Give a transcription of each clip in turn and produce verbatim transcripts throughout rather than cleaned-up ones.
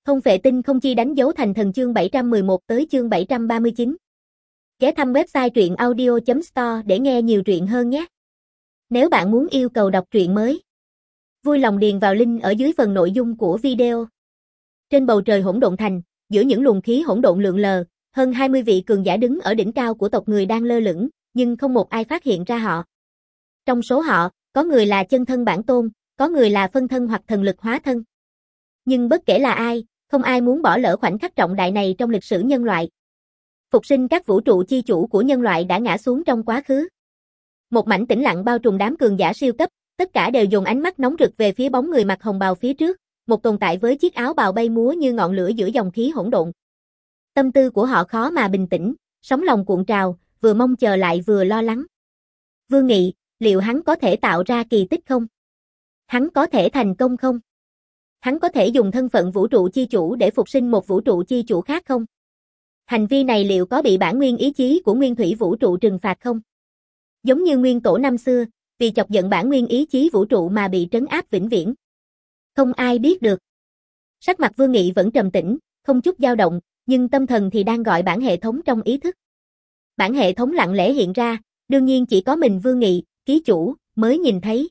Không vệ tinh không chi đánh dấu thành thần chương bảy trăm mười một tới chương bảy trăm ba mươi chín. Ghé thăm website truyện audio chấm store để nghe nhiều truyện hơn nhé. Nếu bạn muốn yêu cầu đọc truyện mới, vui lòng điền vào link ở dưới phần nội dung của video. Trên bầu trời hỗn độn thành, giữa những luồng khí hỗn độn lượn lờ, hơn hai mươi vị cường giả đứng ở đỉnh cao của tộc người đang lơ lửng, nhưng không một ai phát hiện ra họ. Trong số họ, có người là chân thân bản tôn, có người là phân thân hoặc thần lực hóa thân. Nhưng bất kể là ai, không ai muốn bỏ lỡ khoảnh khắc trọng đại này trong lịch sử nhân loại. Phục sinh các vũ trụ chi chủ của nhân loại đã ngã xuống trong quá khứ. Một mảnh tĩnh lặng bao trùm đám cường giả siêu cấp, tất cả đều dồn ánh mắt nóng rực về phía bóng người mặc hồng bào phía trước, một tồn tại với chiếc áo bào bay múa như ngọn lửa giữa dòng khí hỗn độn. Tâm tư của họ khó mà bình tĩnh, sóng lòng cuộn trào, vừa mong chờ lại vừa lo lắng. Vương Nghị, liệu hắn có thể tạo ra kỳ tích không? Hắn có thể thành công không? Hắn có thể dùng thân phận vũ trụ chi chủ để phục sinh một vũ trụ chi chủ khác không? Hành vi này liệu có bị bản nguyên ý chí của nguyên thủy vũ trụ trừng phạt không? Giống như nguyên tổ năm xưa, vì chọc giận bản nguyên ý chí vũ trụ mà bị trấn áp vĩnh viễn. Không ai biết được. Sắc mặt Vương Nghị vẫn trầm tĩnh, không chút dao động, nhưng tâm thần thì đang gọi bản hệ thống trong ý thức. Bản hệ thống lặng lẽ hiện ra, đương nhiên chỉ có mình Vương Nghị, ký chủ, mới nhìn thấy.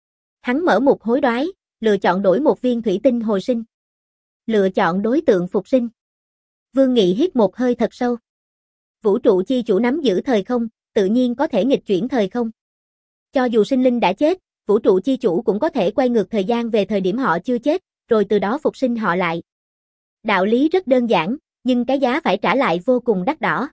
Hắn mở một hối đoái, lựa chọn đổi một viên thủy tinh hồi sinh. Lựa chọn đối tượng phục sinh. Vương Nghị hít một hơi thật sâu. Vũ trụ chi chủ nắm giữ thời không, tự nhiên có thể nghịch chuyển thời không. Cho dù sinh linh đã chết, vũ trụ chi chủ cũng có thể quay ngược thời gian về thời điểm họ chưa chết, rồi từ đó phục sinh họ lại. Đạo lý rất đơn giản, nhưng cái giá phải trả lại vô cùng đắt đỏ.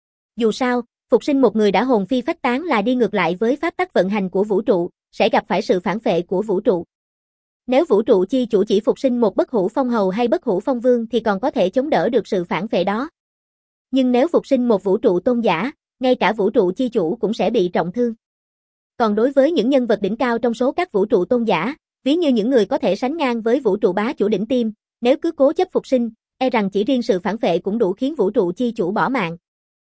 Dù sao, phục sinh một người đã hồn phi phách tán là đi ngược lại với pháp tắc vận hành của vũ trụ, sẽ gặp phải sự phản phệ của vũ trụ. Nếu vũ trụ chi chủ chỉ phục sinh một bất hủ phong hầu hay bất hủ phong vương thì còn có thể chống đỡ được sự phản phệ đó. Nhưng nếu phục sinh một vũ trụ tôn giả, ngay cả vũ trụ chi chủ cũng sẽ bị trọng thương. Còn đối với những nhân vật đỉnh cao trong số các vũ trụ tôn giả, ví như những người có thể sánh ngang với vũ trụ bá chủ đỉnh tiêm, nếu cứ cố chấp phục sinh, e rằng chỉ riêng sự phản phệ cũng đủ khiến vũ trụ chi chủ bỏ mạng.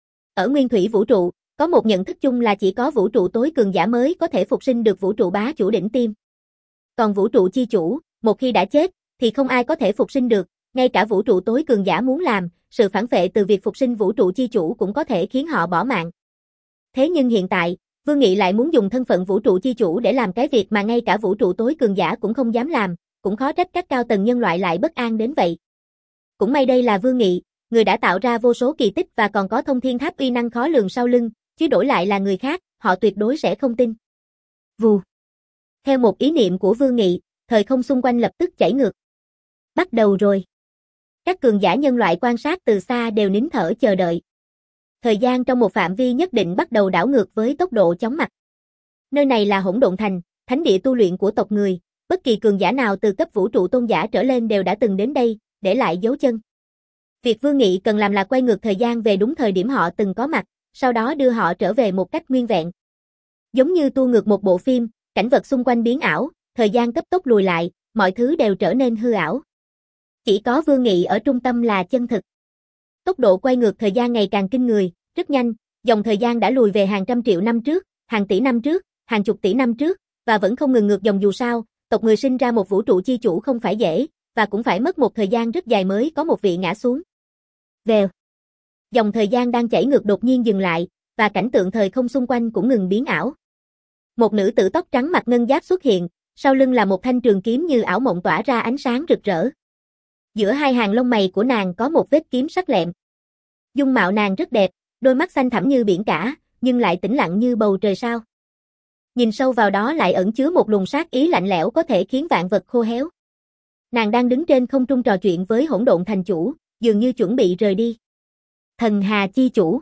Ở nguyên thủy vũ trụ, có một nhận thức chung là chỉ có vũ trụ tối cường giả mới có thể phục sinh được vũ trụ bá chủ đỉnh tiêm. Còn vũ trụ chi chủ, một khi đã chết, thì không ai có thể phục sinh được, ngay cả vũ trụ tối cường giả muốn làm, sự phản phệ từ việc phục sinh vũ trụ chi chủ cũng có thể khiến họ bỏ mạng. Thế nhưng hiện tại, Vương Nghị lại muốn dùng thân phận vũ trụ chi chủ để làm cái việc mà ngay cả vũ trụ tối cường giả cũng không dám làm, cũng khó trách các cao tầng nhân loại lại bất an đến vậy. Cũng may đây là Vương Nghị, người đã tạo ra vô số kỳ tích và còn có thông thiên tháp uy năng khó lường sau lưng, chứ đổi lại là người khác, họ tuyệt đối sẽ không tin. Vù. Theo một ý niệm của Vương Nghị, thời không xung quanh lập tức chảy ngược. Bắt đầu rồi. Các cường giả nhân loại quan sát từ xa đều nín thở chờ đợi. Thời gian trong một phạm vi nhất định bắt đầu đảo ngược với tốc độ chóng mặt. Nơi này là hỗn độn thành, thánh địa tu luyện của tộc người, bất kỳ cường giả nào từ cấp vũ trụ tôn giả trở lên đều đã từng đến đây, để lại dấu chân. Việc Vương Nghị cần làm là quay ngược thời gian về đúng thời điểm họ từng có mặt, sau đó đưa họ trở về một cách nguyên vẹn. Giống như tua ngược một bộ phim, cảnh vật xung quanh biến ảo, thời gian cấp tốc lùi lại, mọi thứ đều trở nên hư ảo. Chỉ có Vương Nghị ở trung tâm là chân thực. Tốc độ quay ngược thời gian ngày càng kinh người, rất nhanh, dòng thời gian đã lùi về hàng trăm triệu năm trước, hàng tỷ năm trước, hàng chục tỷ năm trước, và vẫn không ngừng ngược dòng dù sao, tộc người sinh ra một vũ trụ chi chủ không phải dễ, và cũng phải mất một thời gian rất dài mới có một vị ngã xuống. Vèo. Dòng thời gian đang chảy ngược đột nhiên dừng lại, và cảnh tượng thời không xung quanh cũng ngừng biến ảo. Một nữ tử tóc trắng mặc ngân giáp xuất hiện, sau lưng là một thanh trường kiếm như ảo mộng tỏa ra ánh sáng rực rỡ. Giữa hai hàng lông mày của nàng có một vết kiếm sắc lẹm. Dung mạo nàng rất đẹp, đôi mắt xanh thẳm như biển cả, nhưng lại tĩnh lặng như bầu trời sao. Nhìn sâu vào đó lại ẩn chứa một luồng sát ý lạnh lẽo có thể khiến vạn vật khô héo. Nàng đang đứng trên không trung trò chuyện với hỗn độn thành chủ, dường như chuẩn bị rời đi. Thần Hà chi chủ.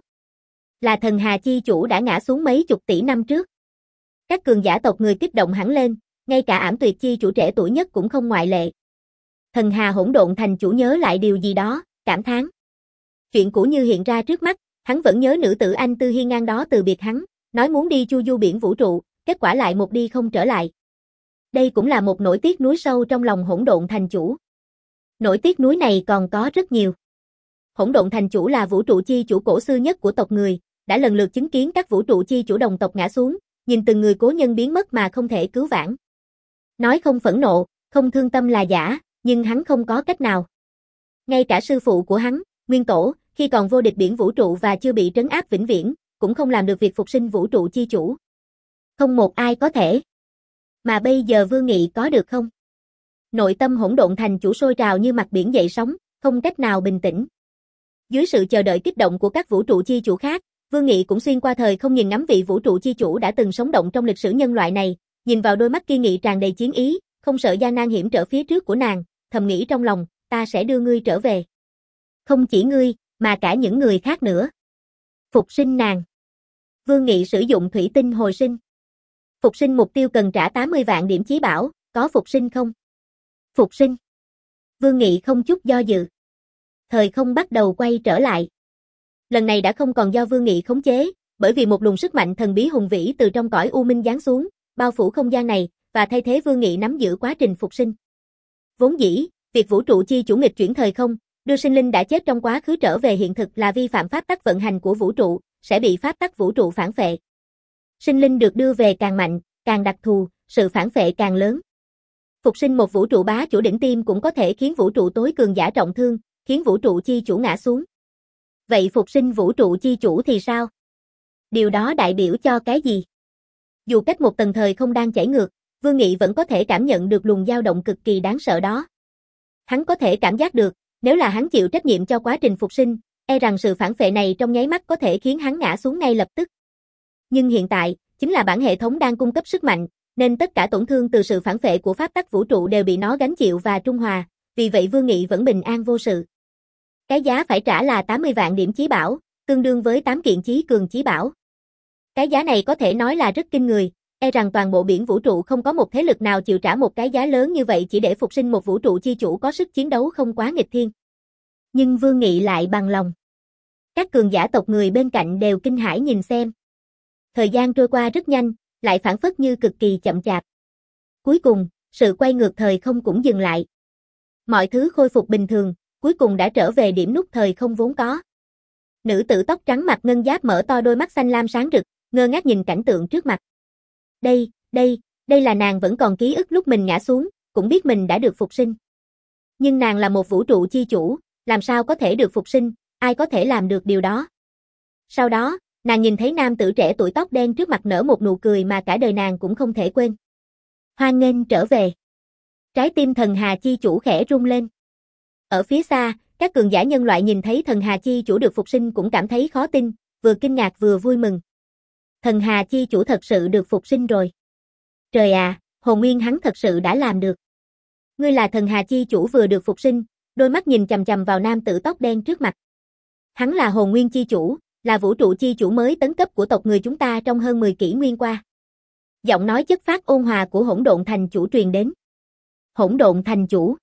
Là thần Hà chi chủ đã ngã xuống mấy chục tỷ năm trước. Các cường giả tộc người kích động hẳn lên, ngay cả ảm tuyệt chi chủ trẻ tuổi nhất cũng không ngoại lệ. Thần Hà hỗn độn thành chủ nhớ lại điều gì đó, cảm thán. Chuyện cũ như hiện ra trước mắt, hắn vẫn nhớ nữ tử anh tư hiên ngang đó từ biệt hắn, nói muốn đi chu du biển vũ trụ, kết quả lại một đi không trở lại. Đây cũng là một nỗi tiếc nuối sâu trong lòng hỗn độn thành chủ. Nỗi tiếc nuối này còn có rất nhiều. Hỗn độn thành chủ là vũ trụ chi chủ cổ xưa nhất của tộc người, đã lần lượt chứng kiến các vũ trụ chi chủ đồng tộc ngã xuống, nhìn từng người cố nhân biến mất mà không thể cứu vãn. Nói không phẫn nộ, không thương tâm là giả, nhưng hắn không có cách nào. Ngay cả sư phụ của hắn, Nguyên Tổ, khi còn vô địch biển vũ trụ và chưa bị trấn áp vĩnh viễn, cũng không làm được việc phục sinh vũ trụ chi chủ. Không một ai có thể. Mà bây giờ Vương Nghị có được không? Nội tâm hỗn độn thành chủ sôi trào như mặt biển dậy sóng, không cách nào bình tĩnh. Dưới sự chờ đợi kích động của các vũ trụ chi chủ khác, Vương Nghị cũng xuyên qua thời không nhìn ngắm vị vũ trụ chi chủ đã từng sống động trong lịch sử nhân loại này, nhìn vào đôi mắt kiên nghị tràn đầy chiến ý, không sợ gian nan hiểm trở phía trước của nàng, thầm nghĩ trong lòng, ta sẽ đưa ngươi trở về. Không chỉ ngươi, mà cả những người khác nữa. Phục sinh nàng. Vương Nghị sử dụng thủy tinh hồi sinh. Phục sinh mục tiêu cần trả tám mươi vạn điểm chí bảo, có phục sinh không? Phục sinh. Vương Nghị không chút do dự. Thời không bắt đầu quay trở lại. Lần này đã không còn do Vương Nghị khống chế, bởi vì một luồng sức mạnh thần bí hùng vĩ từ trong cõi u minh giáng xuống, bao phủ không gian này, và thay thế Vương Nghị nắm giữ quá trình phục sinh. Vốn dĩ, việc vũ trụ chi chủ nghịch chuyển thời không, đưa sinh linh đã chết trong quá khứ trở về hiện thực là vi phạm pháp tắc vận hành của vũ trụ, sẽ bị pháp tắc vũ trụ phản phệ. Sinh linh được đưa về càng mạnh, càng đặc thù, sự phản phệ càng lớn. Phục sinh một vũ trụ bá chủ đỉnh tiêm cũng có thể khiến vũ trụ tối cường giả trọng thương, khiến vũ trụ chi chủ ngã xuống. Vậy phục sinh vũ trụ chi chủ thì sao? Điều đó đại biểu cho cái gì? Dù cách một tầng thời không đang chảy ngược, Vương Nghị vẫn có thể cảm nhận được luồng dao động cực kỳ đáng sợ đó. Hắn có thể cảm giác được, nếu là hắn chịu trách nhiệm cho quá trình phục sinh, e rằng sự phản phệ này trong nháy mắt có thể khiến hắn ngã xuống ngay lập tức. Nhưng hiện tại, chính là bản hệ thống đang cung cấp sức mạnh, nên tất cả tổn thương từ sự phản phệ của pháp tắc vũ trụ đều bị nó gánh chịu và trung hòa, vì vậy Vương Nghị vẫn bình an vô sự. Cái giá phải trả là tám mươi vạn điểm chí bảo, tương đương với tám kiện chí cường chí bảo. Cái giá này có thể nói là rất kinh người, e rằng toàn bộ biển vũ trụ không có một thế lực nào chịu trả một cái giá lớn như vậy chỉ để phục sinh một vũ trụ chi chủ có sức chiến đấu không quá nghịch thiên. Nhưng Vương Nghị lại bằng lòng. Các cường giả tộc người bên cạnh đều kinh hãi nhìn xem. Thời gian trôi qua rất nhanh, lại phản phất như cực kỳ chậm chạp. Cuối cùng, sự quay ngược thời không cũng dừng lại. Mọi thứ khôi phục bình thường, cuối cùng đã trở về điểm nút thời không vốn có. Nữ tử tóc trắng mặc ngân giáp mở to đôi mắt xanh lam sáng rực, ngơ ngác nhìn cảnh tượng trước mặt. Đây, đây, đây là nàng vẫn còn ký ức lúc mình ngã xuống, cũng biết mình đã được phục sinh. Nhưng nàng là một vũ trụ chi chủ, làm sao có thể được phục sinh, ai có thể làm được điều đó. Sau đó, nàng nhìn thấy nam tử trẻ tuổi tóc đen trước mặt nở một nụ cười mà cả đời nàng cũng không thể quên. Hoan nghênh trở về. Trái tim thần hà chi chủ khẽ rung lên. Ở phía xa, các cường giả nhân loại nhìn thấy thần hà chi chủ được phục sinh cũng cảm thấy khó tin, vừa kinh ngạc vừa vui mừng. Thần hà chi chủ thật sự được phục sinh rồi. Trời à, hồn nguyên hắn thật sự đã làm được. Ngươi là thần hà chi chủ vừa được phục sinh, đôi mắt nhìn chằm chằm vào nam tử tóc đen trước mặt. Hắn là hồn nguyên chi chủ, là vũ trụ chi chủ mới tấn cấp của tộc người chúng ta trong hơn mười kỷ nguyên qua. Giọng nói chất phác ôn hòa của hỗn độn thành chủ truyền đến. Hỗn độn thành chủ.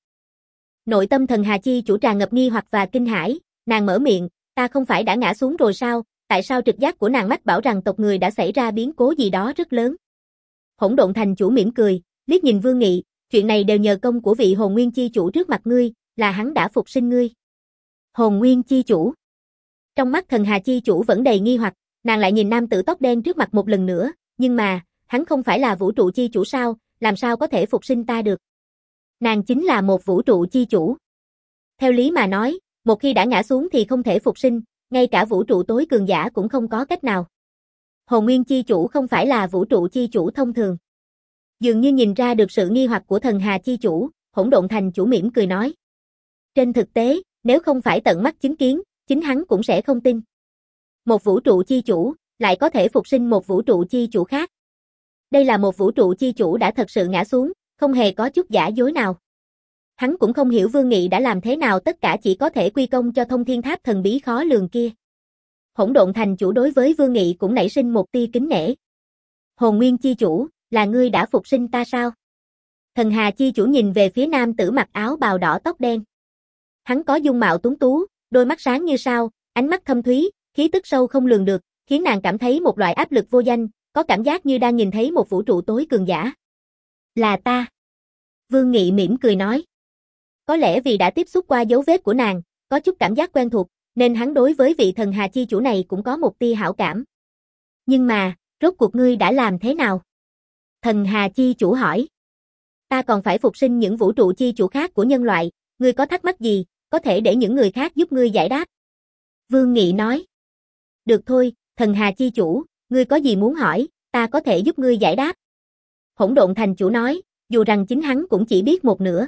Nội tâm thần hà chi chủ tràn ngập nghi hoặc và kinh hãi, nàng mở miệng, ta không phải đã ngã xuống rồi sao, tại sao trực giác của nàng mách bảo rằng tộc người đã xảy ra biến cố gì đó rất lớn. Hỗn độn thành chủ mỉm cười, liếc nhìn Vương Nghị, chuyện này đều nhờ công của vị hồn nguyên chi chủ trước mặt ngươi, là hắn đã phục sinh ngươi. Hồn nguyên chi chủ. Trong mắt thần hà chi chủ vẫn đầy nghi hoặc, nàng lại nhìn nam tử tóc đen trước mặt một lần nữa, nhưng mà, hắn không phải là vũ trụ chi chủ sao, làm sao có thể phục sinh ta được. Nàng chính là một vũ trụ chi chủ. Theo lý mà nói, một khi đã ngã xuống thì không thể phục sinh, ngay cả vũ trụ tối cường giả cũng không có cách nào. Hồn nguyên chi chủ không phải là vũ trụ chi chủ thông thường. Dường như nhìn ra được sự nghi hoặc của thần hà chi chủ, hỗn độn thành chủ mỉm cười nói. Trên thực tế, nếu không phải tận mắt chứng kiến, chính hắn cũng sẽ không tin. Một vũ trụ chi chủ, lại có thể phục sinh một vũ trụ chi chủ khác. Đây là một vũ trụ chi chủ đã thật sự ngã xuống, không hề có chút giả dối nào. Hắn cũng không hiểu Vương Nghị đã làm thế nào, tất cả chỉ có thể quy công cho thông thiên tháp thần bí khó lường kia. Hỗn độn thành chủ đối với Vương Nghị cũng nảy sinh một tia kính nể. Hồn nguyên chi chủ, là ngươi đã phục sinh ta sao? Thần hà chi chủ nhìn về phía nam tử mặc áo bào đỏ tóc đen. Hắn có dung mạo tuấn tú, đôi mắt sáng như sao, ánh mắt thâm thúy, khí tức sâu không lường được, khiến nàng cảm thấy một loại áp lực vô danh, có cảm giác như đang nhìn thấy một vũ trụ tối cường giả. Là ta. Vương Nghị mỉm cười nói. Có lẽ vì đã tiếp xúc qua dấu vết của nàng, có chút cảm giác quen thuộc, nên hắn đối với vị thần hà chi chủ này cũng có một tia hảo cảm. Nhưng mà, rốt cuộc ngươi đã làm thế nào? Thần hà chi chủ hỏi. Ta còn phải phục sinh những vũ trụ chi chủ khác của nhân loại, ngươi có thắc mắc gì, có thể để những người khác giúp ngươi giải đáp. Vương Nghị nói. Được thôi, thần hà chi chủ, ngươi có gì muốn hỏi, ta có thể giúp ngươi giải đáp. Hỗn độn thành chủ nói, dù rằng chính hắn cũng chỉ biết một nửa.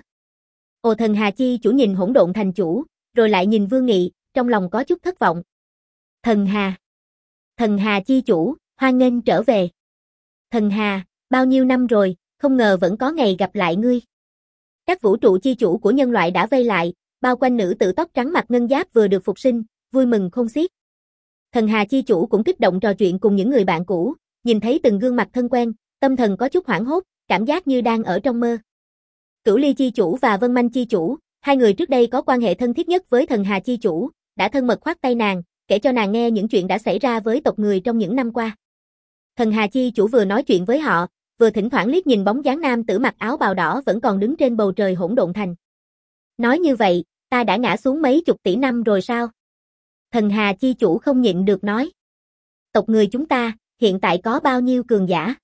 Ồ, thần hà chi chủ nhìn hỗn độn thành chủ, rồi lại nhìn Vương Nghị, trong lòng có chút thất vọng. Thần hà. Thần hà chi chủ, hoan nghênh trở về. Thần hà, bao nhiêu năm rồi, không ngờ vẫn có ngày gặp lại ngươi. Các vũ trụ chi chủ của nhân loại đã vây lại, bao quanh nữ tử tóc trắng mặc ngân giáp vừa được phục sinh, vui mừng khôn xiết. Thần hà chi chủ cũng kích động trò chuyện cùng những người bạn cũ, nhìn thấy từng gương mặt thân quen, tâm thần có chút hoảng hốt, cảm giác như đang ở trong mơ. Cửu Ly chi chủ và Vân Manh chi chủ, hai người trước đây có quan hệ thân thiết nhất với thần hà chi chủ, đã thân mật khoác tay nàng, kể cho nàng nghe những chuyện đã xảy ra với tộc người trong những năm qua. Thần hà chi chủ vừa nói chuyện với họ, vừa thỉnh thoảng liếc nhìn bóng dáng nam tử mặc áo bào đỏ vẫn còn đứng trên bầu trời hỗn độn thành. Nói như vậy, ta đã ngã xuống mấy chục tỷ năm rồi sao? Thần hà chi chủ không nhịn được nói. Tộc người chúng ta, hiện tại có bao nhiêu cường giả?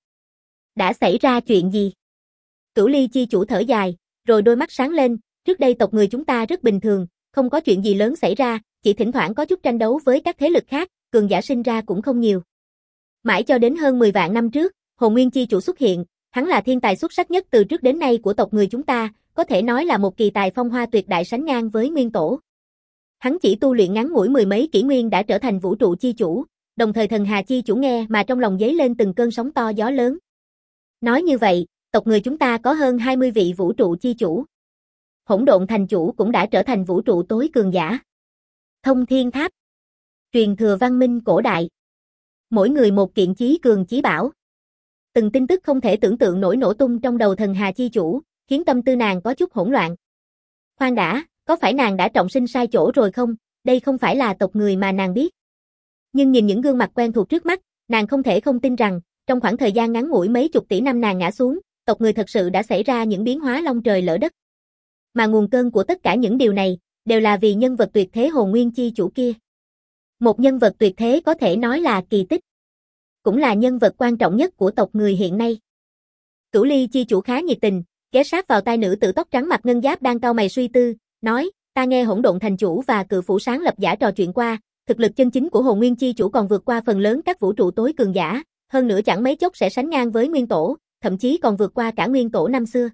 Đã xảy ra chuyện gì? Cửu Ly chi chủ thở dài, rồi đôi mắt sáng lên, trước đây tộc người chúng ta rất bình thường, không có chuyện gì lớn xảy ra, chỉ thỉnh thoảng có chút tranh đấu với các thế lực khác, cường giả sinh ra cũng không nhiều. Mãi cho đến hơn mười vạn năm trước, Hồn Nguyên chi chủ xuất hiện, hắn là thiên tài xuất sắc nhất từ trước đến nay của tộc người chúng ta, có thể nói là một kỳ tài phong hoa tuyệt đại sánh ngang với Nguyên Tổ. Hắn chỉ tu luyện ngắn ngủi mười mấy kỷ nguyên đã trở thành vũ trụ chi chủ, đồng thời thần hà chi chủ nghe mà trong lòng dấy lên từng cơn sóng to gió lớn. Nói như vậy, tộc người chúng ta có hơn hai mươi vị vũ trụ chi chủ. Hỗn độn thành chủ cũng đã trở thành vũ trụ tối cường giả. Thông thiên tháp. Truyền thừa văn minh cổ đại. Mỗi người một kiện chí cường chí bảo. Từng tin tức không thể tưởng tượng nổi nổ tung trong đầu thần hà chi chủ, khiến tâm tư nàng có chút hỗn loạn. Khoan đã, có phải nàng đã trọng sinh sai chỗ rồi không? Đây không phải là tộc người mà nàng biết. Nhưng nhìn những gương mặt quen thuộc trước mắt, nàng không thể không tin rằng, trong khoảng thời gian ngắn ngủi mấy chục tỷ năm nàng ngã xuống, tộc người thật sự đã xảy ra những biến hóa long trời lỡ đất. Mà nguồn cơn của tất cả những điều này, đều là vì nhân vật tuyệt thế Hồn Nguyên chi chủ kia. Một nhân vật tuyệt thế có thể nói là kỳ tích. Cũng là nhân vật quan trọng nhất của tộc người hiện nay. Cửu Ly chi chủ khá nhiệt tình, ghé sát vào tai nữ tử tóc trắng mặc ngân giáp đang cau mày suy tư, nói, ta nghe hỗn độn thành chủ và cự phủ sáng lập giả trò chuyện qua, thực lực chân chính của Hồn Nguyên chi chủ còn vượt qua phần lớn các vũ trụ tối cường giả, hơn nữa chẳng mấy chốc sẽ sánh ngang với Nguyên Tổ, thậm chí còn vượt qua cả Nguyên Tổ năm xưa.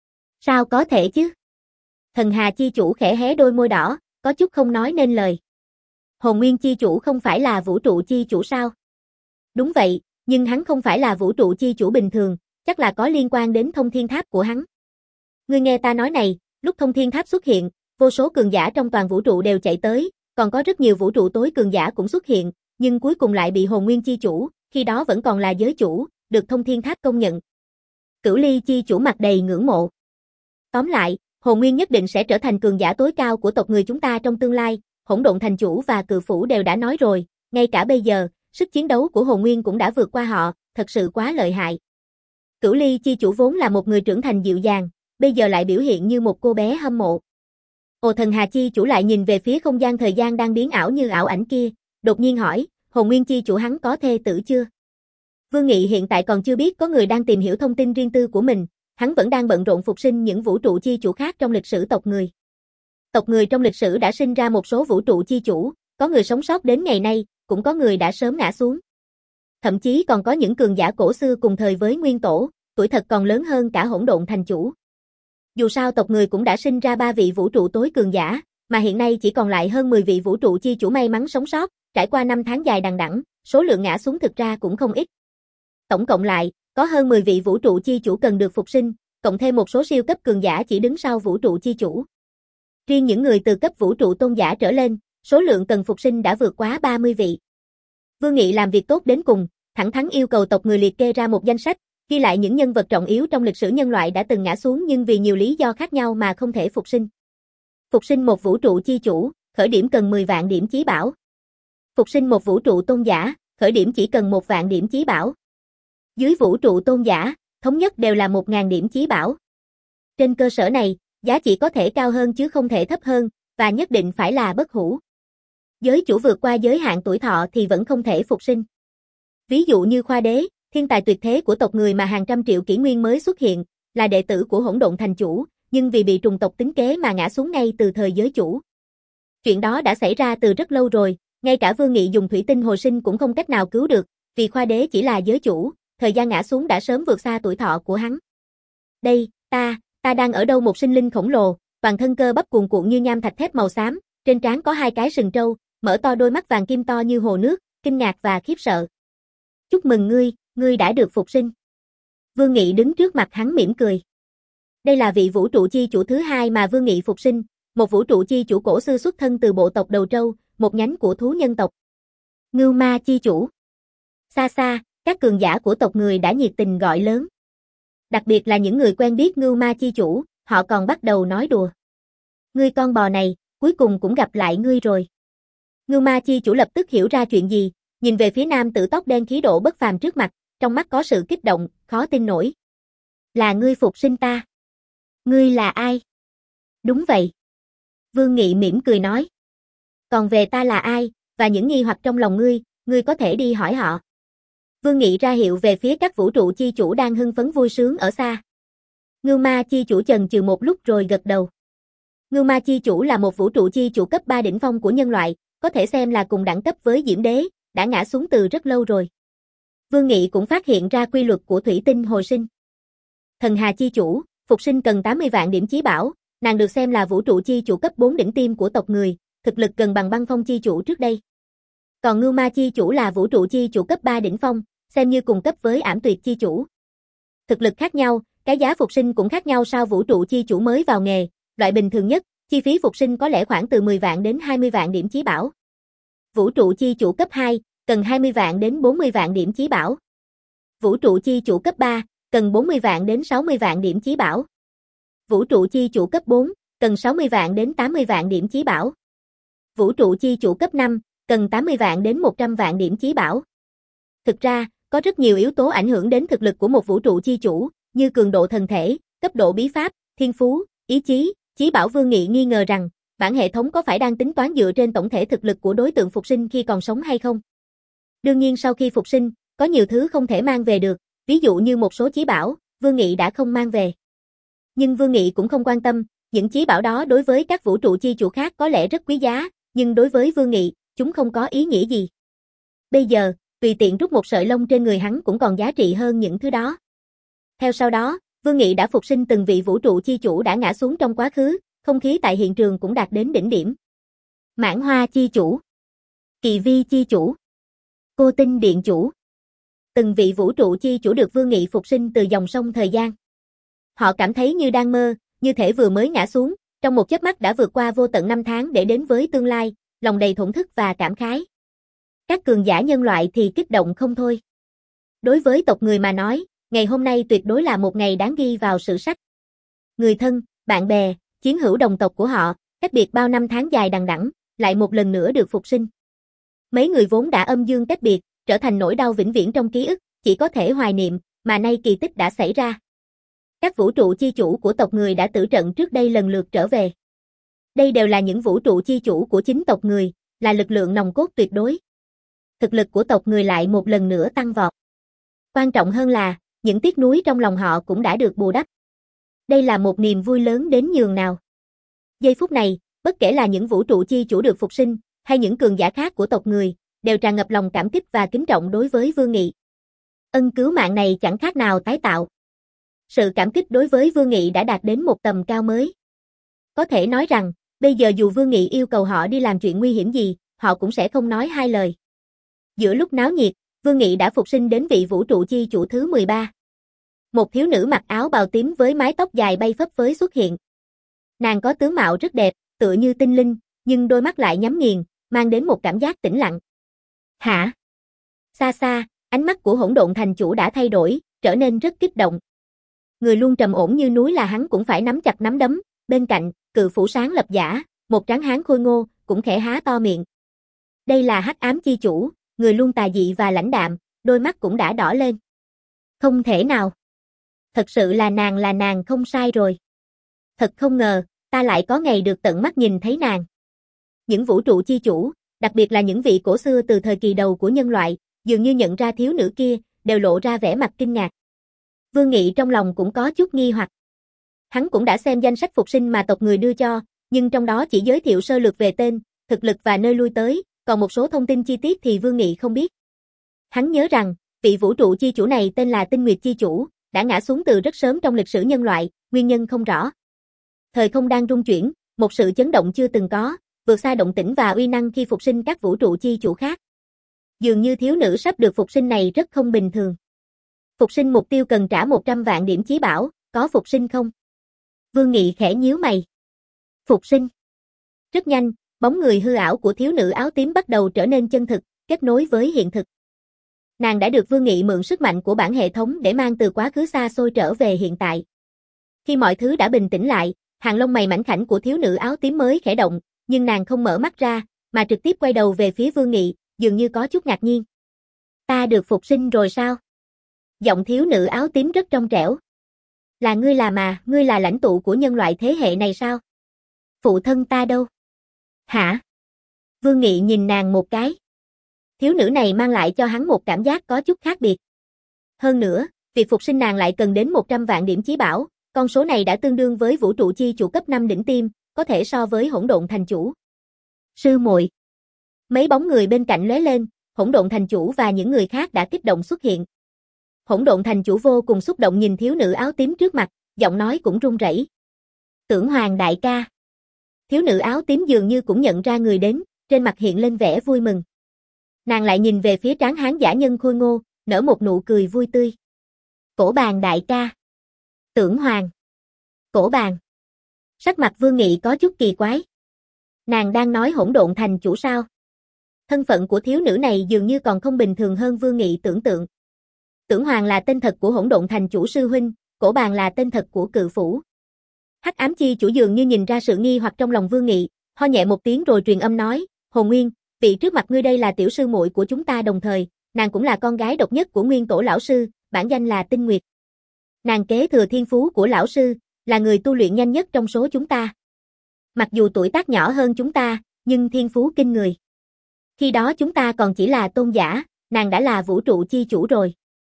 Sao có thể chứ? Thần hà chi chủ khẽ hé đôi môi đỏ, có chút không nói nên lời. Hồn Nguyên chi chủ không phải là vũ trụ chi chủ sao? Đúng vậy, nhưng hắn không phải là vũ trụ chi chủ bình thường, chắc là có liên quan đến thông thiên tháp của hắn. Ngươi nghe ta nói này, lúc thông thiên tháp xuất hiện, vô số cường giả trong toàn vũ trụ đều chạy tới, còn có rất nhiều vũ trụ tối cường giả cũng xuất hiện, nhưng cuối cùng lại bị Hồn Nguyên chi chủ, khi đó vẫn còn là giới chủ, được thông thiên tháp công nhận. Cửu Ly chi chủ mặt đầy ngưỡng mộ. Tóm lại, Hồn Nguyên nhất định sẽ trở thành cường giả tối cao của tộc người chúng ta trong tương lai, hỗn độn thành chủ và cự phủ đều đã nói rồi, ngay cả bây giờ, sức chiến đấu của Hồn Nguyên cũng đã vượt qua họ, thật sự quá lợi hại. Cửu Ly chi chủ vốn là một người trưởng thành dịu dàng, bây giờ lại biểu hiện như một cô bé hâm mộ. Ồ, thần hà chi chủ lại nhìn về phía không gian thời gian đang biến ảo như ảo ảnh kia, đột nhiên hỏi, Hồn Nguyên chi chủ hắn có thê tử chưa? Vương Nghị hiện tại còn chưa biết có người đang tìm hiểu thông tin riêng tư của mình, hắn vẫn đang bận rộn phục sinh những vũ trụ chi chủ khác trong lịch sử tộc người. Tộc người trong lịch sử đã sinh ra một số vũ trụ chi chủ, có người sống sót đến ngày nay, cũng có người đã sớm ngã xuống. Thậm chí còn có những cường giả cổ xưa cùng thời với Nguyên Tổ, tuổi thật còn lớn hơn cả hỗn độn thành chủ. Dù sao tộc người cũng đã sinh ra ba vị vũ trụ tối cường giả, mà hiện nay chỉ còn lại hơn mười vị vũ trụ chi chủ may mắn sống sót, trải qua năm tháng dài đằng đẵng, số lượng ngã xuống thực ra cũng không ít. Tổng cộng lại, có hơn mười vị vũ trụ chi chủ cần được phục sinh, cộng thêm một số siêu cấp cường giả chỉ đứng sau vũ trụ chi chủ. Riêng những người từ cấp vũ trụ tôn giả trở lên, số lượng cần phục sinh đã vượt quá ba mươi vị. Vương Nghị làm việc tốt đến cùng, thẳng thắn yêu cầu tộc người liệt kê ra một danh sách, ghi lại những nhân vật trọng yếu trong lịch sử nhân loại đã từng ngã xuống nhưng vì nhiều lý do khác nhau mà không thể phục sinh. Phục sinh một vũ trụ chi chủ, khởi điểm cần mười vạn điểm chí bảo. Phục sinh một vũ trụ tôn giả, khởi điểm chỉ cần một vạn điểm chí bảo. Dưới vũ trụ tôn giả, thống nhất đều là một nghìn điểm chí bảo. Trên cơ sở này, giá trị có thể cao hơn chứ không thể thấp hơn, và nhất định phải là bất hủ. Giới chủ vượt qua giới hạn tuổi thọ thì vẫn không thể phục sinh. Ví dụ như Khoa Đế, thiên tài tuyệt thế của tộc người mà hàng trăm triệu kỷ nguyên mới xuất hiện, là đệ tử của hỗn độn thành chủ, nhưng vì bị trùng tộc tính kế mà ngã xuống ngay từ thời giới chủ, Chuyện đó đã xảy ra từ rất lâu rồi, ngay cả Vương Nghị dùng thủy tinh hồi sinh cũng không cách nào cứu được, vì Khoa Đế chỉ là giới chủ, thời gian ngã xuống đã sớm vượt xa tuổi thọ của hắn. Đây, ta, ta đang ở đâu? Một sinh linh khổng lồ, toàn thân cơ bắp cuồn cuộn như nham thạch thép màu xám, trên trán có hai cái sừng trâu, mở to đôi mắt vàng kim to như hồ nước, kinh ngạc và khiếp sợ. Chúc mừng ngươi, ngươi đã được phục sinh. Vương Nghị đứng trước mặt hắn mỉm cười. Đây là vị vũ trụ chi chủ thứ hai mà Vương Nghị phục sinh, một vũ trụ chi chủ cổ xưa xuất thân từ bộ tộc Đầu Trâu, một nhánh của thú nhân tộc. Ngưu Ma chi chủ. Xa xa, các cường giả của tộc người đã nhiệt tình gọi lớn. Đặc biệt là những người quen biết Ngưu Ma chi chủ, họ còn bắt đầu nói đùa. Ngươi con bò này, cuối cùng cũng gặp lại ngươi rồi. Ngưu Ma chi chủ lập tức hiểu ra chuyện gì, nhìn về phía nam tử tóc đen khí độ bất phàm trước mặt, trong mắt có sự kích động, khó tin nổi. Là ngươi phục sinh ta. Ngươi là ai? Đúng vậy. Vương Nghị mỉm cười nói. Còn về ta là ai, và những nghi hoặc trong lòng ngươi, ngươi có thể đi hỏi họ. Vương Nghị ra hiệu về phía các vũ trụ chi chủ đang hưng phấn vui sướng ở xa. Ngưu Ma chi chủ chần chừ một lúc rồi gật đầu. Ngưu Ma chi chủ là một vũ trụ chi chủ cấp ba đỉnh phong của nhân loại, có thể xem là cùng đẳng cấp với Diễm Đế, đã ngã xuống từ rất lâu rồi. Vương Nghị cũng phát hiện ra quy luật của thủy tinh hồi sinh. Thần Hà chi chủ, phục sinh cần tám mươi vạn điểm chí bảo, nàng được xem là vũ trụ chi chủ cấp bốn đỉnh tiêm của tộc người, thực lực gần bằng Băng Phong chi chủ trước đây. Còn Ngưu Ma chi chủ là vũ trụ chi chủ cấp ba đỉnh phong, xem như cùng cấp với Ảm Tuyệt chi chủ. Thực lực khác nhau, cái giá phục sinh cũng khác nhau. Sao vũ trụ chi chủ mới vào nghề, loại bình thường nhất, chi phí phục sinh có lẽ khoảng từ mười vạn đến hai mươi vạn điểm chí bảo. Vũ trụ chi chủ cấp hai, cần hai mươi vạn đến bốn mươi vạn điểm chí bảo. Vũ trụ chi chủ cấp ba, cần bốn mươi vạn đến sáu mươi vạn điểm chí bảo. Vũ trụ chi chủ cấp bốn, cần sáu mươi vạn đến tám mươi vạn điểm chí bảo. Vũ trụ chi chủ cấp năm, cần tám mươi vạn đến một trăm vạn điểm chí bảo. Thực ra, có rất nhiều yếu tố ảnh hưởng đến thực lực của một vũ trụ chi chủ, như cường độ thần thể, cấp độ bí pháp, thiên phú, ý chí, chí bảo. Vương Nghị nghi ngờ rằng, bản hệ thống có phải đang tính toán dựa trên tổng thể thực lực của đối tượng phục sinh khi còn sống hay không? Đương nhiên sau khi phục sinh, có nhiều thứ không thể mang về được, ví dụ như một số chí bảo, Vương Nghị đã không mang về. Nhưng Vương Nghị cũng không quan tâm, những chí bảo đó đối với các vũ trụ chi chủ khác có lẽ rất quý giá, nhưng đối với Vương Nghị, chúng không có ý nghĩa gì. Bây giờ, tùy tiện rút một sợi lông trên người hắn cũng còn giá trị hơn những thứ đó. Theo sau đó, Vương Nghị đã phục sinh từng vị vũ trụ chi chủ đã ngã xuống trong quá khứ, không khí tại hiện trường cũng đạt đến đỉnh điểm. Mãn Hoa chi chủ, Kỳ Vi chi chủ, Cô Tinh điện chủ. Từng vị vũ trụ chi chủ được Vương Nghị phục sinh từ dòng sông thời gian. Họ cảm thấy như đang mơ, như thể vừa mới ngã xuống, trong một chớp mắt đã vượt qua vô tận năm tháng để đến với tương lai, lòng đầy thổn thức và cảm khái. Các cường giả nhân loại thì kích động không thôi. Đối với tộc người mà nói, ngày hôm nay tuyệt đối là một ngày đáng ghi vào sử sách. Người thân, bạn bè, chiến hữu đồng tộc của họ, cách biệt bao năm tháng dài đằng đẵng, lại một lần nữa được phục sinh. Mấy người vốn đã âm dương cách biệt, trở thành nỗi đau vĩnh viễn trong ký ức, chỉ có thể hoài niệm, mà nay kỳ tích đã xảy ra. Các vũ trụ chi chủ của tộc người đã tử trận trước đây lần lượt trở về. Đây đều là những vũ trụ chi chủ của chính tộc người, là lực lượng nòng cốt tuyệt đối. Thực lực của tộc người lại một lần nữa tăng vọt. Quan trọng hơn là, những tiếc nuối trong lòng họ cũng đã được bù đắp. Đây là một niềm vui lớn đến nhường nào. Giây phút này, bất kể là những vũ trụ chi chủ được phục sinh, hay những cường giả khác của tộc người, đều tràn ngập lòng cảm kích và kính trọng đối với Vương Nghị. Ân cứu mạng này chẳng khác nào tái tạo. Sự cảm kích đối với Vương Nghị đã đạt đến một tầm cao mới. Có thể nói rằng, bây giờ dù Vương Nghị yêu cầu họ đi làm chuyện nguy hiểm gì, họ cũng sẽ không nói hai lời. Giữa lúc náo nhiệt, Vương Nghị đã phục sinh đến vị vũ trụ chi chủ thứ mười ba. Một thiếu nữ mặc áo bào tím với mái tóc dài bay phấp phới xuất hiện. Nàng có tướng mạo rất đẹp, tựa như tinh linh, nhưng đôi mắt lại nhắm nghiền, mang đến một cảm giác tĩnh lặng. Hả? Xa xa, ánh mắt của Hỗn Độn Thành chủ đã thay đổi, trở nên rất kích động. Người luôn trầm ổn như núi là hắn cũng phải nắm chặt nắm đấm, bên cạnh, cự phủ sáng lập giả, một tráng hán khôi ngô, cũng khẽ há to miệng. Đây là Hắc Ám chi chủ, người luôn tà dị và lãnh đạm, đôi mắt cũng đã đỏ lên. Không thể nào. Thật sự là nàng là nàng không sai rồi. Thật không ngờ, ta lại có ngày được tận mắt nhìn thấy nàng. Những vũ trụ chi chủ, đặc biệt là những vị cổ xưa từ thời kỳ đầu của nhân loại, dường như nhận ra thiếu nữ kia, đều lộ ra vẻ mặt kinh ngạc. Vương Nghị trong lòng cũng có chút nghi hoặc. Hắn cũng đã xem danh sách phục sinh mà tộc người đưa cho, nhưng trong đó chỉ giới thiệu sơ lược về tên, thực lực và nơi lui tới, còn một số thông tin chi tiết thì Vương Nghị không biết. Hắn nhớ rằng, vị vũ trụ chi chủ này tên là Tinh Nguyệt chi chủ, đã ngã xuống từ rất sớm trong lịch sử nhân loại, nguyên nhân không rõ. Thời không đang rung chuyển, một sự chấn động chưa từng có, vượt xa động tĩnh và uy năng khi phục sinh các vũ trụ chi chủ khác. Dường như thiếu nữ sắp được phục sinh này rất không bình thường. Phục sinh mục tiêu cần trả một trăm vạn điểm chí bảo, có phục sinh không? Vương Nghị khẽ nhíu mày. Phục sinh. Rất nhanh, bóng người hư ảo của thiếu nữ áo tím bắt đầu trở nên chân thực, kết nối với hiện thực. Nàng đã được Vương Nghị mượn sức mạnh của bản hệ thống để mang từ quá khứ xa xôi trở về hiện tại. Khi mọi thứ đã bình tĩnh lại, hàng lông mày mảnh khảnh của thiếu nữ áo tím mới khẽ động, nhưng nàng không mở mắt ra, mà trực tiếp quay đầu về phía Vương Nghị, dường như có chút ngạc nhiên. Ta được phục sinh rồi sao? Giọng thiếu nữ áo tím rất trong trẻo. Là ngươi là mà, ngươi là lãnh tụ của nhân loại thế hệ này sao? Phụ thân ta đâu? Hả? Vương Nghị nhìn nàng một cái. Thiếu nữ này mang lại cho hắn một cảm giác có chút khác biệt. Hơn nữa, việc phục sinh nàng lại cần đến một trăm vạn điểm chí bảo, con số này đã tương đương với vũ trụ chi chủ cấp năm đỉnh tiêm, có thể so với hỗn độn thành chủ. Sư muội. Mấy bóng người bên cạnh lóe lên, hỗn độn thành chủ và những người khác đã kích động xuất hiện. Hỗn độn thành chủ vô cùng xúc động nhìn thiếu nữ áo tím trước mặt, giọng nói cũng run rẩy. Tưởng Hoàng đại ca. Thiếu nữ áo tím dường như cũng nhận ra người đến, trên mặt hiện lên vẻ vui mừng. Nàng lại nhìn về phía tráng hán giả nhân khôi ngô, nở một nụ cười vui tươi. Cổ Bàn đại ca. Tưởng Hoàng. Cổ Bàn. Sắc mặt Vương Nghị có chút kỳ quái. Nàng đang nói hỗn độn thành chủ sao? Thân phận của thiếu nữ này dường như còn không bình thường hơn Vương Nghị tưởng tượng. Tưởng Hoàng là tên thật của hỗn độn thành chủ sư huynh, Cổ Bàn là tên thật của cự phủ. Hắc ám chi chủ dường như nhìn ra sự nghi hoặc trong lòng Vương Nghị, ho nhẹ một tiếng rồi truyền âm nói, Hồn Nguyên, vị trước mặt ngươi đây là tiểu sư muội của chúng ta đồng thời, nàng cũng là con gái độc nhất của Nguyên Tổ lão sư, bản danh là Tinh Nguyệt. Nàng kế thừa thiên phú của lão sư, là người tu luyện nhanh nhất trong số chúng ta. Mặc dù tuổi tác nhỏ hơn chúng ta, nhưng thiên phú kinh người. Khi đó chúng ta còn chỉ là tôn giả, nàng đã là vũ trụ chi chủ rồi.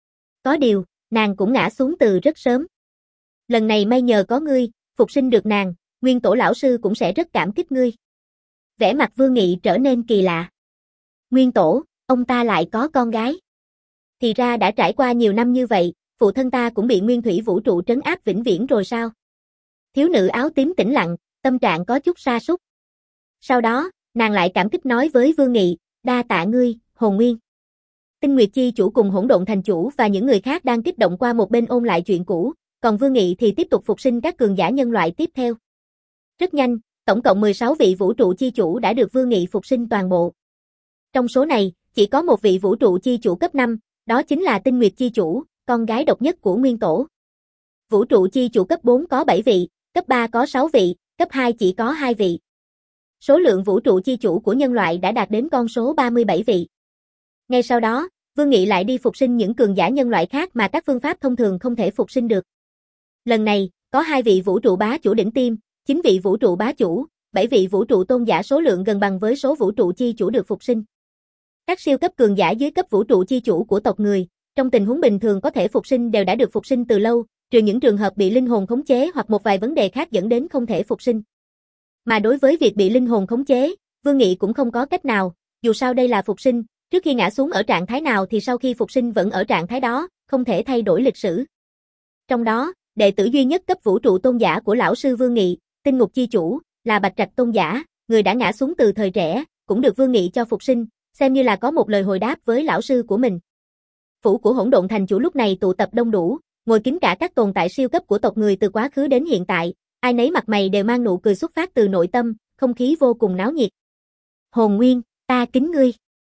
Có điều, nàng cũng ngã xuống từ rất sớm. Lần này may nhờ có ngươi, phục sinh được nàng, Nguyên Tổ lão sư cũng sẽ rất cảm kích ngươi. Vẻ mặt Vương Nghị trở nên kỳ lạ. Nguyên Tổ, ông ta lại có con gái. Thì ra đã trải qua nhiều năm như vậy, phụ thân ta cũng bị nguyên thủy vũ trụ trấn áp vĩnh viễn rồi sao? Thiếu nữ áo tím tĩnh lặng, tâm trạng có chút sa sút. Sau đó, nàng lại cảm kích nói với Vương Nghị, đa tạ ngươi, Hồn Nguyên. Tinh Nguyệt chi chủ cùng hỗn độn thành chủ và những người khác đang kích động qua một bên ôn lại chuyện cũ, còn Vương Nghị thì tiếp tục phục sinh các cường giả nhân loại tiếp theo. Rất nhanh, tổng cộng mười sáu vị vũ trụ chi chủ đã được Vương Nghị phục sinh toàn bộ. Trong số này, chỉ có một vị vũ trụ chi chủ cấp năm, đó chính là Tinh Nguyệt chi chủ, con gái độc nhất của Nguyên Tổ. Vũ trụ chi chủ cấp bốn có bảy vị, cấp ba có sáu vị, cấp hai chỉ có hai vị. Số lượng vũ trụ chi chủ của nhân loại đã đạt đến con số ba mươi bảy vị. Ngay sau đó, Vương Nghị lại đi phục sinh những cường giả nhân loại khác mà các phương pháp thông thường không thể phục sinh được. Lần này, có hai vị vũ trụ bá chủ đỉnh tiêm, chín vị vũ trụ bá chủ, bảy vị vũ trụ tôn giả, số lượng gần bằng với số vũ trụ chi chủ được phục sinh. Các siêu cấp cường giả dưới cấp vũ trụ chi chủ của tộc người, trong tình huống bình thường có thể phục sinh đều đã được phục sinh từ lâu, trừ những trường hợp bị linh hồn khống chế hoặc một vài vấn đề khác dẫn đến không thể phục sinh. Mà đối với việc bị linh hồn khống chế, Vương Nghị cũng không có cách nào, dù sao đây là phục sinh, trước khi ngã xuống ở trạng thái nào thì sau khi phục sinh vẫn ở trạng thái đó, không thể thay đổi lịch sử. Trong đó, đệ tử duy nhất cấp vũ trụ tôn giả của lão sư Vương Nghị, Tinh Ngục chi chủ, là Bạch Trạch tôn giả, người đã ngã xuống từ thời trẻ, cũng được Vương Nghị cho phục sinh, xem như là có một lời hồi đáp với lão sư của mình. Phủ của hỗn độn thành chủ lúc này tụ tập đông đủ, ngồi kín cả các tồn tại siêu cấp của tộc người từ quá khứ đến hiện tại, ai nấy mặt mày đều mang nụ cười xuất phát từ nội tâm, không khí vô cùng náo nhiệt. Hồn Nguyên, ta kính ngươi.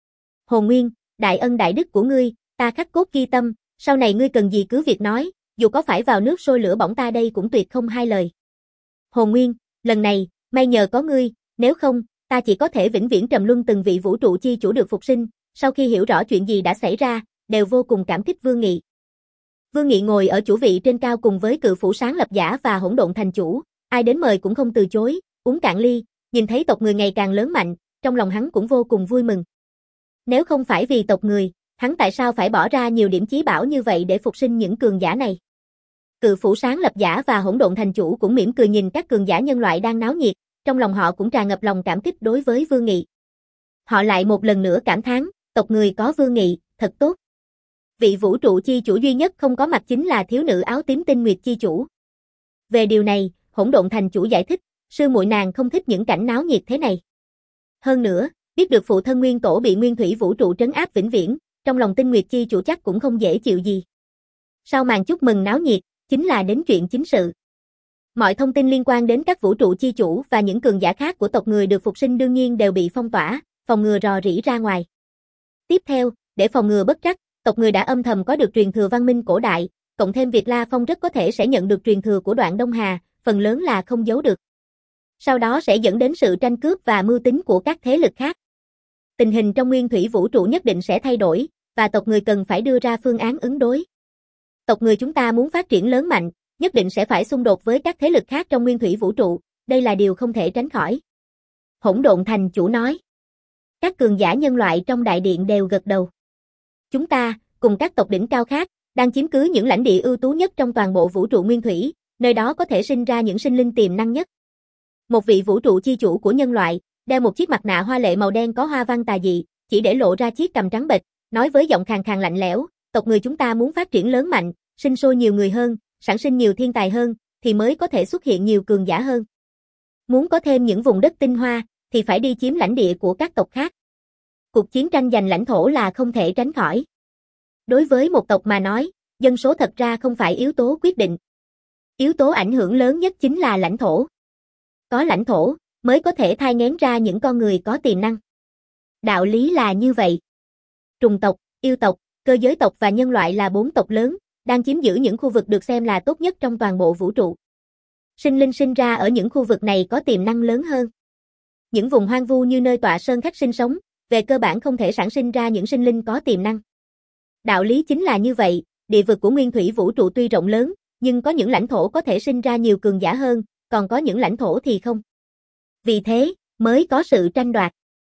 Hồn Nguyên, đại ân đại đức của ngươi, ta khắc cốt ghi tâm, sau này ngươi cần gì cứ việc nói, dù có phải vào nước sôi lửa bỏng ta đây cũng tuyệt không hai lời. Hồn Nguyên, lần này, may nhờ có ngươi, nếu không, ta chỉ có thể vĩnh viễn trầm luân. Từng vị vũ trụ chi chủ được phục sinh, sau khi hiểu rõ chuyện gì đã xảy ra, đều vô cùng cảm kích Vương Nghị. Vương Nghị ngồi ở chủ vị trên cao cùng với cự phủ sáng lập giả và hỗn độn thành chủ, ai đến mời cũng không từ chối, uống cạn ly, nhìn thấy tộc người ngày càng lớn mạnh, trong lòng hắn cũng vô cùng vui mừng. Nếu không phải vì tộc người, hắn tại sao phải bỏ ra nhiều điểm chí bảo như vậy để phục sinh những cường giả này? Cự phủ sáng lập giả và hỗn độn thành chủ cũng mỉm cười nhìn các cường giả nhân loại đang náo nhiệt, trong lòng họ cũng tràn ngập lòng cảm kích đối với Vương Nghị. Họ lại một lần nữa cảm thán, tộc người có Vương Nghị, thật tốt. Vị vũ trụ chi chủ duy nhất không có mặt chính là thiếu nữ áo tím Tinh Nguyệt chi chủ. Về điều này, Hỗn Độn Thành chủ giải thích, sư muội nàng không thích những cảnh náo nhiệt thế này. Hơn nữa, biết được phụ thân Nguyên Tổ bị Nguyên Thủy vũ trụ trấn áp vĩnh viễn, trong lòng Tinh Nguyệt chi chủ chắc cũng không dễ chịu gì. Sau màn chúc mừng náo nhiệt, chính là đến chuyện chính sự. Mọi thông tin liên quan đến các vũ trụ chi chủ và những cường giả khác của tộc người được phục sinh đương nhiên đều bị phong tỏa, phòng ngừa rò rỉ ra ngoài. Tiếp theo, để phòng ngừa bất trắc, tộc người đã âm thầm có được truyền thừa văn minh cổ đại, cộng thêm việc La Phong rất có thể sẽ nhận được truyền thừa của Đoạn Đông Hà, phần lớn là không giấu được. Sau đó sẽ dẫn đến sự tranh cướp và mưu tính của các thế lực khác. Tình hình trong Nguyên Thủy vũ trụ nhất định sẽ thay đổi, và tộc người cần phải đưa ra phương án ứng đối. Tộc người chúng ta muốn phát triển lớn mạnh, nhất định sẽ phải xung đột với các thế lực khác trong Nguyên Thủy vũ trụ, đây là điều không thể tránh khỏi. Hỗn Độn Thành chủ nói. Các cường giả nhân loại trong đại điện đều gật đầu. Chúng ta, cùng các tộc đỉnh cao khác, đang chiếm cứ những lãnh địa ưu tú nhất trong toàn bộ vũ trụ nguyên thủy, nơi đó có thể sinh ra những sinh linh tiềm năng nhất. Một vị vũ trụ chi chủ của nhân loại, đeo một chiếc mặt nạ hoa lệ màu đen có hoa văn tà dị, chỉ để lộ ra chiếc cằm trắng bệch, nói với giọng khàn khàn lạnh lẽo, tộc người chúng ta muốn phát triển lớn mạnh, sinh sôi nhiều người hơn, sản sinh nhiều thiên tài hơn, thì mới có thể xuất hiện nhiều cường giả hơn. Muốn có thêm những vùng đất tinh hoa, thì phải đi chiếm lãnh địa của các tộc khác. Cuộc chiến tranh giành lãnh thổ là không thể tránh khỏi. Đối với một tộc mà nói, dân số thật ra không phải yếu tố quyết định. Yếu tố ảnh hưởng lớn nhất chính là lãnh thổ. Có lãnh thổ, mới có thể thai nghén ra những con người có tiềm năng. Đạo lý là như vậy. Trùng tộc, yêu tộc, cơ giới tộc và nhân loại là bốn tộc lớn, đang chiếm giữ những khu vực được xem là tốt nhất trong toàn bộ vũ trụ. Sinh linh sinh ra ở những khu vực này có tiềm năng lớn hơn. Những vùng hoang vu như nơi tọa sơn khách sinh sống, về cơ bản không thể sản sinh ra những sinh linh có tiềm năng. Đạo lý chính là như vậy, địa vực của Nguyên Thủy vũ trụ tuy rộng lớn, nhưng có những lãnh thổ có thể sinh ra nhiều cường giả hơn, còn có những lãnh thổ thì không. Vì thế, mới có sự tranh đoạt.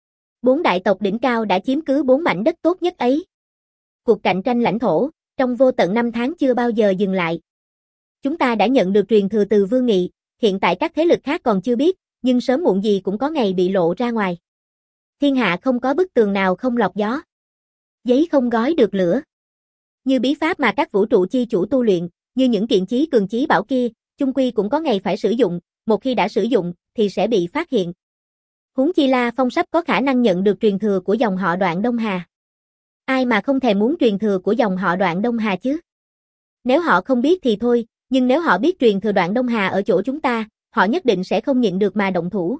Bốn đại tộc đỉnh cao đã chiếm cứ bốn mảnh đất tốt nhất ấy. Cuộc cạnh tranh lãnh thổ, trong vô tận năm tháng chưa bao giờ dừng lại. Chúng ta đã nhận được truyền thừa từ Vương Nghị, hiện tại các thế lực khác còn chưa biết, nhưng sớm muộn gì cũng có ngày bị lộ ra ngoài. Thiên hạ không có bức tường nào không lọt gió. Giấy không gói được lửa. Như bí pháp mà các vũ trụ chi chủ tu luyện, như những kiện chí cường chí bảo kia, chung quy cũng có ngày phải sử dụng, một khi đã sử dụng, thì sẽ bị phát hiện. Huống chi La Phong sắp có khả năng nhận được truyền thừa của dòng họ Đoạn Đông Hà. Ai mà không thèm muốn truyền thừa của dòng họ Đoạn Đông Hà chứ? Nếu họ không biết thì thôi, nhưng nếu họ biết truyền thừa Đoạn Đông Hà ở chỗ chúng ta, họ nhất định sẽ không nhịn được mà động thủ.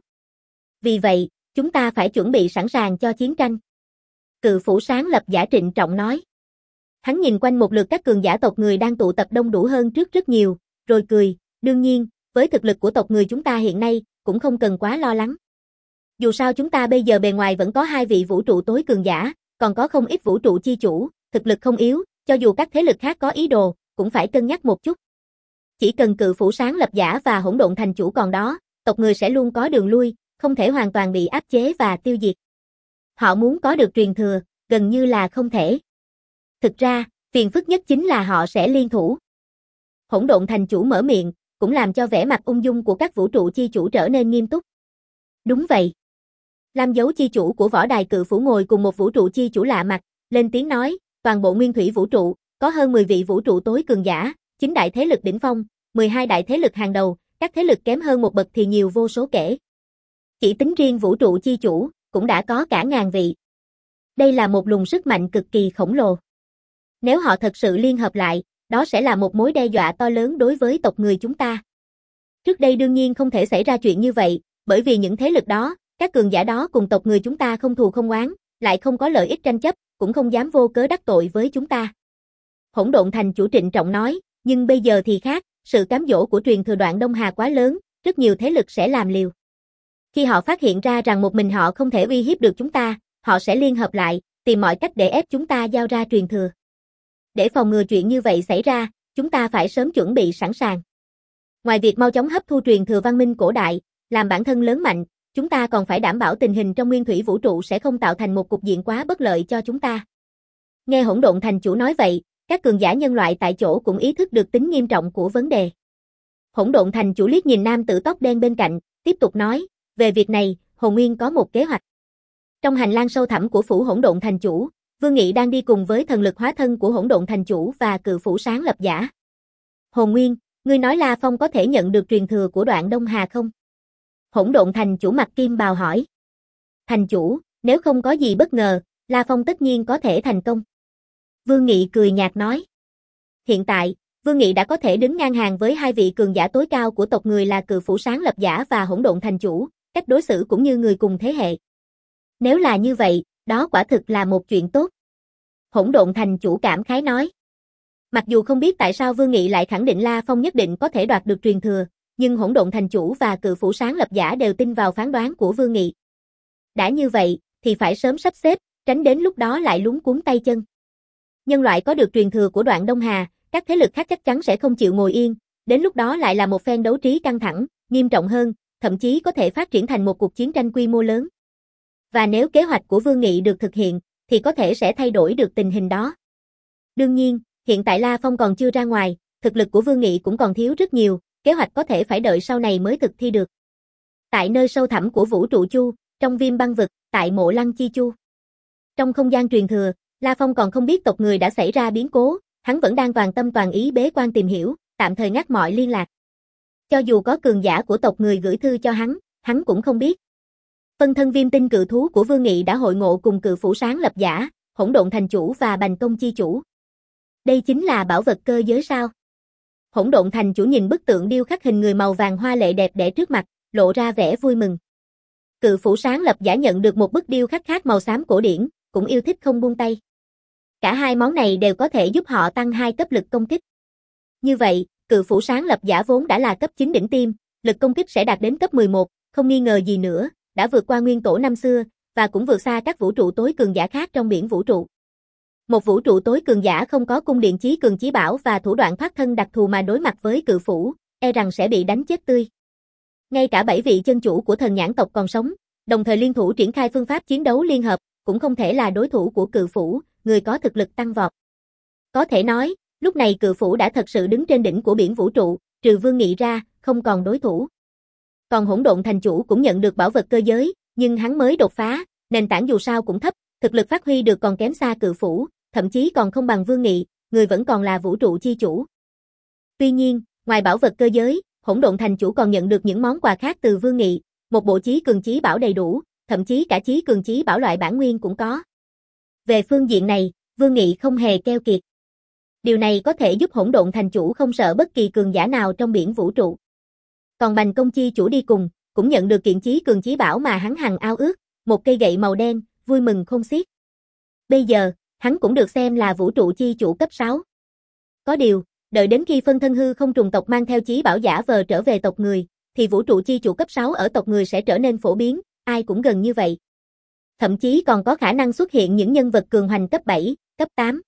Vì vậy, chúng ta phải chuẩn bị sẵn sàng cho chiến tranh. Cự phủ sáng lập giả trịnh trọng nói. Hắn nhìn quanh một lượt các cường giả tộc người đang tụ tập đông đủ hơn trước rất nhiều, rồi cười, đương nhiên, với thực lực của tộc người chúng ta hiện nay, cũng không cần quá lo lắng. Dù sao chúng ta bây giờ bề ngoài vẫn có hai vị vũ trụ tối cường giả, còn có không ít vũ trụ chi chủ, thực lực không yếu, cho dù các thế lực khác có ý đồ, cũng phải cân nhắc một chút. Chỉ cần cự phủ sáng lập giả và hỗn độn thành chủ còn đó, tộc người sẽ luôn có đường lui, không thể hoàn toàn bị áp chế và tiêu diệt. Họ muốn có được truyền thừa, gần như là không thể. Thực ra, phiền phức nhất chính là họ sẽ liên thủ. Hỗn độn thành chủ mở miệng, cũng làm cho vẻ mặt ung dung của các vũ trụ chi chủ trở nên nghiêm túc. Đúng vậy. Lam dấu chi chủ của võ đài cự phủ ngồi cùng một vũ trụ chi chủ lạ mặt, lên tiếng nói, toàn bộ nguyên thủy vũ trụ, có hơn mười vị vũ trụ tối cường giả, chín đại thế lực đỉnh phong, mười hai đại thế lực hàng đầu, các thế lực kém hơn một bậc thì nhiều vô số kể. Chỉ tính riêng vũ trụ chi chủ, cũng đã có cả ngàn vị. Đây là một luồng sức mạnh cực kỳ khổng lồ. Nếu họ thật sự liên hợp lại, đó sẽ là một mối đe dọa to lớn đối với tộc người chúng ta. Trước đây đương nhiên không thể xảy ra chuyện như vậy, bởi vì những thế lực đó, các cường giả đó cùng tộc người chúng ta không thù không oán, lại không có lợi ích tranh chấp, cũng không dám vô cớ đắc tội với chúng ta. Hỗn độn thành chủ trịnh trọng nói, nhưng bây giờ thì khác, sự cám dỗ của truyền thừa Đoạn Đông Hà quá lớn, rất nhiều thế lực sẽ làm liều. Khi họ phát hiện ra rằng một mình họ không thể uy hiếp được chúng ta, họ sẽ liên hợp lại, tìm mọi cách để ép chúng ta giao ra truyền thừa. Để phòng ngừa chuyện như vậy xảy ra, chúng ta phải sớm chuẩn bị sẵn sàng. Ngoài việc mau chóng hấp thu truyền thừa văn minh cổ đại, làm bản thân lớn mạnh, chúng ta còn phải đảm bảo tình hình trong nguyên thủy vũ trụ sẽ không tạo thành một cục diện quá bất lợi cho chúng ta. Nghe hỗn độn thành chủ nói vậy, các cường giả nhân loại tại chỗ cũng ý thức được tính nghiêm trọng của vấn đề. Hỗn độn thành chủ liếc nhìn nam tử tóc đen bên cạnh, tiếp tục nói, Về việc này, Hồ Nguyên có một kế hoạch. Trong hành lang sâu thẳm của phủ Hỗn Độn Thành Chủ, Vương Nghị đang đi cùng với thần lực hóa thân của Hỗn Độn Thành Chủ và cự phủ sáng lập giả. Hồ Nguyên, ngươi nói La Phong có thể nhận được truyền thừa của Đoạn Đông Hà không? Hỗn Độn Thành Chủ mặc kim bào hỏi. Thành Chủ, nếu không có gì bất ngờ, La Phong tất nhiên có thể thành công. Vương Nghị cười nhạt nói. Hiện tại, Vương Nghị đã có thể đứng ngang hàng với hai vị cường giả tối cao của tộc người là cự phủ sáng lập giả và Hỗn Độn Thành Chủ, cách đối xử cũng như người cùng thế hệ. Nếu là như vậy, đó quả thực là một chuyện tốt. Hỗn Độn Thành Chủ cảm khái nói. Mặc dù không biết tại sao Vương Nghị lại khẳng định La Phong nhất định có thể đoạt được truyền thừa, nhưng Hỗn Độn Thành Chủ và cự phủ sáng lập giả đều tin vào phán đoán của Vương Nghị. Đã như vậy, thì phải sớm sắp xếp, tránh đến lúc đó lại lúng cuống tay chân. Nhân loại có được truyền thừa của Đoạn Đông Hà, các thế lực khác chắc chắn sẽ không chịu ngồi yên, đến lúc đó lại là một phen đấu trí căng thẳng, nghiêm trọng hơn, thậm chí có thể phát triển thành một cuộc chiến tranh quy mô lớn. Và nếu kế hoạch của Vương Nghị được thực hiện, thì có thể sẽ thay đổi được tình hình đó. Đương nhiên, hiện tại La Phong còn chưa ra ngoài, thực lực của Vương Nghị cũng còn thiếu rất nhiều, kế hoạch có thể phải đợi sau này mới thực thi được. Tại nơi sâu thẳm của vũ trụ Chu, trong Viêm Băng Vực, tại mộ Lăng Chi Chu. Trong không gian truyền thừa, La Phong còn không biết tộc người đã xảy ra biến cố, hắn vẫn đang toàn tâm toàn ý bế quan tìm hiểu, tạm thời ngắt mọi liên lạc. Cho dù có cường giả của tộc người gửi thư cho hắn, hắn cũng không biết. Phân thân viêm tinh cự thú của Vương Nghị đã hội ngộ cùng cự phủ sáng lập giả, Hỗn Độn Thành Chủ và Bành Công Chi Chủ. Đây chính là bảo vật cơ giới sao? Hỗn Độn Thành Chủ nhìn bức tượng điêu khắc hình người màu vàng hoa lệ đẹp đẽ trước mặt, lộ ra vẻ vui mừng. Cự phủ sáng lập giả nhận được một bức điêu khắc khác màu xám cổ điển, cũng yêu thích không buông tay. Cả hai món này đều có thể giúp họ tăng hai cấp lực công kích. Như vậy, cự phủ sáng lập giả vốn đã là cấp chín đỉnh tiêm, lực công kích sẽ đạt đến cấp mười một, không nghi ngờ gì nữa, đã vượt qua nguyên tổ năm xưa, và cũng vượt xa các vũ trụ tối cường giả khác trong biển vũ trụ. Một vũ trụ tối cường giả không có cung điện chí cường chí bảo và thủ đoạn thoát thân đặc thù mà đối mặt với cự phủ, e rằng sẽ bị đánh chết tươi. Ngay cả bảy vị chân chủ của thần nhãn tộc còn sống, đồng thời liên thủ triển khai phương pháp chiến đấu liên hợp, cũng không thể là đối thủ của cự phủ, người có thực lực tăng vọt. Có thể nói, lúc này cự phủ đã thật sự đứng trên đỉnh của biển vũ trụ, trừ Vương Nghị ra, không còn đối thủ. Còn Hỗn Độn Thành Chủ cũng nhận được bảo vật cơ giới, nhưng hắn mới đột phá, nền tảng dù sao cũng thấp, thực lực phát huy được còn kém xa cự phủ, thậm chí còn không bằng Vương Nghị, người vẫn còn là vũ trụ chi chủ. Tuy nhiên, ngoài bảo vật cơ giới, Hỗn Độn Thành Chủ còn nhận được những món quà khác từ Vương Nghị, một bộ chí cường chí bảo đầy đủ, thậm chí cả chí cường chí bảo loại bản nguyên cũng có. Về phương diện này, Vương Nghị không hề keo kiệt. Điều này có thể giúp Hỗn Độn Thành Chủ không sợ bất kỳ cường giả nào trong biển vũ trụ. Còn Bành Công Chi Chủ đi cùng, cũng nhận được kiện chí cường chí bảo mà hắn hằng ao ước, một cây gậy màu đen, vui mừng khôn xiết. Bây giờ, hắn cũng được xem là vũ trụ chi chủ cấp sáu. Có điều, đợi đến khi phân thân hư không trùng tộc mang theo chí bảo giả vờ trở về tộc người, thì vũ trụ chi chủ cấp sáu ở tộc người sẽ trở nên phổ biến, ai cũng gần như vậy. Thậm chí còn có khả năng xuất hiện những nhân vật cường hoành cấp bảy, cấp tám.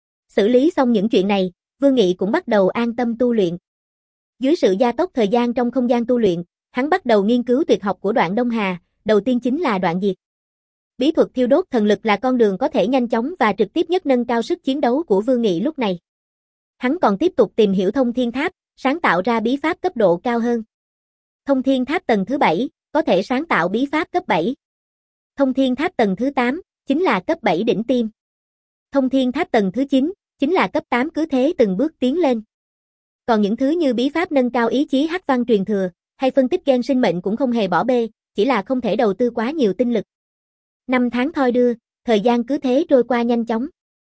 Xử lý xong những chuyện này, Vương Nghị cũng bắt đầu an tâm tu luyện. Dưới sự gia tốc thời gian trong không gian tu luyện, hắn bắt đầu nghiên cứu tuyệt học của Đoạn Đông Hà, đầu tiên chính là Đoạn Diệt. Bí thuật thiêu đốt thần lực là con đường có thể nhanh chóng và trực tiếp nhất nâng cao sức chiến đấu của Vương Nghị lúc này. Hắn còn tiếp tục tìm hiểu Thông Thiên Tháp, sáng tạo ra bí pháp cấp độ cao hơn. Thông Thiên Tháp tầng thứ bảy, có thể sáng tạo bí pháp cấp bảy. Thông Thiên Tháp tầng thứ tám, chính là cấp bảy đỉnh tiêm. Thông Thiên Tháp tầng thứ chín, chính là cấp tám, cứ thế từng bước tiến lên. Còn những thứ như bí pháp nâng cao ý chí hắc văn truyền thừa, hay phân tích gen sinh mệnh cũng không hề bỏ bê, chỉ là không thể đầu tư quá nhiều tinh lực. Năm tháng thoi đưa, thời gian cứ thế trôi qua nhanh chóng.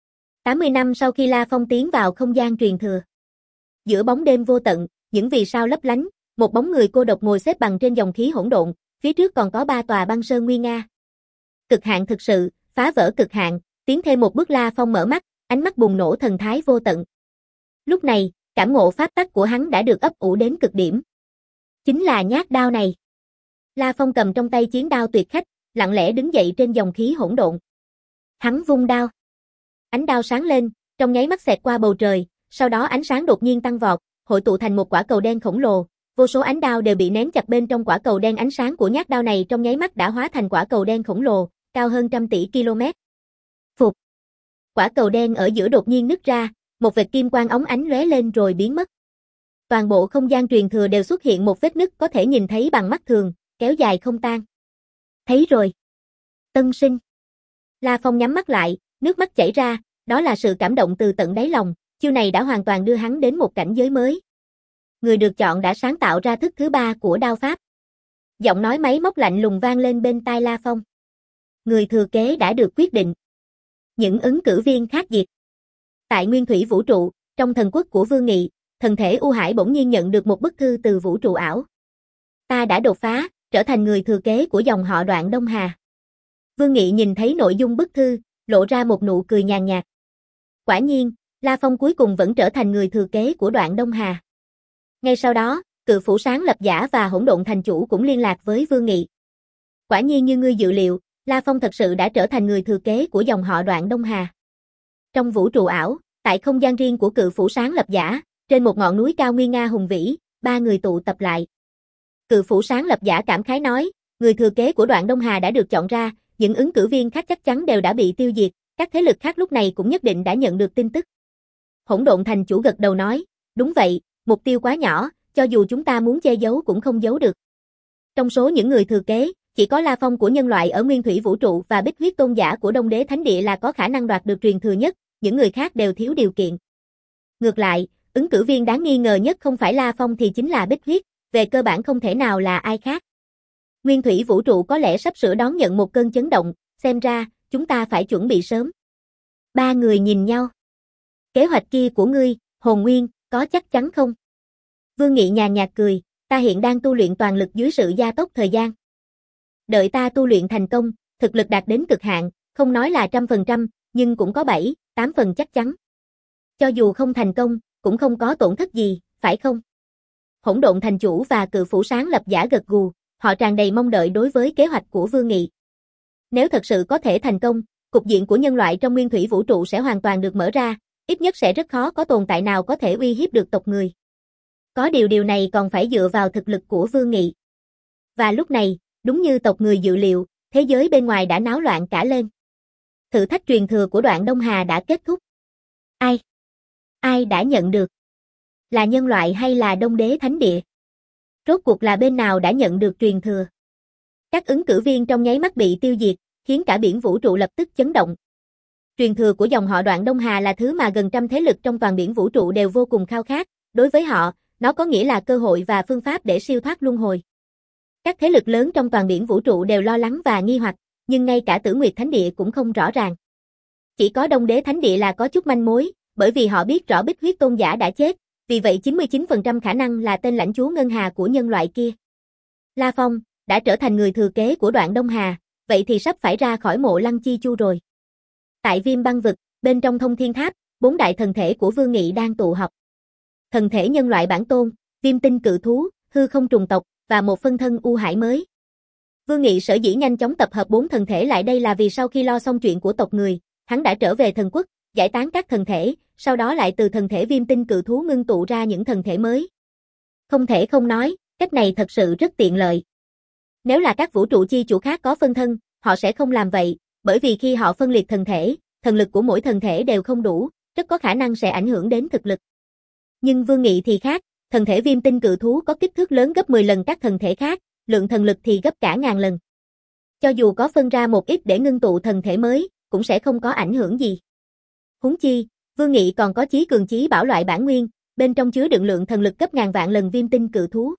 tám mươi năm sau khi La Phong tiến vào không gian truyền thừa. Giữa bóng đêm vô tận, những vì sao lấp lánh, một bóng người cô độc ngồi xếp bằng trên dòng khí hỗn độn, phía trước còn có ba tòa băng sơn nguy nga. Cực hạn thực sự, phá vỡ cực hạn, tiến thêm một bước La Phong mở mắt, ánh mắt bùng nổ thần thái vô tận. Lúc này, cảm ngộ pháp tắc của hắn đã được ấp ủ đến cực điểm. Chính là nhát đao này. La Phong cầm trong tay chiến đao tuyệt khách, lặng lẽ đứng dậy trên dòng khí hỗn độn. Hắn vung đao. Ánh đao sáng lên, trong nháy mắt xẹt qua bầu trời, sau đó ánh sáng đột nhiên tăng vọt, hội tụ thành một quả cầu đen khổng lồ, vô số ánh đao đều bị nén chặt bên trong quả cầu đen, ánh sáng của nhát đao này trong nháy mắt đã hóa thành quả cầu đen khổng lồ, cao hơn trăm tỷ km. Phục. Quả cầu đen ở giữa đột nhiên nứt ra, một vệt kim quang óng ánh lóe lên rồi biến mất. Toàn bộ không gian truyền thừa đều xuất hiện một vết nứt có thể nhìn thấy bằng mắt thường, kéo dài không tan. Thấy rồi. Tân sinh. La Phong nhắm mắt lại, nước mắt chảy ra, đó là sự cảm động từ tận đáy lòng, chiêu này đã hoàn toàn đưa hắn đến một cảnh giới mới. Người được chọn đã sáng tạo ra thức thứ ba của đao pháp. Giọng nói máy móc lạnh lùng vang lên bên tai La Phong. Người thừa kế đã được quyết định. Những ứng cử viên khác diệt. Tại nguyên thủy vũ trụ, trong thần quốc của Vương Nghị, thần thể U Hải bỗng nhiên nhận được một bức thư từ vũ trụ ảo. Ta đã đột phá, trở thành người thừa kế của dòng họ Đoạn Đông Hà. Vương Nghị nhìn thấy nội dung bức thư, lộ ra một nụ cười nhàn nhạt. Quả nhiên, La Phong cuối cùng vẫn trở thành người thừa kế của Đoạn Đông Hà. Ngay sau đó, Cự Phủ Sáng Lập Giả và Hỗn Độn Thành Chủ cũng liên lạc với Vương Nghị. Quả nhiên như ngươi dự liệu, La Phong thật sự đã trở thành người thừa kế của dòng họ Đoạn Đông Hà. Trong vũ trụ ảo, tại không gian riêng của Cự Phủ Sáng Lập Giả, trên một ngọn núi cao nguy nga hùng vĩ, ba người tụ tập lại. Cự Phủ Sáng Lập Giả cảm khái nói, người thừa kế của Đoạn Đông Hà đã được chọn ra, những ứng cử viên khác chắc chắn đều đã bị tiêu diệt, các thế lực khác lúc này cũng nhất định đã nhận được tin tức. Hỗn Độn Thành Chủ gật đầu nói, đúng vậy, mục tiêu quá nhỏ, cho dù chúng ta muốn che giấu cũng không giấu được. Trong số những người thừa kế, chỉ có La Phong của nhân loại ở nguyên thủy vũ trụ và Bích Huyết Tôn giả của Đông Đế Thánh Địa là có khả năng đoạt được truyền thừa nhất, những người khác đều thiếu điều kiện. Ngược lại, ứng cử viên đáng nghi ngờ nhất không phải La Phong thì chính là Bích Huyết, về cơ bản không thể nào là ai khác. Nguyên thủy vũ trụ có lẽ sắp sửa đón nhận một cơn chấn động, xem ra, chúng ta phải chuẩn bị sớm. Ba người nhìn nhau. Kế hoạch kia của ngươi, Hồn Nguyên, có chắc chắn không? Vương Nghị nhàn nhạt cười, ta hiện đang tu luyện toàn lực dưới sự gia tốc thời gian. Đợi ta tu luyện thành công, thực lực đạt đến cực hạn, không nói là trăm phần trăm, nhưng cũng có bảy, tám phần chắc chắn. Cho dù không thành công, cũng không có tổn thất gì, phải không? Hỗn Độn Thành Chủ và Cự Phủ Sáng Lập Giả gật gù, họ tràn đầy mong đợi đối với kế hoạch của Vương Nghị. Nếu thật sự có thể thành công, cục diện của nhân loại trong nguyên thủy vũ trụ sẽ hoàn toàn được mở ra, ít nhất sẽ rất khó có tồn tại nào có thể uy hiếp được tộc người. Có điều điều này còn phải dựa vào thực lực của Vương Nghị. Và lúc này, đúng như tộc người dự liệu, thế giới bên ngoài đã náo loạn cả lên. Thử thách truyền thừa của Đoạn Đông Hà đã kết thúc. Ai? Ai đã nhận được? Là nhân loại hay là Đông Đế Thánh Địa? Rốt cuộc là bên nào đã nhận được truyền thừa? Các ứng cử viên trong nháy mắt bị tiêu diệt, khiến cả biển vũ trụ lập tức chấn động. Truyền thừa của dòng họ Đoạn Đông Hà là thứ mà gần trăm thế lực trong toàn biển vũ trụ đều vô cùng khao khát, đối với họ, nó có nghĩa là cơ hội và phương pháp để siêu thoát luân hồi. Các thế lực lớn trong toàn biển vũ trụ đều lo lắng và nghi hoặc, nhưng ngay cả Tử Nguyệt Thánh Địa cũng không rõ ràng. Chỉ có Đông Đế Thánh Địa là có chút manh mối, bởi vì họ biết rõ Bích Huyết Tôn giả đã chết, vì vậy chín mươi chín phần trăm khả năng là tên lãnh chúa Ngân Hà của nhân loại kia. La Phong đã trở thành người thừa kế của Đoạn Đông Hà, vậy thì sắp phải ra khỏi mộ Lăng Chi Chu rồi. Tại Viêm Băng Vực, bên trong Thông Thiên Tháp, bốn đại thần thể của Vương Nghị đang tụ họp. Thần thể nhân loại bản tôn, Viêm Tinh Cự Thú, Hư Không Trùng Tộc và một phân thân U Hải mới. Vương Nghị sở dĩ nhanh chóng tập hợp bốn thần thể lại đây là vì sau khi lo xong chuyện của tộc người, hắn đã trở về thần quốc, giải tán các thần thể, sau đó lại từ thần thể Viêm Tinh Cự Thú ngưng tụ ra những thần thể mới. Không thể không nói, cách này thật sự rất tiện lợi. Nếu là các vũ trụ chi chủ khác có phân thân, họ sẽ không làm vậy, bởi vì khi họ phân liệt thần thể, thần lực của mỗi thần thể đều không đủ, rất có khả năng sẽ ảnh hưởng đến thực lực. Nhưng Vương Nghị thì khác, thần thể Viêm Tinh Cự Thú có kích thước lớn gấp mười lần các thần thể khác, lượng thần lực thì gấp cả ngàn lần. Cho dù có phân ra một ít để ngưng tụ thần thể mới, cũng sẽ không có ảnh hưởng gì. Huống chi, Vương Nghị còn có chí cường chí bảo loại bản nguyên, bên trong chứa đựng lượng thần lực gấp ngàn vạn lần Viêm Tinh Cự Thú.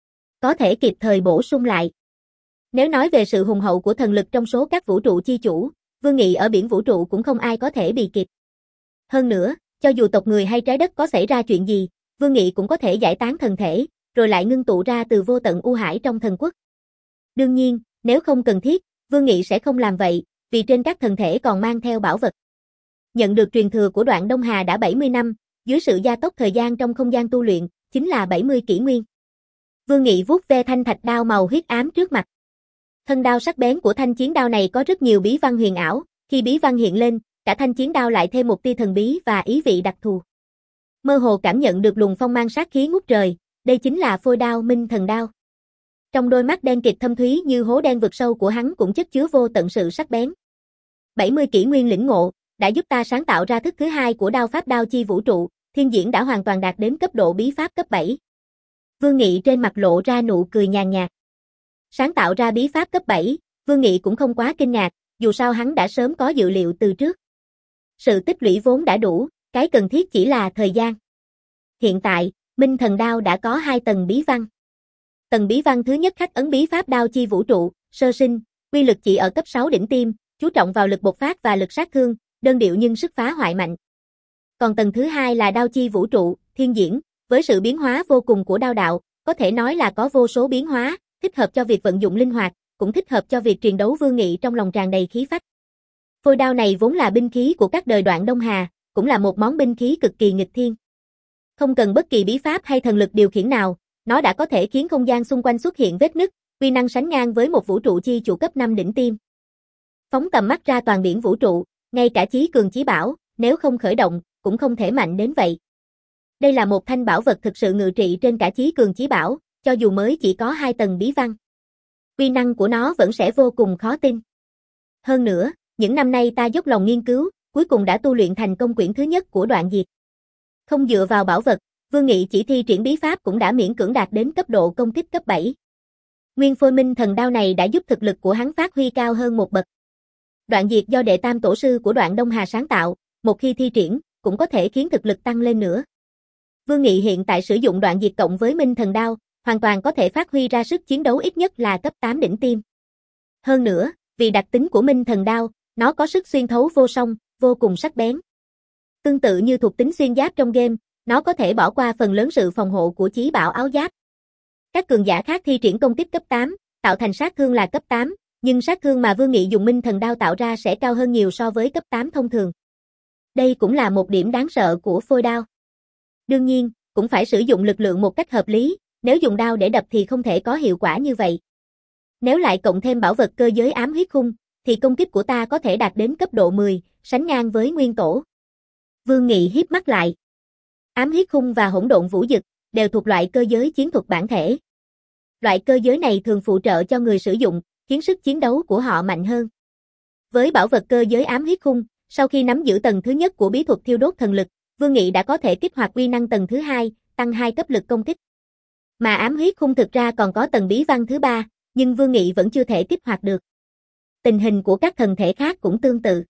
Có thể kịp thời bổ sung lại. Nếu nói về sự hùng hậu của thần lực trong số các vũ trụ chi chủ, Vương Nghị ở biển vũ trụ cũng không ai có thể bì kịp. Hơn nữa, cho dù tộc người hay trái đất có xảy ra chuyện gì, Vương Nghị cũng có thể giải tán thần thể, rồi lại ngưng tụ ra từ vô tận U Hải trong thần quốc. Đương nhiên, nếu không cần thiết, Vương Nghị sẽ không làm vậy, vì trên các thần thể còn mang theo bảo vật. Nhận được truyền thừa của Đoạn Đông Hà đã bảy mươi năm, dưới sự gia tốc thời gian trong không gian tu luyện, chính là bảy mươi kỷ nguyên. Vương Nghị vuốt ve thanh thạch đao màu huyết ám trước mặt. Thân đao sắc bén của thanh chiến đao này có rất nhiều bí văn huyền ảo, khi bí văn hiện lên, cả thanh chiến đao lại thêm một tia thần bí và ý vị đặc thù. Mơ hồ cảm nhận được luồng phong mang sát khí ngút trời, đây chính là Phôi Đao Minh Thần Đao. Trong đôi mắt đen kịt thâm thúy như hố đen vực sâu của hắn cũng chất chứa vô tận sự sắc bén. bảy mươi kỷ nguyên lĩnh ngộ đã giúp ta sáng tạo ra thức thứ hai của đao pháp đao chi vũ trụ, thiên diễn đã hoàn toàn đạt đến cấp độ bí pháp cấp bảy. Vương Nghị trên mặt lộ ra nụ cười nhàn nhạt. Sáng tạo ra bí pháp cấp bảy, Vương Nghị cũng không quá kinh ngạc, dù sao hắn đã sớm có dự liệu từ trước. Sự tích lũy vốn đã đủ, cái cần thiết chỉ là thời gian. Hiện tại, Minh Thần Đao đã có hai tầng bí văn. Tầng bí văn thứ nhất khắc ấn bí pháp đao chi vũ trụ, sơ sinh, quy lực chỉ ở cấp sáu đỉnh tiêm, chú trọng vào lực bộc phát và lực sát thương, đơn điệu nhưng sức phá hoại mạnh. Còn tầng thứ hai là đao chi vũ trụ, thiên diễn, với sự biến hóa vô cùng của đao đạo, có thể nói là có vô số biến hóa, thích hợp cho việc vận dụng linh hoạt, cũng thích hợp cho việc truyền đấu Vương Nghị trong lòng tràn đầy khí phách. Phôi đao này vốn là binh khí của các đời Đoạn Đông Hà, cũng là một món binh khí cực kỳ nghịch thiên. Không cần bất kỳ bí pháp hay thần lực điều khiển nào, nó đã có thể khiến không gian xung quanh xuất hiện vết nứt, uy năng sánh ngang với một vũ trụ chi chủ cấp năm đỉnh tiêm. Phóng tầm mắt ra toàn biển vũ trụ, ngay cả chí cường chí bảo, nếu không khởi động, cũng không thể mạnh đến vậy. Đây là một thanh bảo vật thực sự ngự trị trên cả chí cường chí bảo, cho dù mới chỉ có hai tầng bí văn. Uy năng của nó vẫn sẽ vô cùng khó tin. Hơn nữa, những năm nay ta dốc lòng nghiên cứu, cuối cùng đã tu luyện thành công quyển thứ nhất của Đoạn Diệt. Không dựa vào bảo vật, Vương Nghị chỉ thi triển bí pháp cũng đã miễn cưỡng đạt đến cấp độ công kích cấp bảy. Nguyên phôi minh thần đao này đã giúp thực lực của hắn phát huy cao hơn một bậc. Đoạn Diệt do đệ tam tổ sư của Đoạn Đông Hà sáng tạo, một khi thi triển, cũng có thể khiến thực lực tăng lên nữa. Vương Nghị hiện tại sử dụng Đoạn Diệt cộng với minh thần đao, hoàn toàn có thể phát huy ra sức chiến đấu ít nhất là cấp tám đỉnh tiêm. Hơn nữa, vì đặc tính của minh thần đao, nó có sức xuyên thấu vô song, vô cùng sắc bén. Tương tự như thuộc tính xuyên giáp trong game, nó có thể bỏ qua phần lớn sự phòng hộ của chí bảo áo giáp. Các cường giả khác thi triển công kích cấp tám, tạo thành sát thương là cấp tám, nhưng sát thương mà Vương Nghị dùng minh thần đao tạo ra sẽ cao hơn nhiều so với cấp tám thông thường. Đây cũng là một điểm đáng sợ của phôi đao. Đương nhiên, cũng phải sử dụng lực lượng một cách hợp lý, nếu dùng đao để đập thì không thể có hiệu quả như vậy. Nếu lại cộng thêm bảo vật cơ giới ám huyết khung, thì công kích của ta có thể đạt đến cấp độ mười, sánh ngang với nguyên tổ. Vương Nghị híp mắt lại. Ám huyết khung và hỗn độn vũ dực đều thuộc loại cơ giới chiến thuật bản thể. Loại cơ giới này thường phụ trợ cho người sử dụng, khiến sức chiến đấu của họ mạnh hơn. Với bảo vật cơ giới ám huyết khung, sau khi nắm giữ tầng thứ nhất của bí thuật thiêu đốt thần lực, Vương Nghị đã có thể kích hoạt uy năng tầng thứ hai, tăng hai cấp lực công kích. Mà ám huyết khung thực ra còn có tầng bí văn thứ ba, nhưng Vương Nghị vẫn chưa thể kích hoạt được. Tình hình của các thần thể khác cũng tương tự.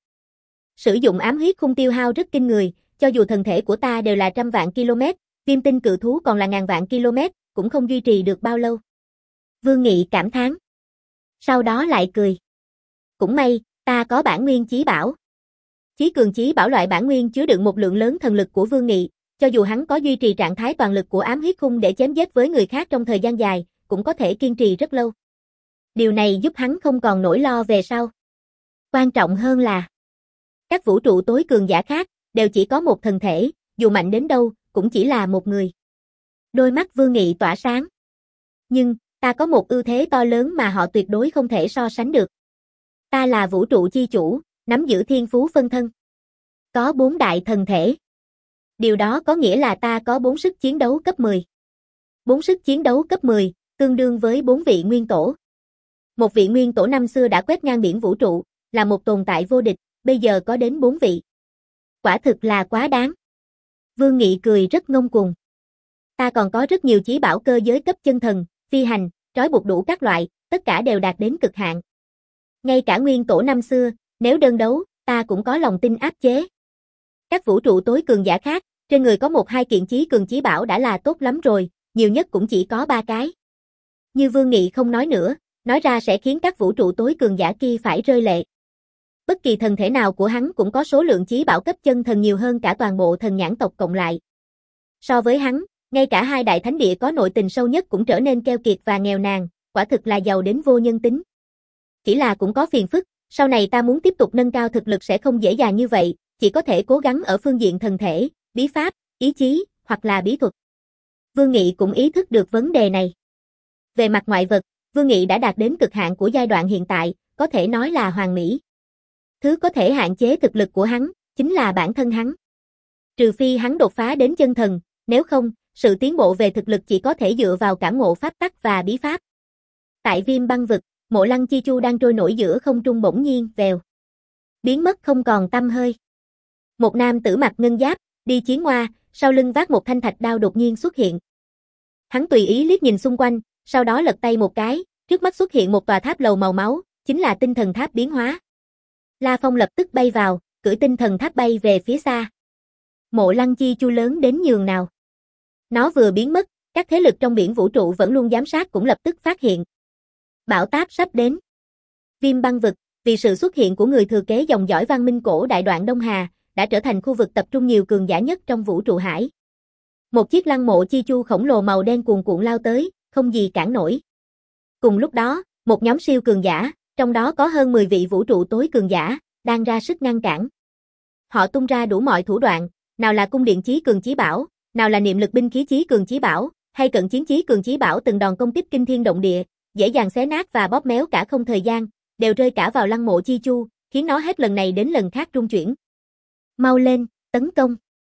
Sử dụng ám huyết khung tiêu hao rất kinh người, cho dù thần thể của ta đều là trăm vạn km, viêm tinh cự thú còn là ngàn vạn km, cũng không duy trì được bao lâu. Vương Nghị cảm thán. Sau đó lại cười. Cũng may, ta có bản nguyên chí bảo. Chí cường chí bảo loại bản nguyên chứa đựng một lượng lớn thần lực của Vương Nghị, cho dù hắn có duy trì trạng thái toàn lực của ám huyết khung để chém giết với người khác trong thời gian dài, cũng có thể kiên trì rất lâu. Điều này giúp hắn không còn nỗi lo về sau. Quan trọng hơn là, các vũ trụ tối cường giả khác, đều chỉ có một thần thể, dù mạnh đến đâu, cũng chỉ là một người. Đôi mắt Vương Nghị tỏa sáng. Nhưng, ta có một ưu thế to lớn mà họ tuyệt đối không thể so sánh được. Ta là vũ trụ chi chủ, nắm giữ thiên phú phân thân. Có bốn đại thần thể. Điều đó có nghĩa là ta có bốn sức chiến đấu cấp mười. Bốn sức chiến đấu cấp mười, tương đương với bốn vị nguyên tổ. Một vị nguyên tổ năm xưa đã quét ngang biển vũ trụ, là một tồn tại vô địch, bây giờ có đến bốn vị. Quả thực là quá đáng. Vương Nghị cười rất ngông cuồng. Ta còn có rất nhiều chí bảo cơ giới cấp chân thần, phi hành, trói buộc đủ các loại, tất cả đều đạt đến cực hạn. Ngay cả nguyên tổ năm xưa, nếu đơn đấu, ta cũng có lòng tin áp chế. Các vũ trụ tối cường giả khác, trên người có một hai kiện chí cường chí bảo đã là tốt lắm rồi, nhiều nhất cũng chỉ có ba cái. Như Vương Nghị không nói nữa, nói ra sẽ khiến các vũ trụ tối cường giả kia phải rơi lệ. Bất kỳ thần thể nào của hắn cũng có số lượng chí bảo cấp chân thần nhiều hơn cả toàn bộ thần nhãn tộc cộng lại. So với hắn, ngay cả hai đại thánh địa có nội tình sâu nhất cũng trở nên keo kiệt và nghèo nàn, quả thực là giàu đến vô nhân tính. Chỉ là cũng có phiền phức, sau này ta muốn tiếp tục nâng cao thực lực sẽ không dễ dàng như vậy, chỉ có thể cố gắng ở phương diện thần thể, bí pháp, ý chí, hoặc là bí thuật. Vương Nghị cũng ý thức được vấn đề này. Về mặt ngoại vật, Vương Nghị đã đạt đến cực hạn của giai đoạn hiện tại, có thể nói là hoàn mỹ. Thứ có thể hạn chế thực lực của hắn, chính là bản thân hắn. Trừ phi hắn đột phá đến chân thần, nếu không, sự tiến bộ về thực lực chỉ có thể dựa vào cảm ngộ pháp tắc và bí pháp. Tại Viêm Băng Vực, Mộ Lăng Chi Chu đang trôi nổi giữa không trung bỗng nhiên, vèo. Biến mất không còn tăm hơi. Một nam tử mặc ngân giáp, đi chiến ngoa, sau lưng vác một thanh thạch đao đột nhiên xuất hiện. Hắn tùy ý liếc nhìn xung quanh, sau đó lật tay một cái, Trước mắt xuất hiện một tòa tháp lầu màu máu, chính là tinh thần tháp biến hóa. La Phong lập tức bay vào, cưỡi tinh thần tháp bay về phía xa. Mộ Lăng Chi Chu lớn đến nhường nào. Nó vừa biến mất, các thế lực trong biển vũ trụ vẫn luôn giám sát cũng lập tức phát hiện. Bão táp sắp đến. Viêm băng vực, vì sự xuất hiện của người thừa kế dòng dõi văn minh cổ đại đoạn Đông Hà, đã trở thành khu vực tập trung nhiều cường giả nhất trong vũ trụ hải. Một chiếc lăng mộ chi chu khổng lồ màu đen cuồn cuộn lao tới, không gì cản nổi. Cùng lúc đó, một nhóm siêu cường giả, trong đó có hơn mười vị vũ trụ tối cường giả, đang ra sức ngăn cản. Họ tung ra đủ mọi thủ đoạn, nào là cung điện chí cường chí bảo, nào là niệm lực binh khí chí cường chí bảo, hay cận chiến chí cường chí bảo từng đòn công kích kinh thiên động địa, dễ dàng xé nát và bóp méo cả không thời gian, đều rơi cả vào lăng mộ chi chu, khiến nó hết lần này đến lần khác rung chuyển. Mau lên, tấn công.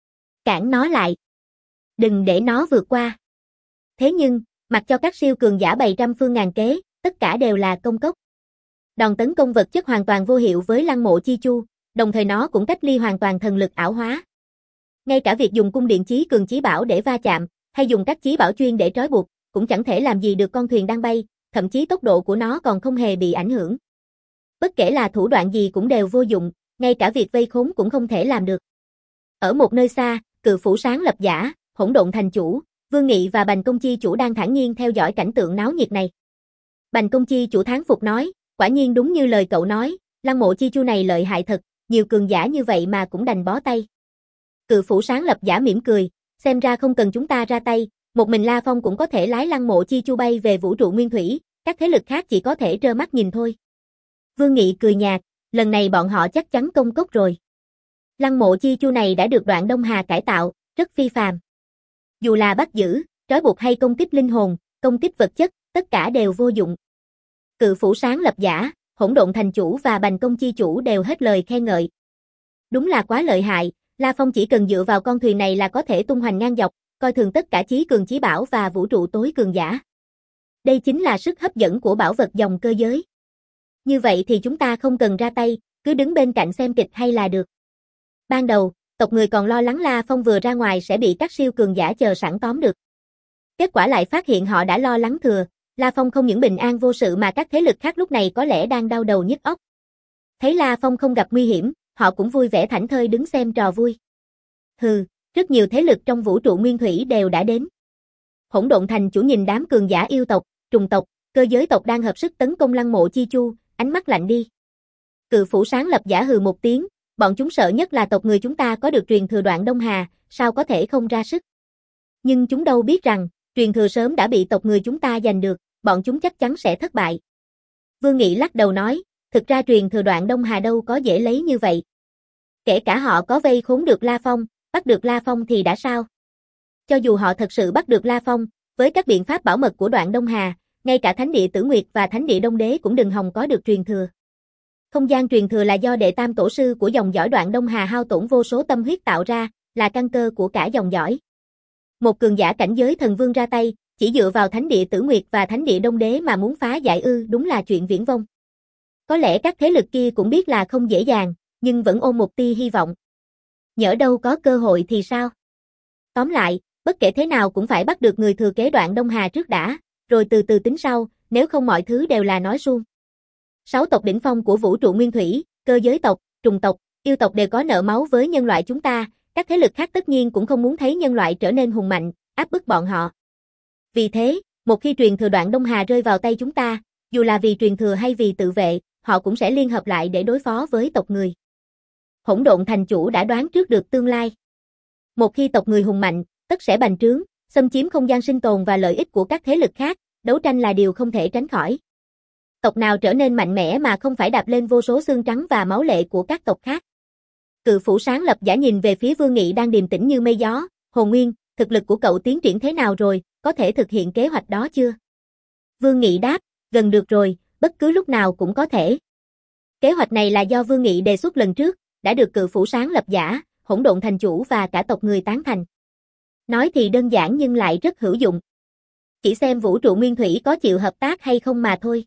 Cản nó lại. Đừng để nó vượt qua. Thế nhưng, mặc cho các siêu cường giả bày trăm phương ngàn kế, tất cả đều là công cốc. Đòn tấn công vật chất hoàn toàn vô hiệu với lăng mộ chi chu, đồng thời nó cũng cách ly hoàn toàn thần lực ảo hóa. Ngay cả việc dùng cung điện chí cường chí bảo để va chạm, hay dùng các chí bảo chuyên để trói buộc, cũng chẳng thể làm gì được con thuyền đang bay, thậm chí tốc độ của nó còn không hề bị ảnh hưởng. Bất kể là thủ đoạn gì cũng đều vô dụng, ngay cả việc vây khốn cũng không thể làm được. Ở một nơi xa, Cự Phủ Sáng Lập Giả, Hỗn Độn Thành Chủ, Vương Nghị và Bành Công Chi Chủ đang thản nhiên theo dõi cảnh tượng náo nhiệt này. Bành Công Chi Chủ thán phục nói, quả nhiên đúng như lời cậu nói, lăng mộ chi chu này lợi hại thật, nhiều cường giả như vậy mà cũng đành bó tay. Cự Phủ Sáng Lập Giả mỉm cười, xem ra không cần chúng ta ra tay, một mình La Phong cũng có thể lái lăng mộ chi chu bay về vũ trụ nguyên thủy, các thế lực khác chỉ có thể trơ mắt nhìn thôi. Vương Nghị cười nhạt, lần này bọn họ chắc chắn công cốc rồi. Lăng mộ chi chu này đã được Đoạn Đông Hà cải tạo, rất phi phàm. Dù là bắt giữ, trói buộc hay công kích linh hồn, công kích vật chất, tất cả đều vô dụng. Cự Phủ Sáng Lập Giả, Hỗn Độn Thành Chủ và Bành Công Chi Chủ đều hết lời khen ngợi. Đúng là quá lợi hại, La Phong chỉ cần dựa vào con thuyền này là có thể tung hoành ngang dọc, coi thường tất cả chí cường chí bảo và vũ trụ tối cường giả. Đây chính là sức hấp dẫn của bảo vật dòng cơ giới. Như vậy thì chúng ta không cần ra tay, cứ đứng bên cạnh xem kịch hay là được. Ban đầu, tộc người còn lo lắng La Phong vừa ra ngoài sẽ bị các siêu cường giả chờ sẵn tóm được. Kết quả lại phát hiện họ đã lo lắng thừa, La Phong không những bình an vô sự mà các thế lực khác lúc này có lẽ đang đau đầu nhức óc. Thấy La Phong không gặp nguy hiểm, họ cũng vui vẻ thảnh thơi đứng xem trò vui. Hừ, rất nhiều thế lực trong vũ trụ nguyên thủy đều đã đến. Hỗn Độn Thành Chủ nhìn đám cường giả yêu tộc, trùng tộc, cơ giới tộc đang hợp sức tấn công lăng mộ chi chu, ánh mắt lạnh đi. Cự Phủ Sáng Lập Giả hừ một tiếng, bọn chúng sợ nhất là tộc người chúng ta có được truyền thừa Đoạn Đông Hà, sao có thể không ra sức. Nhưng chúng đâu biết rằng, truyền thừa sớm đã bị tộc người chúng ta giành được, bọn chúng chắc chắn sẽ thất bại. Vương Nghị lắc đầu nói, thực ra truyền thừa Đoạn Đông Hà đâu có dễ lấy như vậy. Kể cả họ có vây khốn được La Phong, bắt được La Phong thì đã sao? Cho dù họ thật sự bắt được La Phong, với các biện pháp bảo mật của Đoạn Đông Hà, ngay cả Thánh địa Tử Nguyệt và Thánh địa Đông Đế cũng đừng hòng có được truyền thừa. Không gian truyền thừa là do đệ tam tổ sư của dòng dõi Đoạn Đông Hà hao tổn vô số tâm huyết tạo ra, là căn cơ của cả dòng dõi. Một cường giả cảnh giới thần vương ra tay, chỉ dựa vào Thánh địa Tử Nguyệt và Thánh địa Đông Đế mà muốn phá giải ư, đúng là chuyện viển vông. Có lẽ các thế lực kia cũng biết là không dễ dàng, nhưng vẫn ôm một tia hy vọng. Nhỡ đâu có cơ hội thì sao? Tóm lại, bất kể thế nào cũng phải bắt được người thừa kế Đoạn Đông Hà trước đã, rồi từ từ tính sau, nếu không mọi thứ đều là nói suông. Sáu tộc đỉnh phong của vũ trụ nguyên thủy, cơ giới tộc, trùng tộc, yêu tộc đều có nợ máu với nhân loại chúng ta, các thế lực khác tất nhiên cũng không muốn thấy nhân loại trở nên hùng mạnh, áp bức bọn họ. Vì thế, một khi truyền thừa Đoạn Đông Hà rơi vào tay chúng ta, dù là vì truyền thừa hay vì tự vệ, họ cũng sẽ liên hợp lại để đối phó với tộc người. Hỗn Độn Thành Chủ đã đoán trước được tương lai. Một khi tộc người hùng mạnh, tất sẽ bành trướng, xâm chiếm không gian sinh tồn và lợi ích của các thế lực khác, đấu tranh là điều không thể tránh khỏi. Tộc nào trở nên mạnh mẽ mà không phải đạp lên vô số xương trắng và máu lệ của các tộc khác. Cự Phủ Sáng Lập Giả nhìn về phía Vương Nghị đang điềm tĩnh như mây gió, Hồn Nguyên, thực lực của cậu tiến triển thế nào rồi, có thể thực hiện kế hoạch đó chưa? Vương Nghị đáp, gần được rồi, bất cứ lúc nào cũng có thể. Kế hoạch này là do Vương Nghị đề xuất lần trước, đã được Cự Phủ Sáng Lập Giả, Hỗn Độn Thành Chủ và cả tộc người tán thành. Nói thì đơn giản nhưng lại rất hữu dụng. Chỉ xem vũ trụ nguyên thủy có chịu hợp tác hay không mà thôi.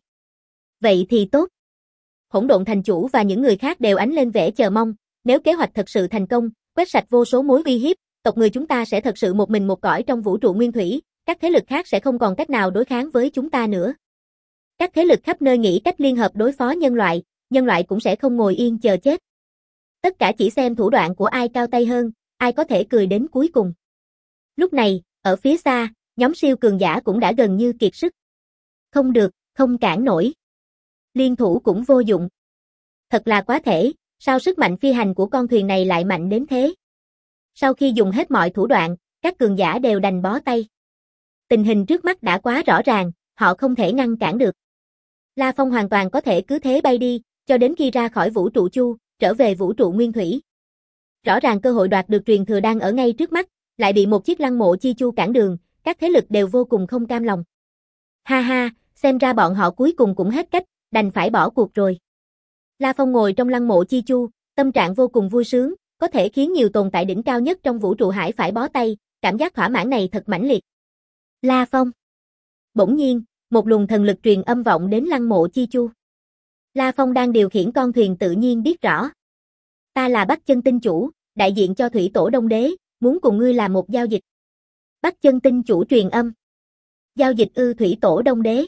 Vậy thì tốt. Hỗn Độn Thành Chủ và những người khác đều ánh lên vẻ chờ mong, nếu kế hoạch thật sự thành công, quét sạch vô số mối uy hiếp, tộc người chúng ta sẽ thật sự một mình một cõi trong vũ trụ nguyên thủy, các thế lực khác sẽ không còn cách nào đối kháng với chúng ta nữa. Các thế lực khắp nơi nghĩ cách liên hợp đối phó nhân loại, nhân loại cũng sẽ không ngồi yên chờ chết. Tất cả chỉ xem thủ đoạn của ai cao tay hơn, ai có thể cười đến cuối cùng. Lúc này, ở phía xa, nhóm siêu cường giả cũng đã gần như kiệt sức. Không được, không cản nổi. Liên thủ cũng vô dụng. Thật là quá thể, sao sức mạnh phi hành của con thuyền này lại mạnh đến thế? Sau khi dùng hết mọi thủ đoạn, các cường giả đều đành bó tay. Tình hình trước mắt đã quá rõ ràng, họ không thể ngăn cản được. La Phong hoàn toàn có thể cứ thế bay đi, cho đến khi ra khỏi vũ trụ chu, trở về vũ trụ nguyên thủy. Rõ ràng cơ hội đoạt được truyền thừa đang ở ngay trước mắt, lại bị một chiếc lăng mộ chi chu cản đường, các thế lực đều vô cùng không cam lòng. Ha ha, xem ra bọn họ cuối cùng cũng hết cách, đành phải bỏ cuộc rồi. La Phong ngồi trong lăng mộ chi chu, tâm trạng vô cùng vui sướng, có thể khiến nhiều tồn tại đỉnh cao nhất trong vũ trụ hải phải bó tay, cảm giác thỏa mãn này thật mãnh liệt. La Phong. Bỗng nhiên, một luồng thần lực truyền âm vọng đến lăng mộ chi chu. La Phong đang điều khiển con thuyền tự nhiên biết rõ. Ta là Bắc Chân Tinh Chủ, đại diện cho Thủy Tổ Đông Đế, muốn cùng ngươi làm một giao dịch. Bắc Chân Tinh Chủ truyền âm. Giao dịch ư? Thủy Tổ Đông Đế.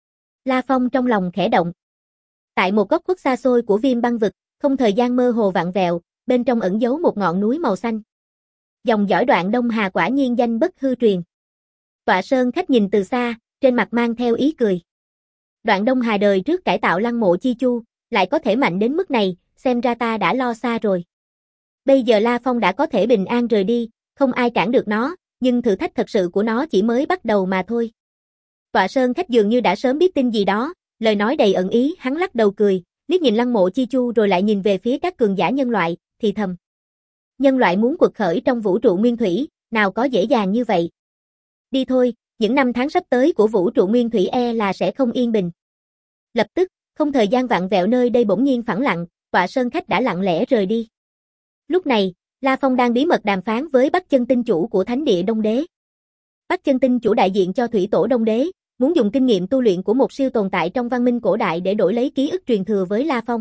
La Phong trong lòng khẽ động. Tại một góc khuất xa xôi của Viêm Băng vực, không thời gian mơ hồ vặn vẹo, bên trong ẩn giấu một ngọn núi màu xanh. Dòng dõi Đoạn Đông Hà quả nhiên danh bất hư truyền. Tọa Sơn Khách nhìn từ xa, trên mặt mang theo ý cười. Đoạn Đông Hà đời trước cải tạo lăng mộ chi chu, lại có thể mạnh đến mức này, xem ra ta đã lo xa rồi. Bây giờ La Phong đã có thể bình an rời đi, không ai cản được nó, nhưng thử thách thật sự của nó chỉ mới bắt đầu mà thôi. Tọa Sơn Khách dường như đã sớm biết tin gì đó, lời nói đầy ẩn ý, hắn lắc đầu cười, liếc nhìn lăng mộ chi chu rồi lại nhìn về phía các cường giả nhân loại, thì thầm. Nhân loại muốn quật khởi trong vũ trụ nguyên thủy, nào có dễ dàng như vậy. Đi thôi, những năm tháng sắp tới của vũ trụ nguyên thủy e là sẽ không yên bình. Lập tức, không thời gian vặn vẹo nơi đây bỗng nhiên phẳng lặng, Tọa Sơn Khách đã lặng lẽ rời đi. Lúc này, La Phong đang bí mật đàm phán với Bắc Chân Tinh Chủ của Thánh Địa Đông Đế. Bắc Chân Tinh Chủ đại diện cho Thủy Tổ Đông Đế, muốn dùng kinh nghiệm tu luyện của một siêu tồn tại trong văn minh cổ đại để đổi lấy ký ức truyền thừa với La Phong.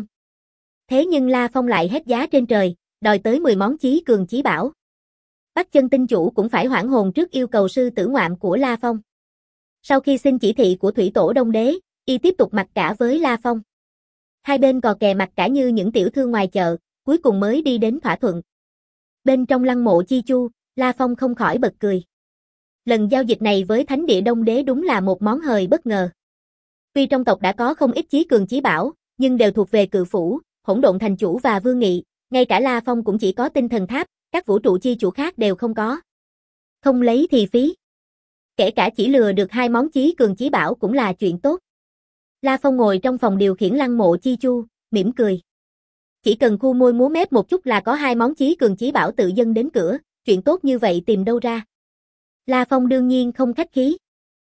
Thế nhưng La Phong lại hét giá trên trời, đòi tới mười món chí cường chí bảo. Bắc Chân Tinh Chủ cũng phải hoảng hồn trước yêu cầu sư tử ngoạm của La Phong. Sau khi xin chỉ thị của Thủy Tổ Đông Đế, y tiếp tục mặc cả với La Phong. Hai bên cò kè mặt cả như những tiểu thương ngoài chợ, cuối cùng mới đi đến thỏa thuận. Bên trong lăng mộ chi chu, La Phong không khỏi bật cười. Lần giao dịch này với Thánh Địa Đông Đế đúng là một món hời bất ngờ. Tuy trong tộc đã có không ít chí cường chí bảo, nhưng đều thuộc về Cự Phủ, Hỗn Độn Thành Chủ và Vương Nghị, ngay cả La Phong cũng chỉ có Tinh Thần Tháp, các vũ trụ chi chủ khác đều không có. Không lấy thì phí. Kể cả chỉ lừa được hai món chí cường chí bảo cũng là chuyện tốt. La Phong ngồi trong phòng điều khiển lăng mộ chi chu, mỉm cười. Chỉ cần khu môi múa mép một chút là có hai món chí cường chí bảo tự dâng đến cửa, chuyện tốt như vậy tìm đâu ra. La Phong đương nhiên không khách khí.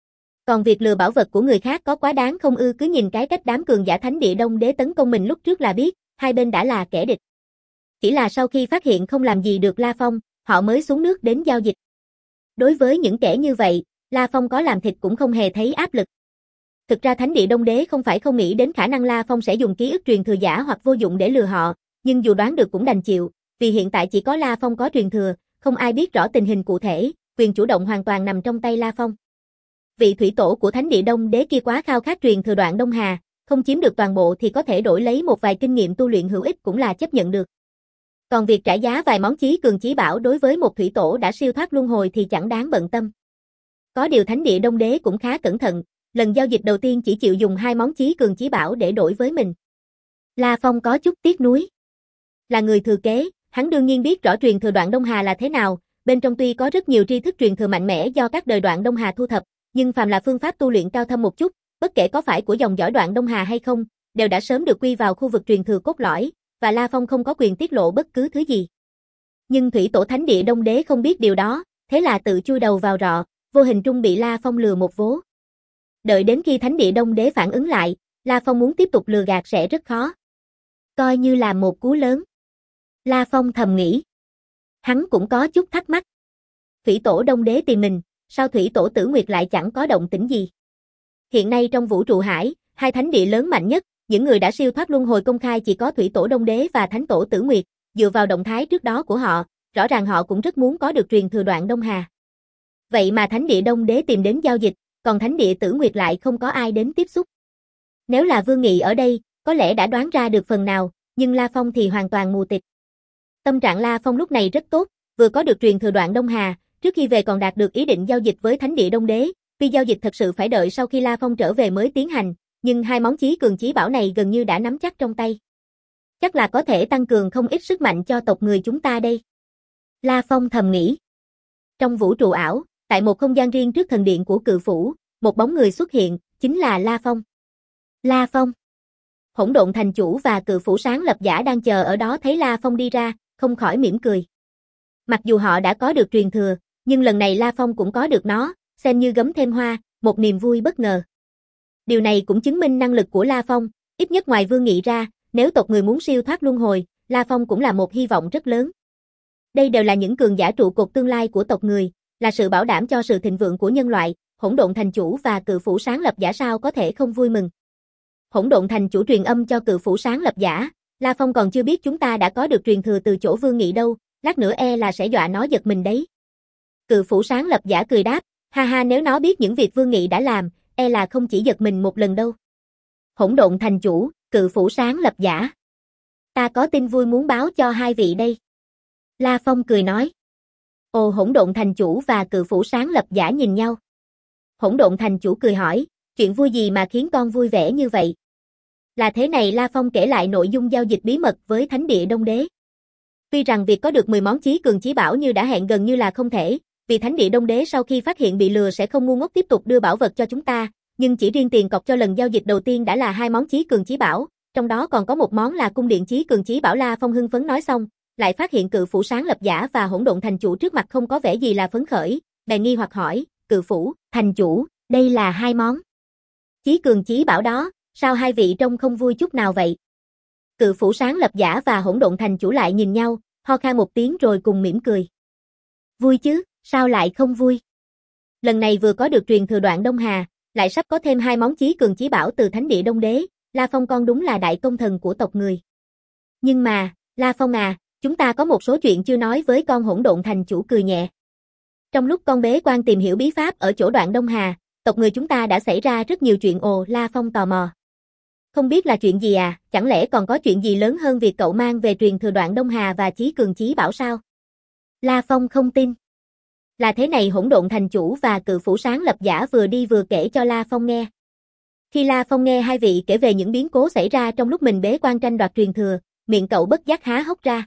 Còn việc lừa bảo vật của người khác có quá đáng không ư? Cứ nhìn cái cách đám cường giả Thánh Địa Đông Đế tấn công mình lúc trước là biết, hai bên đã là kẻ địch. Chỉ là sau khi phát hiện không làm gì được La Phong, họ mới xuống nước đến giao dịch. Đối với những kẻ như vậy, La Phong có làm thịt cũng không hề thấy áp lực. Thực ra Thánh Địa Đông Đế không phải không nghĩ đến khả năng La Phong sẽ dùng ký ức truyền thừa giả hoặc vô dụng để lừa họ, nhưng dù đoán được cũng đành chịu, vì hiện tại chỉ có La Phong có truyền thừa, không ai biết rõ tình hình cụ thể, quyền chủ động hoàn toàn nằm trong tay La Phong. Vị thủy tổ của Thánh Địa Đông Đế kia quá khao khát truyền thừa Đoạn Đông Hà, không chiếm được toàn bộ thì có thể đổi lấy một vài kinh nghiệm tu luyện hữu ích cũng là chấp nhận được. Còn việc trả giá vài món chí cường chí bảo đối với một thủy tổ đã siêu thoát luân hồi thì chẳng đáng bận tâm. Có điều Thánh Địa Đông Đế cũng khá cẩn thận, lần giao dịch đầu tiên chỉ chịu dùng hai món chí cường chí bảo để đổi với mình. La Phong có chút tiếc nuối. Là người thừa kế, hắn đương nhiên biết rõ truyền thừa Đoạn Đông Hà là thế nào, bên trong tuy có rất nhiều tri thức truyền thừa mạnh mẽ do các đời Đoạn Đông Hà thu thập, nhưng phàm là phương pháp tu luyện cao thâm một chút, bất kể có phải của dòng dõi Đoạn Đông Hà hay không, đều đã sớm được quy vào khu vực truyền thừa cốt lõi, và La Phong không có quyền tiết lộ bất cứ thứ gì. Nhưng thủy tổ Thánh Địa Đông Đế không biết điều đó, thế là tự chui đầu vào rọ, vô hình trung bị La Phong lừa một vố. Đợi đến khi Thánh Địa Đông Đế phản ứng lại, La Phong muốn tiếp tục lừa gạt sẽ rất khó. Coi như là một cú lớn. La Phong thầm nghĩ. Hắn cũng có chút thắc mắc. Thủy tổ Đông Đế tìm mình, sao thủy tổ Tử Nguyệt lại chẳng có động tĩnh gì? Hiện nay trong vũ trụ hải, hai thánh địa lớn mạnh nhất, những người đã siêu thoát luân hồi công khai chỉ có thủy tổ Đông Đế và thánh tổ Tử Nguyệt, dựa vào động thái trước đó của họ, rõ ràng họ cũng rất muốn có được truyền thừa Đoạn Đông Hà. Vậy mà Thánh Địa Đông Đế tìm đến giao dịch, còn Thánh Địa Tử Nguyệt lại không có ai đến tiếp xúc. Nếu là Vương Nghị ở đây, có lẽ đã đoán ra được phần nào, nhưng La Phong thì hoàn toàn mù tịt. Tâm trạng La Phong lúc này rất tốt, vừa có được truyền thừa Đoạn Đông Hà, trước khi về còn đạt được ý định giao dịch với Thánh địa Đông Đế, tuy giao dịch thật sự phải đợi sau khi La Phong trở về mới tiến hành, nhưng hai món chí cường chí bảo này gần như đã nắm chắc trong tay. Chắc là có thể tăng cường không ít sức mạnh cho tộc người chúng ta đây. La Phong thầm nghĩ. Trong vũ trụ ảo, tại một không gian riêng trước thần điện của Cự Phủ, một bóng người xuất hiện, chính là La Phong. La Phong. Hỗn Độn Thành Chủ và Cự Phủ Sáng Lập Giả đang chờ ở đó thấy La Phong đi ra, không khỏi mỉm cười. Mặc dù họ đã có được truyền thừa, nhưng lần này La Phong cũng có được nó, xem như gấm thêm hoa, một niềm vui bất ngờ. Điều này cũng chứng minh năng lực của La Phong, ít nhất ngoài Vương Nghị ra, nếu tộc người muốn siêu thoát luân hồi, La Phong cũng là một hy vọng rất lớn. Đây đều là những cường giả trụ cột tương lai của tộc người, là sự bảo đảm cho sự thịnh vượng của nhân loại, Hỗn Độn Thành Chủ và Cự Phủ Sáng Lập Giả sao có thể không vui mừng. Hỗn Độn Thành Chủ truyền âm cho Cự Phủ Sáng Lập Giả, La Phong còn chưa biết chúng ta đã có được truyền thừa từ chỗ Vương Nghị đâu, lát nữa e là sẽ dọa nó giật mình đấy. Cự Phủ Sáng Lập Giả cười đáp, ha ha, nếu nó biết những việc Vương Nghị đã làm, e là không chỉ giật mình một lần đâu. Hỗn Độn Thành Chủ, Cự Phủ Sáng Lập Giả. Ta có tin vui muốn báo cho hai vị đây. La Phong cười nói. Ồ, Hỗn Độn Thành Chủ và Cự Phủ Sáng Lập Giả nhìn nhau. Hỗn Độn Thành Chủ cười hỏi, chuyện vui gì mà khiến con vui vẻ như vậy? Là thế này, La Phong kể lại nội dung giao dịch bí mật với Thánh địa Đông Đế. Tuy rằng việc có được mười món chí cường chí bảo như đã hẹn gần như là không thể, vì Thánh địa Đông Đế sau khi phát hiện bị lừa sẽ không ngu ngốc tiếp tục đưa bảo vật cho chúng ta, nhưng chỉ riêng tiền cọc cho lần giao dịch đầu tiên đã là hai món chí cường chí bảo, trong đó còn có một món là cung điện chí cường chí bảo. La Phong hưng phấn nói xong, lại phát hiện Cự Phủ Sáng Lập Giả và Hỗn Độn Thành Chủ trước mặt không có vẻ gì là phấn khởi, bèn nghi hoặc hỏi, Cự Phủ, Thành Chủ, đây là hai món chí cường chí bảo đó, sao hai vị trông không vui chút nào vậy? Cự Phủ Sáng Lập Giả và Hỗn Độn Thành Chủ lại nhìn nhau, ho khan một tiếng rồi cùng mỉm cười. Vui chứ, sao lại không vui? Lần này vừa có được truyền thừa Đoạn Đông Hà, lại sắp có thêm hai món chí cường chí bảo từ Thánh địa Đông Đế, La Phong con đúng là đại công thần của tộc người. Nhưng mà, La Phong à, chúng ta có một số chuyện chưa nói với con. Hỗn Độn Thành Chủ cười nhẹ. Trong lúc con bế quan tìm hiểu bí pháp ở chỗ Đoạn Đông Hà, tộc người chúng ta đã xảy ra rất nhiều chuyện. Ồ, La Phong tò mò. Không biết là chuyện gì à, chẳng lẽ còn có chuyện gì lớn hơn việc cậu mang về truyền thừa Đoạn Đông Hà và chí cường chí bảo sao? La Phong không tin. Là thế này, Hỗn Độn Thành Chủ và Cự Phủ Sáng Lập Giả vừa đi vừa kể cho La Phong nghe. Khi La Phong nghe hai vị kể về những biến cố xảy ra trong lúc mình bế quan tranh đoạt truyền thừa, miệng cậu bất giác há hốc ra.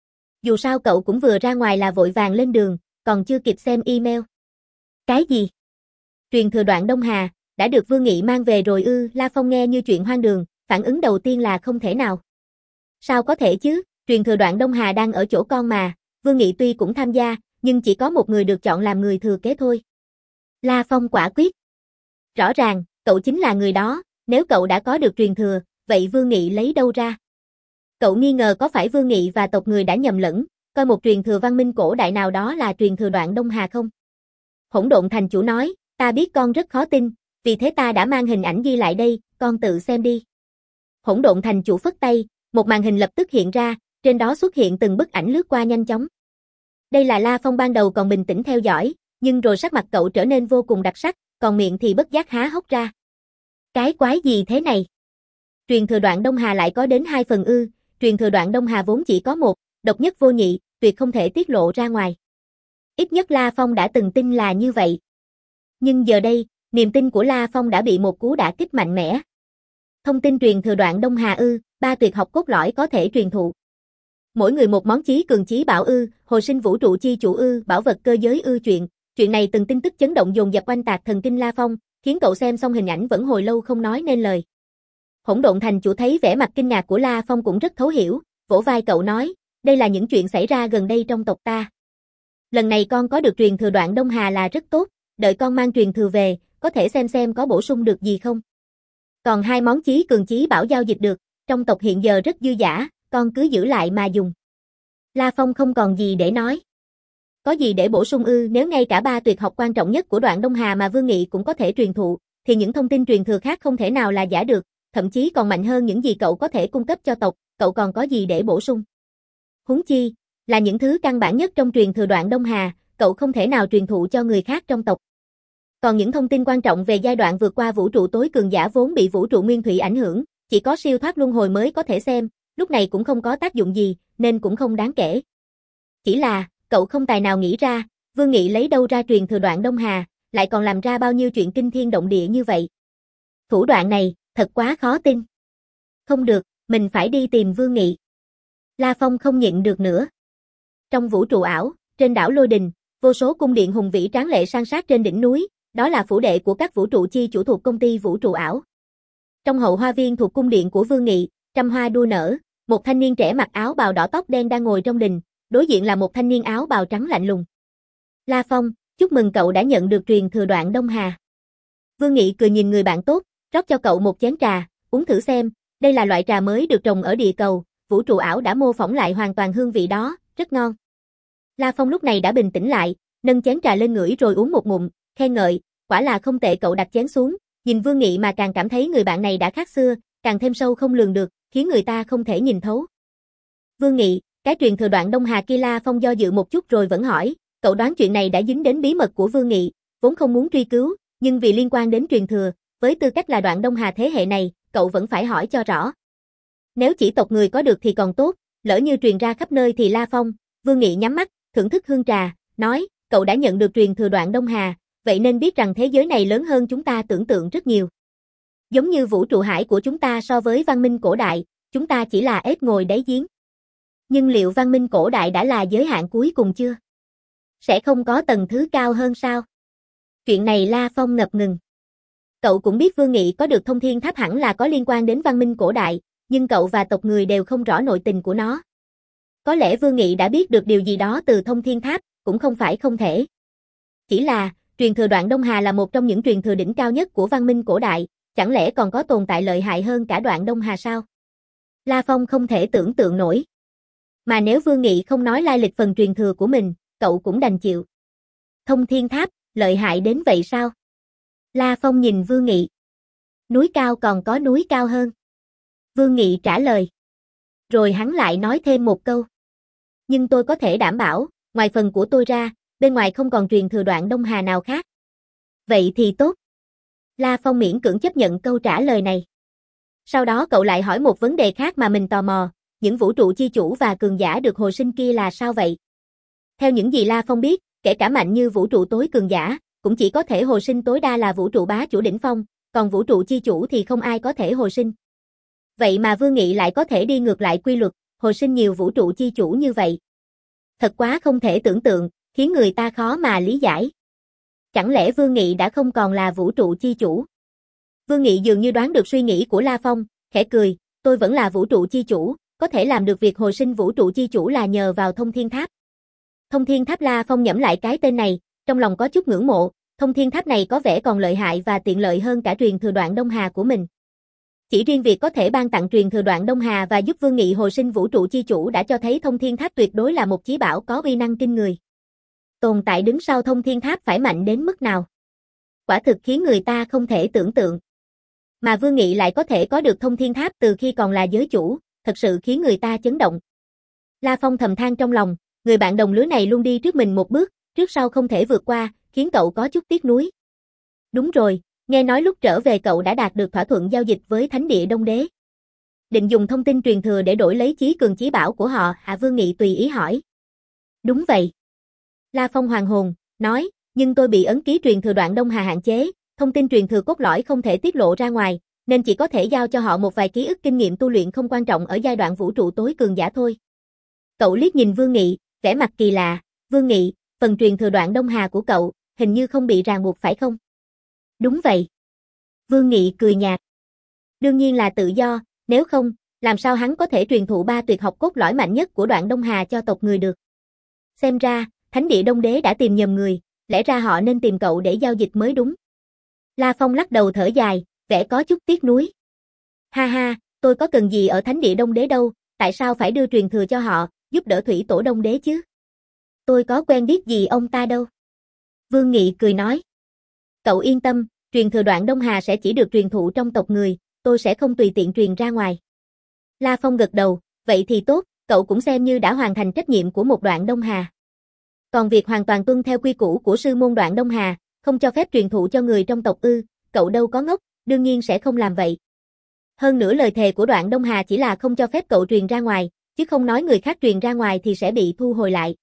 Dù sao cậu cũng vừa ra ngoài là vội vàng lên đường, còn chưa kịp xem email. Cái gì? Truyền thừa Đoạn Đông Hà, đã được Vương Nghị mang về rồi ư? La Phong nghe như chuyện hoang đường, phản ứng đầu tiên là không thể nào. Sao có thể chứ, truyền thừa Đoạn Đông Hà đang ở chỗ con mà, Vương Nghị tuy cũng tham gia, nhưng chỉ có một người được chọn làm người thừa kế thôi. La Phong quả quyết. Rõ ràng, cậu chính là người đó, nếu cậu đã có được truyền thừa, vậy Vương Nghị lấy đâu ra? Cậu nghi ngờ có phải Vương Nghị và tộc người đã nhầm lẫn, coi một truyền thừa văn minh cổ đại nào đó là truyền thừa Đoạn Đông Hà không? Hỗn Độn Thành Chủ nói, ta biết con rất khó tin, vì thế ta đã mang hình ảnh ghi lại đây, con tự xem đi. Hỗn Độn Thành Chủ phất tay, một màn hình lập tức hiện ra, trên đó xuất hiện từng bức ảnh lướt qua nhanh chóng. Đây là La Phong ban đầu còn bình tĩnh theo dõi, nhưng rồi sắc mặt cậu trở nên vô cùng đặc sắc, còn miệng thì bất giác há hốc ra. Cái quái gì thế này? Truyền thừa Đoạn Đông Hà lại có đến hai phần ư? Truyền thừa Đoạn Đông Hà vốn chỉ có một, độc nhất vô nhị, tuyệt không thể tiết lộ ra ngoài. Ít nhất La Phong đã từng tin là như vậy. Nhưng giờ đây, niềm tin của La Phong đã bị một cú đả kích mạnh mẽ. Thông tin truyền thừa Đoạn Đông Hà ư? Ba tuyệt học cốt lõi có thể truyền thụ. Mỗi người một món chí cường chí bảo ư? Hồi sinh vũ trụ chi chủ ư? Bảo vật cơ giới ư? Chuyện, chuyện này từng tin tức chấn động dồn dập oanh tạc thần kinh La Phong, khiến cậu xem xong hình ảnh vẫn hồi lâu không nói nên lời. Hỗn Độn Thành Chủ thấy vẻ mặt kinh ngạc của La Phong cũng rất thấu hiểu, vỗ vai cậu nói, đây là những chuyện xảy ra gần đây trong tộc ta. Lần này con có được truyền thừa Đoạn Đông Hà là rất tốt, đợi con mang truyền thừa về, có thể xem xem có bổ sung được gì không. Còn hai món chí cường chí bảo giao dịch được, trong tộc hiện giờ rất dư dả, con cứ giữ lại mà dùng. La Phong không còn gì để nói. Có gì để bổ sung ư? Nếu ngay cả ba tuyệt học quan trọng nhất của Đoạn Đông Hà mà Vương Nghị cũng có thể truyền thụ, thì những thông tin truyền thừa khác không thể nào là giả được, thậm chí còn mạnh hơn những gì cậu có thể cung cấp cho tộc, cậu còn có gì để bổ sung? Huống chi, là những thứ căn bản nhất trong truyền thừa Đoạn Đông Hà, cậu không thể nào truyền thụ cho người khác trong tộc. Còn những thông tin quan trọng về giai đoạn vượt qua vũ trụ tối cường giả vốn bị vũ trụ nguyên thủy ảnh hưởng, chỉ có siêu thoát luân hồi mới có thể xem, lúc này cũng không có tác dụng gì, nên cũng không đáng kể. Chỉ là, cậu không tài nào nghĩ ra, Vương Nghị lấy đâu ra truyền thừa đoạn Đông Hà, lại còn làm ra bao nhiêu chuyện kinh thiên động địa như vậy. Thủ đoạn này, thật quá khó tin. Không được, mình phải đi tìm Vương Nghị. La Phong không nhịn được nữa. Trong vũ trụ ảo, trên đảo Lôi Đình, vô số cung điện hùng vĩ tráng lệ san sát trên đỉnh núi, đó là phủ đệ của các vũ trụ chi chủ thuộc công ty vũ trụ ảo. Trong hậu hoa viên thuộc cung điện của Vương Nghị, trăm hoa đua nở, một thanh niên trẻ mặc áo bào đỏ tóc đen đang ngồi trong đình, đối diện là một thanh niên áo bào trắng lạnh lùng. La Phong, chúc mừng cậu đã nhận được truyền thừa đoạn Đông Hà. Vương Nghị cười nhìn người bạn tốt, rót cho cậu một chén trà, uống thử xem, đây là loại trà mới được trồng ở địa cầu, vũ trụ ảo đã mô phỏng lại hoàn toàn hương vị đó, rất ngon. La Phong lúc này đã bình tĩnh lại, nâng chén trà lên ngửi rồi uống một ngụm, khen ngợi, quả là không tệ. Cậu đặt chén xuống, nhìn Vương Nghị mà càng cảm thấy người bạn này đã khác xưa, càng thêm sâu không lường được, khiến người ta không thể nhìn thấu. Vương Nghị, cái truyền thừa đoạn Đông Hà kia. La Phong do dự một chút rồi vẫn hỏi, cậu đoán chuyện này đã dính đến bí mật của Vương Nghị, vốn không muốn truy cứu, nhưng vì liên quan đến truyền thừa, với tư cách là đoạn Đông Hà thế hệ này, cậu vẫn phải hỏi cho rõ. Nếu chỉ tộc người có được thì còn tốt, lỡ như truyền ra khắp nơi thì La Phong. Vương Nghị nhắm mắt, thưởng thức hương trà, nói, cậu đã nhận được truyền thừa đoạn Đông Hà, vậy nên biết rằng thế giới này lớn hơn chúng ta tưởng tượng rất nhiều. Giống như vũ trụ hải của chúng ta so với văn minh cổ đại, chúng ta chỉ là ếch ngồi đáy giếng. Nhưng liệu văn minh cổ đại đã là giới hạn cuối cùng chưa? Sẽ không có tầng thứ cao hơn sao? Chuyện này La Phong ngập ngừng. Cậu cũng biết Vương Nghị có được thông thiên tháp hẳn là có liên quan đến văn minh cổ đại, nhưng cậu và tộc người đều không rõ nội tình của nó. Có lẽ Vương Nghị đã biết được điều gì đó từ thông thiên tháp, cũng không phải không thể. Chỉ là, truyền thừa đoạn Đông Hà là một trong những truyền thừa đỉnh cao nhất của văn minh cổ đại, chẳng lẽ còn có tồn tại lợi hại hơn cả đoạn Đông Hà sao? La Phong không thể tưởng tượng nổi. Mà nếu Vương Nghị không nói lai lịch phần truyền thừa của mình, cậu cũng đành chịu. Thông thiên tháp, lợi hại đến vậy sao? La Phong nhìn Vương Nghị. Núi cao còn có núi cao hơn. Vương Nghị trả lời. Rồi hắn lại nói thêm một câu. Nhưng tôi có thể đảm bảo, ngoài phần của tôi ra, bên ngoài không còn truyền thừa đoạn Đông Hà nào khác. Vậy thì tốt. La Phong miễn cưỡng chấp nhận câu trả lời này. Sau đó cậu lại hỏi một vấn đề khác mà mình tò mò, những vũ trụ chi chủ và cường giả được hồi sinh kia là sao vậy? Theo những gì La Phong biết, kể cả mạnh như vũ trụ tối cường giả, cũng chỉ có thể hồi sinh tối đa là vũ trụ bá chủ đỉnh phong, còn vũ trụ chi chủ thì không ai có thể hồi sinh. Vậy mà Vương Nghị lại có thể đi ngược lại quy luật, hồi sinh nhiều vũ trụ chi chủ như vậy. Thật quá không thể tưởng tượng, khiến người ta khó mà lý giải. Chẳng lẽ Vương Nghị đã không còn là vũ trụ chi chủ? Vương Nghị dường như đoán được suy nghĩ của La Phong, khẽ cười, tôi vẫn là vũ trụ chi chủ, có thể làm được việc hồi sinh vũ trụ chi chủ là nhờ vào thông thiên tháp. Thông thiên tháp. La Phong nhẩm lại cái tên này, trong lòng có chút ngưỡng mộ, thông thiên tháp này có vẻ còn lợi hại và tiện lợi hơn cả truyền thừa đoạn Đông Hà của mình. Chỉ riêng việc có thể ban tặng truyền thừa đoạn Đông Hà và giúp Vương Nghị hồi sinh vũ trụ chi chủ đã cho thấy thông thiên tháp tuyệt đối là một chí bảo có uy năng kinh người. Tồn tại đứng sau thông thiên tháp phải mạnh đến mức nào? Quả thực khiến người ta không thể tưởng tượng. Mà Vương Nghị lại có thể có được thông thiên tháp từ khi còn là giới chủ, thật sự khiến người ta chấn động. La Phong thầm than trong lòng, người bạn đồng lứa này luôn đi trước mình một bước, trước sau không thể vượt qua, khiến cậu có chút tiếc nuối. Đúng rồi, nghe nói lúc trở về cậu đã đạt được thỏa thuận giao dịch với Thánh địa Đông Đế. Định dùng thông tin truyền thừa để đổi lấy chí cường chí bảo của họ, hả? Vương Nghị tùy ý hỏi. Đúng vậy. La Phong hoàng hồn, nói, nhưng tôi bị ấn ký truyền thừa đoạn Đông Hà hạn chế, thông tin truyền thừa cốt lõi không thể tiết lộ ra ngoài, nên chỉ có thể giao cho họ một vài ký ức kinh nghiệm tu luyện không quan trọng ở giai đoạn vũ trụ tối cường giả thôi. Cậu liếc nhìn Vương Nghị, vẻ mặt kỳ lạ, Vương Nghị, phần truyền thừa đoạn Đông Hà của cậu, hình như không bị ràng buộc phải không? Đúng vậy. Vương Nghị cười nhạt. Đương nhiên là tự do, nếu không, làm sao hắn có thể truyền thụ ba tuyệt học cốt lõi mạnh nhất của đoạn Đông Hà cho tộc người được? Xem ra, Thánh địa Đông Đế đã tìm nhầm người, lẽ ra họ nên tìm cậu để giao dịch mới đúng. La Phong lắc đầu thở dài, vẻ có chút tiếc nuối. Ha ha, tôi có cần gì ở Thánh địa Đông Đế đâu, tại sao phải đưa truyền thừa cho họ, giúp đỡ Thủy Tổ Đông Đế chứ? Tôi có quen biết gì ông ta đâu. Vương Nghị cười nói. Cậu yên tâm, truyền thừa đoạn Đông Hà sẽ chỉ được truyền thụ trong tộc người, tôi sẽ không tùy tiện truyền ra ngoài. La Phong gật đầu, vậy thì tốt, cậu cũng xem như đã hoàn thành trách nhiệm của một đoạn Đông Hà. Còn việc hoàn toàn tuân theo quy củ của sư môn đoạn Đông Hà, Không cho phép truyền thụ cho người trong tộc ư? Cậu đâu có ngốc, đương nhiên sẽ không làm vậy. Hơn nữa lời thề của Đoạn Đông Hà chỉ là không cho phép cậu truyền ra ngoài, chứ không nói người khác truyền ra ngoài thì sẽ bị thu hồi lại.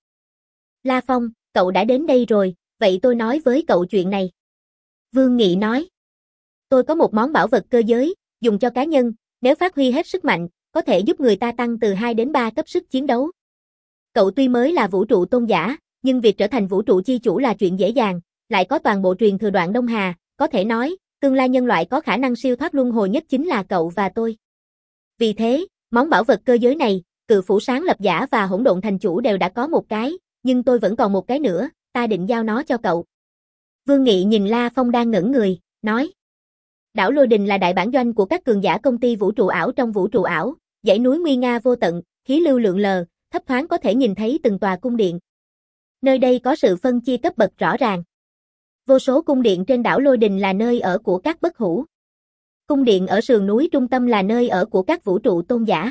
La Phong, cậu đã đến đây rồi, vậy tôi nói với cậu chuyện này. Vương Nghị nói. Tôi có một món bảo vật cơ giới, dùng cho cá nhân, nếu phát huy hết sức mạnh, có thể giúp người ta tăng từ hai đến ba cấp sức chiến đấu. Cậu tuy mới là vũ trụ tôn giả, nhưng việc trở thành vũ trụ chi chủ là chuyện dễ dàng, lại có toàn bộ truyền thừa Đoạn Đông Hà, có thể nói, tương lai nhân loại có khả năng siêu thoát luân hồi nhất chính là cậu và tôi. Vì thế, món bảo vật cơ giới này, Cự Phủ Sáng Lập Giả và Hỗn Độn Thành Chủ đều đã có một cái, nhưng tôi vẫn còn một cái nữa, ta định giao nó cho cậu. Vương Nghị nhìn La Phong đang ngẩn người, nói. Đảo Lôi Đình là đại bản doanh của các cường giả công ty vũ trụ ảo trong vũ trụ ảo, dãy núi nguy nga vô tận, khí lưu lượn lờ, thấp thoáng có thể nhìn thấy từng tòa cung điện. Nơi đây có sự phân chia cấp bậc rõ ràng. Vô số cung điện trên đảo Lôi Đình là nơi ở của các bất hủ. Cung điện ở sườn núi trung tâm là nơi ở của các vũ trụ tôn giả.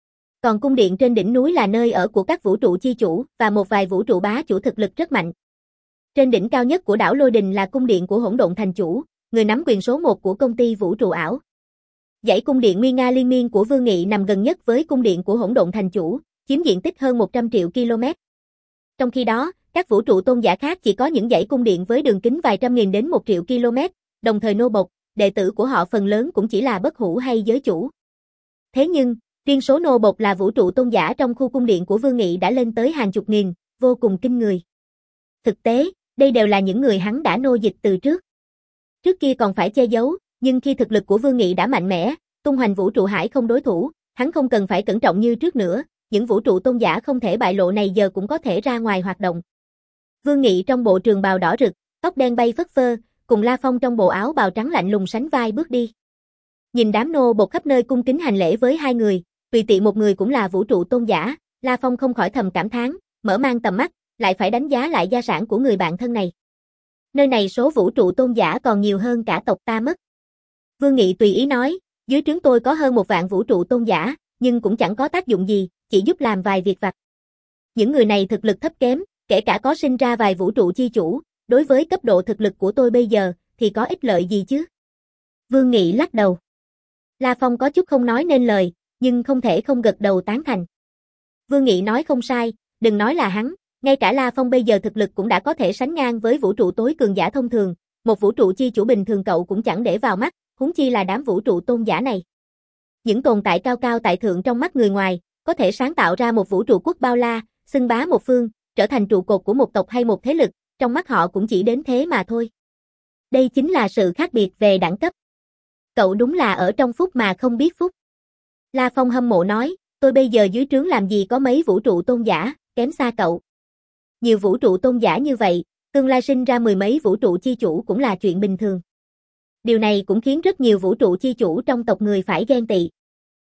Còn cung điện trên đỉnh núi là nơi ở của các vũ trụ chi chủ và một vài vũ trụ bá chủ thực lực rất mạnh. Trên đỉnh cao nhất của đảo Lôi Đình là cung điện của Hỗn Độn Thành Chủ, người nắm quyền số một của công ty vũ trụ ảo. Dãy cung điện nguy nga liên miên của Vương Nghị nằm gần nhất với cung điện của Hỗn Độn Thành Chủ, chiếm diện tích hơn một trăm triệu km. Trong khi đó, các vũ trụ tôn giả khác chỉ có những dãy cung điện với đường kính vài trăm nghìn đến một triệu km, đồng thời nô bộc, đệ tử của họ phần lớn cũng chỉ là bất hủ hay giới chủ. Thế nhưng, riêng số nô bộc là vũ trụ tôn giả trong khu cung điện của Vương Nghị đã lên tới hàng chục nghìn, vô cùng kinh người. Thực tế, đây đều là những người hắn đã nô dịch từ trước. Trước kia còn phải che giấu, nhưng khi thực lực của Vương Nghị đã mạnh mẽ, tung hoành vũ trụ hải không đối thủ, hắn không cần phải cẩn trọng như trước nữa, những vũ trụ tôn giả không thể bại lộ này giờ cũng có thể ra ngoài hoạt động. Vương Nghị trong bộ trường bào đỏ rực, tóc đen bay phất phơ, cùng La Phong trong bộ áo bào trắng lạnh lùng sánh vai bước đi. Nhìn đám nô bộc khắp nơi cung kính hành lễ với hai người, tùy tiện một người cũng là vũ trụ tôn giả, La Phong không khỏi thầm cảm thán, mở mang tầm mắt, lại phải đánh giá lại gia sản của người bạn thân này. Nơi này số vũ trụ tôn giả còn nhiều hơn cả tộc ta mất. Vương Nghị tùy ý nói, dưới trướng tôi có hơn một vạn vũ trụ tôn giả, nhưng cũng chẳng có tác dụng gì, chỉ giúp làm vài việc vặt. Những người này thực lực thấp kém, kể cả có sinh ra vài vũ trụ chi chủ, đối với cấp độ thực lực của tôi bây giờ, thì có ích lợi gì chứ? Vương Nghị lắc đầu. La Phong có chút không nói nên lời, nhưng không thể không gật đầu tán thành. Vương Nghị nói không sai, đừng nói là hắn, ngay cả La Phong bây giờ thực lực cũng đã có thể sánh ngang với vũ trụ tối cường giả thông thường, một vũ trụ chi chủ bình thường cậu cũng chẳng để vào mắt, huống chi là đám vũ trụ tôn giả này. Những tồn tại cao cao tại thượng trong mắt người ngoài, có thể sáng tạo ra một vũ trụ quốc bao la, xưng bá một phương, trở thành trụ cột của một tộc hay một thế lực, trong mắt họ cũng chỉ đến thế mà thôi. Đây chính là sự khác biệt về đẳng cấp. Cậu đúng là ở trong phúc mà không biết phúc. La Phong hâm mộ nói, tôi bây giờ dưới trướng làm gì có mấy vũ trụ tôn giả, kém xa cậu. Nhiều vũ trụ tôn giả như vậy, tương lai sinh ra mười mấy vũ trụ chi chủ cũng là chuyện bình thường. Điều này cũng khiến rất nhiều vũ trụ chi chủ trong tộc người phải ghen tị.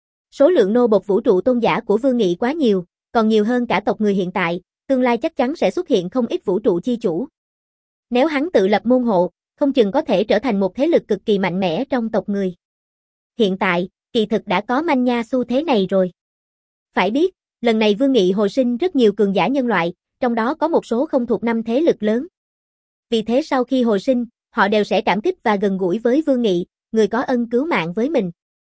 Số lượng nô bộc vũ trụ tôn giả của Vương Nghị quá nhiều, còn nhiều hơn cả tộc người hiện tại, tương lai chắc chắn sẽ xuất hiện không ít vũ trụ chi chủ. Nếu hắn tự lập môn hộ, không chừng có thể trở thành một thế lực cực kỳ mạnh mẽ trong tộc người. Hiện tại, kỳ thực đã có manh nha xu thế này rồi. Phải biết, lần này Vương Nghị hồi sinh rất nhiều cường giả nhân loại, trong đó có một số không thuộc năm thế lực lớn. Vì thế sau khi hồi sinh, họ đều sẽ cảm kích và gần gũi với Vương Nghị, người có ân cứu mạng với mình.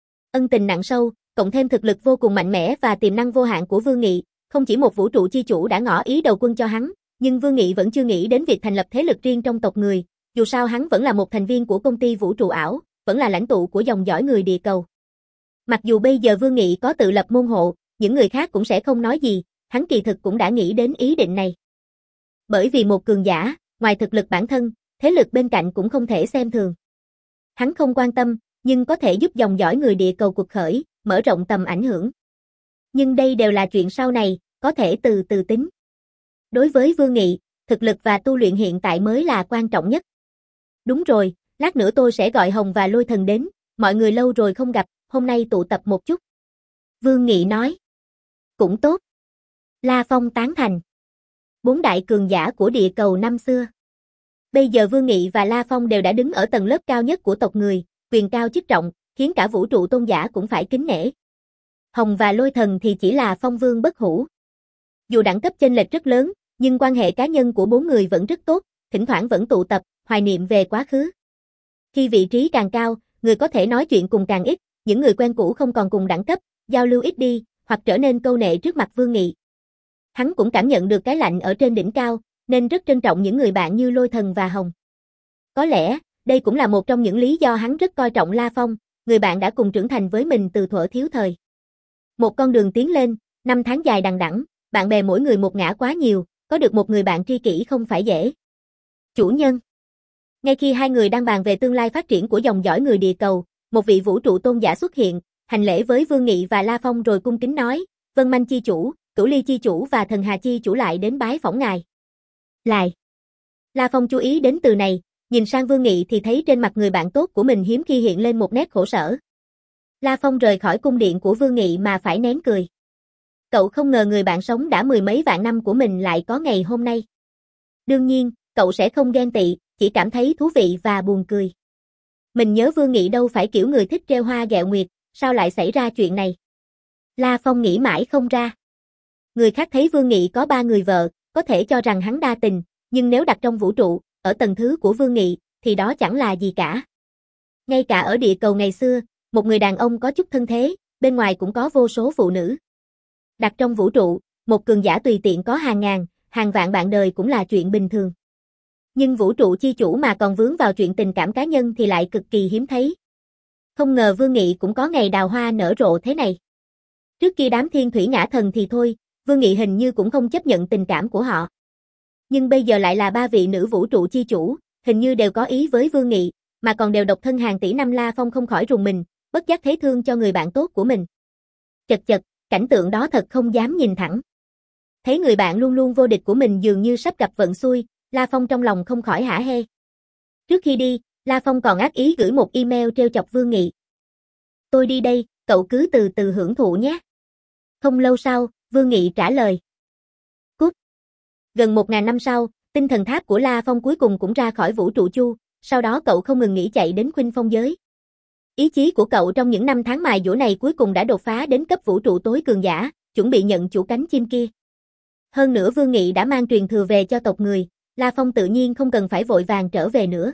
Ân tình nặng sâu, cộng thêm thực lực vô cùng mạnh mẽ và tiềm năng vô hạn của Vương Nghị, không chỉ một vũ trụ chi chủ đã ngỏ ý đầu quân cho hắn, nhưng Vương Nghị vẫn chưa nghĩ đến việc thành lập thế lực riêng trong tộc người, dù sao hắn vẫn là một thành viên của công ty vũ trụ ảo, vẫn là lãnh tụ của dòng dõi người địa cầu. Mặc dù bây giờ Vương Nghị có tự lập môn hộ, những người khác cũng sẽ không nói gì, hắn kỳ thực cũng đã nghĩ đến ý định này. Bởi vì một cường giả, ngoài thực lực bản thân, thế lực bên cạnh cũng không thể xem thường. Hắn không quan tâm, nhưng có thể giúp dòng dõi người địa cầu cuộc khởi, mở rộng tầm ảnh hưởng. Nhưng đây đều là chuyện sau này, có thể từ từ tính. Đối với Vương Nghị, thực lực và tu luyện hiện tại mới là quan trọng nhất. Đúng rồi, lát nữa tôi sẽ gọi Hồng và Lôi Thần đến, mọi người lâu rồi không gặp, hôm nay tụ tập một chút. Vương Nghị nói. Cũng tốt. La Phong tán thành. Bốn đại cường giả của địa cầu năm xưa. Bây giờ Vương Nghị và La Phong đều đã đứng ở tầng lớp cao nhất của tộc người, quyền cao chức trọng, khiến cả vũ trụ tôn giả cũng phải kính nể. Hồng và Lôi Thần thì chỉ là phong vương bất hủ. Dù đẳng cấp chênh lệch rất lớn, nhưng quan hệ cá nhân của bốn người vẫn rất tốt, thỉnh thoảng vẫn tụ tập, hoài niệm về quá khứ. Khi vị trí càng cao, người có thể nói chuyện cùng càng ít, những người quen cũ không còn cùng đẳng cấp, giao lưu ít đi, hoặc trở nên câu nệ trước mặt Vương Nghị. Hắn cũng cảm nhận được cái lạnh ở trên đỉnh cao, nên rất trân trọng những người bạn như Lôi Thần và Hồng. Có lẽ, đây cũng là một trong những lý do hắn rất coi trọng La Phong, người bạn đã cùng trưởng thành với mình từ thuở thiếu thời. Một con đường tiến lên, năm tháng dài đằng đẵng, bạn bè mỗi người một ngã quá nhiều, có được một người bạn tri kỷ không phải dễ. Chủ nhân. Ngay khi hai người đang bàn về tương lai phát triển của dòng dõi người địa cầu, một vị vũ trụ tôn giả xuất hiện, hành lễ với Vương Nghị và La Phong rồi cung kính nói, Vân Manh chi chủ, Cửu Ly chi chủ và Thần Hà chi chủ lại đến bái phỏng ngài. Lại. La Phong chú ý đến từ này, nhìn sang Vương Nghị thì thấy trên mặt người bạn tốt của mình hiếm khi hiện lên một nét khổ sở. La Phong rời khỏi cung điện của Vương Nghị mà phải nén cười. Cậu không ngờ người bạn sống đã mười mấy vạn năm của mình lại có ngày hôm nay. Đương nhiên, cậu sẽ không ghen tị, chỉ cảm thấy thú vị và buồn cười. Mình nhớ Vương Nghị đâu phải kiểu người thích trêu hoa ghẹo nguyệt, sao lại xảy ra chuyện này? La Phong nghĩ mãi không ra. Người khác thấy Vương Nghị có ba người vợ, có thể cho rằng hắn đa tình, nhưng nếu đặt trong vũ trụ, ở tầng thứ của Vương Nghị, thì đó chẳng là gì cả. Ngay cả ở địa cầu ngày xưa, một người đàn ông có chút thân thế, bên ngoài cũng có vô số phụ nữ. Đặt trong vũ trụ, một cường giả tùy tiện có hàng ngàn, hàng vạn bạn đời cũng là chuyện bình thường. Nhưng vũ trụ chi chủ mà còn vướng vào chuyện tình cảm cá nhân thì lại cực kỳ hiếm thấy. Không ngờ Vương Nghị cũng có ngày đào hoa nở rộ thế này. Trước kia đám thiên thủy ngã thần thì thôi, Vương Nghị hình như cũng không chấp nhận tình cảm của họ. Nhưng bây giờ lại là ba vị nữ vũ trụ chi chủ, hình như đều có ý với Vương Nghị, mà còn đều độc thân hàng tỷ năm. La Phong không khỏi rùng mình, bất giác thấy thương cho người bạn tốt của mình. Chật chật, cảnh tượng đó thật không dám nhìn thẳng. Thấy người bạn luôn luôn vô địch của mình dường như sắp gặp vận xui, La Phong trong lòng không khỏi hả hê. Trước khi đi, La Phong còn ác ý gửi một email trêu chọc Vương Nghị. Tôi đi đây, cậu cứ từ từ hưởng thụ nhé. Không lâu sau, Vương Nghị trả lời. Cút. Gần một ngàn năm sau, tinh thần tháp của La Phong cuối cùng cũng ra khỏi vũ trụ chu, sau đó cậu không ngừng nghỉ chạy đến Khuynh Phong giới. Ý chí của cậu trong những năm tháng mài dũa này cuối cùng đã đột phá đến cấp vũ trụ tối cường giả, chuẩn bị nhận chủ cánh chim kia. Hơn nữa Vương Nghị đã mang truyền thừa về cho tộc người, La Phong tự nhiên không cần phải vội vàng trở về nữa.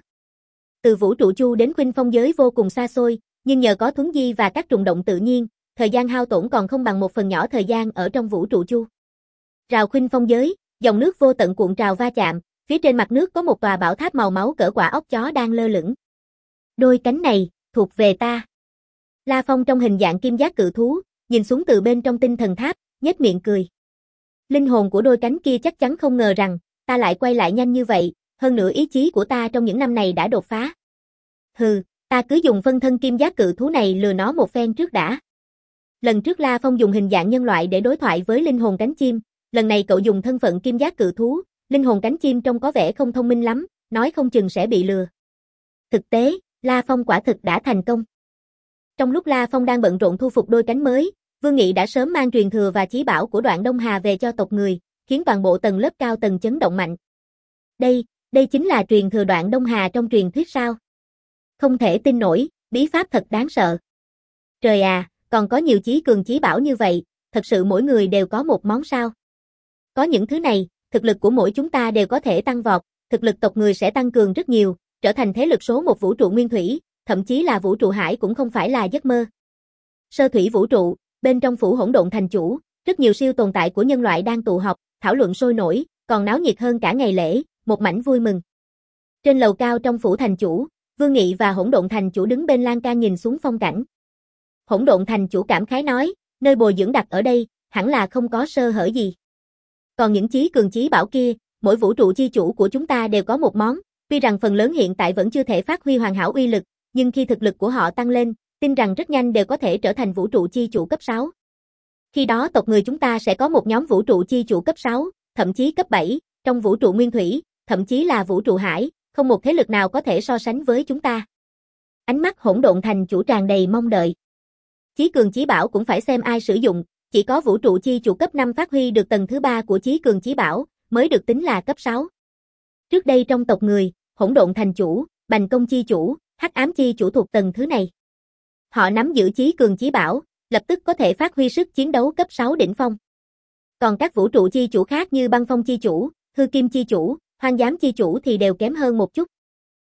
Từ vũ trụ chu đến Khuynh Phong giới vô cùng xa xôi, nhưng nhờ có thuấn di và các trùng động tự nhiên, thời gian hao tổn còn không bằng một phần nhỏ thời gian ở trong vũ trụ chu. Rào Khuynh Phong giới, dòng nước vô tận cuộn trào va chạm, phía trên mặt nước có một tòa bảo tháp màu máu cỡ quả ốc chó đang lơ lửng. Đôi cánh này, thuộc về ta. La Phong trong hình dạng kim giác cự thú, nhìn xuống từ bên trong tinh thần tháp, nhếch miệng cười. Linh hồn của đôi cánh kia chắc chắn không ngờ rằng, ta lại quay lại nhanh như vậy, hơn nữa ý chí của ta trong những năm này đã đột phá. Hừ, ta cứ dùng phân thân kim giác cự thú này lừa nó một phen trước đã. Lần trước La Phong dùng hình dạng nhân loại để đối thoại với linh hồn cánh chim, lần này cậu dùng thân phận kim giác cự thú, linh hồn cánh chim trông có vẻ không thông minh lắm, nói không chừng sẽ bị lừa. Thực tế, La Phong quả thực đã thành công. Trong lúc La Phong đang bận rộn thu phục đôi cánh mới, Vương Nghị đã sớm mang truyền thừa và chí bảo của Đoạn Đông Hà về cho tộc người, khiến toàn bộ tầng lớp cao tầng chấn động mạnh. Đây, đây chính là truyền thừa Đoạn Đông Hà trong truyền thuyết sao? Không thể tin nổi, bí pháp thật đáng sợ. Trời à, còn có nhiều chí cường chí bảo như vậy, thật sự mỗi người đều có một món sao? Có những thứ này, thực lực của mỗi chúng ta đều có thể tăng vọt, thực lực tộc người sẽ tăng cường rất nhiều, trở thành thế lực số một vũ trụ nguyên thủy, thậm chí là vũ trụ hải cũng không phải là giấc mơ. Sơ thủy vũ trụ, bên trong phủ hỗn độn thành chủ, rất nhiều siêu tồn tại của nhân loại đang tụ họp, thảo luận sôi nổi, còn náo nhiệt hơn cả ngày lễ, một mảnh vui mừng. Trên lầu cao trong phủ thành chủ, Vương Nghị và hỗn độn thành chủ đứng bên lan can nhìn xuống phong cảnh. Hỗn độn thành chủ cảm khái nói, nơi bồi dưỡng đặt ở đây, hẳn là không có sơ hở gì. Còn những chí cường chí bảo kia, mỗi vũ trụ chi chủ của chúng ta đều có một món, tuy rằng phần lớn hiện tại vẫn chưa thể phát huy hoàn hảo uy lực, nhưng khi thực lực của họ tăng lên, tin rằng rất nhanh đều có thể trở thành vũ trụ chi chủ cấp sáu. Khi đó tộc người chúng ta sẽ có một nhóm vũ trụ chi chủ cấp sáu, thậm chí cấp bảy, trong vũ trụ nguyên thủy, thậm chí là vũ trụ hải, không một thế lực nào có thể so sánh với chúng ta. Ánh mắt hỗn độn thành chủ tràn đầy mong đợi. Chí cường chí bảo cũng phải xem ai sử dụng, chỉ có vũ trụ chi chủ cấp năm phát huy được tầng thứ ba của chí cường chí bảo, mới được tính là cấp sáu. Trước đây trong tộc người, hỗn độn thành chủ, bành công chi chủ, hắc ám chi chủ thuộc tầng thứ này. Họ nắm giữ chí cường chí bảo, lập tức có thể phát huy sức chiến đấu cấp sáu đỉnh phong. Còn các vũ trụ chi chủ khác như băng phong chi chủ, hư kim chi chủ, hoang dám chi chủ thì đều kém hơn một chút.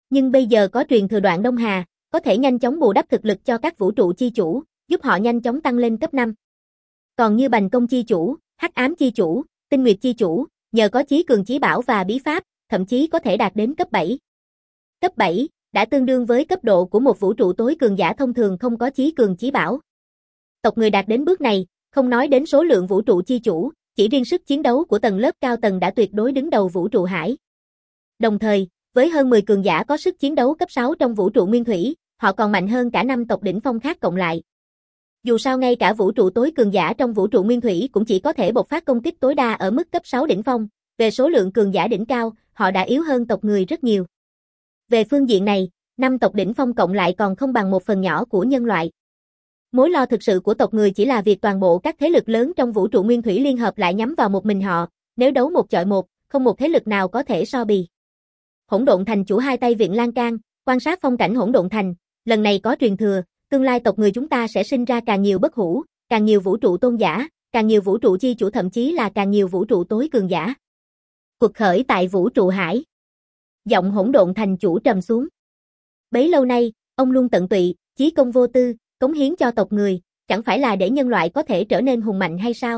Nhưng bây giờ có truyền thừa Đoạn Đông Hà, có thể nhanh chóng bù đắp thực lực cho các vũ trụ chi chủ, giúp họ nhanh chóng tăng lên cấp năm. Còn như Bành Công chi chủ, Hắc Ám chi chủ, Tinh Nguyệt chi chủ, nhờ có chí cường chí bảo và bí pháp, thậm chí có thể đạt đến cấp bảy. Cấp bảy đã tương đương với cấp độ của một vũ trụ tối cường giả thông thường không có chí cường chí bảo. Tộc người đạt đến bước này, không nói đến số lượng vũ trụ chi chủ, chỉ riêng sức chiến đấu của tầng lớp cao tầng đã tuyệt đối đứng đầu vũ trụ hải. Đồng thời, với hơn mười cường giả có sức chiến đấu cấp sáu trong vũ trụ nguyên thủy, họ còn mạnh hơn cả năm tộc đỉnh phong khác cộng lại. Dù sao ngay cả vũ trụ tối cường giả trong vũ trụ nguyên thủy cũng chỉ có thể bộc phát công kích tối đa ở mức cấp sáu đỉnh phong, về số lượng cường giả đỉnh cao, họ đã yếu hơn tộc người rất nhiều. Về phương diện này, năm tộc đỉnh phong cộng lại còn không bằng một phần nhỏ của nhân loại. Mối lo thực sự của tộc người chỉ là việc toàn bộ các thế lực lớn trong vũ trụ nguyên thủy liên hợp lại nhắm vào một mình họ, nếu đấu một chọi một, không một thế lực nào có thể so bì. Hỗn Độn Thành chủ hai tay viện lan can, quan sát phong cảnh Hỗn Độn Thành, lần này có truyền thừa, tương lai tộc người chúng ta sẽ sinh ra càng nhiều bất hủ, càng nhiều vũ trụ tôn giả, càng nhiều vũ trụ chi chủ, thậm chí là càng nhiều vũ trụ tối cường giả. Cuộc khởi tại vũ trụ hải. Giọng Hỗn Độn Thành chủ trầm xuống. Bấy lâu nay, ông luôn tận tụy, chí công vô tư, cống hiến cho tộc người, chẳng phải là để nhân loại có thể trở nên hùng mạnh hay sao?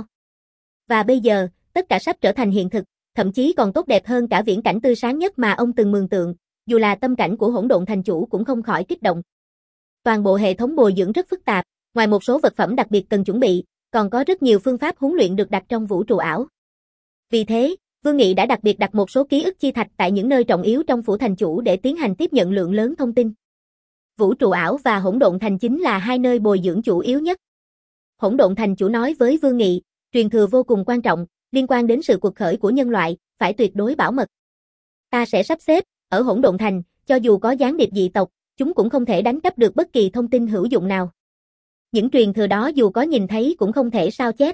Và bây giờ, tất cả sắp trở thành hiện thực, thậm chí còn tốt đẹp hơn cả viễn cảnh tươi sáng nhất mà ông từng mường tượng, dù là tâm cảnh của Hỗn Độn Thành chủ cũng không khỏi kích động. Toàn bộ hệ thống bồi dưỡng rất phức tạp, ngoài một số vật phẩm đặc biệt cần chuẩn bị, còn có rất nhiều phương pháp huấn luyện được đặt trong vũ trụ ảo. Vì thế, Vương Nghị đã đặc biệt đặt một số ký ức chi thạch tại những nơi trọng yếu trong phủ thành chủ để tiến hành tiếp nhận lượng lớn thông tin. Vũ trụ ảo và Hỗn Độn Thành chính là hai nơi bồi dưỡng chủ yếu nhất. Hỗn Độn Thành chủ nói với Vương Nghị, truyền thừa vô cùng quan trọng, liên quan đến sự cuộc khởi của nhân loại, phải tuyệt đối bảo mật. Ta sẽ sắp xếp, ở Hỗn Độn Thành, cho dù có gián điệp dị tộc, chúng cũng không thể đánh cắp được bất kỳ thông tin hữu dụng nào. Những truyền thừa đó dù có nhìn thấy cũng không thể sao chép.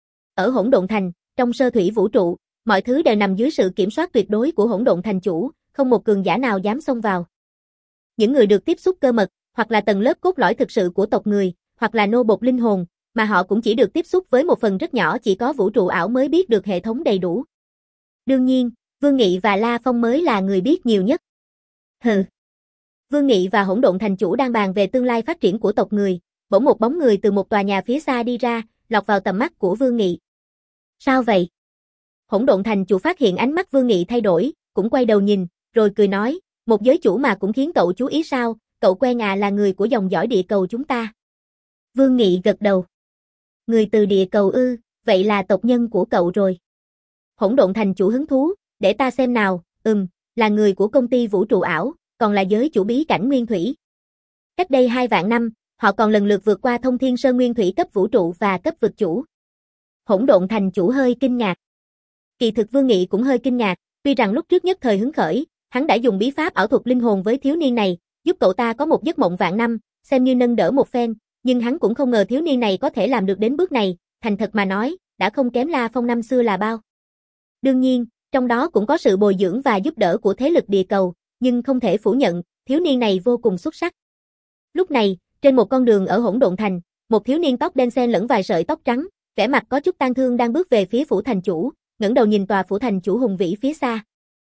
Ở Hỗn Độn Thành, trong sơ thủy vũ trụ, mọi thứ đều nằm dưới sự kiểm soát tuyệt đối của Hỗn Độn Thành chủ, không một cường giả nào dám xông vào. Những người được tiếp xúc cơ mật, hoặc là tầng lớp cốt lõi thực sự của tộc người, hoặc là nô bộc linh hồn, mà họ cũng chỉ được tiếp xúc với một phần rất nhỏ, chỉ có vũ trụ ảo mới biết được hệ thống đầy đủ. Đương nhiên, Vương Nghị và La Phong mới là người biết nhiều nhất. Hừ. Vương Nghị và Hỗn Độn Thành chủ đang bàn về tương lai phát triển của tộc người, bỗng một bóng người từ một tòa nhà phía xa đi ra, lọt vào tầm mắt của Vương Nghị. Sao vậy? Hỗn Độn Thành chủ phát hiện ánh mắt Vương Nghị thay đổi, cũng quay đầu nhìn, rồi cười nói, một giới chủ mà cũng khiến cậu chú ý sao, cậu quen à, là người của dòng dõi địa cầu chúng ta. Vương Nghị gật đầu. Người từ địa cầu ư, vậy là tộc nhân của cậu rồi. Hỗn Độn Thành chủ hứng thú, để ta xem nào, ừm, là người của công ty vũ trụ ảo, còn là giới chủ bí cảnh nguyên thủy. Cách đây hai vạn năm, họ còn lần lượt vượt qua thông thiên sơn nguyên thủy cấp vũ trụ và cấp vực chủ. Hỗn Độn Thành chủ hơi kinh ngạc. Kỳ thực Vương Nghị cũng hơi kinh ngạc, tuy rằng lúc trước nhất thời hứng khởi, hắn đã dùng bí pháp ảo thuật linh hồn với thiếu niên này, giúp cậu ta có một giấc mộng vạn năm, xem như nâng đỡ một phen, nhưng hắn cũng không ngờ thiếu niên này có thể làm được đến bước này, thành thật mà nói, đã không kém La Phong năm xưa là bao. Đương nhiên, trong đó cũng có sự bồi dưỡng và giúp đỡ của thế lực địa cầu, nhưng không thể phủ nhận, thiếu niên này vô cùng xuất sắc. Lúc này, trên một con đường ở Hỗn Độn Thành, một thiếu niên tóc đen xen lẫn vài sợi tóc trắng, vẻ mặt có chút tang thương đang bước về phía phủ thành chủ, ngẩng đầu nhìn tòa phủ thành chủ hùng vĩ phía xa.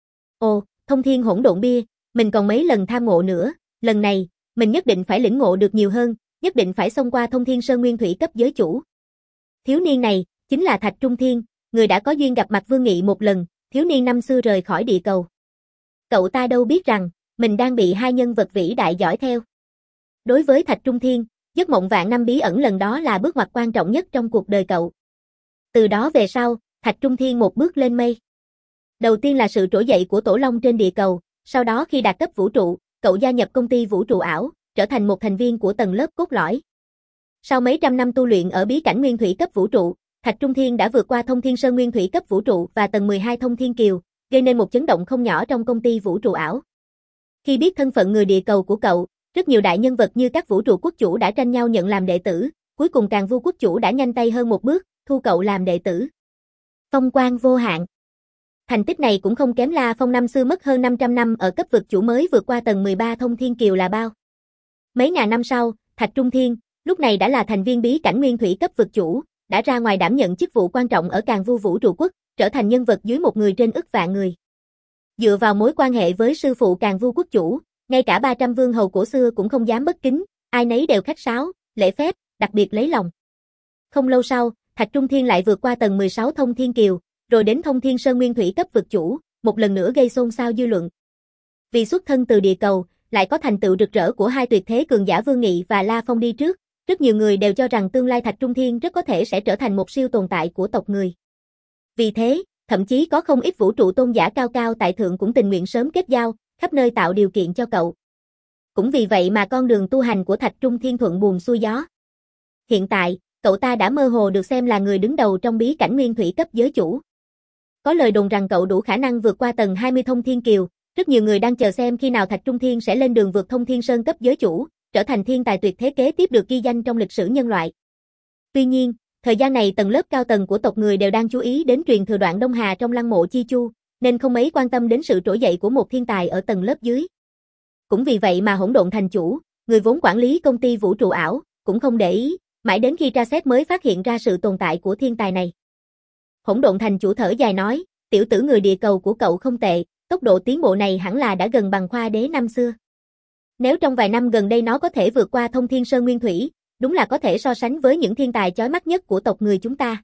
Ồ, thông thiên hỗn độn bia, mình còn mấy lần tham ngộ nữa, lần này, mình nhất định phải lĩnh ngộ được nhiều hơn, nhất định phải xông qua thông thiên sơn nguyên thủy cấp giới chủ. Thiếu niên này, chính là Thạch Trung Thiên, người đã có duyên gặp mặt Vương Nghị một lần, thiếu niên năm xưa rời khỏi địa cầu. Cậu ta đâu biết rằng, mình đang bị hai nhân vật vĩ đại dõi theo. Đối với Thạch Trung Thiên, giấc mộng vạn năm bí ẩn lần đó là bước ngoặt quan trọng nhất trong cuộc đời cậu. Từ đó về sau, Thạch Trung Thiên một bước lên mây. Đầu tiên là sự trỗi dậy của Tổ Long trên địa cầu, sau đó khi đạt cấp vũ trụ, cậu gia nhập công ty vũ trụ ảo, trở thành một thành viên của tầng lớp cốt lõi. Sau mấy trăm năm tu luyện ở bí cảnh nguyên thủy cấp vũ trụ, Thạch Trung Thiên đã vượt qua thông thiên sơn nguyên thủy cấp vũ trụ và tầng mười hai thông thiên kiều, gây nên một chấn động không nhỏ trong công ty vũ trụ ảo. Khi biết thân phận người địa cầu của cậu, rất nhiều đại nhân vật như các vũ trụ quốc chủ đã tranh nhau nhận làm đệ tử, cuối cùng Càn Vu quốc chủ đã nhanh tay hơn một bước, thu cậu làm đệ tử. Phong quang vô hạn. Thành tích này cũng không kém La Phong năm xưa mất hơn năm trăm năm ở cấp vực chủ mới vượt qua tầng mười ba thông thiên kiều là bao. Mấy ngàn năm sau, Thạch Trung Thiên, lúc này đã là thành viên bí cảnh nguyên thủy cấp vực chủ, đã ra ngoài đảm nhận chức vụ quan trọng ở Càn Vu vũ trụ quốc, trở thành nhân vật dưới một người trên ức vạn người. Dựa vào mối quan hệ với sư phụ Càn Vu quốc chủ, Ngay cả ba trăm vương hầu cổ xưa cũng không dám bất kính, ai nấy đều khách sáo, lễ phép, đặc biệt lấy lòng. Không lâu sau, Thạch Trung Thiên lại vượt qua tầng mười sáu Thông Thiên Kiều, rồi đến Thông Thiên Sơn Nguyên Thủy cấp vực chủ, một lần nữa gây xôn xao dư luận. Vì xuất thân từ địa cầu, lại có thành tựu rực rỡ của hai tuyệt thế cường giả Vương Nghị và La Phong đi trước, rất nhiều người đều cho rằng tương lai Thạch Trung Thiên rất có thể sẽ trở thành một siêu tồn tại của tộc người. Vì thế, thậm chí có không ít vũ trụ tôn giả cao cao tại thượng cũng tình nguyện sớm kết giao, khắp nơi tạo điều kiện cho cậu. Cũng vì vậy mà con đường tu hành của Thạch Trung Thiên thuận buồm xuôi gió. Hiện tại, cậu ta đã mơ hồ được xem là người đứng đầu trong bí cảnh nguyên thủy cấp giới chủ. Có lời đồn rằng cậu đủ khả năng vượt qua tầng hai mươi Thông Thiên Kiều, rất nhiều người đang chờ xem khi nào Thạch Trung Thiên sẽ lên đường vượt Thông Thiên Sơn cấp giới chủ, trở thành thiên tài tuyệt thế kế tiếp được ghi danh trong lịch sử nhân loại. Tuy nhiên, thời gian này tầng lớp cao tầng của tộc người đều đang chú ý đến truyền thừa đoạn Đông Hà trong lăng mộ Chi Chu, nên không mấy quan tâm đến sự trỗi dậy của một thiên tài ở tầng lớp dưới. Cũng vì vậy mà Hỗn Độn Thành chủ, người vốn quản lý công ty vũ trụ ảo, cũng không để ý, mãi đến khi tra xét mới phát hiện ra sự tồn tại của thiên tài này. Hỗn Độn Thành chủ thở dài nói, tiểu tử người địa cầu của cậu không tệ, tốc độ tiến bộ này hẳn là đã gần bằng Khoa Đế năm xưa. Nếu trong vài năm gần đây nó có thể vượt qua Thông Thiên Sơn Nguyên Thủy, đúng là có thể so sánh với những thiên tài chói mắt nhất của tộc người chúng ta.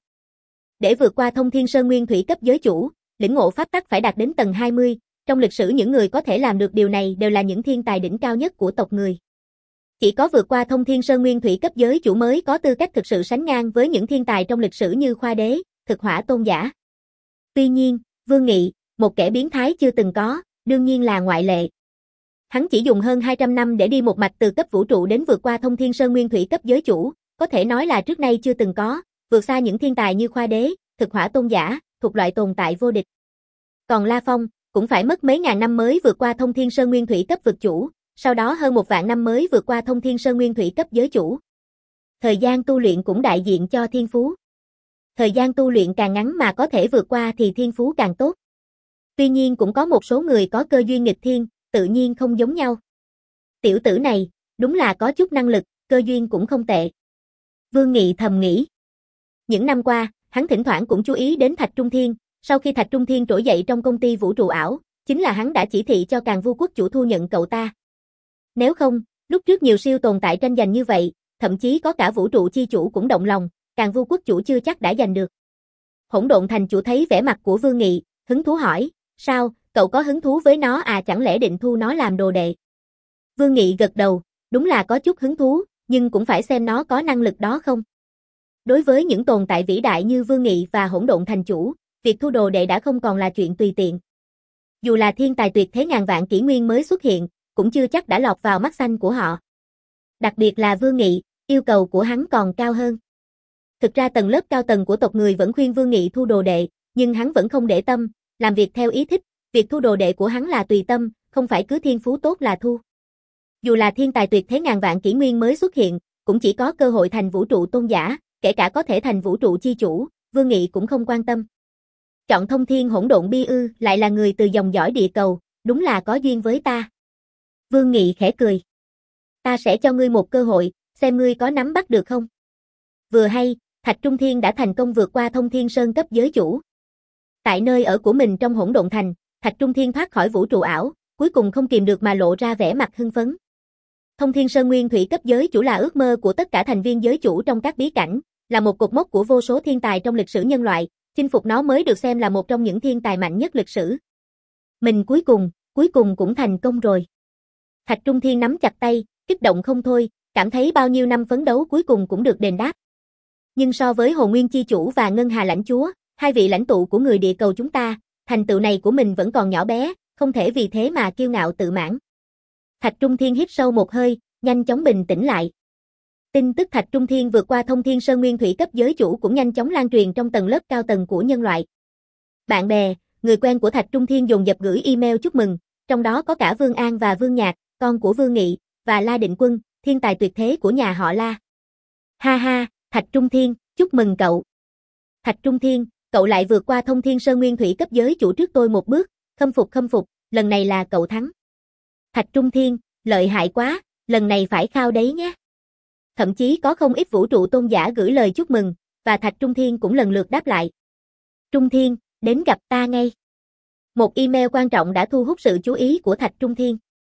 Để vượt qua Thông Thiên Sơn Nguyên Thủy cấp giới chủ, lĩnh ngộ pháp tắc phải đạt đến tầng hai mươi, trong lịch sử những người có thể làm được điều này đều là những thiên tài đỉnh cao nhất của tộc người. Chỉ có vượt qua Thông Thiên Sơn Nguyên Thủy cấp giới chủ mới có tư cách thực sự sánh ngang với những thiên tài trong lịch sử như Khoa Đế, Thực Hỏa tôn giả. Tuy nhiên, Vương Nghị, một kẻ biến thái chưa từng có, đương nhiên là ngoại lệ. Hắn chỉ dùng hơn hai trăm năm để đi một mạch từ cấp vũ trụ đến vượt qua Thông Thiên Sơn Nguyên Thủy cấp giới chủ, có thể nói là trước nay chưa từng có, vượt xa những thiên tài như Khoa Đế, Thực Hỏa tôn giả, thuộc loại tồn tại vô địch. Còn La Phong, cũng phải mất mấy ngàn năm mới vượt qua Thông Thiên Sơn Nguyên Thủy cấp vực chủ, sau đó hơn một vạn năm mới vượt qua Thông Thiên Sơn Nguyên Thủy cấp giới chủ. Thời gian tu luyện cũng đại diện cho thiên phú. Thời gian tu luyện càng ngắn mà có thể vượt qua thì thiên phú càng tốt. Tuy nhiên cũng có một số người có cơ duyên nghịch thiên, tự nhiên không giống nhau. Tiểu tử này, đúng là có chút năng lực, cơ duyên cũng không tệ. Vương Nghị thầm nghĩ. Những năm qua, hắn thỉnh thoảng cũng chú ý đến Thạch Trung Thiên, sau khi Thạch Trung Thiên trỗi dậy trong công ty vũ trụ ảo, chính là hắn đã chỉ thị cho Càn Vu quốc chủ thu nhận cậu ta. Nếu không, lúc trước nhiều siêu tồn tại tranh giành như vậy, thậm chí có cả vũ trụ chi chủ cũng động lòng, Càn Vu quốc chủ chưa chắc đã giành được. Hỗn Độn Thành chủ thấy vẻ mặt của Vương Nghị, hứng thú hỏi, sao, cậu có hứng thú với nó à, chẳng lẽ định thu nó làm đồ đệ? Vương Nghị gật đầu, đúng là có chút hứng thú, nhưng cũng phải xem nó có năng lực đó không. Đối với những tồn tại vĩ đại như Vương Nghị và Hỗn Độn Thành chủ, việc thu đồ đệ đã không còn là chuyện tùy tiện. Dù là thiên tài tuyệt thế ngàn vạn kỷ nguyên mới xuất hiện, cũng chưa chắc đã lọt vào mắt xanh của họ. Đặc biệt là Vương Nghị, yêu cầu của hắn còn cao hơn. Thực ra tầng lớp cao tầng của tộc người vẫn khuyên Vương Nghị thu đồ đệ, nhưng hắn vẫn không để tâm, làm việc theo ý thích, việc thu đồ đệ của hắn là tùy tâm, không phải cứ thiên phú tốt là thu. Dù là thiên tài tuyệt thế ngàn vạn kỷ nguyên mới xuất hiện, cũng chỉ có cơ hội thành vũ trụ tôn giả, kể cả có thể thành vũ trụ chi chủ, Vương Nghị cũng không quan tâm. Chọn Thông Thiên Hỗn Độn Bi ư, lại là người từ dòng dõi địa cầu, đúng là có duyên với ta. Vương Nghị khẽ cười. Ta sẽ cho ngươi một cơ hội, xem ngươi có nắm bắt được không. Vừa hay, Thạch Trung Thiên đã thành công vượt qua Thông Thiên Sơn cấp giới chủ. Tại nơi ở của mình trong Hỗn Độn Thành, Thạch Trung Thiên thoát khỏi vũ trụ ảo, cuối cùng không kìm được mà lộ ra vẻ mặt hưng phấn. Thông Thiên Sơn Nguyên Thủy cấp giới chủ là ước mơ của tất cả thành viên giới chủ trong các bí cảnh, là một cột mốc của vô số thiên tài trong lịch sử nhân loại, chinh phục nó mới được xem là một trong những thiên tài mạnh nhất lịch sử. Mình cuối cùng, cuối cùng cũng thành công rồi. Thạch Trung Thiên nắm chặt tay, kích động không thôi, cảm thấy bao nhiêu năm phấn đấu cuối cùng cũng được đền đáp. Nhưng so với Hồ Nguyên Chi Chủ và Ngân Hà Lãnh Chúa, hai vị lãnh tụ của người địa cầu chúng ta, thành tựu này của mình vẫn còn nhỏ bé, không thể vì thế mà kiêu ngạo tự mãn. Thạch Trung Thiên hít sâu một hơi, nhanh chóng bình tĩnh lại. Tin tức Thạch Trung Thiên vượt qua Thông Thiên Sơn Nguyên Thủy cấp giới chủ cũng nhanh chóng lan truyền trong tầng lớp cao tầng của nhân loại. Bạn bè, người quen của Thạch Trung Thiên dồn dập gửi email chúc mừng, trong đó có cả Vương An và Vương Nhạc, con của Vương Nghị, và La Định Quân, thiên tài tuyệt thế của nhà họ La. Ha ha, Thạch Trung Thiên, chúc mừng cậu. Thạch Trung Thiên, cậu lại vượt qua Thông Thiên Sơn Nguyên Thủy cấp giới chủ trước tôi một bước, khâm phục khâm phục, lần này là cậu thắng. Thạch Trung Thiên, lợi hại quá, lần này phải khao đấy nhé. Thậm chí có không ít vũ trụ tôn giả gửi lời chúc mừng, và Thạch Trung Thiên cũng lần lượt đáp lại. Trung Thiên, đến gặp ta ngay. Một email quan trọng đã thu hút sự chú ý của Thạch Trung Thiên.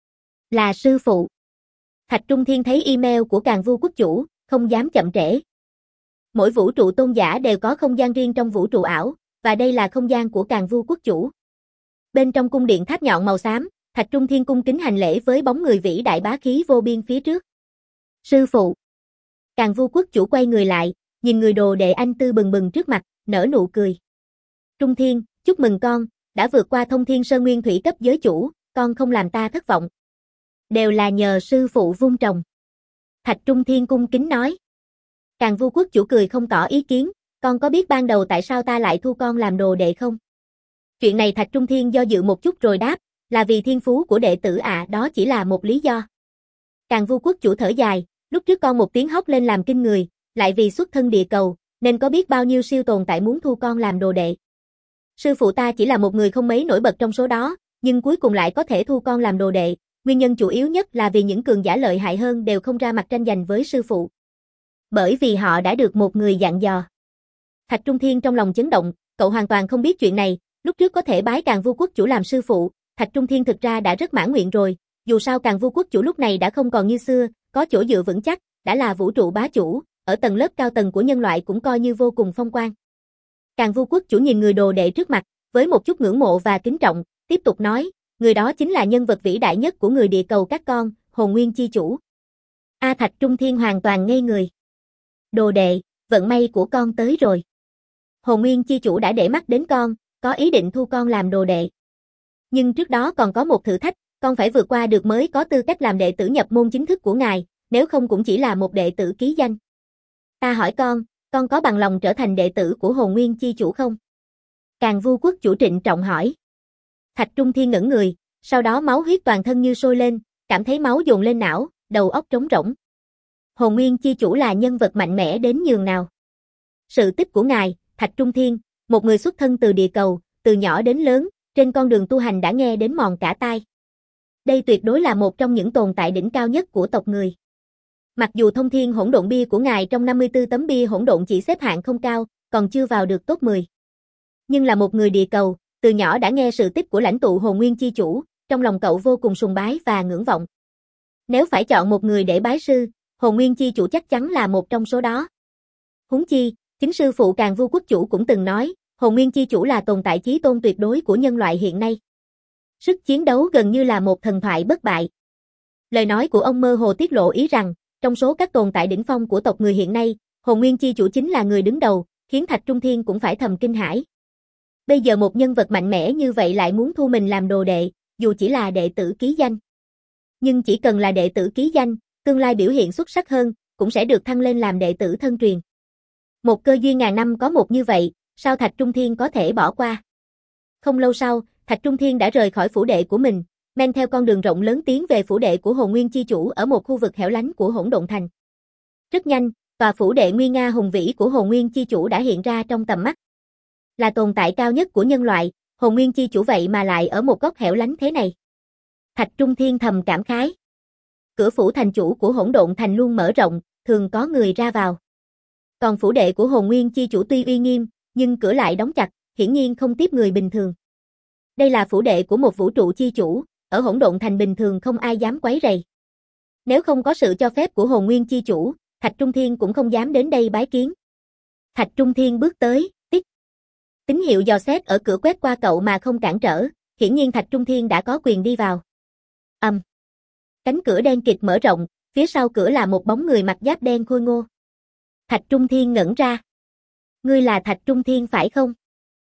Là sư phụ. Thạch Trung Thiên thấy email của Càn Vu quốc chủ, không dám chậm trễ. Mỗi vũ trụ tôn giả đều có không gian riêng trong vũ trụ ảo, và đây là không gian của Càn Vu quốc chủ. Bên trong cung điện tháp nhọn màu xám, Thạch Trung Thiên cung kính hành lễ với bóng người vĩ đại bá khí vô biên phía trước. Sư phụ. Càn Vu quốc chủ quay người lại, nhìn người đồ đệ anh tư bừng bừng trước mặt, nở nụ cười. Trung Thiên, chúc mừng con, đã vượt qua thông thiên sơn nguyên thủy cấp giới chủ, con không làm ta thất vọng. Đều là nhờ sư phụ vun trồng. Thạch Trung Thiên cung kính nói. Càn Vu quốc chủ cười không tỏ ý kiến, con có biết ban đầu tại sao ta lại thu con làm đồ đệ không? Chuyện này Thạch Trung Thiên do dự một chút rồi đáp, là vì thiên phú của đệ tử ạ, à, đó chỉ là một lý do. Càn Vu quốc chủ thở dài, lúc trước con một tiếng hóc lên làm kinh người, lại vì xuất thân địa cầu, nên có biết bao nhiêu siêu tồn tại muốn thu con làm đồ đệ. Sư phụ ta chỉ là một người không mấy nổi bật trong số đó, nhưng cuối cùng lại có thể thu con làm đồ đệ, nguyên nhân chủ yếu nhất là vì những cường giả lợi hại hơn đều không ra mặt tranh giành với sư phụ. Bởi vì họ đã được một người dặn dò. Thạch Trung Thiên trong lòng chấn động, cậu hoàn toàn không biết chuyện này, lúc trước có thể bái Càn Vu quốc chủ làm sư phụ, Thạch Trung Thiên thực ra đã rất mãn nguyện rồi, dù sao Càn Vu quốc chủ lúc này đã không còn như xưa, có chỗ dựa vững chắc, đã là vũ trụ bá chủ, ở tầng lớp cao tầng của nhân loại cũng coi như vô cùng phong quang. Càn Vu quốc chủ nhìn người đồ đệ trước mặt, với một chút ngưỡng mộ và kính trọng, tiếp tục nói, người đó chính là nhân vật vĩ đại nhất của người địa cầu các con, Hồn Nguyên chi chủ. A Thạch Trung Thiên hoàn toàn ngây người. Đồ đệ, vận may của con tới rồi. Hồn Nguyên chi chủ đã để mắt đến con, có ý định thu con làm đồ đệ. Nhưng trước đó còn có một thử thách, con phải vượt qua được mới có tư cách làm đệ tử nhập môn chính thức của ngài, nếu không cũng chỉ là một đệ tử ký danh. Ta hỏi con, con có bằng lòng trở thành đệ tử của Hồn Nguyên chi chủ không? Càn Vu quốc chủ trịnh trọng hỏi. Thạch Trung Thiên ngẩn người, sau đó máu huyết toàn thân như sôi lên, cảm thấy máu dồn lên não, đầu óc trống rỗng. Hồn Nguyên chi chủ là nhân vật mạnh mẽ đến nhường nào? Sự tích của ngài, Thạch Trung Thiên, một người xuất thân từ địa cầu, từ nhỏ đến lớn, trên con đường tu hành đã nghe đến mòn cả tai. Đây tuyệt đối là một trong những tồn tại đỉnh cao nhất của tộc người. Mặc dù thông thiên hỗn độn bia của ngài trong năm mươi tư tấm bia hỗn độn chỉ xếp hạng không cao, còn chưa vào được top mười. Nhưng là một người địa cầu, từ nhỏ đã nghe sự tích của lãnh tụ Hồn Nguyên chi chủ, trong lòng cậu vô cùng sùng bái và ngưỡng vọng. Nếu phải chọn một người để bái sư, Hồn Nguyên chi chủ chắc chắn là một trong số đó. Huống chi, chính sư phụ Càn Vu quốc chủ cũng từng nói, Hồn Nguyên chi chủ là tồn tại chí tôn tuyệt đối của nhân loại hiện nay. Sức chiến đấu gần như là một thần thoại bất bại. Lời nói của ông mơ hồ tiết lộ ý rằng, trong số các tồn tại đỉnh phong của tộc người hiện nay, Hồn Nguyên chi chủ chính là người đứng đầu, khiến Thạch Trung Thiên cũng phải thầm kinh hãi. Bây giờ một nhân vật mạnh mẽ như vậy lại muốn thu mình làm đồ đệ, dù chỉ là đệ tử ký danh. Nhưng chỉ cần là đệ tử ký danh, tương lai biểu hiện xuất sắc hơn, cũng sẽ được thăng lên làm đệ tử thân truyền. Một cơ duyên ngàn năm có một như vậy, sao Thạch Trung Thiên có thể bỏ qua? Không lâu sau, Thạch Trung Thiên đã rời khỏi phủ đệ của mình, men theo con đường rộng lớn tiến về phủ đệ của Hồn Nguyên chi chủ ở một khu vực hẻo lánh của Hỗn Độn Thành. Rất nhanh, tòa phủ đệ nguy nga hùng vĩ của Hồn Nguyên chi chủ đã hiện ra trong tầm mắt. Là tồn tại cao nhất của nhân loại, Hồn Nguyên chi chủ vậy mà lại ở một góc hẻo lánh thế này. Thạch Trung Thiên thầm cảm khái. Cửa phủ thành chủ của Hỗn Độn Thành luôn mở rộng, thường có người ra vào. Còn phủ đệ của Hồn Nguyên chi chủ tuy uy nghiêm, nhưng cửa lại đóng chặt, hiển nhiên không tiếp người bình thường. Đây là phủ đệ của một vũ trụ chi chủ, ở Hỗn Độn Thành bình thường không ai dám quấy rầy. Nếu không có sự cho phép của Hồn Nguyên chi chủ, Thạch Trung Thiên cũng không dám đến đây bái kiến. Thạch Trung Thiên bước tới, tích. Tín hiệu dò xét ở cửa quét qua cậu mà không cản trở, hiển nhiên Thạch Trung Thiên đã có quyền đi vào. Ầm. Um. Cánh cửa đen kịt mở rộng, phía sau cửa là một bóng người mặc giáp đen khôi ngô. Thạch Trung Thiên ngẩn ra. Ngươi là Thạch Trung Thiên phải không?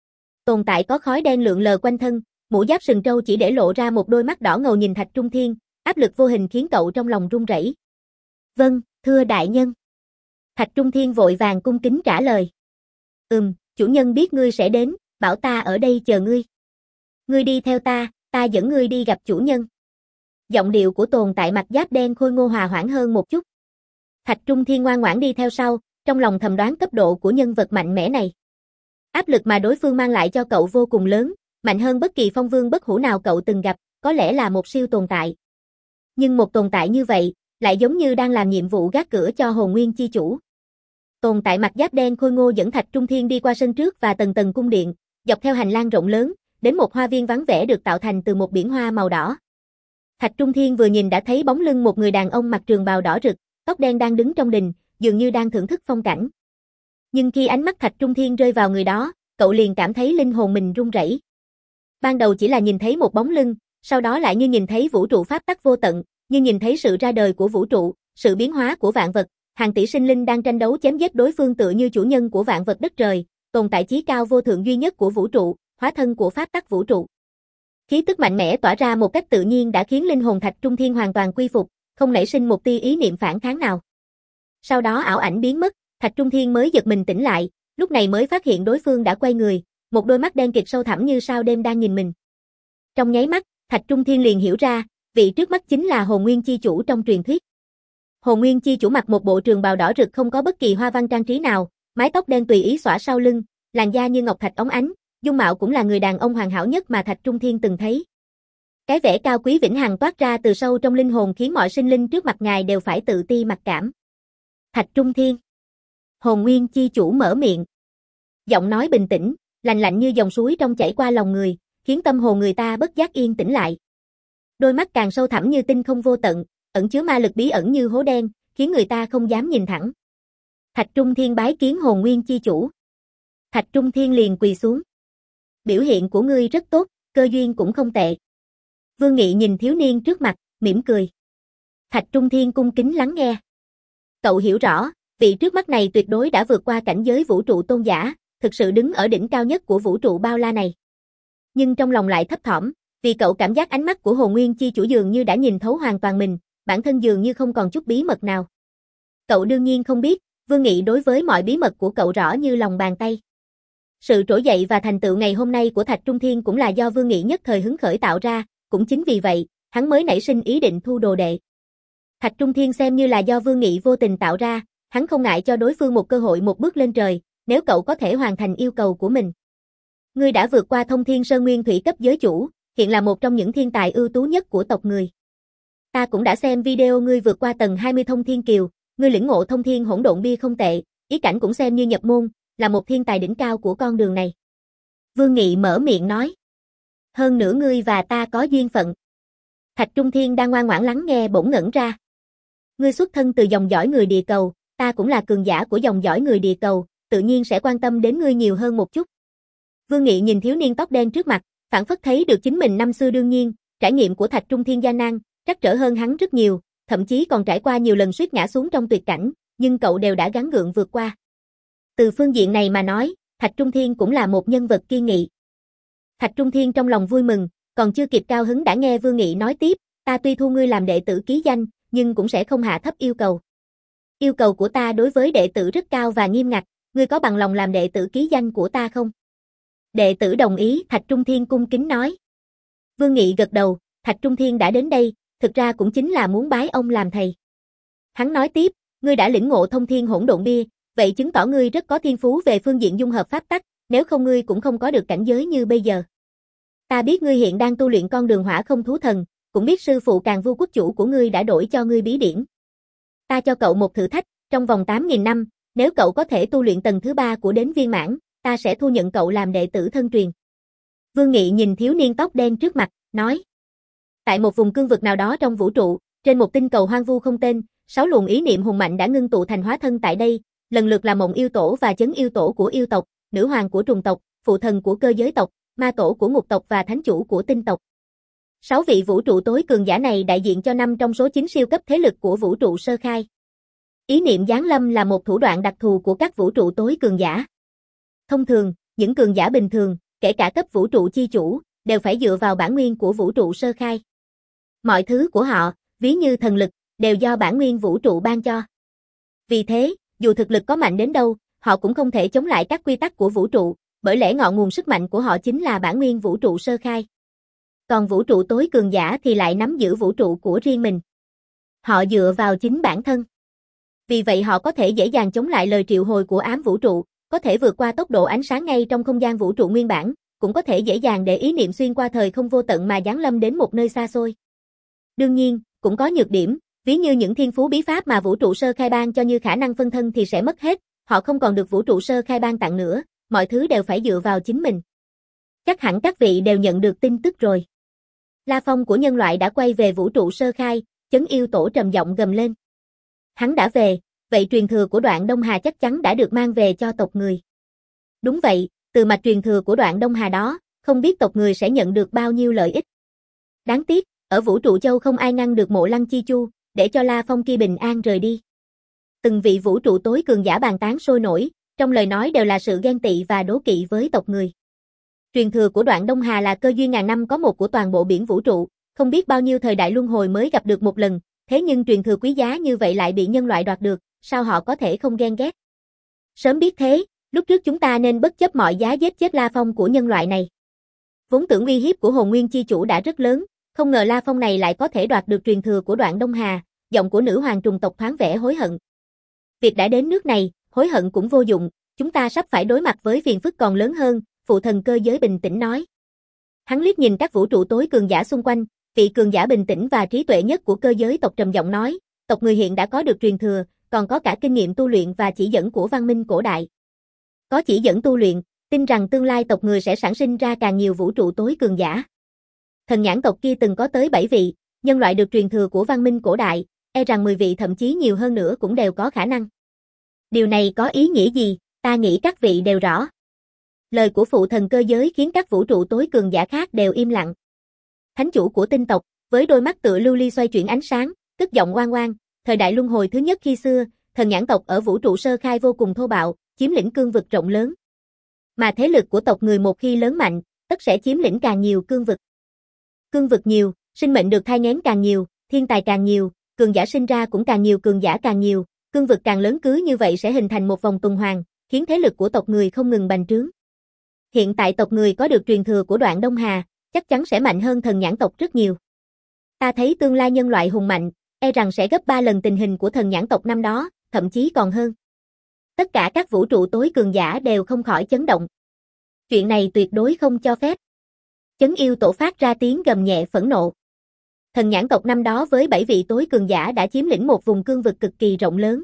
Tồn tại có khói đen lượn lờ quanh thân, mũ giáp sừng trâu chỉ để lộ ra một đôi mắt đỏ ngầu nhìn Thạch Trung Thiên, áp lực vô hình khiến cậu trong lòng run rẩy. Vâng, thưa đại nhân. Thạch Trung Thiên vội vàng cung kính trả lời. Ừm, chủ nhân biết ngươi sẽ đến, bảo ta ở đây chờ ngươi. Ngươi đi theo ta, ta dẫn ngươi đi gặp chủ nhân. Giọng điệu của tồn tại mặc giáp đen khôi ngô hòa hoãn hơn một chút. Thạch Trung Thiên ngoan ngoãn đi theo sau, trong lòng thầm đoán cấp độ của nhân vật mạnh mẽ này. Áp lực mà đối phương mang lại cho cậu vô cùng lớn, mạnh hơn bất kỳ phong vương bất hủ nào cậu từng gặp, có lẽ là một siêu tồn tại. Nhưng một tồn tại như vậy, lại giống như đang làm nhiệm vụ gác cửa cho Hồn Nguyên chi chủ. Tồn tại mặc giáp đen khôi ngô dẫn Thạch Trung Thiên đi qua sân trước và tầng tầng cung điện, dọc theo hành lang rộng lớn, đến một hoa viên vắng vẻ được tạo thành từ một biển hoa màu đỏ. Thạch Trung Thiên vừa nhìn đã thấy bóng lưng một người đàn ông mặc trường bào đỏ rực, tóc đen đang đứng trong đình, dường như đang thưởng thức phong cảnh. Nhưng khi ánh mắt Thạch Trung Thiên rơi vào người đó, cậu liền cảm thấy linh hồn mình run rẩy. Ban đầu chỉ là nhìn thấy một bóng lưng, sau đó lại như nhìn thấy vũ trụ pháp tắc vô tận, như nhìn thấy sự ra đời của vũ trụ, sự biến hóa của vạn vật, hàng tỷ sinh linh đang tranh đấu chém giết đối phương tựa như chủ nhân của vạn vật đất trời, tồn tại chí cao vô thượng duy nhất của vũ trụ, hóa thân của pháp tắc vũ trụ. Khí tức mạnh mẽ tỏa ra một cách tự nhiên đã khiến linh hồn Thạch Trung Thiên hoàn toàn quy phục, không nảy sinh một tia ý niệm phản kháng nào. Sau đó ảo ảnh biến mất, Thạch Trung Thiên mới giật mình tỉnh lại, lúc này mới phát hiện đối phương đã quay người, một đôi mắt đen kịt sâu thẳm như sao đêm đang nhìn mình. Trong nháy mắt, Thạch Trung Thiên liền hiểu ra, vị trước mắt chính là Hồn Nguyên Chi Chủ trong truyền thuyết. Hồn Nguyên Chi Chủ mặc một bộ trường bào đỏ rực không có bất kỳ hoa văn trang trí nào, mái tóc đen tùy ý xõa sau lưng, làn da như ngọc thạch óng ánh, dung mạo cũng là người đàn ông hoàn hảo nhất mà Thạch Trung Thiên từng thấy. Cái vẻ cao quý vĩnh hằng toát ra từ sâu trong linh hồn khiến mọi sinh linh trước mặt ngài đều phải tự ti mặc cảm. Thạch Trung Thiên. Hồn Nguyên Chi Chủ mở miệng. Giọng nói bình tĩnh, lạnh lạnh như dòng suối trong chảy qua lòng người, khiến tâm hồn người ta bất giác yên tĩnh lại. Đôi mắt càng sâu thẳm như tinh không vô tận, ẩn chứa ma lực bí ẩn như hố đen, khiến người ta không dám nhìn thẳng. Thạch Trung Thiên bái kiến Hồn Nguyên Chi Chủ. Thạch Trung Thiên liền quỳ xuống. Biểu hiện của ngươi rất tốt, cơ duyên cũng không tệ. Vương Nghị nhìn thiếu niên trước mặt, mỉm cười. Thạch Trung Thiên cung kính lắng nghe. Cậu hiểu rõ, vị trước mắt này tuyệt đối đã vượt qua cảnh giới vũ trụ tôn giả, thực sự đứng ở đỉnh cao nhất của vũ trụ bao la này. Nhưng trong lòng lại thấp thỏm, vì cậu cảm giác ánh mắt của Hồn Nguyên Chi Chủ dường như đã nhìn thấu hoàn toàn mình, bản thân dường như không còn chút bí mật nào. Cậu đương nhiên không biết, Vương Nghị đối với mọi bí mật của cậu rõ như lòng bàn tay. Sự trỗi dậy và thành tựu ngày hôm nay của Thạch Trung Thiên cũng là do Vương Nghị nhất thời hứng khởi tạo ra, cũng chính vì vậy, hắn mới nảy sinh ý định thu đồ đệ. Thạch Trung Thiên xem như là do Vương Nghị vô tình tạo ra, hắn không ngại cho đối phương một cơ hội một bước lên trời, nếu cậu có thể hoàn thành yêu cầu của mình. Ngươi đã vượt qua Thông Thiên Sơn Nguyên Thủy cấp giới chủ, hiện là một trong những thiên tài ưu tú nhất của tộc người. Ta cũng đã xem video ngươi vượt qua tầng hai mươi Thông Thiên Kiều, ngươi lĩnh ngộ Thông Thiên Hỗn Độn Bia không tệ, ý cảnh cũng xem như nhập môn, là một thiên tài đỉnh cao của con đường này. Vương Nghị mở miệng nói. Hơn nữa ngươi và ta có duyên phận. Thạch Trung Thiên đang ngoan ngoãn lắng nghe bỗng ngẩn ra. Ngươi xuất thân từ dòng dõi người địa cầu, ta cũng là cường giả của dòng dõi người địa cầu, tự nhiên sẽ quan tâm đến ngươi nhiều hơn một chút. Vương Nghị nhìn thiếu niên tóc đen trước mặt, phảng phất thấy được chính mình năm xưa đương nhiên, trải nghiệm của Thạch Trung Thiên gian nan, trắc trở hơn hắn rất nhiều, thậm chí còn trải qua nhiều lần suýt ngã xuống trong tuyệt cảnh, nhưng cậu đều đã gắng gượng vượt qua. Từ phương diện này mà nói, Thạch Trung Thiên cũng là một nhân vật kiên nghị. Thạch Trung Thiên trong lòng vui mừng, còn chưa kịp cao hứng đã nghe Vương Nghị nói tiếp, ta tuy thu ngươi làm đệ tử ký danh, nhưng cũng sẽ không hạ thấp yêu cầu. Yêu cầu của ta đối với đệ tử rất cao và nghiêm ngặt, ngươi có bằng lòng làm đệ tử ký danh của ta không? Đệ tử đồng ý, Thạch Trung Thiên cung kính nói. Vương Nghị gật đầu, Thạch Trung Thiên đã đến đây, thực ra cũng chính là muốn bái ông làm thầy. Hắn nói tiếp, ngươi đã lĩnh ngộ Thông Thiên Hỗn Độn Bia, vậy chứng tỏ ngươi rất có thiên phú về phương diện dung hợp pháp tắc, nếu không ngươi cũng không có được cảnh giới như bây giờ. Ta biết ngươi hiện đang tu luyện con đường hỏa không thú thần, cũng biết sư phụ Càn Vu quốc chủ của ngươi đã đổi cho ngươi bí điển. Ta cho cậu một thử thách, trong vòng tám nghìn năm, nếu cậu có thể tu luyện tầng thứ ba của đến viên mãn, ta sẽ thu nhận cậu làm đệ tử thân truyền. Vương Nghị nhìn thiếu niên tóc đen trước mặt, nói. Tại một vùng cương vực nào đó trong vũ trụ, trên một tinh cầu hoang vu không tên, sáu luồng ý niệm hùng mạnh đã ngưng tụ thành hóa thân tại đây, lần lượt là Mộng Yêu Tổ và Chấn Yêu Tổ của yêu tộc, Nữ Hoàng của trùng tộc, Phụ Thần của cơ giới tộc, Ma Tổ của ngục tộc và Thánh Chủ của tinh tộc. Sáu vị vũ trụ tối cường giả này đại diện cho năm trong số chín siêu cấp thế lực của vũ trụ sơ khai. Ý niệm giáng lâm là một thủ đoạn đặc thù của các vũ trụ tối cường giả. Thông thường, những cường giả bình thường, kể cả cấp vũ trụ chi chủ, đều phải dựa vào bản nguyên của vũ trụ sơ khai. Mọi thứ của họ, ví như thần lực, đều do bản nguyên vũ trụ ban cho. Vì thế, dù thực lực có mạnh đến đâu, họ cũng không thể chống lại các quy tắc của vũ trụ, bởi lẽ ngọn nguồn sức mạnh của họ chính là bản nguyên vũ trụ sơ khai. Còn vũ trụ tối cường giả thì lại nắm giữ vũ trụ của riêng mình. Họ dựa vào chính bản thân. Vì vậy họ có thể dễ dàng chống lại lời triệu hồi của ám vũ trụ, có thể vượt qua tốc độ ánh sáng ngay trong không gian vũ trụ nguyên bản, cũng có thể dễ dàng để ý niệm xuyên qua thời không vô tận mà giáng lâm đến một nơi xa xôi. Đương nhiên, cũng có nhược điểm, ví như những thiên phú bí pháp mà vũ trụ sơ khai ban cho như khả năng phân thân thì sẽ mất hết, họ không còn được vũ trụ sơ khai ban tặng nữa, mọi thứ đều phải dựa vào chính mình. Chắc hẳn các vị đều nhận được tin tức rồi. La Phong của nhân loại đã quay về vũ trụ sơ khai, Chấn Yêu Tổ trầm giọng gầm lên. Hắn đã về, vậy truyền thừa của Đoạn Đông Hà chắc chắn đã được mang về cho tộc người. Đúng vậy, từ mạch truyền thừa của Đoạn Đông Hà đó, không biết tộc người sẽ nhận được bao nhiêu lợi ích. Đáng tiếc, ở vũ trụ châu không ai ngăn được Mộ Lăng Chi Chu, để cho La Phong kia bình an rời đi. Từng vị vũ trụ tối cường giả bàn tán sôi nổi, trong lời nói đều là sự ghen tị và đố kỵ với tộc người. Truyền thừa của Đoạn Đông Hà là cơ duyên ngàn năm có một của toàn bộ biển vũ trụ, không biết bao nhiêu thời đại luân hồi mới gặp được một lần, thế nhưng truyền thừa quý giá như vậy lại bị nhân loại đoạt được, sao họ có thể không ghen ghét? Sớm biết thế, lúc trước chúng ta nên bất chấp mọi giá giết chết La Phong của nhân loại này. Vốn tưởng uy hiếp của Hồn Nguyên Chi Chủ đã rất lớn, không ngờ La Phong này lại có thể đoạt được truyền thừa của Đoạn Đông Hà, giọng của nữ hoàng trùng tộc thoáng vẻ hối hận. Việc đã đến nước này, hối hận cũng vô dụng, chúng ta sắp phải đối mặt với phiền phức còn lớn hơn, phụ thần cơ giới bình tĩnh nói. Hắn liếc nhìn các vũ trụ tối cường giả xung quanh, vị cường giả bình tĩnh và trí tuệ nhất của cơ giới tộc trầm giọng nói, tộc người hiện đã có được truyền thừa, còn có cả kinh nghiệm tu luyện và chỉ dẫn của văn minh cổ đại. Có chỉ dẫn tu luyện, tin rằng tương lai tộc người sẽ sản sinh ra càng nhiều vũ trụ tối cường giả. Thần nhãn tộc kia từng có tới bảy vị, nhân loại được truyền thừa của văn minh cổ đại, e rằng mười vị thậm chí nhiều hơn nữa cũng đều có khả năng. Điều này có ý nghĩa gì, ta nghĩ các vị đều rõ. Lời của phụ thần cơ giới khiến các vũ trụ tối cường giả khác đều im lặng. Thánh chủ của tinh tộc, với đôi mắt tựa lưu ly xoay chuyển ánh sáng, tức giọng oang oang, thời đại luân hồi thứ nhất khi xưa, thần nhãn tộc ở vũ trụ sơ khai vô cùng thô bạo, chiếm lĩnh cương vực rộng lớn. Mà thế lực của tộc người một khi lớn mạnh, tất sẽ chiếm lĩnh càng nhiều cương vực. Cương vực nhiều, sinh mệnh được thai nghén càng nhiều, thiên tài càng nhiều, cường giả sinh ra cũng càng nhiều, cường giả càng nhiều, cương vực càng lớn, cứ như vậy sẽ hình thành một vòng tuần hoàn, khiến thế lực của tộc người không ngừng bành trướng. Hiện tại tộc người có được truyền thừa của Đoạn Đông Hà, chắc chắn sẽ mạnh hơn thần nhãn tộc rất nhiều. Ta thấy tương lai nhân loại hùng mạnh, e rằng sẽ gấp ba lần tình hình của thần nhãn tộc năm đó, thậm chí còn hơn. Tất cả các vũ trụ tối cường giả đều không khỏi chấn động. Chuyện này tuyệt đối không cho phép. Chấn Yêu Tổ phát ra tiếng gầm nhẹ phẫn nộ. Thần nhãn tộc năm đó với bảy vị tối cường giả đã chiếm lĩnh một vùng cương vực cực kỳ rộng lớn.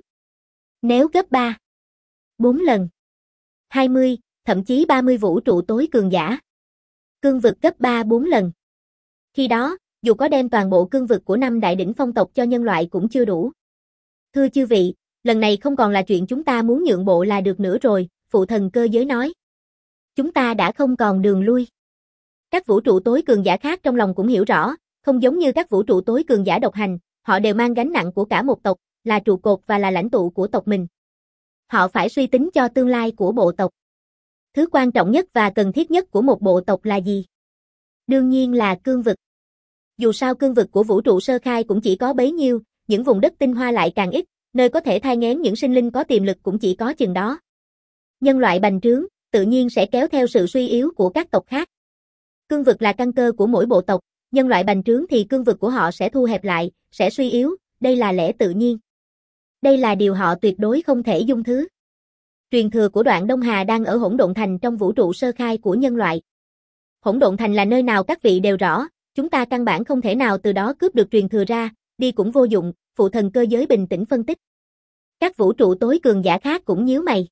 Nếu gấp ba, bốn lần, hai mươi, thậm chí ba mươi vũ trụ tối cường giả. Cương vực gấp ba bốn lần. Khi đó, dù có đem toàn bộ cương vực của năm đại đỉnh phong tộc cho nhân loại cũng chưa đủ. Thưa chư vị, lần này không còn là chuyện chúng ta muốn nhượng bộ là được nữa rồi, phụ thần cơ giới nói. Chúng ta đã không còn đường lui. Các vũ trụ tối cường giả khác trong lòng cũng hiểu rõ, không giống như các vũ trụ tối cường giả độc hành, họ đều mang gánh nặng của cả một tộc, là trụ cột và là lãnh tụ của tộc mình. Họ phải suy tính cho tương lai của bộ tộc. Thứ quan trọng nhất và cần thiết nhất của một bộ tộc là gì? Đương nhiên là cương vực. Dù sao cương vực của vũ trụ sơ khai cũng chỉ có bấy nhiêu, những vùng đất tinh hoa lại càng ít, nơi có thể thai nghén những sinh linh có tiềm lực cũng chỉ có chừng đó. Nhân loại bành trướng, tự nhiên sẽ kéo theo sự suy yếu của các tộc khác. Cương vực là căn cơ của mỗi bộ tộc, nhân loại bành trướng thì cương vực của họ sẽ thu hẹp lại, sẽ suy yếu, đây là lẽ tự nhiên. Đây là điều họ tuyệt đối không thể dung thứ. Truyền thừa của Đoạn Đông Hà đang ở Hỗn Độn Thành trong vũ trụ sơ khai của nhân loại. Hỗn Độn Thành là nơi nào các vị đều rõ, chúng ta căn bản không thể nào từ đó cướp được truyền thừa ra, đi cũng vô dụng, phụ thần cơ giới bình tĩnh phân tích. Các vũ trụ tối cường giả khác cũng nhíu mày.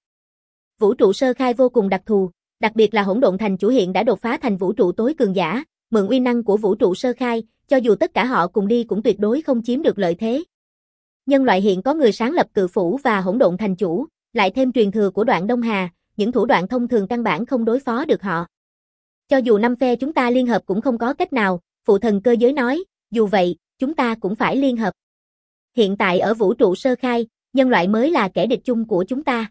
Vũ trụ sơ khai vô cùng đặc thù, đặc biệt là Hỗn Độn Thành chủ hiện đã đột phá thành vũ trụ tối cường giả, mượn uy năng của vũ trụ sơ khai, cho dù tất cả họ cùng đi cũng tuyệt đối không chiếm được lợi thế. Nhân loại hiện có người sáng lập Cự Phủ và Hỗn Độn Thành chủ, lại thêm truyền thừa của Đoạn Đông Hà, những thủ đoạn thông thường căn bản không đối phó được họ. Cho dù năm phe chúng ta liên hợp cũng không có cách nào, phụ thần cơ giới nói, dù vậy, chúng ta cũng phải liên hợp. Hiện tại ở vũ trụ sơ khai, nhân loại mới là kẻ địch chung của chúng ta.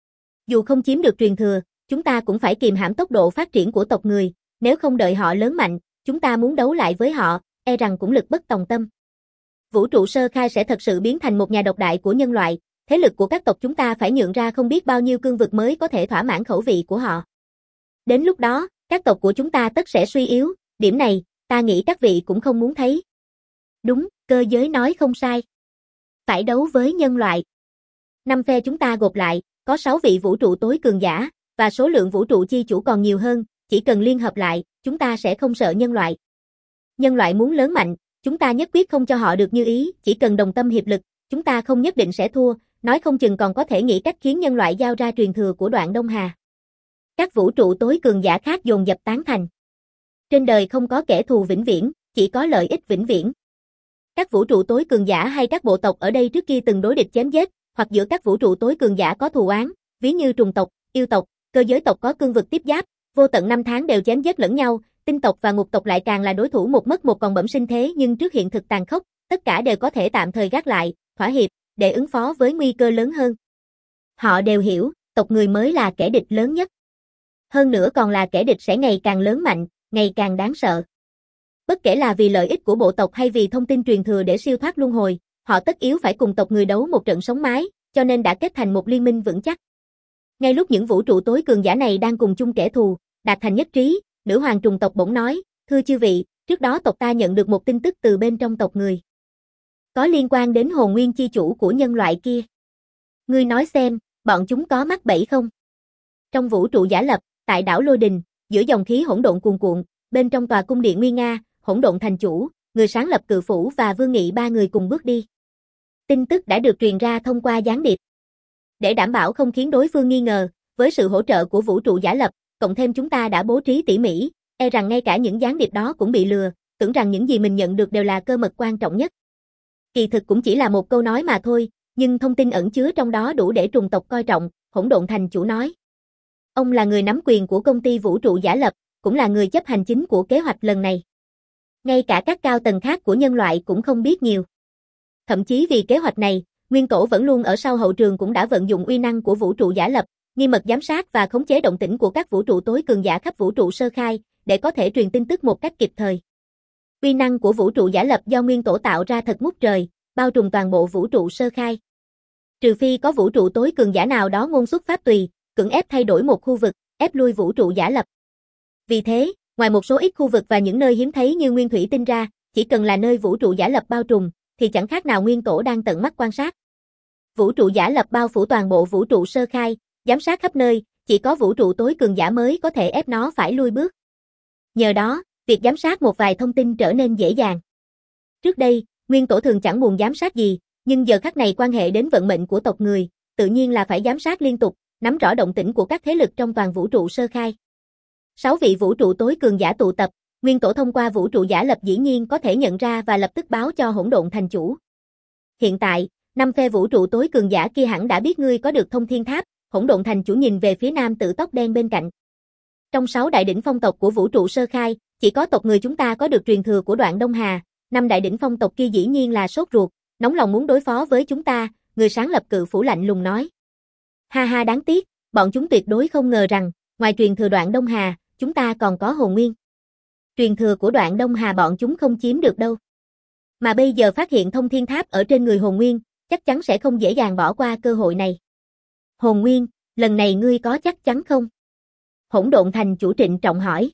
Dù không chiếm được truyền thừa, chúng ta cũng phải kiềm hãm tốc độ phát triển của tộc người, nếu không đợi họ lớn mạnh, chúng ta muốn đấu lại với họ, e rằng cũng lực bất tòng tâm. Vũ trụ sơ khai sẽ thật sự biến thành một nhà độc đại của nhân loại, thế lực của các tộc chúng ta phải nhượng ra không biết bao nhiêu cương vực mới có thể thỏa mãn khẩu vị của họ. Đến lúc đó, các tộc của chúng ta tất sẽ suy yếu, điểm này, ta nghĩ các vị cũng không muốn thấy. Đúng, cơ giới nói không sai. Phải đấu với nhân loại. Năm phe chúng ta gộp lại, có sáu vị vũ trụ tối cường giả, và số lượng vũ trụ chi chủ còn nhiều hơn, chỉ cần liên hợp lại, chúng ta sẽ không sợ nhân loại. Nhân loại muốn lớn mạnh, chúng ta nhất quyết không cho họ được như ý, chỉ cần đồng tâm hiệp lực, chúng ta không nhất định sẽ thua, nói không chừng còn có thể nghĩ cách khiến nhân loại giao ra truyền thừa của Đoạn Đông Hà. Các vũ trụ tối cường giả khác dồn dập tán thành. Trên đời không có kẻ thù vĩnh viễn, chỉ có lợi ích vĩnh viễn. Các vũ trụ tối cường giả hay các bộ tộc ở đây trước kia từng đối địch chém giết, hoặc giữa các vũ trụ tối cường giả có thù oán, ví như trùng tộc, yêu tộc, cơ giới tộc có cương vực tiếp giáp, vô tận năm tháng đều chém giết lẫn nhau, tinh tộc và ngục tộc lại càng là đối thủ một mất một còn bẩm sinh thế, nhưng trước hiện thực tàn khốc, tất cả đều có thể tạm thời gác lại, thỏa hiệp, để ứng phó với nguy cơ lớn hơn. Họ đều hiểu, tộc người mới là kẻ địch lớn nhất. Hơn nữa còn là kẻ địch sẽ ngày càng lớn mạnh, ngày càng đáng sợ. Bất kể là vì lợi ích của bộ tộc hay vì thông tin truyền thừa để siêu thoát luân hồi, họ tất yếu phải cùng tộc người đấu một trận sống mái, cho nên đã kết thành một liên minh vững chắc. Ngay lúc những vũ trụ tối cường giả này đang cùng chung kẻ thù, đạt thành nhất trí, nữ hoàng trùng tộc bỗng nói, thưa chư vị, trước đó tộc ta nhận được một tin tức từ bên trong tộc người. Có liên quan đến hồn nguyên chi chủ của nhân loại kia. Ngươi nói xem, bọn chúng có mắc bẫy không? Trong vũ trụ giả lập, tại đảo Lôi Đình, giữa dòng khí hỗn độn cuồn cuộn, bên trong tòa cung điện nguy nga, hỗn độn thành chủ, người sáng lập Cự Phủ và Vương Nghị ba người cùng bước đi. Tin tức đã được truyền ra thông qua gián điệp. Để đảm bảo không khiến đối phương nghi ngờ, với sự hỗ trợ của vũ trụ giả lập, cộng thêm chúng ta đã bố trí tỉ mỉ, e rằng ngay cả những gián điệp đó cũng bị lừa, tưởng rằng những gì mình nhận được đều là cơ mật quan trọng nhất. Kỳ thực cũng chỉ là một câu nói mà thôi, nhưng thông tin ẩn chứa trong đó đủ để trùng tộc coi trọng, hỗn độn thành chủ nói. Ông là người nắm quyền của công ty vũ trụ giả lập, cũng là người chấp hành chính của kế hoạch lần này. Ngay cả các cao tầng khác của nhân loại cũng không biết nhiều. Thậm chí vì kế hoạch này, Nguyên Tổ vẫn luôn ở sau hậu trường cũng đã vận dụng uy năng của vũ trụ giả lập, nghiêm mật giám sát và khống chế động tĩnh của các vũ trụ tối cường giả khắp vũ trụ sơ khai, để có thể truyền tin tức một cách kịp thời. Uy năng của vũ trụ giả lập do Nguyên Tổ tạo ra thật ngút trời, bao trùm toàn bộ vũ trụ sơ khai. Trừ phi có vũ trụ tối cường giả nào đó ngôn xuất pháp tùy, cưỡng ép thay đổi một khu vực, ép lui vũ trụ giả lập. Vì thế, ngoài một số ít khu vực và những nơi hiếm thấy như nguyên thủy tinh ra, chỉ cần là nơi vũ trụ giả lập bao trùm, thì chẳng khác nào Nguyên Tổ đang tận mắt quan sát. Vũ trụ giả lập bao phủ toàn bộ vũ trụ sơ khai, giám sát khắp nơi, chỉ có vũ trụ tối cường giả mới có thể ép nó phải lui bước. Nhờ đó, việc giám sát một vài thông tin trở nên dễ dàng. Trước đây, Nguyên Tổ thường chẳng buồn giám sát gì, nhưng giờ khắc này quan hệ đến vận mệnh của tộc người, tự nhiên là phải giám sát liên tục, nắm rõ động tĩnh của các thế lực trong toàn vũ trụ sơ khai. Sáu vị vũ trụ tối cường giả tụ tập, Nguyên Tổ thông qua vũ trụ giả lập dĩ nhiên có thể nhận ra và lập tức báo cho hỗn độn thành chủ. Hiện tại, năm phe vũ trụ tối cường giả kia hẳn đã biết ngươi có được thông thiên tháp, hỗn độn thành chủ nhìn về phía nam tử tóc đen bên cạnh. Trong sáu đại đỉnh phong tộc của vũ trụ sơ khai, chỉ có tộc người chúng ta có được truyền thừa của Đoạn Đông Hà, năm đại đỉnh phong tộc kia dĩ nhiên là sốt ruột, nóng lòng muốn đối phó với chúng ta, người sáng lập Cự Phủ lạnh lùng nói. Ha ha, đáng tiếc, bọn chúng tuyệt đối không ngờ rằng, ngoài truyền thừa Đoạn Đông Hà, chúng ta còn có hồn nguyên. Truyền thừa của Đoạn Đông Hà bọn chúng không chiếm được đâu. Mà bây giờ phát hiện thông thiên tháp ở trên người hồn nguyên, chắc chắn sẽ không dễ dàng bỏ qua cơ hội này. Hồn nguyên, lần này ngươi có chắc chắn không? Hỗn độn thành chủ trịnh trọng hỏi.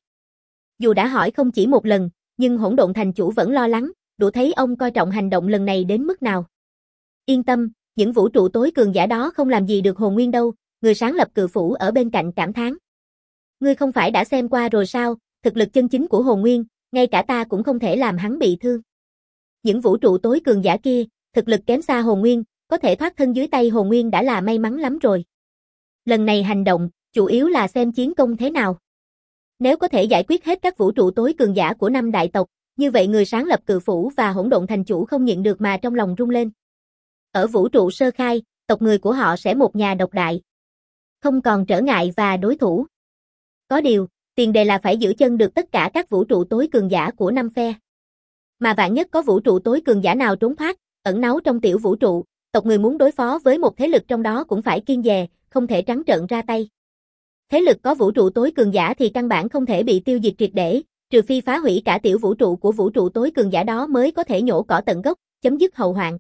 Dù đã hỏi không chỉ một lần, nhưng hỗn độn thành chủ vẫn lo lắng, đủ thấy ông coi trọng hành động lần này đến mức nào. Yên tâm, những vũ trụ tối cường giả đó không làm gì được hồn nguyên đâu, người sáng lập Cự Phủ ở bên cạnh cảm thán. Ngươi không phải đã xem qua rồi sao, thực lực chân chính của hồn nguyên, ngay cả ta cũng không thể làm hắn bị thương. Những vũ trụ tối cường giả kia, thực lực kém xa hồn nguyên, có thể thoát thân dưới tay hồn nguyên đã là may mắn lắm rồi. Lần này hành động, chủ yếu là xem chiến công thế nào. Nếu có thể giải quyết hết các vũ trụ tối cường giả của năm đại tộc, như vậy người sáng lập Cự Phủ và hỗn độn thành chủ không nhịn được mà trong lòng rung lên. Ở vũ trụ sơ khai, tộc người của họ sẽ một nhà độc đại. Không còn trở ngại và đối thủ. Có điều, tiền đề là phải giữ chân được tất cả các vũ trụ tối cường giả của năm phe. Mà vạn nhất có vũ trụ tối cường giả nào trốn thoát, ẩn náu trong tiểu vũ trụ, tộc người muốn đối phó với một thế lực trong đó cũng phải kiêng dè, không thể trắng trợn ra tay. Thế lực có vũ trụ tối cường giả thì căn bản không thể bị tiêu diệt triệt để, trừ phi phá hủy cả tiểu vũ trụ của vũ trụ tối cường giả đó mới có thể nhổ cỏ tận gốc, chấm dứt hậu hoạn.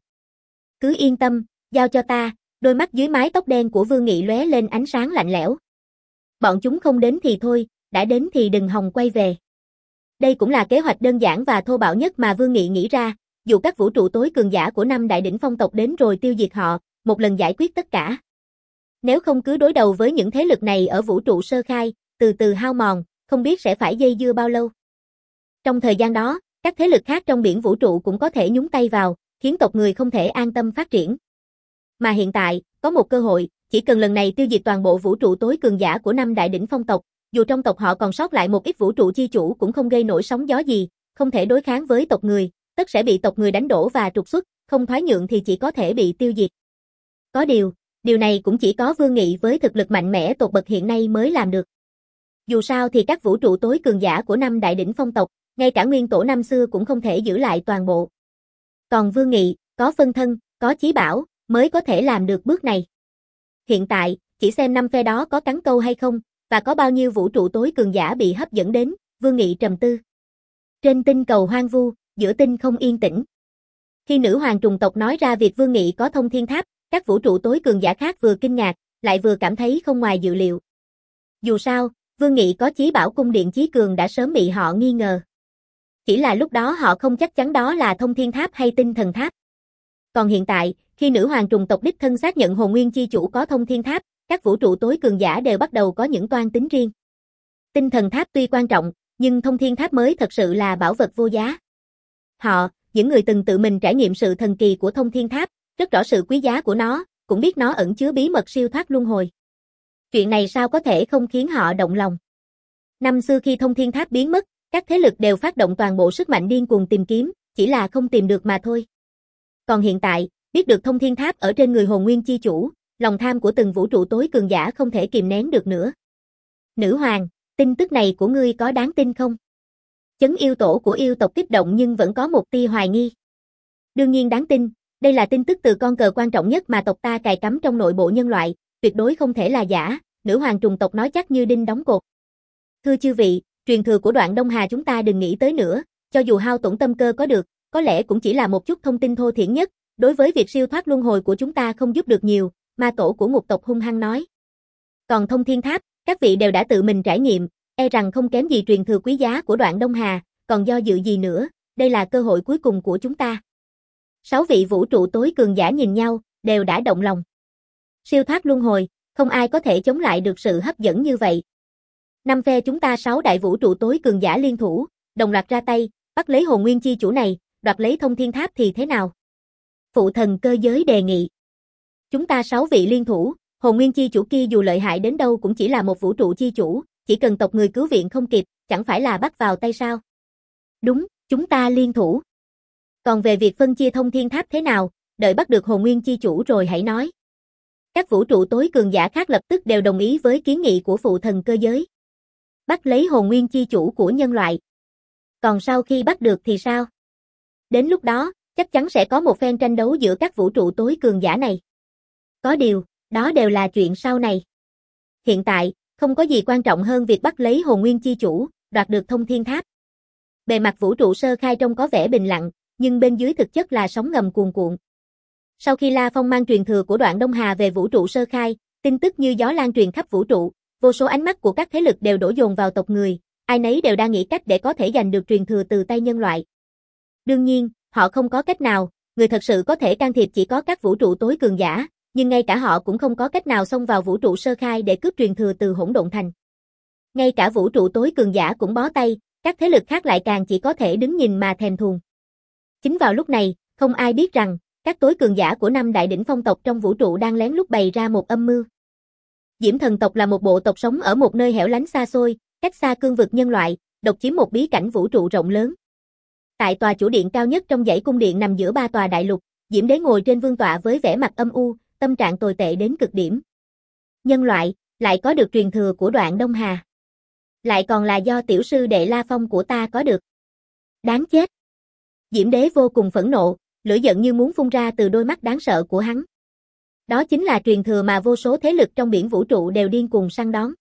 Cứ yên tâm, giao cho ta, đôi mắt dưới mái tóc đen của Vương Nghị lóe lên ánh sáng lạnh lẽo. Bọn chúng không đến thì thôi, đã đến thì đừng hòng quay về. Đây cũng là kế hoạch đơn giản và thô bạo nhất mà Vương Nghị nghĩ ra, dù các vũ trụ tối cường giả của năm đại đỉnh phong tộc đến rồi tiêu diệt họ, một lần giải quyết tất cả. Nếu không cứ đối đầu với những thế lực này ở vũ trụ sơ khai, từ từ hao mòn, không biết sẽ phải dây dưa bao lâu. Trong thời gian đó, các thế lực khác trong biển vũ trụ cũng có thể nhúng tay vào, khiến tộc người không thể an tâm phát triển. Mà hiện tại, có một cơ hội, chỉ cần lần này tiêu diệt toàn bộ vũ trụ tối cường giả của năm đại đỉnh phong tộc, dù trong tộc họ còn sót lại một ít vũ trụ chi chủ cũng không gây nổi sóng gió gì, không thể đối kháng với tộc người, tất sẽ bị tộc người đánh đổ và trục xuất, không thoái nhượng thì chỉ có thể bị tiêu diệt. Có điều, điều này cũng chỉ có Vương Nghị với thực lực mạnh mẽ tột bậc hiện nay mới làm được. Dù sao thì các vũ trụ tối cường giả của năm đại đỉnh phong tộc, ngay cả nguyên tổ năm xưa cũng không thể giữ lại toàn bộ. Còn Vương Nghị, có phân thân, có chí bảo, mới có thể làm được bước này. Hiện tại, chỉ xem năm phe đó có cắn câu hay không, và có bao nhiêu vũ trụ tối cường giả bị hấp dẫn đến, Vương Nghị trầm tư. Trên tinh cầu hoang vu, giữa tinh không yên tĩnh. Khi nữ hoàng trùng tộc nói ra việc Vương Nghị có thông thiên tháp, các vũ trụ tối cường giả khác vừa kinh ngạc, lại vừa cảm thấy không ngoài dự liệu. Dù sao, Vương Nghị có chí bảo cung điện chí cường đã sớm bị họ nghi ngờ. Chỉ là lúc đó họ không chắc chắn đó là thông thiên tháp hay tinh thần tháp. Còn hiện tại, khi nữ hoàng trùng tộc đích thân xác nhận hồn nguyên chi chủ có thông thiên tháp, các vũ trụ tối cường giả đều bắt đầu có những toan tính riêng. Tinh thần tháp tuy quan trọng, nhưng thông thiên tháp mới thật sự là bảo vật vô giá. Họ, những người từng tự mình trải nghiệm sự thần kỳ của thông thiên tháp, rất rõ sự quý giá của nó, cũng biết nó ẩn chứa bí mật siêu thoát luân hồi. Chuyện này sao có thể không khiến họ động lòng. Năm xưa khi thông thiên tháp biến mất, các thế lực đều phát động toàn bộ sức mạnh điên cuồng tìm kiếm, chỉ là không tìm được mà thôi. Còn hiện tại, biết được thông thiên tháp ở trên người hồn nguyên chi chủ, lòng tham của từng vũ trụ tối cường giả không thể kìm nén được nữa. Nữ hoàng, tin tức này của ngươi có đáng tin không? Chấn yêu tổ của yêu tộc kích động nhưng vẫn có một tia hoài nghi. Đương nhiên đáng tin, đây là tin tức từ con cờ quan trọng nhất mà tộc ta cài cắm trong nội bộ nhân loại, tuyệt đối không thể là giả, nữ hoàng trùng tộc nói chắc như đinh đóng cột. Thưa chư vị, truyền thừa của Đoạn Đông Hà chúng ta đừng nghĩ tới nữa, cho dù hao tổn tâm cơ có được, có lẽ cũng chỉ là một chút thông tin thô thiển nhất, đối với việc siêu thoát luân hồi của chúng ta không giúp được nhiều, ma tổ của ngục tộc hung hăng nói. Còn thông thiên tháp, các vị đều đã tự mình trải nghiệm, e rằng không kém gì truyền thừa quý giá của Đoạn Đông Hà, còn do dự gì nữa, đây là cơ hội cuối cùng của chúng ta. Sáu vị vũ trụ tối cường giả nhìn nhau, đều đã động lòng. Siêu thoát luân hồi, không ai có thể chống lại được sự hấp dẫn như vậy. Năm phe chúng ta sáu đại vũ trụ tối cường giả liên thủ, đồng loạt ra tay, bắt lấy hồn nguyên chi chủ này, đoạt lấy thông thiên tháp thì thế nào? Phụ thần cơ giới đề nghị. Chúng ta sáu vị liên thủ, hồn nguyên chi chủ kia dù lợi hại đến đâu cũng chỉ là một vũ trụ chi chủ, chỉ cần tộc người cứu viện không kịp, chẳng phải là bắt vào tay sao? Đúng, chúng ta liên thủ. Còn về việc phân chia thông thiên tháp thế nào, đợi bắt được hồn nguyên chi chủ rồi hãy nói. Các vũ trụ tối cường giả khác lập tức đều đồng ý với kiến nghị của phụ thần cơ giới. Bắt lấy hồn nguyên chi chủ của nhân loại. Còn sau khi bắt được thì sao? Đến lúc đó, chắc chắn sẽ có một phen tranh đấu giữa các vũ trụ tối cường giả này. Có điều, đó đều là chuyện sau này. Hiện tại, không có gì quan trọng hơn việc bắt lấy hồn nguyên chi chủ, đoạt được thông thiên tháp. Bề mặt vũ trụ sơ khai trông có vẻ bình lặng, nhưng bên dưới thực chất là sóng ngầm cuồn cuộn. Sau khi La Phong mang truyền thừa của Đoạn Đông Hà về vũ trụ sơ khai, tin tức như gió lan truyền khắp vũ trụ, vô số ánh mắt của các thế lực đều đổ dồn vào tộc người, ai nấy đều đang nghĩ cách để có thể giành được truyền thừa từ tay nhân loại. Đương nhiên, họ không có cách nào, người thật sự có thể can thiệp chỉ có các vũ trụ tối cường giả, nhưng ngay cả họ cũng không có cách nào xông vào vũ trụ sơ khai để cướp truyền thừa từ Hỗn Độn Thành. Ngay cả vũ trụ tối cường giả cũng bó tay, các thế lực khác lại càng chỉ có thể đứng nhìn mà thèm thuồng. Chính vào lúc này, không ai biết rằng, các tối cường giả của năm đại đỉnh phong tộc trong vũ trụ đang lén lút bày ra một âm mưu. Diễm thần tộc là một bộ tộc sống ở một nơi hẻo lánh xa xôi, cách xa cương vực nhân loại, độc chiếm một bí cảnh vũ trụ rộng lớn. Tại tòa chủ điện cao nhất trong dãy cung điện nằm giữa ba tòa đại lục, Diễm Đế ngồi trên vương tọa với vẻ mặt âm u, tâm trạng tồi tệ đến cực điểm. Nhân loại, lại có được truyền thừa của Đoạn Đông Hà. Lại còn là do tiểu sư đệ La Phong của ta có được. Đáng chết. Diễm Đế vô cùng phẫn nộ, lửa giận như muốn phun ra từ đôi mắt đáng sợ của hắn. Đó chính là truyền thừa mà vô số thế lực trong biển vũ trụ đều điên cuồng săn đón.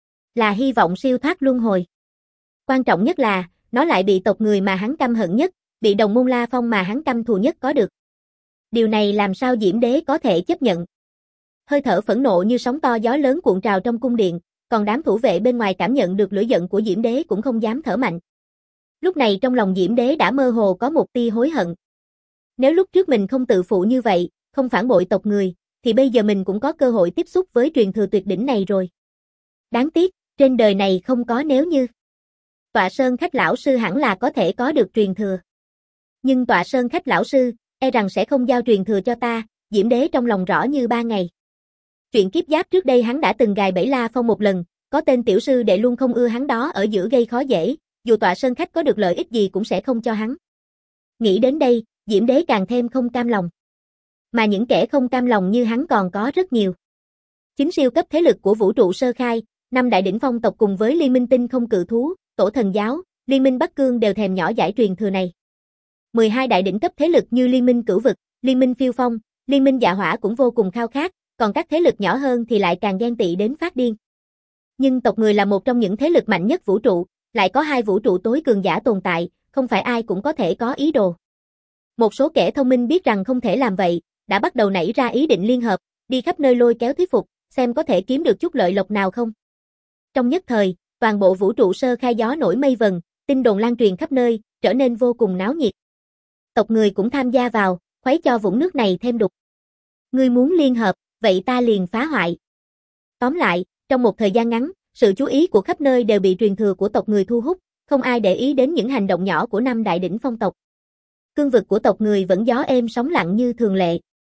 Là hy vọng siêu thoát luân hồi. Quan trọng nhất là, nó lại bị tộc người mà hắn căm hận nhất, bị đồng môn La Phong mà hắn căm thù nhất có được. Điều này làm sao Diễm Đế có thể chấp nhận? Hơi thở phẫn nộ như sóng to gió lớn cuộn trào trong cung điện, còn đám thủ vệ bên ngoài cảm nhận được lửa giận của Diễm Đế cũng không dám thở mạnh. Lúc này trong lòng Diễm Đế đã mơ hồ có một tia hối hận. Nếu lúc trước mình không tự phụ như vậy, không phản bội tộc người, thì bây giờ mình cũng có cơ hội tiếp xúc với truyền thừa tuyệt đỉnh này rồi. Đáng tiếc, trên đời này không có nếu như. Tọa Sơn Khách lão sư hẳn là có thể có được truyền thừa. Nhưng Tọa Sơn Khách lão sư, e rằng sẽ không giao truyền thừa cho ta, Diễm Đế trong lòng rõ như ba ngày. Chuyện kiếp giáp trước đây hắn đã từng gài bẫy La Phong một lần, có tên tiểu sư đệ luôn không ưa hắn đó ở giữa gây khó dễ, dù tọa sơn khách có được lợi ích gì cũng sẽ không cho hắn. Nghĩ đến đây, Diễm Đế càng thêm không cam lòng. Mà những kẻ không cam lòng như hắn còn có rất nhiều. Chính siêu cấp thế lực của vũ trụ sơ khai, năm đại đỉnh phong tộc cùng với Liên minh tinh không cự thú, Tổ thần giáo, Liên minh Bắc Cương đều thèm nhỏ dãi truyền thừa này. mười hai đại đỉnh cấp thế lực như Liên minh Cửu Vực, Liên minh Phiêu Phong, Liên minh Dạ Hỏa cũng vô cùng khao khát, còn các thế lực nhỏ hơn thì lại càng ghen tị đến phát điên. Nhưng tộc người là một trong những thế lực mạnh nhất vũ trụ, lại có hai vũ trụ tối cường giả tồn tại, không phải ai cũng có thể có ý đồ. Một số kẻ thông minh biết rằng không thể làm vậy, đã bắt đầu nảy ra ý định liên hợp, đi khắp nơi lôi kéo thuyết phục, xem có thể kiếm được chút lợi lộc nào không. Trong nhất thời, toàn bộ vũ trụ sơ khai gió nổi mây vần, tin đồn lan truyền khắp nơi, trở nên vô cùng náo nhiệt. Tộc người cũng tham gia vào, khuấy cho vũng nước này thêm đục. Ngươi muốn liên hợp, vậy ta liền phá hoại. Tóm lại, trong một thời gian ngắn, sự chú ý của khắp nơi đều bị truyền thừa của tộc người thu hút, không ai để ý đến những hành động nhỏ của năm đại đỉnh phong tộc. Cương vực của tộc người vẫn gió êm sóng lặng như thường lệ.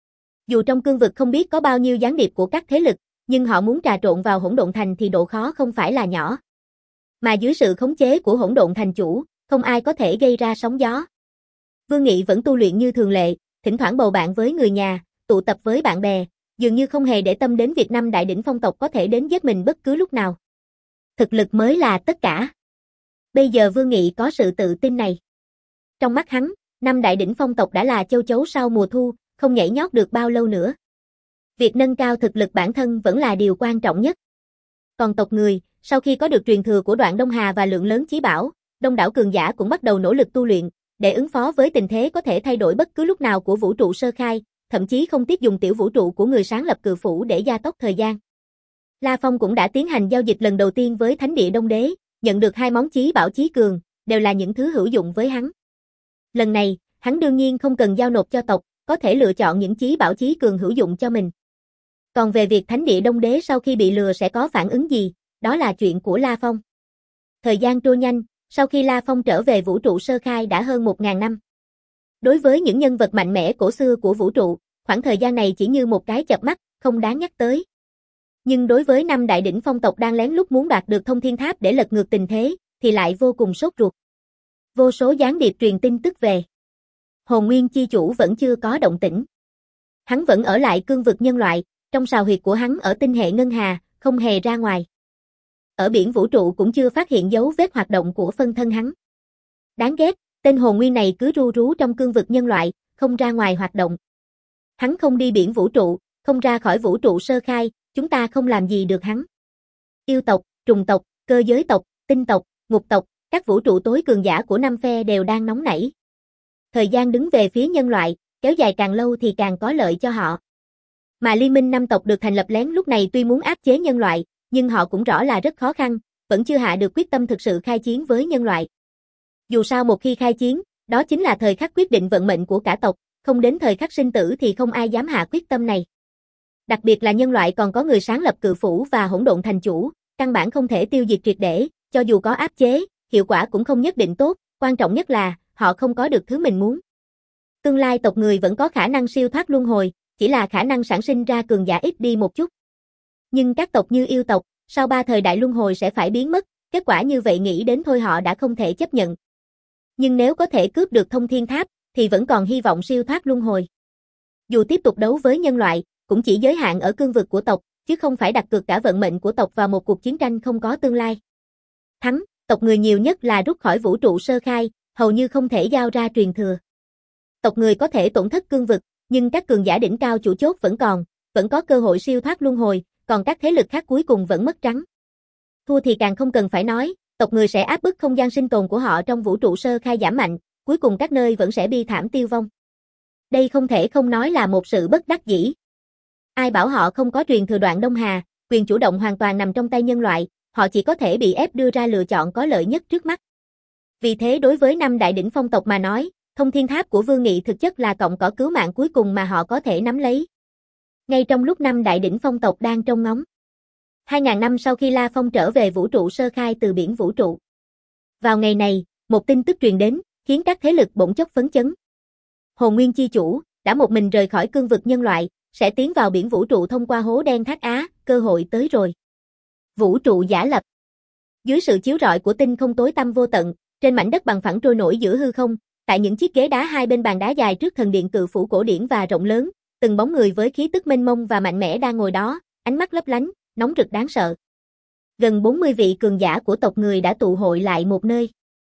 Dù trong cương vực không biết có bao nhiêu gián điệp của các thế lực, nhưng họ muốn trà trộn vào Hỗn Độn Thành thì độ khó không phải là nhỏ. Mà dưới sự khống chế của Hỗn Độn Thành chủ, không ai có thể gây ra sóng gió. Vương Nghị vẫn tu luyện như thường lệ, thỉnh thoảng bầu bạn với người nhà, tụ tập với bạn bè, dường như không hề để tâm đến việc năm đại đỉnh phong tộc có thể đến giết mình bất cứ lúc nào. Thực lực mới là tất cả. Bây giờ Vương Nghị có sự tự tin này. Trong mắt hắn, năm đại đỉnh phong tộc đã là châu chấu sau mùa thu, không nhảy nhót được bao lâu nữa. Việc nâng cao thực lực bản thân vẫn là điều quan trọng nhất. Còn tộc người, sau khi có được truyền thừa của Đoạn Đông Hà và lượng lớn chí bảo, đông đảo cường giả cũng bắt đầu nỗ lực tu luyện, để ứng phó với tình thế có thể thay đổi bất cứ lúc nào của vũ trụ sơ khai, thậm chí không tiếc dùng tiểu vũ trụ của người sáng lập cự phủ để gia tốc thời gian. La Phong cũng đã tiến hành giao dịch lần đầu tiên với Thánh địa Đông Đế, nhận được hai món chí bảo chí cường, đều là những thứ hữu dụng với hắn. Lần này, hắn đương nhiên không cần giao nộp cho tộc, có thể lựa chọn những chí bảo chí cường hữu dụng cho mình. Còn về việc Thánh địa Đông Đế sau khi bị lừa sẽ có phản ứng gì, đó là chuyện của La Phong. Thời gian trôi nhanh, sau khi La Phong trở về vũ trụ sơ khai đã hơn một ngàn năm. Đối với những nhân vật mạnh mẽ cổ xưa của vũ trụ, khoảng thời gian này chỉ như một cái chợp mắt, không đáng nhắc tới. Nhưng đối với năm đại đỉnh phong tộc đang lén lút muốn đoạt được Thông Thiên Tháp để lật ngược tình thế, thì lại vô cùng sốt ruột. Vô số gián điệp truyền tin tức về. Hồn Nguyên chi chủ vẫn chưa có động tĩnh. Hắn vẫn ở lại cương vực nhân loại, trong sào huyệt của hắn ở tinh hệ Ngân Hà, không hề ra ngoài. Ở biển vũ trụ cũng chưa phát hiện dấu vết hoạt động của phân thân hắn. Đáng ghét, tên hồn nguyên này cứ ru rú trong cương vực nhân loại, không ra ngoài hoạt động. Hắn không đi biển vũ trụ, không ra khỏi vũ trụ sơ khai, chúng ta không làm gì được hắn. Yêu tộc, trùng tộc, cơ giới tộc, tinh tộc, ngục tộc, các vũ trụ tối cường giả của năm phe đều đang nóng nảy. Thời gian đứng về phía nhân loại, kéo dài càng lâu thì càng có lợi cho họ. Mà Liên minh năm tộc được thành lập lén lúc này tuy muốn áp chế nhân loại, nhưng họ cũng rõ là rất khó khăn, vẫn chưa hạ được quyết tâm thực sự khai chiến với nhân loại. Dù sao một khi khai chiến, đó chính là thời khắc quyết định vận mệnh của cả tộc, không đến thời khắc sinh tử thì không ai dám hạ quyết tâm này. Đặc biệt là nhân loại còn có người sáng lập cự phủ và Hỗn Độn Thành chủ, căn bản không thể tiêu diệt triệt để, cho dù có áp chế, hiệu quả cũng không nhất định tốt, quan trọng nhất là, họ không có được thứ mình muốn. Tương lai tộc người vẫn có khả năng siêu thoát luân hồi, chỉ là khả năng sản sinh ra cường giả ít đi một chút. Nhưng các tộc như yêu tộc, sau ba thời đại luân hồi sẽ phải biến mất, kết quả như vậy nghĩ đến thôi họ đã không thể chấp nhận. Nhưng nếu có thể cướp được Thông Thiên Tháp, thì vẫn còn hy vọng siêu thoát luân hồi. Dù tiếp tục đấu với nhân loại, cũng chỉ giới hạn ở cương vực của tộc, chứ không phải đặt cược cả vận mệnh của tộc vào một cuộc chiến tranh không có tương lai. Thắng, tộc người nhiều nhất là rút khỏi vũ trụ sơ khai, hầu như không thể giao ra truyền thừa. Tộc người có thể tổn thất cương vực, nhưng các cường giả đỉnh cao chủ chốt vẫn còn, vẫn có cơ hội siêu thoát luân hồi, còn các thế lực khác cuối cùng vẫn mất trắng. Thua thì càng không cần phải nói, tộc người sẽ áp bức không gian sinh tồn của họ trong vũ trụ sơ khai giảm mạnh, cuối cùng các nơi vẫn sẽ bi thảm tiêu vong. Đây không thể không nói là một sự bất đắc dĩ. Ai bảo họ không có truyền thừa Đoạn Đông Hà, quyền chủ động hoàn toàn nằm trong tay nhân loại, họ chỉ có thể bị ép đưa ra lựa chọn có lợi nhất trước mắt. Vì thế đối với năm đại đỉnh phong tộc mà nói, Thông Thiên Tháp của Vương Nghị thực chất là cọng cỏ cứu mạng cuối cùng mà họ có thể nắm lấy. Ngay trong lúc năm đại đỉnh phong tộc đang trông ngóng. Hai ngàn năm sau khi La Phong trở về vũ trụ sơ khai từ biển vũ trụ. Vào ngày này, một tin tức truyền đến, khiến các thế lực bỗng chốc phấn chấn. Hồn Nguyên chi chủ, đã một mình rời khỏi cương vực nhân loại, sẽ tiến vào biển vũ trụ thông qua hố đen Thác Á, cơ hội tới rồi. Vũ trụ giả lập. Dưới sự chiếu rọi của tinh không tối tăm vô tận, trên mảnh đất bằng phẳng trôi nổi giữa hư không, tại những chiếc ghế đá hai bên bàn đá dài trước thần điện cự phủ cổ điển và rộng lớn, từng bóng người với khí tức mênh mông và mạnh mẽ đang ngồi đó, ánh mắt lấp lánh, nóng rực đáng sợ. Gần bốn mươi vị cường giả của tộc người đã tụ hội lại một nơi.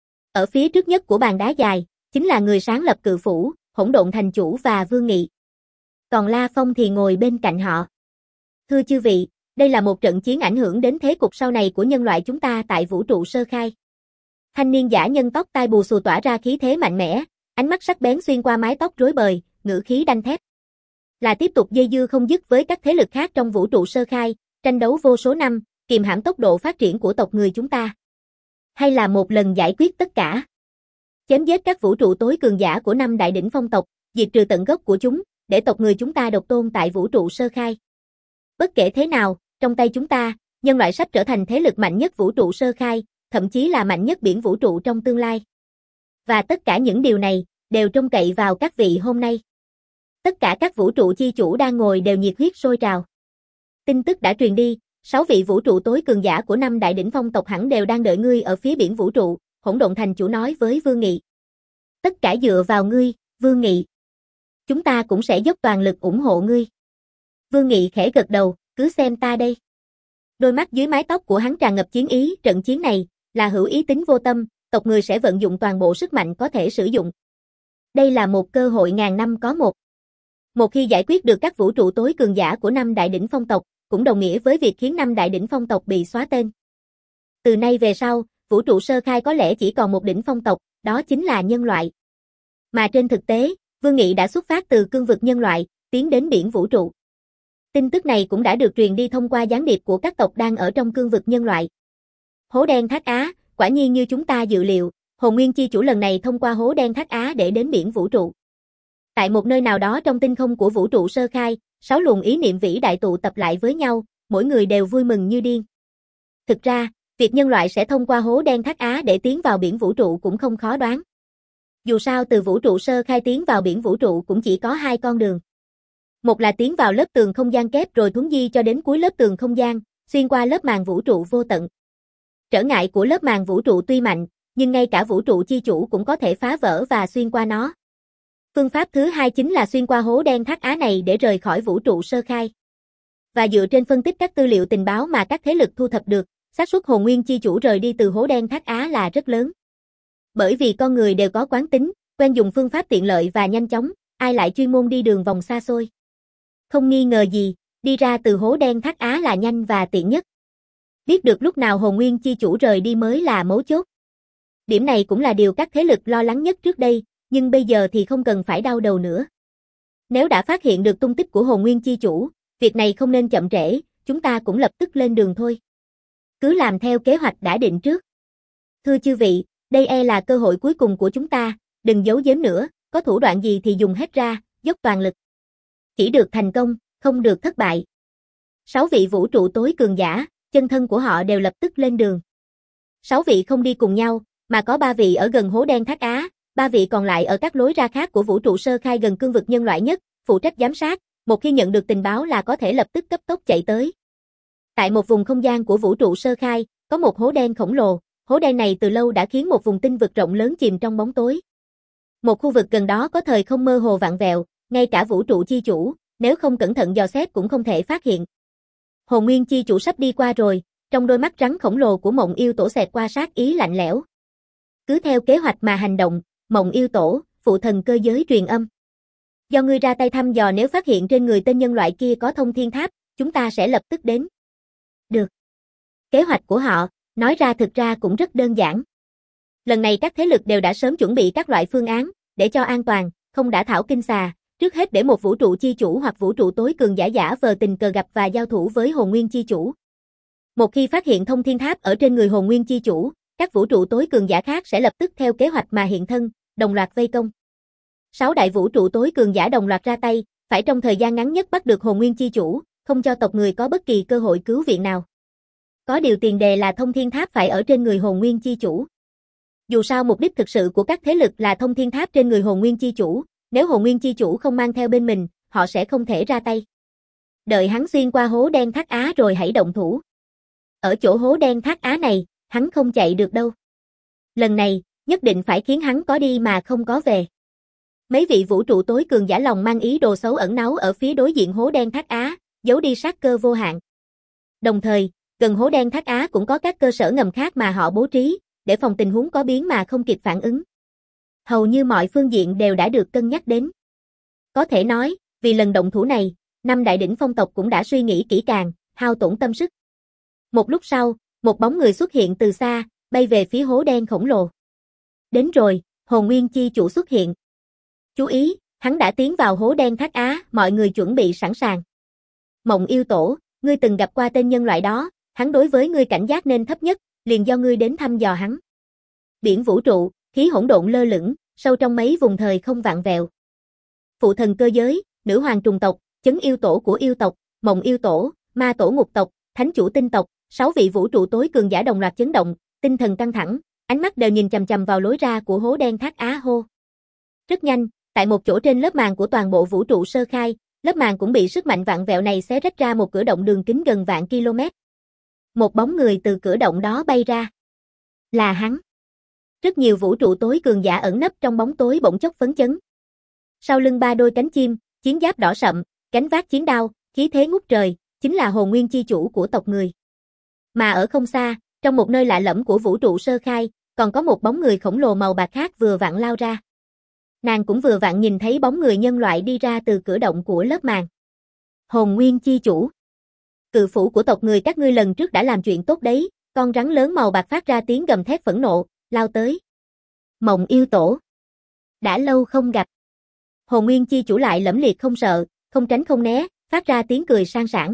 Ở phía trước nhất của bàn đá dài, chính là người sáng lập cự phủ, Hỗn Độn Thành Chủ và Vương Nghị. Còn La Phong thì ngồi bên cạnh họ. Thưa chư vị, đây là một trận chiến ảnh hưởng đến thế cục sau này của nhân loại chúng ta tại vũ trụ sơ khai. Thanh niên giả nhân tóc tai bù xù tỏa ra khí thế mạnh mẽ, ánh mắt sắc bén xuyên qua mái tóc rối bời, ngữ khí đanh thép. Là tiếp tục dây dưa không dứt với các thế lực khác trong vũ trụ sơ khai, tranh đấu vô số năm, kiềm hãm tốc độ phát triển của tộc người chúng ta. Hay là một lần giải quyết tất cả. Chém giết các vũ trụ tối cường giả của năm đại đỉnh phong tộc, diệt trừ tận gốc của chúng, để tộc người chúng ta độc tôn tại vũ trụ sơ khai. Bất kể thế nào, trong tay chúng ta, nhân loại sắp trở thành thế lực mạnh nhất vũ trụ sơ khai, thậm chí là mạnh nhất biển vũ trụ trong tương lai. Và tất cả những điều này, đều trông cậy vào các vị hôm nay. Tất cả các vũ trụ chi chủ đang ngồi đều nhiệt huyết sôi trào. Tin tức đã truyền đi, sáu vị vũ trụ tối cường giả của năm đại đỉnh phong tộc hẳn đều đang đợi ngươi ở phía biển vũ trụ, Hỗn Độn Thành Chủ nói với Vương Nghị. Tất cả dựa vào ngươi, Vương Nghị. Chúng ta cũng sẽ dốc toàn lực ủng hộ ngươi. Vương Nghị khẽ gật đầu, cứ xem ta đây. Đôi mắt dưới mái tóc của hắn tràn ngập chiến ý, trận chiến này là hữu ý tính vô tâm, tộc người sẽ vận dụng toàn bộ sức mạnh có thể sử dụng. Đây là một cơ hội ngàn năm có một. Một khi giải quyết được các vũ trụ tối cường giả của năm đại đỉnh phong tộc, cũng đồng nghĩa với việc khiến năm đại đỉnh phong tộc bị xóa tên. Từ nay về sau, vũ trụ sơ khai có lẽ chỉ còn một đỉnh phong tộc, đó chính là nhân loại. Mà trên thực tế, Vương Nghị đã xuất phát từ cương vực nhân loại, tiến đến biển vũ trụ. Tin tức này cũng đã được truyền đi thông qua gián điệp của các tộc đang ở trong cương vực nhân loại. Hố đen Thác Á, quả nhiên như chúng ta dự liệu, Hồn Nguyên Chi Chủ lần này thông qua hố đen Thác Á để đến biển vũ trụ. Tại một nơi nào đó trong tinh không của vũ trụ sơ khai, sáu luồng ý niệm vĩ đại tụ tập lại với nhau, mỗi người đều vui mừng như điên. Thực ra, việc nhân loại sẽ thông qua hố đen Thác Á để tiến vào biển vũ trụ cũng không khó đoán. Dù sao từ vũ trụ sơ khai tiến vào biển vũ trụ cũng chỉ có hai con đường. Một là tiến vào lớp tường không gian kép rồi thuấn di cho đến cuối lớp tường không gian, xuyên qua lớp màn vũ trụ vô tận. Trở ngại của lớp màn vũ trụ tuy mạnh, nhưng ngay cả vũ trụ chi chủ cũng có thể phá vỡ và xuyên qua nó. Phương pháp thứ hai chính là xuyên qua hố đen Thác Á này để rời khỏi vũ trụ sơ khai. Và dựa trên phân tích các tư liệu tình báo mà các thế lực thu thập được, xác suất Hồn Nguyên Chi Chủ rời đi từ hố đen Thác Á là rất lớn. Bởi vì con người đều có quán tính, quen dùng phương pháp tiện lợi và nhanh chóng, ai lại chuyên môn đi đường vòng xa xôi. Không nghi ngờ gì, đi ra từ hố đen Thác Á là nhanh và tiện nhất. Biết được lúc nào Hồn Nguyên Chi Chủ rời đi mới là mấu chốt. Điểm này cũng là điều các thế lực lo lắng nhất trước đây, nhưng bây giờ thì không cần phải đau đầu nữa. Nếu đã phát hiện được tung tích của Hồn Nguyên Chi Chủ, việc này không nên chậm trễ, chúng ta cũng lập tức lên đường thôi. Cứ làm theo kế hoạch đã định trước. Thưa chư vị, đây e là cơ hội cuối cùng của chúng ta, đừng giấu giếm nữa, có thủ đoạn gì thì dùng hết ra, dốc toàn lực. Chỉ được thành công, không được thất bại. Sáu vị vũ trụ tối cường giả, chân thân của họ đều lập tức lên đường. Sáu vị không đi cùng nhau, mà có ba vị ở gần hố đen Thác Á, ba vị còn lại ở các lối ra khác của vũ trụ sơ khai gần cương vực nhân loại nhất, phụ trách giám sát, một khi nhận được tình báo là có thể lập tức cấp tốc chạy tới. Tại một vùng không gian của vũ trụ sơ khai, có một hố đen khổng lồ, hố đen này từ lâu đã khiến một vùng tinh vực rộng lớn chìm trong bóng tối. Một khu vực gần đó có thời không mơ hồ vặn vẹo, ngay cả vũ trụ chi chủ, nếu không cẩn thận dò xét cũng không thể phát hiện. Hồn Nguyên Chi Chủ sắp đi qua rồi, trong đôi mắt rắn khổng lồ của Mộng Yêu Tổ xẹt qua sát ý lạnh lẽo. Cứ theo kế hoạch mà hành động, Mộng Yêu Tổ, phụ thần cơ giới truyền âm. Do ngươi ra tay thăm dò, nếu phát hiện trên người tên nhân loại kia có thông thiên tháp, chúng ta sẽ lập tức đến. Được. Kế hoạch của họ, nói ra thực ra cũng rất đơn giản. Lần này các thế lực đều đã sớm chuẩn bị các loại phương án, để cho an toàn, không đả thảo kinh xà, trước hết để một vũ trụ chi chủ hoặc vũ trụ tối cường giả giả vờ tình cờ gặp và giao thủ với Hồn Nguyên Chi Chủ. Một khi phát hiện thông thiên tháp ở trên người Hồn Nguyên Chi Chủ, các vũ trụ tối cường giả khác sẽ lập tức theo kế hoạch mà hiện thân, đồng loạt vây công. Sáu đại vũ trụ tối cường giả đồng loạt ra tay, phải trong thời gian ngắn nhất bắt được Hồn Nguyên Chi Chủ, không cho tộc người có bất kỳ cơ hội cứu viện nào. Có điều tiền đề là thông thiên tháp phải ở trên người Hồn Nguyên Chi Chủ. Dù sao mục đích thực sự của các thế lực là thông thiên tháp trên người Hồn Nguyên Chi Chủ, nếu Hồn Nguyên Chi Chủ không mang theo bên mình, họ sẽ không thể ra tay. Đợi hắn xuyên qua hố đen Thác Á rồi hãy động thủ. Ở chỗ hố đen Thác Á này, hắn không chạy được đâu. Lần này, nhất định phải khiến hắn có đi mà không có về. Mấy vị vũ trụ tối cường giả lòng mang ý đồ xấu ẩn náu ở phía đối diện hố đen Thác Á, giấu đi sát cơ vô hạn. Đồng thời, gần hố đen Thác Á cũng có các cơ sở ngầm khác mà họ bố trí, để phòng tình huống có biến mà không kịp phản ứng. Hầu như mọi phương diện đều đã được cân nhắc đến. Có thể nói, vì lần động thủ này, năm đại đỉnh phong tộc cũng đã suy nghĩ kỹ càng, hao tổn tâm sức. Một lúc sau, một bóng người xuất hiện từ xa, bay về phía hố đen khổng lồ. Đến rồi, Hồn Nguyên Chi Chủ xuất hiện. Chú ý, hắn đã tiến vào hố đen Thác Á, mọi người chuẩn bị sẵn sàng. Mộng Yêu Tổ, ngươi từng gặp qua tên nhân loại đó, hắn đối với ngươi cảnh giác nên thấp nhất, liền do ngươi đến thăm dò hắn. Biển vũ trụ, khí hỗn độn lơ lửng, sâu trong mấy vùng thời không vạn vẹo. Phụ thần cơ giới, nữ hoàng trùng tộc, chấn yêu tổ của yêu tộc, Mộng Yêu Tổ, ma tổ ngục tộc, thánh chủ tinh tộc, sáu vị vũ trụ tối cường giả đồng loạt chấn động, tinh thần căng thẳng, ánh mắt đều nhìn chằm chằm vào lối ra của hố đen Thác Á hô. Rất nhanh, tại một chỗ trên lớp màng của toàn bộ vũ trụ sơ khai, lớp màng cũng bị sức mạnh vạn vẹo này xé rách ra một cửa động đường kính gần vạn km. Một bóng người từ cửa động đó bay ra. Là hắn. Rất nhiều vũ trụ tối cường giả ẩn nấp trong bóng tối bỗng chốc phấn chấn. Sau lưng ba đôi cánh chim, chiến giáp đỏ sậm, cánh vác chiến đao, khí thế ngút trời, chính là Hồn Nguyên Chi Chủ của tộc người. Mà ở không xa, trong một nơi lạ lẫm của vũ trụ sơ khai, còn có một bóng người khổng lồ màu bạc khác vừa vặn lao ra. Nàng cũng vừa vặn nhìn thấy bóng người nhân loại đi ra từ cửa động của lớp màng. Hồn Nguyên Chi Chủ. Cự phủ của tộc người các ngươi lần trước đã làm chuyện tốt đấy, con rắn lớn màu bạc phát ra tiếng gầm thét phẫn nộ, lao tới. Mộng Yêu Tổ. Đã lâu không gặp. Hồn Nguyên Chi Chủ lại lẫm liệt không sợ, không tránh không né, phát ra tiếng cười sang sảng.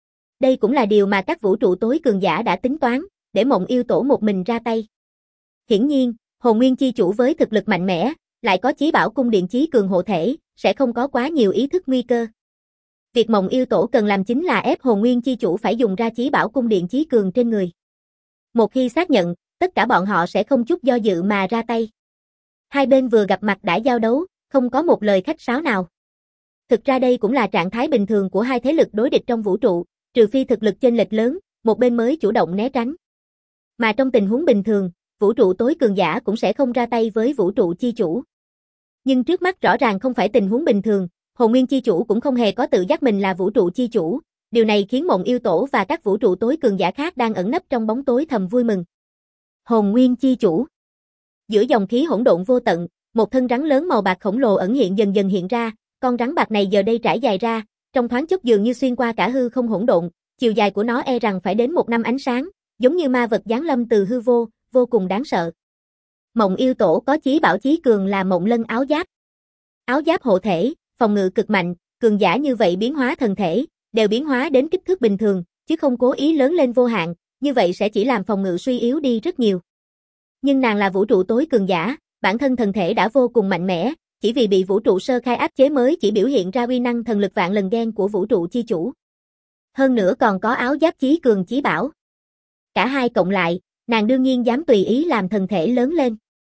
Đây cũng là điều mà các vũ trụ tối cường giả đã tính toán, để Mộng Yêu Tổ một mình ra tay. Hiển nhiên, Hồn Nguyên Chi Chủ với thực lực mạnh mẽ, lại có chí bảo cung điện chí cường hộ thể, sẽ không có quá nhiều ý thức nguy cơ. Việc Mộng Yêu Tổ cần làm chính là ép Hồn Nguyên Chi Chủ phải dùng ra chí bảo cung điện chí cường trên người. Một khi xác nhận, tất cả bọn họ sẽ không chút do dự mà ra tay. Hai bên vừa gặp mặt đã giao đấu, không có một lời khách sáo nào. Thực ra đây cũng là trạng thái bình thường của hai thế lực đối địch trong vũ trụ, trừ phi thực lực chênh lệch lớn, một bên mới chủ động né tránh. Mà trong tình huống bình thường, vũ trụ tối cường giả cũng sẽ không ra tay với vũ trụ chi chủ. Nhưng trước mắt rõ ràng không phải tình huống bình thường, Hồn Nguyên Chi Chủ cũng không hề có tự giác mình là vũ trụ chi chủ, điều này khiến Mộng Yêu Tổ và các vũ trụ tối cường giả khác đang ẩn nấp trong bóng tối thầm vui mừng. Hồn Nguyên Chi Chủ. Giữa dòng khí hỗn độn vô tận, một thân rắn lớn màu bạc khổng lồ ẩn hiện dần dần hiện ra, con rắn bạc này giờ đây trải dài ra, trong thoáng chốc dường như xuyên qua cả hư không hỗn độn, chiều dài của nó e rằng phải đến một năm ánh sáng, giống như ma vật giáng lâm từ hư vô, vô cùng đáng sợ. Mộng Yêu Tổ có chí bảo chí cường là Mộng Lân áo giáp. Áo giáp hộ thể, phòng ngự cực mạnh, cường giả như vậy biến hóa thần thể, đều biến hóa đến kích thước bình thường, chứ không cố ý lớn lên vô hạn, như vậy sẽ chỉ làm phòng ngự suy yếu đi rất nhiều. Nhưng nàng là vũ trụ tối cường giả, bản thân thần thể đã vô cùng mạnh mẽ, chỉ vì bị vũ trụ sơ khai áp chế mới chỉ biểu hiện ra uy năng thần lực vạn lần gen của vũ trụ chi chủ. Hơn nữa còn có áo giáp chí cường chí bảo. Cả hai cộng lại, nàng đương nhiên dám tùy ý làm thần thể lớn lên.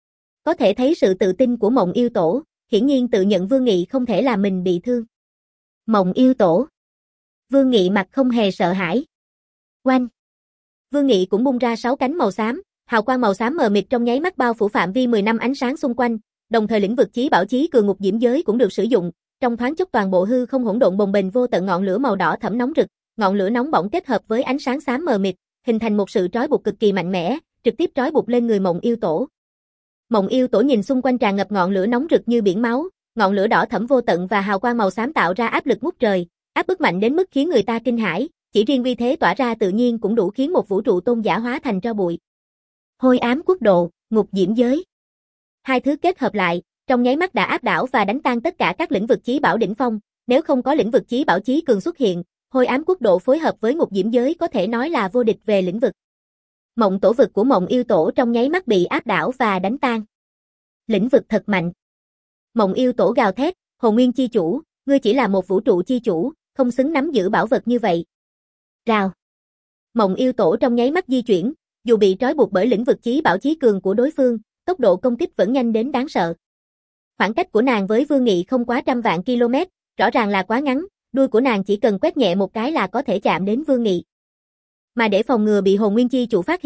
Có thể thấy sự tự tin của Mộng Yêu Tổ, hiển nhiên tự nhận Vương Nghị không thể làm mình bị thương. Mộng Yêu Tổ. Vương Nghị mặt không hề sợ hãi. Oanh. Vương Nghị cũng bung ra sáu cánh màu xám, hào quang màu xám mờ mịt trong nháy mắt bao phủ phạm vi mười năm ánh sáng xung quanh, đồng thời lĩnh vực chí bảo chí cường ngục diễm giới cũng được sử dụng, trong thoáng chốc toàn bộ hư không hỗn độn bồng bềnh vô tận ngọn lửa màu đỏ thẫm nóng rực, ngọn lửa nóng bỏng kết hợp với ánh sáng xám mờ mịt, hình thành một sự trói buộc cực kỳ mạnh mẽ, trực tiếp trói buộc lên người Mộng Yêu Tổ. Mộng Yêu Tổ nhìn xung quanh tràn ngập ngọn lửa nóng rực như biển máu, ngọn lửa đỏ thẫm vô tận và hào quang màu xám tạo ra áp lực ngút trời, áp bức mạnh đến mức khiến người ta kinh hãi, chỉ riêng uy thế tỏa ra tự nhiên cũng đủ khiến một vũ trụ tôn giả hóa thành tro bụi. Hôi ám quốc độ, ngục diễm giới. Hai thứ kết hợp lại, trong nháy mắt đã áp đảo và đánh tan tất cả các lĩnh vực chí bảo đỉnh phong, nếu không có lĩnh vực chí bảo chí cường xuất hiện, Hôi ám quốc độ phối hợp với ngục diễm giới có thể nói là vô địch về lĩnh vực. Mộng tổ vực của Mộng Yêu Tổ trong nháy mắt bị áp đảo và đánh tan. Lĩnh vực thật mạnh. Mộng Yêu Tổ gào thét, Hồn Nguyên Chi Chủ, ngươi chỉ là một vũ trụ chi chủ, không xứng nắm giữ bảo vật như vậy. Rào. Mộng Yêu Tổ trong nháy mắt di chuyển, dù bị trói buộc bởi lĩnh vực chí bảo chí cường của đối phương, tốc độ công kích vẫn nhanh đến đáng sợ. Khoảng cách của nàng với Vương Nghị không quá trăm vạn km, rõ ràng là quá ngắn, đuôi của nàng chỉ cần quét nhẹ một cái là có thể chạm đến Vương Nghị. Mà để phòng ngừa bị Hồn Nguyên Chi Chủ phát hiện,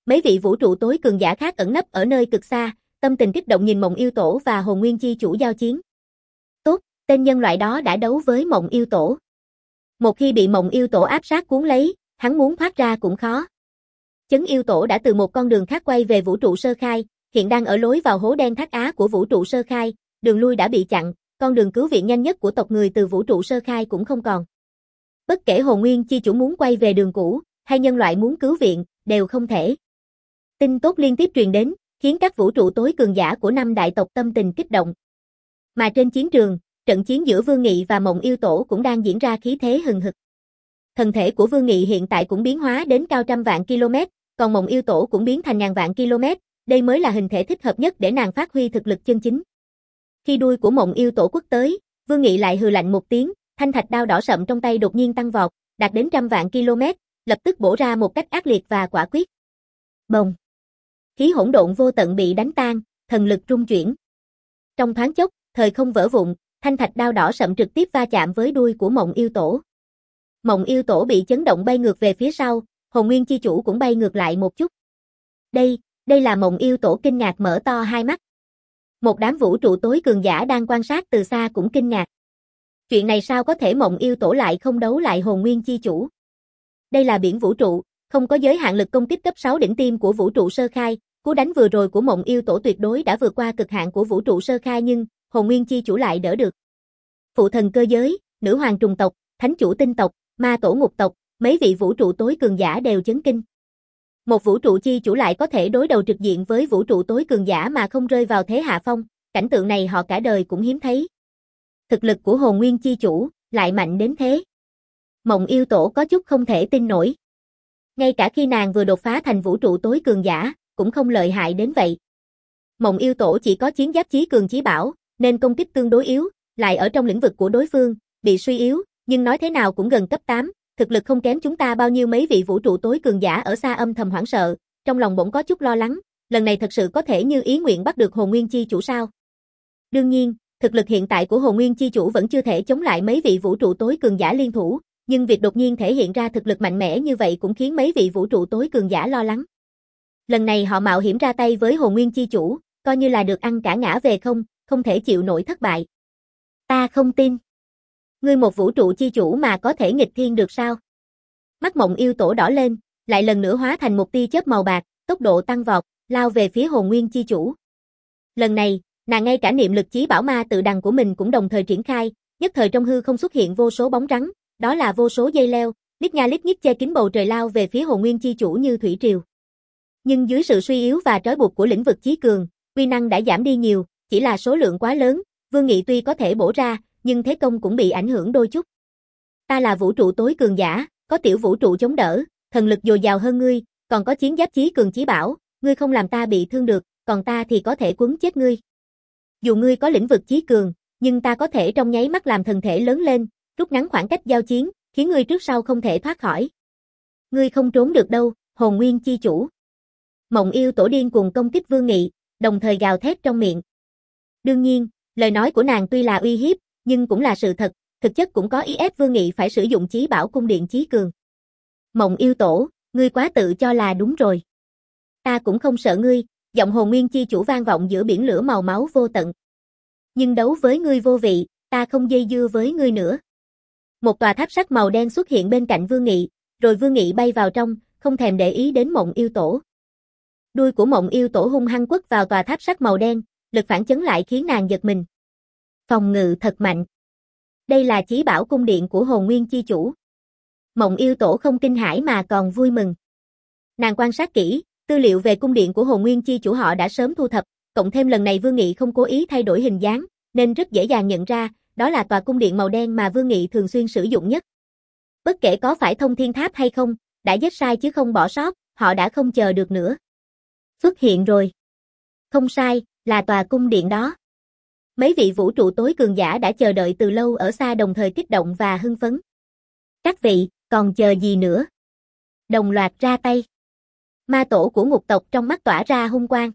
mấy vị vũ trụ tối cường giả khác ẩn nấp ở nơi cực xa, tâm tình kích động nhìn Mộng Yêu Tổ và Hồn Nguyên Chi Chủ giao chiến. Tốt, tên nhân loại đó đã đấu với Mộng Yêu Tổ. Một khi bị Mộng Yêu Tổ áp sát cuốn lấy, hắn muốn thoát ra cũng khó. Chấn Yêu Tổ đã từ một con đường khác quay về vũ trụ sơ khai, hiện đang ở lối vào hố đen thác á của vũ trụ sơ khai, đường lui đã bị chặn, con đường cứu viện nhanh nhất của tộc người từ vũ trụ sơ khai cũng không còn. Bất kể Hồn Nguyên Chi Chủ muốn quay về đường cũ, hay nhân loại muốn cứu viện, đều không thể. Tin tốt liên tiếp truyền đến, khiến các vũ trụ tối cường giả của năm đại tộc tâm tình kích động. Mà trên chiến trường, trận chiến giữa Vương Nghị và Mộng Yêu Tổ cũng đang diễn ra khí thế hừng hực. Thân thể của Vương Nghị hiện tại cũng biến hóa đến cao trăm vạn km, còn Mộng Yêu Tổ cũng biến thành ngàn vạn km, đây mới là hình thể thích hợp nhất để nàng phát huy thực lực chân chính. Khi đuôi của Mộng Yêu Tổ quất tới, Vương Nghị lại hừ lạnh một tiếng, thanh thạch đao đỏ sậm trong tay đột nhiên tăng vọt, đạt đến trăm vạn km, lập tức bổ ra một cách ác liệt và quả quyết. Bồng! Khí hỗn độn vô tận bị đánh tan, thần lực rung chuyển. Trong thoáng chốc, thời không vỡ vụn, thanh thạch đao đỏ sậm trực tiếp va chạm với đuôi của Mộng Yêu Tổ. Mộng Yêu Tổ bị chấn động bay ngược về phía sau, Hồn Nguyên Chi Chủ cũng bay ngược lại một chút. Đây, đây là Mộng Yêu Tổ kinh ngạc mở to hai mắt. Một đám vũ trụ tối cường giả đang quan sát từ xa cũng kinh ngạc. Chuyện này sao có thể Mộng Yêu Tổ lại không đấu lại Hồn Nguyên Chi Chủ? Đây là biển vũ trụ, không có giới hạn lực công kích cấp sáu đỉnh tiêm của vũ trụ sơ khai, cú đánh vừa rồi của Mộng Yêu Tổ tuyệt đối đã vượt qua cực hạn của vũ trụ sơ khai nhưng Hồn Nguyên Chi Chủ lại đỡ được. Phụ thần cơ giới, nữ hoàng trùng tộc, thánh chủ tinh tộc, ma tổ ngục tộc, mấy vị vũ trụ tối cường giả đều chấn kinh. Một vũ trụ chi chủ lại có thể đối đầu trực diện với vũ trụ tối cường giả mà không rơi vào thế hạ phong, cảnh tượng này họ cả đời cũng hiếm thấy. Thực lực của Hồn Nguyên Chi Chủ lại mạnh đến thế. Mộng Yêu Tổ có chút không thể tin nổi. Ngay cả khi nàng vừa đột phá thành vũ trụ tối cường giả, cũng không lợi hại đến vậy. Mộng Yêu Tổ chỉ có chiến giáp chí cường chí bảo, nên công kích tương đối yếu, lại ở trong lĩnh vực của đối phương, bị suy yếu, nhưng nói thế nào cũng gần cấp tám, thực lực không kém chúng ta bao nhiêu. Mấy vị vũ trụ tối cường giả ở xa âm thầm hoảng sợ, trong lòng bỗng có chút lo lắng, lần này thật sự có thể như ý nguyện bắt được Hồn Nguyên Chi Chủ sao? Đương nhiên, thực lực hiện tại của Hồn Nguyên Chi Chủ vẫn chưa thể chống lại mấy vị vũ trụ tối cường giả liên thủ, nhưng việc đột nhiên thể hiện ra thực lực mạnh mẽ như vậy cũng khiến mấy vị vũ trụ tối cường giả lo lắng. Lần này họ mạo hiểm ra tay với Hồn Nguyên Chi Chủ, coi như là được ăn cả ngã về không, không thể chịu nổi thất bại. Ta không tin. Ngươi một vũ trụ chi chủ mà có thể nghịch thiên được sao? Mắt Mộng Yêu Tổ đỏ lên, lại lần nữa hóa thành một tia chớp màu bạc, tốc độ tăng vọt, lao về phía Hồn Nguyên Chi Chủ. Lần này, nàng ngay cả niệm lực chí bảo ma tự đằng của mình cũng đồng thời triển khai, nhất thời trong hư không xuất hiện vô số bóng rắn, đó là vô số dây leo, lít nha lít nhít che kín bầu trời lao về phía Hồn Nguyên Chi Chủ như thủy triều. Nhưng dưới sự suy yếu và trói buộc của lĩnh vực chí cường, uy năng đã giảm đi nhiều, chỉ là số lượng quá lớn, Vương Nghị tuy có thể bổ ra, nhưng thế công cũng bị ảnh hưởng đôi chút. Ta là vũ trụ tối cường giả, có tiểu vũ trụ chống đỡ, thần lực dồi dào hơn ngươi, còn có chiến giáp chí cường chí bảo, ngươi không làm ta bị thương được, còn ta thì có thể quấn chết ngươi. Dù ngươi có lĩnh vực chí cường, nhưng ta có thể trong nháy mắt làm thần thể lớn lên, rút ngắn khoảng cách giao chiến, khiến ngươi trước sau không thể thoát khỏi. Ngươi không trốn được đâu, Hồn Nguyên Chi Chủ. Mộng Yêu Tổ điên cuồng công kích Vương Nghị, đồng thời gào thét trong miệng. Đương nhiên, lời nói của nàng tuy là uy hiếp, nhưng cũng là sự thật, thực chất cũng có ý ép Vương Nghị phải sử dụng chí bảo cung điện chí cường. Mộng Yêu Tổ, ngươi quá tự cho là đúng rồi. Ta cũng không sợ ngươi, giọng Hồn Nguyên Chi Chủ vang vọng giữa biển lửa màu máu vô tận. Nhưng đấu với ngươi vô vị, ta không dây dưa với ngươi nữa. Một tòa tháp sắt màu đen xuất hiện bên cạnh Vương Nghị, rồi Vương Nghị bay vào trong, không thèm để ý đến Mộng Yêu Tổ. Đuôi của Mộng Yêu Tổ hung hăng quất vào tòa tháp sắt màu đen, lực phản chấn lại khiến nàng giật mình. Phòng ngự thật mạnh. Đây là chí bảo cung điện của Hồn Nguyên Chi Chủ. Mộng Yêu Tổ không kinh hãi mà còn vui mừng. Nàng quan sát kỹ, tư liệu về cung điện của Hồn Nguyên Chi Chủ họ đã sớm thu thập, cộng thêm lần này Vương Nghị không cố ý thay đổi hình dáng, nên rất dễ dàng nhận ra, đó là tòa cung điện màu đen mà Vương Nghị thường xuyên sử dụng nhất. Bất kể có phải thông thiên tháp hay không, đã giết sai chứ không bỏ sót, họ đã không chờ được nữa. Xuất hiện rồi. Không sai, là tòa cung điện đó. Mấy vị vũ trụ tối cường giả đã chờ đợi từ lâu ở xa đồng thời kích động và hưng phấn. Các vị, còn chờ gì nữa? Đồng loạt ra tay. Ma tổ của ngục tộc trong mắt tỏa ra hung quang.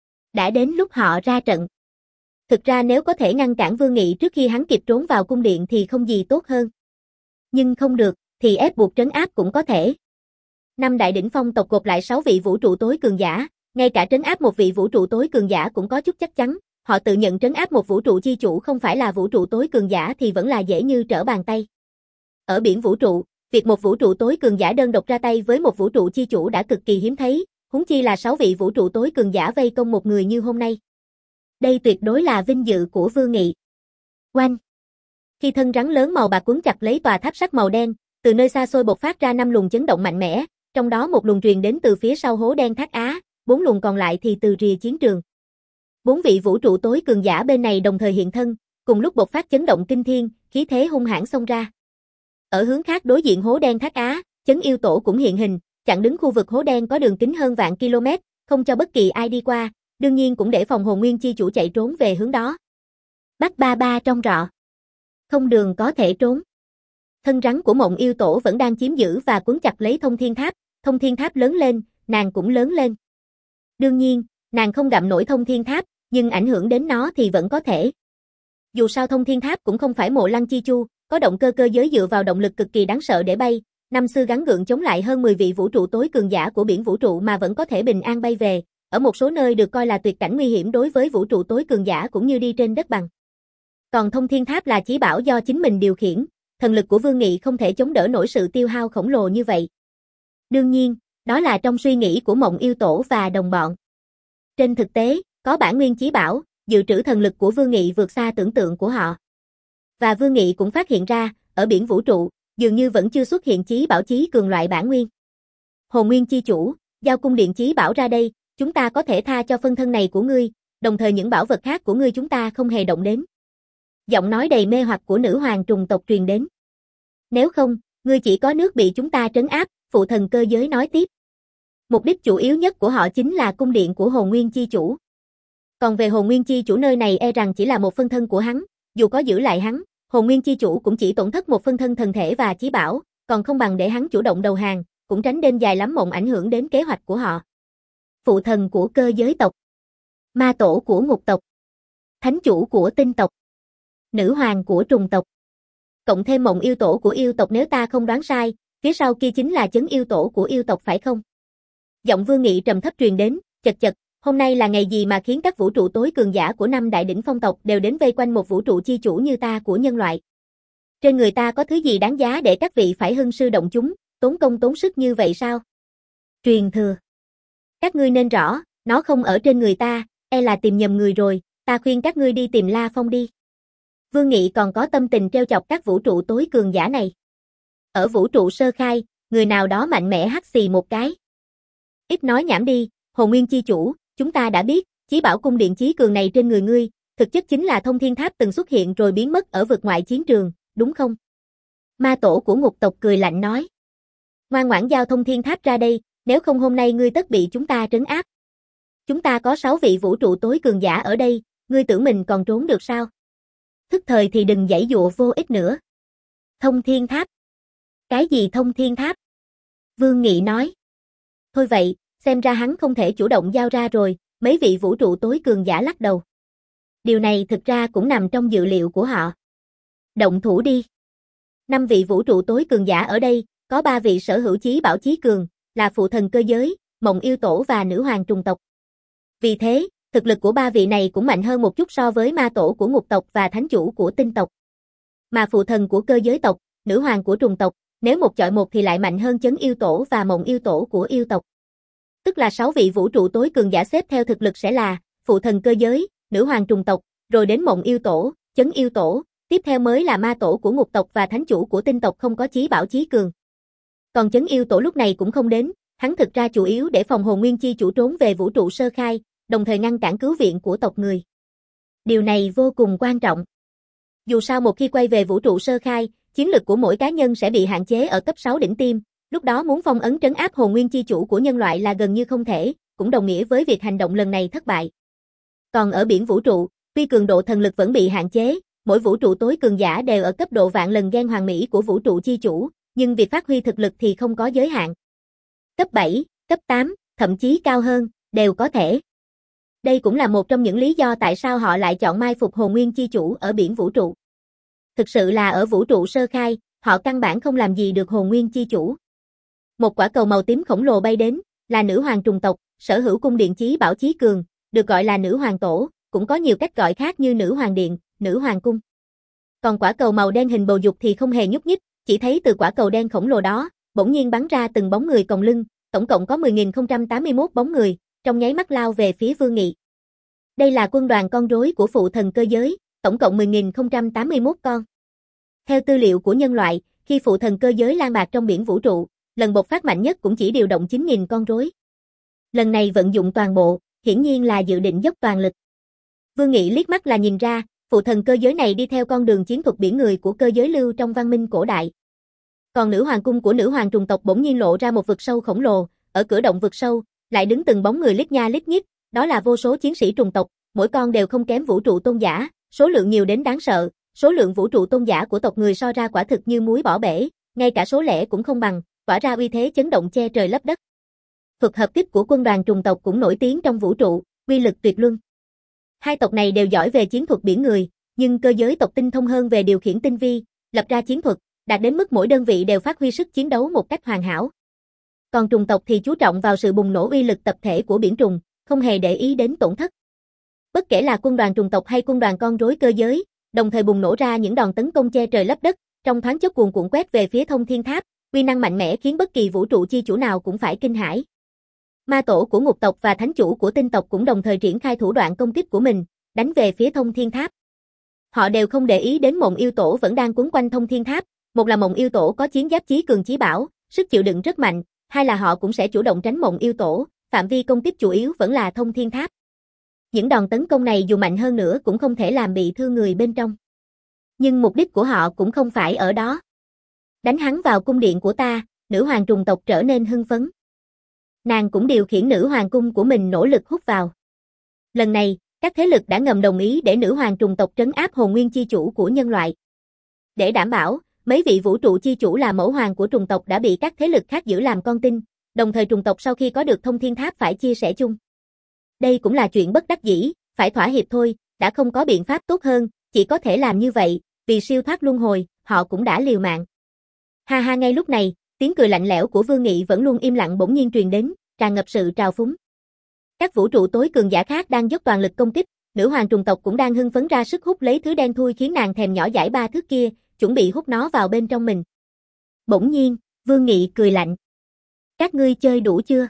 Đã đến lúc họ ra trận. Thực ra nếu có thể ngăn cản Vương Nghị trước khi hắn kịp trốn vào cung điện thì không gì tốt hơn. Nhưng không được, thì ép buộc trấn áp cũng có thể. Năm đại đỉnh phong tộc gộp lại sáu vị vũ trụ tối cường giả, ngay cả trấn áp một vị vũ trụ tối cường giả cũng có chút chắc chắn, họ tự nhận trấn áp một vũ trụ chi chủ không phải là vũ trụ tối cường giả thì vẫn là dễ như trở bàn tay. Ở biển vũ trụ, việc một vũ trụ tối cường giả đơn độc ra tay với một vũ trụ chi chủ đã cực kỳ hiếm thấy, huống chi là sáu vị vũ trụ tối cường giả vây công một người như hôm nay. Đây tuyệt đối là vinh dự của Vương Nghị. Oanh! Khi thân rắn lớn màu bạc cuốn chặt lấy tòa tháp sắt màu đen, từ nơi xa xôi bộc phát ra năm luồng chấn động mạnh mẽ, trong đó một luồng truyền đến từ phía sau hố đen Thác Á, bốn luồng còn lại thì từ rìa chiến trường. Bốn vị vũ trụ tối cường giả bên này đồng thời hiện thân, cùng lúc bộc phát chấn động kinh thiên, khí thế hung hãn xông ra. Ở hướng khác đối diện hố đen Thác Á, Chấn Yêu Tổ cũng hiện hình, chặn đứng khu vực hố đen có đường kính hơn vạn km, không cho bất kỳ ai đi qua, đương nhiên cũng để phòng Hồn Nguyên chi chủ chạy trốn về hướng đó. Bắt ba ba trong rọ. Không đường có thể trốn. Thân rắn của Mộng Yêu Tổ vẫn đang chiếm giữ và cuốn chặt lấy Thông Thiên Tháp, Thông Thiên Tháp lớn lên, nàng cũng lớn lên. Đương nhiên, nàng không gặm nổi Thông Thiên Tháp, nhưng ảnh hưởng đến nó thì vẫn có thể. Dù sao Thông Thiên Tháp cũng không phải Mộ Lăng Chi Chu, có động cơ cơ giới dựa vào động lực cực kỳ đáng sợ để bay, năm xưa gắng gượng chống lại hơn mười vị vũ trụ tối cường giả của biển vũ trụ mà vẫn có thể bình an bay về, ở một số nơi được coi là tuyệt cảnh nguy hiểm đối với vũ trụ tối cường giả cũng như đi trên đất bằng. Còn Thông Thiên Tháp là chí bảo do chính mình điều khiển, thần lực của Vương Nghị không thể chống đỡ nổi sự tiêu hao khổng lồ như vậy. Đương nhiên, đó là trong suy nghĩ của Mộng Yêu Tổ và đồng bọn. Trên thực tế, có bản nguyên chí bảo, dự trữ thần lực của Vương Nghị vượt xa tưởng tượng của họ. Và Vương Nghị cũng phát hiện ra, ở biển vũ trụ, dường như vẫn chưa xuất hiện chí bảo chí cường loại bản nguyên. Hồn Nguyên chi chủ, giao cung điện chí bảo ra đây, chúng ta có thể tha cho phân thân này của ngươi, đồng thời những bảo vật khác của ngươi chúng ta không hề động đến. Giọng nói đầy mê hoặc của nữ hoàng trùng tộc truyền đến. Nếu không, ngươi chỉ có nước bị chúng ta trấn áp, phụ thần cơ giới nói tiếp. Mục đích chủ yếu nhất của họ chính là cung điện của Hồn Nguyên chi chủ. Còn về Hồn Nguyên chi chủ nơi này e rằng chỉ là một phân thân của hắn, dù có giữ lại hắn, Hồn Nguyên chi chủ cũng chỉ tổn thất một phân thân thần thể và chí bảo, còn không bằng để hắn chủ động đầu hàng, cũng tránh đêm dài lắm mộng ảnh hưởng đến kế hoạch của họ. Phụ thần của cơ giới tộc, ma tổ của ngục tộc, thánh chủ của tinh tộc, nữ hoàng của trùng tộc, cộng thêm Mộng Yêu Tổ của yêu tộc, nếu ta không đoán sai, phía sau kia chính là Chấn Yêu Tổ của yêu tộc phải không? Giọng Vương Nghị trầm thấp truyền đến, chật chật, hôm nay là ngày gì mà khiến các vũ trụ tối cường giả của năm đại đỉnh phong tộc đều đến vây quanh một vũ trụ chi chủ như ta của nhân loại. Trên người ta có thứ gì đáng giá để các vị phải hưng sư động chúng, tốn công tốn sức như vậy sao? Truyền thừa. Các ngươi nên rõ, nó không ở trên người ta, e là tìm nhầm người rồi, ta khuyên các ngươi đi tìm La Phong đi. Vương Nghị còn có tâm tình trêu chọc các vũ trụ tối cường giả này. Ở vũ trụ sơ khai, người nào đó mạnh mẽ hắt xì một cái. Ít nói nhảm đi, Hồn Nguyên chi chủ, chúng ta đã biết, chí bảo cung điện chí cường này trên người ngươi, thực chất chính là Thông Thiên Tháp từng xuất hiện rồi biến mất ở vực ngoại chiến trường, đúng không? Ma tổ của ngục tộc cười lạnh nói. Ngoan ngoãn giao Thông Thiên Tháp ra đây, nếu không hôm nay ngươi tất bị chúng ta trấn áp. Chúng ta có sáu vị vũ trụ tối cường giả ở đây, ngươi tưởng mình còn trốn được sao? Thức thời thì đừng giãy dụa vô ích nữa. Thông Thiên Tháp. Cái gì Thông Thiên Tháp? Vương Nghị nói. Thôi vậy, xem ra hắn không thể chủ động giao ra rồi, mấy vị vũ trụ tối cường giả lắc đầu. Điều này thực ra cũng nằm trong dự liệu của họ. Động thủ đi. Năm vị vũ trụ tối cường giả ở đây, có ba vị sở hữu chí bảo chí cường, là phụ thần cơ giới, Mộng Yêu Tổ và nữ hoàng trùng tộc. Vì thế, thực lực của ba vị này cũng mạnh hơn một chút so với ma tổ của ngục tộc và thánh chủ của tinh tộc. Mà phụ thần của cơ giới tộc, nữ hoàng của trùng tộc, nếu một chọi một thì lại mạnh hơn Chấn Yêu Tổ và Mộng Yêu Tổ của yêu tộc. Tức là sáu vị vũ trụ tối cường giả xếp theo thực lực sẽ là phụ thần cơ giới, nữ hoàng trùng tộc, rồi đến Mộng Yêu Tổ, Chấn Yêu Tổ, tiếp theo mới là ma tổ của ngục tộc và thánh chủ của tinh tộc không có chí bảo chí cường. Còn Chấn Yêu Tổ lúc này cũng không đến, hắn thực ra chủ yếu để phòng Hồn Nguyên chi chủ trốn về vũ trụ sơ khai, đồng thời ngăn cản cứu viện của tộc người. Điều này vô cùng quan trọng. Dù sao một khi quay về vũ trụ sơ khai, chiến lực của mỗi cá nhân sẽ bị hạn chế ở cấp sáu đỉnh tiêm, lúc đó muốn phong ấn trấn áp Hồn Nguyên chi chủ của nhân loại là gần như không thể, cũng đồng nghĩa với việc hành động lần này thất bại. Còn ở biển vũ trụ, tuy cường độ thần lực vẫn bị hạn chế, mỗi vũ trụ tối cường giả đều ở cấp độ vạn lần gen hoàn mỹ của vũ trụ chi chủ, nhưng việc phát huy thực lực thì không có giới hạn. Cấp bảy, cấp tám, thậm chí cao hơn, đều có thể. Đây cũng là một trong những lý do tại sao họ lại chọn mai phục Hồn Nguyên chi chủ ở biển vũ trụ. Thực sự là ở vũ trụ sơ khai, họ căn bản không làm gì được Hồn Nguyên chi chủ. Một quả cầu màu tím khổng lồ bay đến, là nữ hoàng trùng tộc, sở hữu cung điện chí bảo chí cường, được gọi là nữ hoàng tổ, cũng có nhiều cách gọi khác như nữ hoàng điện, nữ hoàng cung. Còn quả cầu màu đen hình bầu dục thì không hề nhúc nhích, chỉ thấy từ quả cầu đen khổng lồ đó, bỗng nhiên bắn ra từng bóng người còng lưng, tổng cộng có mười nghìn không trăm tám mươi mốt bóng người, trong nháy mắt lao về phía Vương Nghị. Đây là quân đoàn con rối của phụ thần cơ giới, tổng cộng mười nghìn không trăm tám mươi mốt con. Theo tư liệu của nhân loại, khi phụ thần cơ giới lang bạt trong biển vũ trụ, lần bộc phát mạnh nhất cũng chỉ điều động chín nghìn con rối. Lần này vận dụng toàn bộ, hiển nhiên là dự định dốc toàn lực. Vương Nghị liếc mắt là nhìn ra, phụ thần cơ giới này đi theo con đường chiến thuật biển người của cơ giới lưu trong văn minh cổ đại. Còn nữ hoàng cung của nữ hoàng trùng tộc bỗng nhiên lộ ra một vực sâu khổng lồ, ở cửa động vực sâu, lại đứng từng bóng người lít nha lít nhít, đó là vô số chiến sĩ trùng tộc, mỗi con đều không kém vũ trụ tôn giả, số lượng nhiều đến đáng sợ, số lượng vũ trụ tôn giả của tộc người so ra quả thực như muối bỏ bể, ngay cả số lẻ cũng không bằng, tỏa ra uy thế chấn động che trời lấp đất. Thuật hợp kích của quân đoàn trùng tộc cũng nổi tiếng trong vũ trụ, uy lực tuyệt luân. Hai tộc này đều giỏi về chiến thuật biển người, nhưng cơ giới tộc tinh thông hơn về điều khiển tinh vi, lập ra chiến thuật, đạt đến mức mỗi đơn vị đều phát huy sức chiến đấu một cách hoàn hảo. Còn trùng tộc thì chú trọng vào sự bùng nổ uy lực tập thể của biển trùng, không hề để ý đến tổn thất. Bất kể là quân đoàn trùng tộc hay quân đoàn con rối cơ giới, đồng thời bùng nổ ra những đòn tấn công che trời lấp đất, trong thoáng chốc cuồn cuộn quét về phía Thông Thiên Tháp, uy năng mạnh mẽ khiến bất kỳ vũ trụ chi chủ nào cũng phải kinh hãi. Ma tổ của ngục tộc và thánh chủ của tinh tộc cũng đồng thời triển khai thủ đoạn công kích của mình, đánh về phía Thông Thiên Tháp. Họ đều không để ý đến Mộng Yêu Tổ vẫn đang quấn quanh Thông Thiên Tháp, một là Mộng Yêu Tổ có chiến giáp chí cường chí bảo, sức chịu đựng rất mạnh, hai là họ cũng sẽ chủ động tránh Mộng Yêu Tổ, phạm vi công kích chủ yếu vẫn là Thông Thiên Tháp. Những đòn tấn công này dù mạnh hơn nữa cũng không thể làm bị thương người bên trong. Nhưng mục đích của họ cũng không phải ở đó. Đánh hắn vào cung điện của ta, nữ hoàng trùng tộc trở nên hưng phấn. Nàng cũng điều khiển nữ hoàng cung của mình nỗ lực hút vào. Lần này, các thế lực đã ngầm đồng ý để nữ hoàng trùng tộc trấn áp hồn nguyên chi chủ của nhân loại. Để đảm bảo, mấy vị vũ trụ chi chủ là mẫu hoàng của trùng tộc đã bị các thế lực khác giữ làm con tin, đồng thời trùng tộc sau khi có được Thông Thiên Tháp phải chia sẻ chung. Đây cũng là chuyện bất đắc dĩ, phải thỏa hiệp thôi, đã không có biện pháp tốt hơn, chỉ có thể làm như vậy, vì siêu thoát luân hồi, họ cũng đã liều mạng. Ha ha, ngay lúc này, tiếng cười lạnh lẽo của Vương Nghị vẫn luôn im lặng bỗng nhiên truyền đến, tràn ngập sự trào phúng. Các vũ trụ tối cường giả khác đang dốc toàn lực công kích, nữ hoàng trùng tộc cũng đang hưng phấn ra sức hút lấy thứ đen thui khiến nàng thèm nhỏ dãi ba thước kia, chuẩn bị hút nó vào bên trong mình. Bỗng nhiên, Vương Nghị cười lạnh. Các ngươi chơi đủ chưa?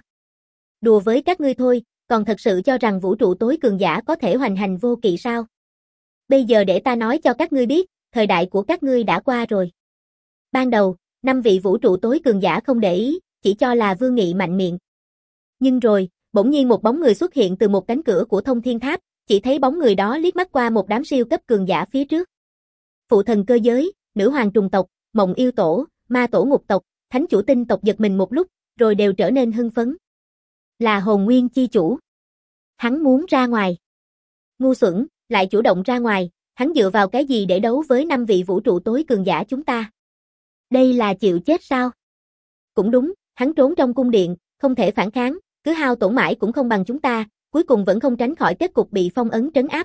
Đùa với các ngươi thôi, còn thật sự cho rằng vũ trụ tối cường giả có thể hoành hành vô kỵ sao? Bây giờ để ta nói cho các ngươi biết, thời đại của các ngươi đã qua rồi. Ban đầu, năm vị vũ trụ tối cường giả không để ý, chỉ cho là Vương Nghị mạnh miệng. Nhưng rồi, bỗng nhiên một bóng người xuất hiện từ một cánh cửa của Thông Thiên Tháp, chỉ thấy bóng người đó liếc mắt qua một đám siêu cấp cường giả phía trước. Phụ thần cơ giới, nữ hoàng trùng tộc, Mộng Yêu Tổ, ma tổ ngục tộc, thánh chủ tinh tộc giật mình một lúc, rồi đều trở nên hưng phấn. Là hồn nguyên chi chủ. Hắn muốn ra ngoài. Ngu xuẩn, lại chủ động ra ngoài, hắn dựa vào cái gì để đấu với năm vị vũ trụ tối cường giả chúng ta? Đây là chịu chết sao? Cũng đúng, hắn trốn trong cung điện, không thể phản kháng, cứ hao tổn mãi cũng không bằng chúng ta, cuối cùng vẫn không tránh khỏi kết cục bị phong ấn trấn áp.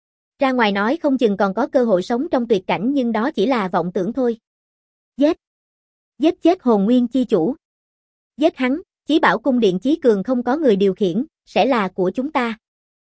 Ra ngoài nói không chừng còn có cơ hội sống trong tuyệt cảnh nhưng đó chỉ là vọng tưởng thôi. Giết! Giết chết hồn nguyên chi chủ! Giết hắn, chí bảo cung điện chí cường không có người điều khiển, sẽ là của chúng ta.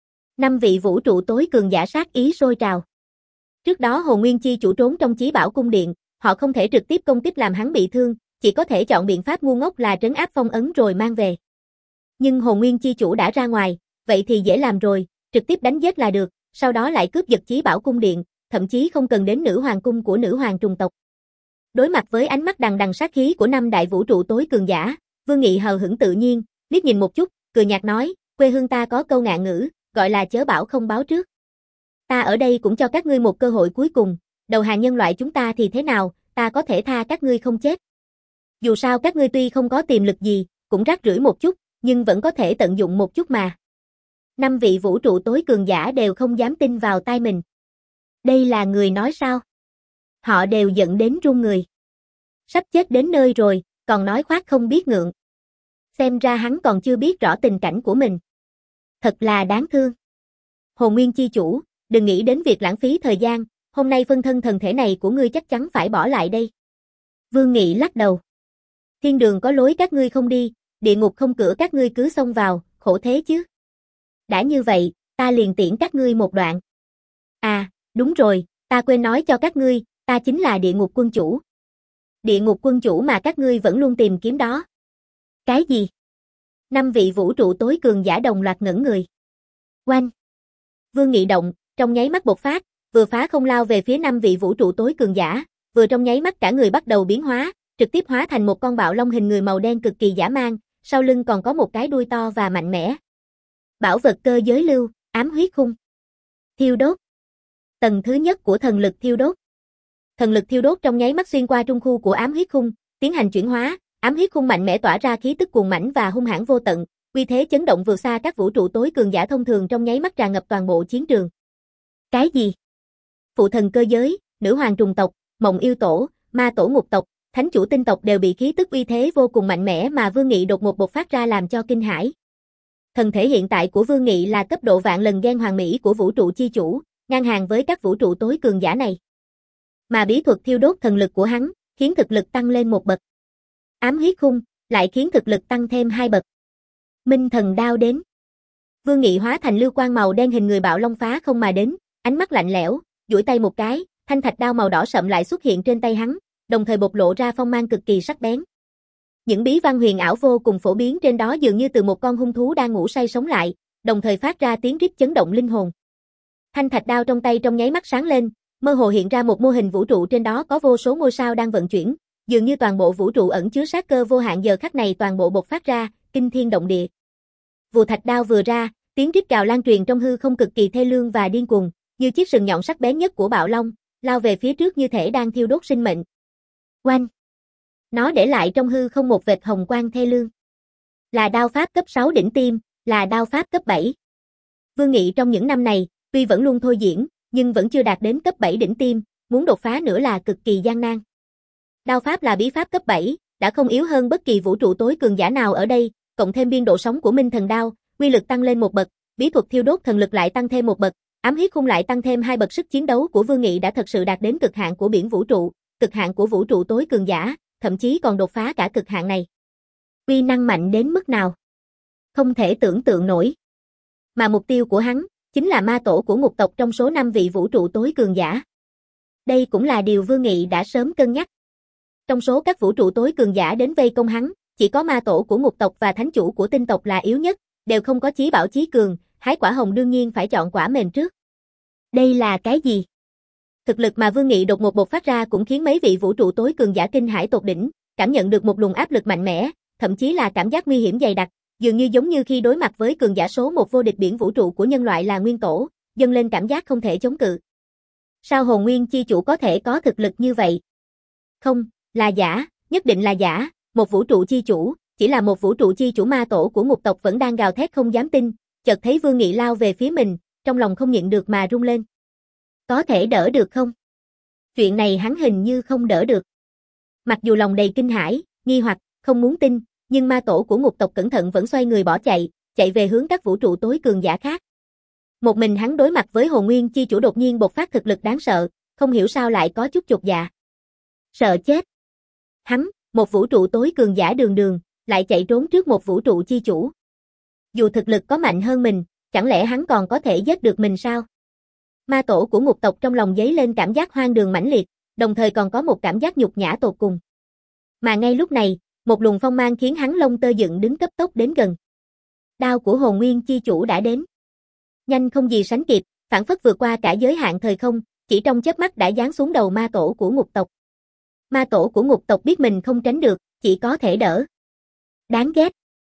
Năm vị vũ trụ tối cường giả sát ý sôi trào. Trước đó hồn nguyên chi chủ trốn trong chí bảo cung điện, họ không thể trực tiếp công kích làm hắn bị thương, chỉ có thể chọn biện pháp ngu ngốc là trấn áp phong ấn rồi mang về. Nhưng hồn nguyên chi chủ đã ra ngoài, vậy thì dễ làm rồi, trực tiếp đánh giết là được, sau đó lại cướp giật chí bảo cung điện, thậm chí không cần đến nữ hoàng cung của nữ hoàng trùng tộc. Đối mặt với ánh mắt đằng đằng sát khí của năm đại vũ trụ tối cường giả, Vương Nghị hờ hững tự nhiên, liếc nhìn một chút, cười nhạt nói, quê hương ta có câu ngạn ngữ, gọi là chớ bảo không báo trước. Ta ở đây cũng cho các ngươi một cơ hội cuối cùng, đầu hàng nhân loại chúng ta thì thế nào, ta có thể tha các ngươi không chết. Dù sao các ngươi tuy không có tiềm lực gì, cũng rác rưởi một chút, nhưng vẫn có thể tận dụng một chút mà. Năm vị vũ trụ tối cường giả đều không dám tin vào tai mình. Đây là người nói sao? Họ đều giận đến run người. Sắp chết đến nơi rồi, còn nói khoác không biết ngượng. Xem ra hắn còn chưa biết rõ tình cảnh của mình. Thật là đáng thương. Hồn nguyên chi chủ, đừng nghĩ đến việc lãng phí thời gian, hôm nay phân thân thần thể này của ngươi chắc chắn phải bỏ lại đây. Vương Nghị lắc đầu. Thiên đường có lối các ngươi không đi, địa ngục không cửa các ngươi cứ xông vào, khổ thế chứ. Đã như vậy, ta liền tiễn các ngươi một đoạn. À, đúng rồi, ta quên nói cho các ngươi, ta chính là địa ngục quân chủ. Địa ngục quân chủ mà các ngươi vẫn luôn tìm kiếm đó. Cái gì? Năm vị vũ trụ tối cường giả đồng loạt ngẩn người. Oanh! Vương Nghị động, trong nháy mắt bộc phát, vừa phá không lao về phía năm vị vũ trụ tối cường giả, vừa trong nháy mắt cả người bắt đầu biến hóa, trực tiếp hóa thành một con bạo long hình người màu đen cực kỳ dã man, sau lưng còn có một cái đuôi to và mạnh mẽ. Bảo vật cơ giới lưu, ám huyết khung. Thiêu đốt. Tầng thứ nhất của thần lực thiêu đốt. Thần lực thiêu đốt trong nháy mắt xuyên qua trung khu của ám huyết khung, tiến hành chuyển hóa, ám huyết khung mạnh mẽ tỏa ra khí tức cuồng mãnh và hung hãn vô tận, uy thế chấn động vượt xa các vũ trụ tối cường giả thông thường trong nháy mắt tràn ngập toàn bộ chiến trường. Cái gì? Phụ thần cơ giới, nữ hoàng trùng tộc, mộng yêu tổ, ma tổ ngục tộc, thánh chủ tinh tộc đều bị khí tức uy thế vô cùng mạnh mẽ mà Vương Nghị đột ngột bộc phát ra làm cho kinh hãi. Thần thể hiện tại của Vương Nghị là cấp độ vạn lần gen hoàng mỹ của vũ trụ chi chủ, ngang hàng với các vũ trụ tối cường giả này. Mà bí thuật thiêu đốt thần lực của hắn, khiến thực lực tăng lên một bậc. Ám huyết khung, lại khiến thực lực tăng thêm hai bậc. Minh thần đao đến. Vương Nghị hóa thành lưu quang màu đen hình người bạo long phá không mà đến, ánh mắt lạnh lẽo, duỗi tay một cái, thanh thạch đao màu đỏ sậm lại xuất hiện trên tay hắn, đồng thời bộc lộ ra phong mang cực kỳ sắc bén. Những bí văn huyền ảo vô cùng phổ biến trên đó dường như từ một con hung thú đang ngủ say sống lại, đồng thời phát ra tiếng rít chấn động linh hồn. Thanh thạch đao trong tay trong nháy mắt sáng lên, mơ hồ hiện ra một mô hình vũ trụ trên đó có vô số ngôi sao đang vận chuyển, dường như toàn bộ vũ trụ ẩn chứa sát cơ vô hạn giờ khắc này toàn bộ bộc phát ra, kinh thiên động địa. Vù thạch đao vừa ra, tiếng rít gào lan truyền trong hư không cực kỳ thê lương và điên cuồng, như chiếc sừng nhọn sắc bén nhất của bạo long, lao về phía trước như thể đang thiêu đốt sinh mệnh. Oanh! Nó để lại trong hư không một vệt hồng quang thê lương. Là đao pháp cấp sáu đỉnh tiêm, là đao pháp cấp bảy. Vương Nghị trong những năm này, tuy vẫn luôn thôi diễn, nhưng vẫn chưa đạt đến cấp bảy đỉnh tiêm, muốn đột phá nữa là cực kỳ gian nan. Đao pháp là bí pháp cấp bảy, đã không yếu hơn bất kỳ vũ trụ tối cường giả nào ở đây, cộng thêm biên độ sóng của Minh Thần Đao, uy lực tăng lên một bậc, bí thuật thiêu đốt thần lực lại tăng thêm một bậc, ám huyết khung lại tăng thêm hai bậc, sức chiến đấu của Vương Nghị đã thật sự đạt đến cực hạn của biển vũ trụ, cực hạn của vũ trụ tối cường giả, thậm chí còn đột phá cả cực hạn này. Uy năng mạnh đến mức nào? Không thể tưởng tượng nổi. Mà mục tiêu của hắn chính là ma tổ của ngục tộc trong số năm vị vũ trụ tối cường giả. Đây cũng là điều Vương Nghị đã sớm cân nhắc. Trong số các vũ trụ tối cường giả đến vây công hắn, chỉ có ma tổ của ngục tộc và thánh chủ của tinh tộc là yếu nhất, đều không có chí bảo chí cường, hái quả hồng đương nhiên phải chọn quả mềm trước. Đây là cái gì? Thực lực mà Vương Nghị đột ngột bộc phát ra cũng khiến mấy vị vũ trụ tối cường giả kinh hãi tột đỉnh, cảm nhận được một luồng áp lực mạnh mẽ, thậm chí là cảm giác nguy hiểm dày đặc, dường như giống như khi đối mặt với cường giả số một vô địch biển vũ trụ của nhân loại là nguyên tổ, dâng lên cảm giác không thể chống cự. Sao hồn nguyên chi chủ có thể có thực lực như vậy? Không, là giả, nhất định là giả, một vũ trụ chi chủ, chỉ là một vũ trụ chi chủ ma tổ của ngục tộc vẫn đang gào thét không dám tin, chợt thấy Vương Nghị lao về phía mình, trong lòng không nhịn được mà rung lên. Có thể đỡ được không? Chuyện này hắn hình như không đỡ được. Mặc dù lòng đầy kinh hãi, nghi hoặc, không muốn tin, nhưng ma tổ của ngục tộc cẩn thận vẫn xoay người bỏ chạy, chạy về hướng các vũ trụ tối cường giả khác. Một mình hắn đối mặt với hồn nguyên chi chủ đột nhiên bộc phát thực lực đáng sợ, không hiểu sao lại có chút chột dạ. Sợ chết. Hắn, một vũ trụ tối cường giả đường đường, lại chạy trốn trước một vũ trụ chi chủ. Dù thực lực có mạnh hơn mình, chẳng lẽ hắn còn có thể giết được mình sao? Ma tổ của ngục tộc trong lòng dấy lên cảm giác hoang đường mãnh liệt, đồng thời còn có một cảm giác nhục nhã tột cùng. Mà ngay lúc này, một luồng phong mang khiến hắn lông tơ dựng đứng cấp tốc đến gần. Đao của hồn nguyên chi chủ đã đến. Nhanh không gì sánh kịp, phản phất vượt qua cả giới hạn thời không, chỉ trong chớp mắt đã giáng xuống đầu ma tổ của ngục tộc. Ma tổ của ngục tộc biết mình không tránh được, chỉ có thể đỡ. Đáng ghét.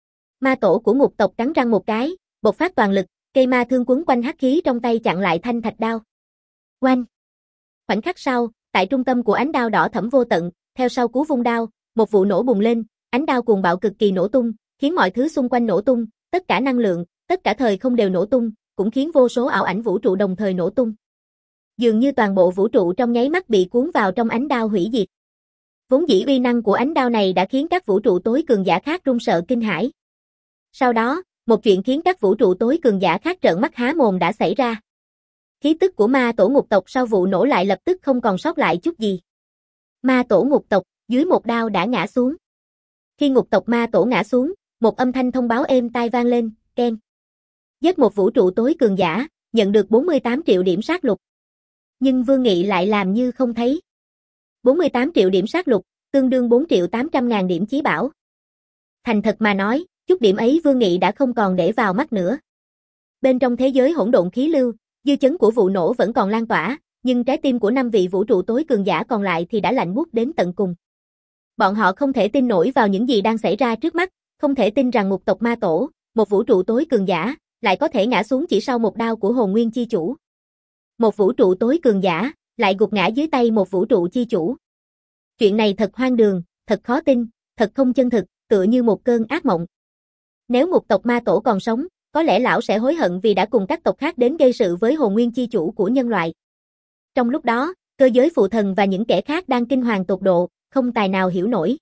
Ma tổ của ngục tộc cắn răng một cái, bộc phát toàn lực, cây ma thương quấn quanh hắc khí trong tay chặn lại thanh thạch đao. Oanh! Khoảnh khắc sau, tại trung tâm của ánh đao đỏ thẫm vô tận, theo sau cú vung đao, một vụ nổ bùng lên, ánh đao cuồng bạo cực kỳ nổ tung, khiến mọi thứ xung quanh nổ tung, tất cả năng lượng, tất cả thời không đều nổ tung, cũng khiến vô số ảo ảnh vũ trụ đồng thời nổ tung. Dường như toàn bộ vũ trụ trong nháy mắt bị cuốn vào trong ánh đao hủy diệt. Vốn dĩ uy năng của ánh đao này đã khiến các vũ trụ tối cường giả khác run sợ kinh hãi. Sau đó, một chuyện khiến các vũ trụ tối cường giả khác trợn mắt há mồm đã xảy ra. Khí tức của ma tổ ngục tộc sau vụ nổ lại lập tức không còn sót lại chút gì. Ma tổ ngục tộc, dưới một đao đã ngã xuống. Khi ngục tộc ma tổ ngã xuống, một âm thanh thông báo êm tai vang lên, keng. Giết một vũ trụ tối cường giả, nhận được bốn mươi tám triệu điểm sát lục. Nhưng Vương Nghị lại làm như không thấy. bốn mươi tám triệu điểm sát lục, tương đương bốn triệu tám trăm ngàn điểm chí bảo. Thành thật mà nói, chút điểm ấy Vương Nghị đã không còn để vào mắt nữa. Bên trong thế giới hỗn độn khí lưu, dư chấn của vụ nổ vẫn còn lan tỏa, nhưng trái tim của năm vị vũ trụ tối cường giả còn lại thì đã lạnh buốt đến tận cùng. Bọn họ không thể tin nổi vào những gì đang xảy ra trước mắt, không thể tin rằng ngục tộc ma tổ, một vũ trụ tối cường giả, lại có thể ngã xuống chỉ sau một đao của hồn nguyên chi chủ. Một vũ trụ tối cường giả, lại gục ngã dưới tay một vũ trụ chi chủ. Chuyện này thật hoang đường, thật khó tin, thật không chân thực, tựa như một cơn ác mộng. Nếu ngục tộc ma tổ còn sống, có lẽ lão sẽ hối hận vì đã cùng các tộc khác đến gây sự với hồn nguyên chi chủ của nhân loại. Trong lúc đó, cơ giới phụ thần và những kẻ khác đang kinh hoàng tột độ, không tài nào hiểu nổi.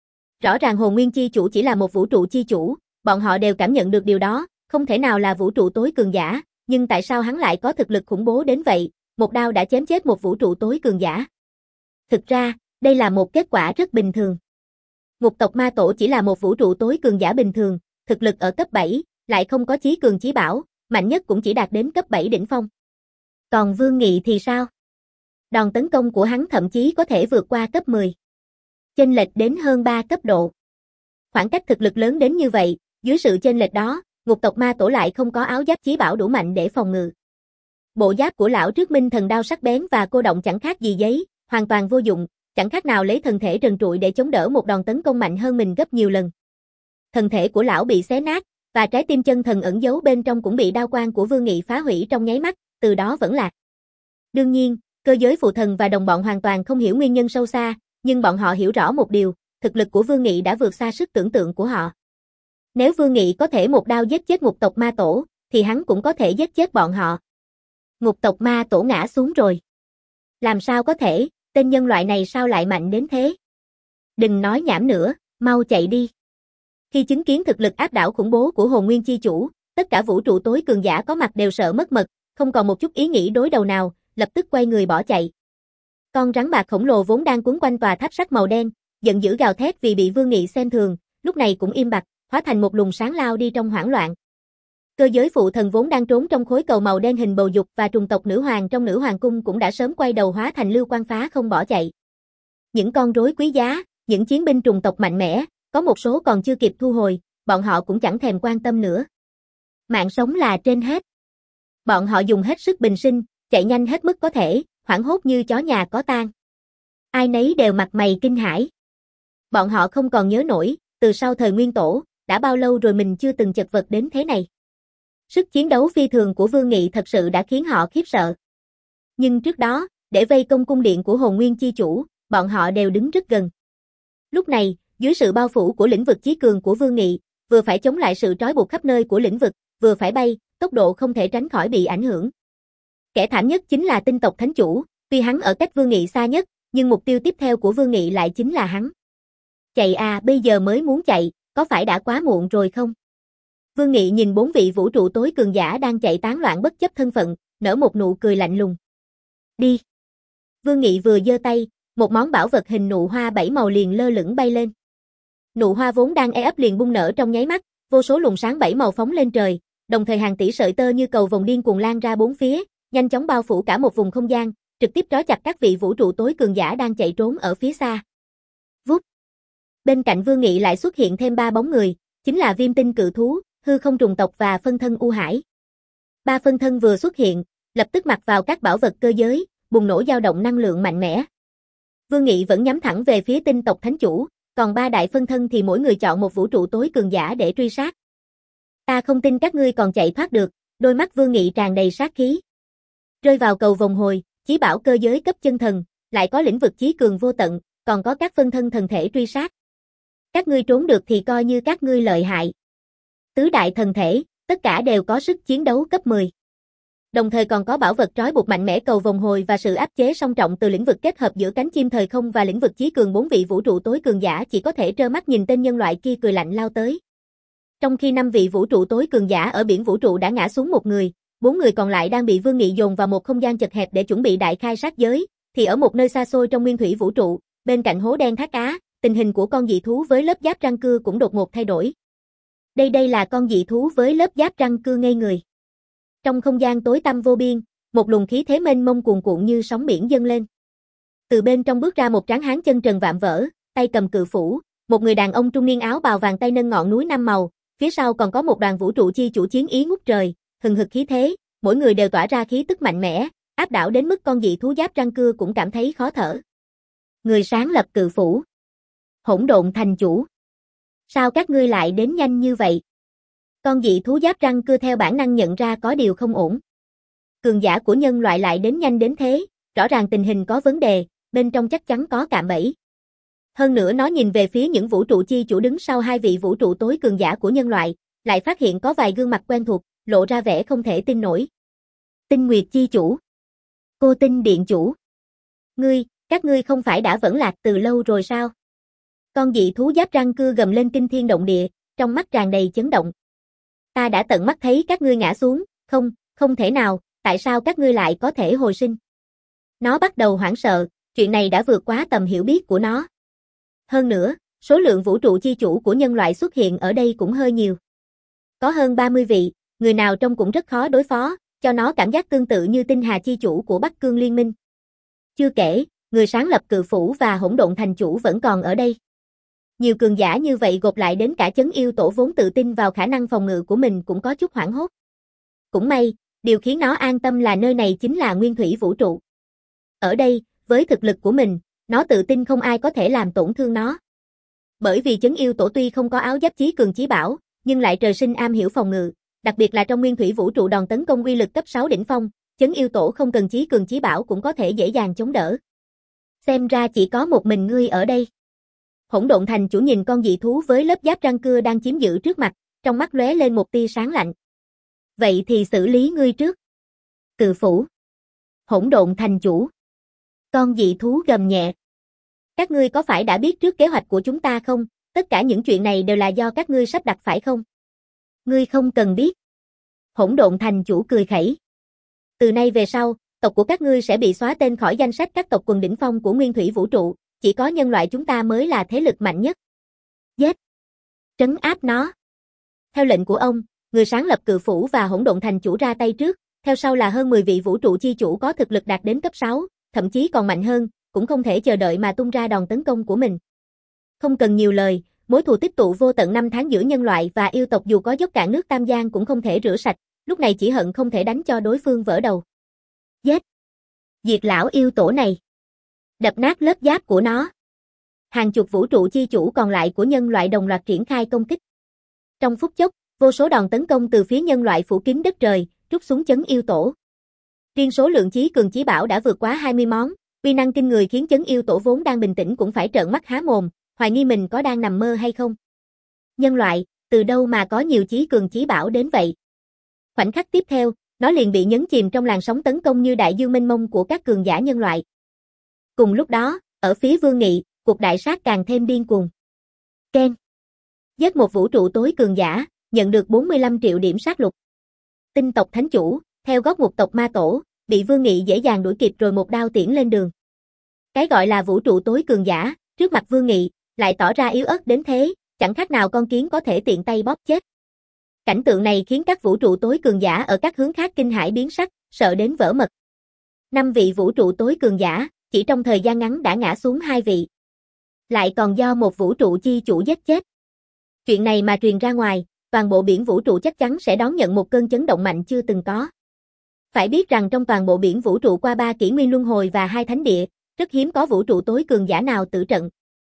Rõ ràng hồn nguyên chi chủ chỉ là một vũ trụ chi chủ, bọn họ đều cảm nhận được điều đó, không thể nào là vũ trụ tối cường giả, nhưng tại sao hắn lại có thực lực khủng bố đến vậy, một đao đã chém chết một vũ trụ tối cường giả. Thực ra, đây là một kết quả rất bình thường. Ngục tộc ma tổ chỉ là một vũ trụ tối cường giả bình thường, thực lực ở cấp bảy, lại không có chí cường chí bảo, mạnh nhất cũng chỉ đạt đến cấp bảy đỉnh phong. Còn Vương Nghị thì sao? Đòn tấn công của hắn thậm chí có thể vượt qua cấp mười. Chênh lệch đến hơn ba cấp độ. Khoảng cách thực lực lớn đến như vậy, dưới sự chênh lệch đó, ngục tộc ma tổ lại không có áo giáp chí bảo đủ mạnh để phòng ngự. Bộ giáp của lão trước minh thần đao sắc bén và cô động chẳng khác gì giấy, hoàn toàn vô dụng, chẳng khác nào lấy thân thể trần trụi để chống đỡ một đòn tấn công mạnh hơn mình gấp nhiều lần. Thân thể của lão bị xé nát, và trái tim chân thần ẩn giấu bên trong cũng bị đao quang của Vương Nghị phá hủy trong nháy mắt, từ đó vẫn lạc. Đương nhiên, cơ giới phụ thần và đồng bọn hoàn toàn không hiểu nguyên nhân sâu xa, nhưng bọn họ hiểu rõ một điều, thực lực của Vương Nghị đã vượt xa sức tưởng tượng của họ. Nếu Vương Nghị có thể một đao giết chết ngục tộc ma tổ, thì hắn cũng có thể giết chết bọn họ. Ngục tộc ma tổ ngã xuống rồi. Làm sao có thể, tên nhân loại này sao lại mạnh đến thế? Đừng nói nhảm nữa, mau chạy đi. Khi chứng kiến thực lực áp đảo khủng bố của hồn nguyên chi chủ, tất cả vũ trụ tối cường giả có mặt đều sợ mất mật, không còn một chút ý nghĩ đối đầu nào, lập tức quay người bỏ chạy. Con rắn bạc khổng lồ vốn đang quấn quanh tòa tháp sắt màu đen, giận dữ gào thét vì bị Vương Nghị xem thường, lúc này cũng im bặt, hóa thành một luồng sáng lao đi trong hoảng loạn. Cơ giới phụ thần vốn đang trốn trong khối cầu màu đen hình bầu dục và trùng tộc nữ hoàng trong nữ hoàng cung cũng đã sớm quay đầu hóa thành lưu quang phá không bỏ chạy. Những con rối quý giá, những chiến binh trùng tộc mạnh mẽ, có một số còn chưa kịp thu hồi, bọn họ cũng chẳng thèm quan tâm nữa. Mạng sống là trên hết. Bọn họ dùng hết sức bình sinh, chạy nhanh hết mức có thể, hoảng hốt như chó nhà có tang. Ai nấy đều mặt mày kinh hãi. Bọn họ không còn nhớ nổi, từ sau thời Nguyên Tổ, đã bao lâu rồi mình chưa từng chật vật đến thế này. Sức chiến đấu phi thường của Vương Nghị thật sự đã khiến họ khiếp sợ. Nhưng trước đó, để vây công cung điện của hồn nguyên chi chủ, bọn họ đều đứng rất gần. Lúc này, dưới sự bao phủ của lĩnh vực chí cường của Vương Nghị, vừa phải chống lại sự trói buộc khắp nơi của lĩnh vực, vừa phải bay, tốc độ không thể tránh khỏi bị ảnh hưởng. Kẻ thảm nhất chính là tinh tộc thánh chủ, tuy hắn ở cách Vương Nghị xa nhất, nhưng mục tiêu tiếp theo của Vương Nghị lại chính là hắn. Chạy à, bây giờ mới muốn chạy, có phải đã quá muộn rồi không? Vương Nghị nhìn bốn vị vũ trụ tối cường giả đang chạy tán loạn bất chấp thân phận, nở một nụ cười lạnh lùng. Đi. Vương Nghị vừa giơ tay, một món bảo vật hình nụ hoa bảy màu liền lơ lửng bay lên. Nụ hoa vốn đang e ấp liền bung nở trong nháy mắt, vô số luồng sáng bảy màu phóng lên trời, đồng thời hàng tỷ sợi tơ như cầu vồng điên cuồng lan ra bốn phía, nhanh chóng bao phủ cả một vùng không gian, trực tiếp trói chặt các vị vũ trụ tối cường giả đang chạy trốn ở phía xa. Vút. Bên cạnh Vương Nghị lại xuất hiện thêm ba bóng người, chính là Viêm Tinh Cự Thú, Hư Không Trùng Tộc và Phân Thân U Hải. Ba phân thân vừa xuất hiện, lập tức mặc vào các bảo vật cơ giới, bùng nổ dao động năng lượng mạnh mẽ. Vương Nghị vẫn nhắm thẳng về phía tinh tộc thánh chủ, còn ba đại phân thân thì mỗi người chọn một vũ trụ tối cường giả để truy sát. Ta không tin các ngươi còn chạy thoát được, đôi mắt Vương Nghị tràn đầy sát khí. Rơi vào cầu vòng hồi, chí bảo cơ giới cấp chân thần, lại có lĩnh vực chí cường vô tận, còn có các phân thân thần thể truy sát. Các ngươi trốn được thì coi như các ngươi lợi hại. Tứ đại thần thể, tất cả đều có sức chiến đấu cấp mười. Đồng thời còn có bảo vật trói buộc mạnh mẽ cầu vòng hồi và sự áp chế song trọng từ lĩnh vực kết hợp giữa cánh chim thời không và lĩnh vực chí cường bốn vị vũ trụ tối cường giả chỉ có thể trơ mắt nhìn tên nhân loại kia cười lạnh lao tới. Trong khi năm vị vũ trụ tối cường giả ở biển vũ trụ đã ngã xuống một người, bốn người còn lại đang bị Vương Nghị dồn vào một không gian chật hẹp để chuẩn bị đại khai sát giới, thì ở một nơi xa xôi trong nguyên thủy vũ trụ, bên cạnh hố đen Thác Á, tình hình của con dị thú với lớp giáp răng cưa cũng đột ngột thay đổi. Đây đây là con dị thú với lớp giáp răng cưa ngây người. Trong không gian tối tăm vô biên, một luồng khí thế mênh mông cuồn cuộn như sóng biển dâng lên. Từ bên trong bước ra một tráng hán chân trần vạm vỡ, tay cầm cự phủ, một người đàn ông trung niên áo bào vàng tay nâng ngọn núi năm màu, phía sau còn có một đoàn vũ trụ chi chủ chiến ý ngút trời, hừng hực khí thế, mỗi người đều tỏa ra khí tức mạnh mẽ, áp đảo đến mức con dị thú giáp răng cưa cũng cảm thấy khó thở. Người sáng lập cự phủ. Hỗn độn thành chủ. Sao các ngươi lại đến nhanh như vậy? Con dị thú giáp răng cưa theo bản năng nhận ra có điều không ổn. Cường giả của nhân loại lại đến nhanh đến thế, rõ ràng tình hình có vấn đề, bên trong chắc chắn có cạm bẫy. Hơn nữa nó nhìn về phía những vũ trụ chi chủ đứng sau hai vị vũ trụ tối cường giả của nhân loại, lại phát hiện có vài gương mặt quen thuộc, lộ ra vẻ không thể tin nổi. Tinh Nguyệt chi chủ. Cô Tinh điện chủ. Ngươi, các ngươi không phải đã vẫn lạc từ lâu rồi sao? Con dị thú giáp răng cưa gầm lên kinh thiên động địa, trong mắt tràn đầy chấn động. Ta đã tận mắt thấy các ngươi ngã xuống, không, không thể nào, tại sao các ngươi lại có thể hồi sinh? Nó bắt đầu hoảng sợ, chuyện này đã vượt quá tầm hiểu biết của nó. Hơn nữa, số lượng vũ trụ chi chủ của nhân loại xuất hiện ở đây cũng hơi nhiều. Có hơn ba mươi vị, người nào trông cũng rất khó đối phó, cho nó cảm giác tương tự như tinh hà chi chủ của Bắc Cương Liên minh. Chưa kể, người sáng lập cự phủ và hỗn độn thành chủ vẫn còn ở đây. Nhiều cường giả như vậy gộp lại đến cả chấn yêu tổ vốn tự tin vào khả năng phòng ngự của mình cũng có chút hoảng hốt. Cũng may, điều khiến nó an tâm là nơi này chính là nguyên thủy vũ trụ. Ở đây, với thực lực của mình, nó tự tin không ai có thể làm tổn thương nó. Bởi vì chấn yêu tổ tuy không có áo giáp chí cường chí bảo, nhưng lại trời sinh am hiểu phòng ngự, đặc biệt là trong nguyên thủy vũ trụ đòn tấn công uy lực cấp sáu đỉnh phong, chấn yêu tổ không cần chí cường chí bảo cũng có thể dễ dàng chống đỡ. Xem ra chỉ có một mình ngươi ở đây. Hỗn độn thành chủ nhìn con dị thú với lớp giáp răng cưa đang chiếm giữ trước mặt, trong mắt lóe lên một tia sáng lạnh. Vậy thì xử lý ngươi trước. Cự phủ. Hỗn độn thành chủ. Con dị thú gầm nhẹ. Các ngươi có phải đã biết trước kế hoạch của chúng ta không? Tất cả những chuyện này đều là do các ngươi sắp đặt phải không? Ngươi không cần biết. Hỗn độn thành chủ cười khẩy. Từ nay về sau, tộc của các ngươi sẽ bị xóa tên khỏi danh sách các tộc quần đỉnh phong của nguyên thủy vũ trụ, chỉ có nhân loại chúng ta mới là thế lực mạnh nhất. Giết. Trấn áp nó. Theo lệnh của ông, người sáng lập cự phủ và hỗn độn thành chủ ra tay trước, theo sau là hơn mười vị vũ trụ chi chủ có thực lực đạt đến cấp sáu, thậm chí còn mạnh hơn, cũng không thể chờ đợi mà tung ra đòn tấn công của mình. Không cần nhiều lời, mối thù tích tụ vô tận năm tháng giữa nhân loại và yêu tộc dù có dốc cạn nước Tam Giang cũng không thể rửa sạch, lúc này chỉ hận không thể đánh cho đối phương vỡ đầu. Giết. Diệt lão yêu tổ này. Đập nát lớp giáp của nó. Hàng chục vũ trụ chi chủ còn lại của nhân loại đồng loạt triển khai công kích. Trong phút chốc, vô số đòn tấn công từ phía nhân loại phủ kín đất trời, trút xuống chấn yêu tổ. Riêng số lượng chí cường chí bảo đã vượt quá hai mươi món, uy năng kinh người khiến chấn yêu tổ vốn đang bình tĩnh cũng phải trợn mắt há mồm, hoài nghi mình có đang nằm mơ hay không. Nhân loại, từ đâu mà có nhiều chí cường chí bảo đến vậy? Khoảnh khắc tiếp theo, nó liền bị nhấn chìm trong làn sóng tấn công như đại dương mênh mông của các cường giả nhân loại. Cùng lúc đó, ở phía Vương Nghị, cuộc đại sát càng thêm điên cuồng. Ken. Giết một vũ trụ tối cường giả, nhận được bốn mươi lăm triệu điểm sát lục. Tinh tộc thánh chủ, theo gót ngục tộc ma tổ, bị Vương Nghị dễ dàng đuổi kịp rồi một đao tiễn lên đường. Cái gọi là vũ trụ tối cường giả, trước mặt Vương Nghị, lại tỏ ra yếu ớt đến thế, chẳng khác nào con kiến có thể tiện tay bóp chết. Cảnh tượng này khiến các vũ trụ tối cường giả ở các hướng khác kinh hãi biến sắc, sợ đến vỡ mật. Năm vị vũ trụ tối cường giả, chỉ trong thời gian ngắn đã ngã xuống hai vị. Lại còn do một vũ trụ chi chủ giết chết. Chuyện này mà truyền ra ngoài, toàn bộ biển vũ trụ chắc chắn sẽ đón nhận một cơn chấn động mạnh chưa từng có. Phải biết rằng trong toàn bộ biển vũ trụ qua ba kỷ nguyên luân hồi và hai thánh địa, rất hiếm có vũ trụ tối cường giả nào tử trận.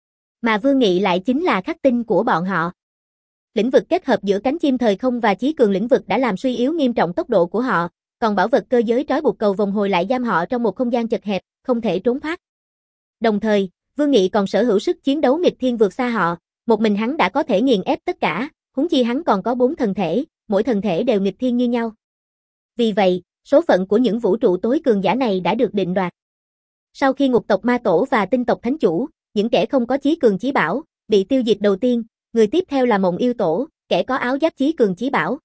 Mà Vương Nghị lại chính là khắc tinh của bọn họ. Lĩnh vực kết hợp giữa cánh chim thời không và chí cường lĩnh vực đã làm suy yếu nghiêm trọng tốc độ của họ, còn bảo vật cơ giới trói buộc cầu vòng hồi lại giam họ trong một không gian chật hẹp, không thể trốn thoát. Đồng thời, Vương Nghị còn sở hữu sức chiến đấu nghịch thiên vượt xa họ, một mình hắn đã có thể nghiền ép tất cả, huống chi hắn còn có bốn thần thể, mỗi thần thể đều nghịch thiên như nhau. Vì vậy, số phận của những vũ trụ tối cường giả này đã được định đoạt. Sau khi ngục tộc ma tổ và tinh tộc thánh chủ, những kẻ không có chí cường chí bảo, bị tiêu diệt đầu tiên, người tiếp theo là Mộng yêu tổ, kẻ có áo giáp chí cường chí bảo.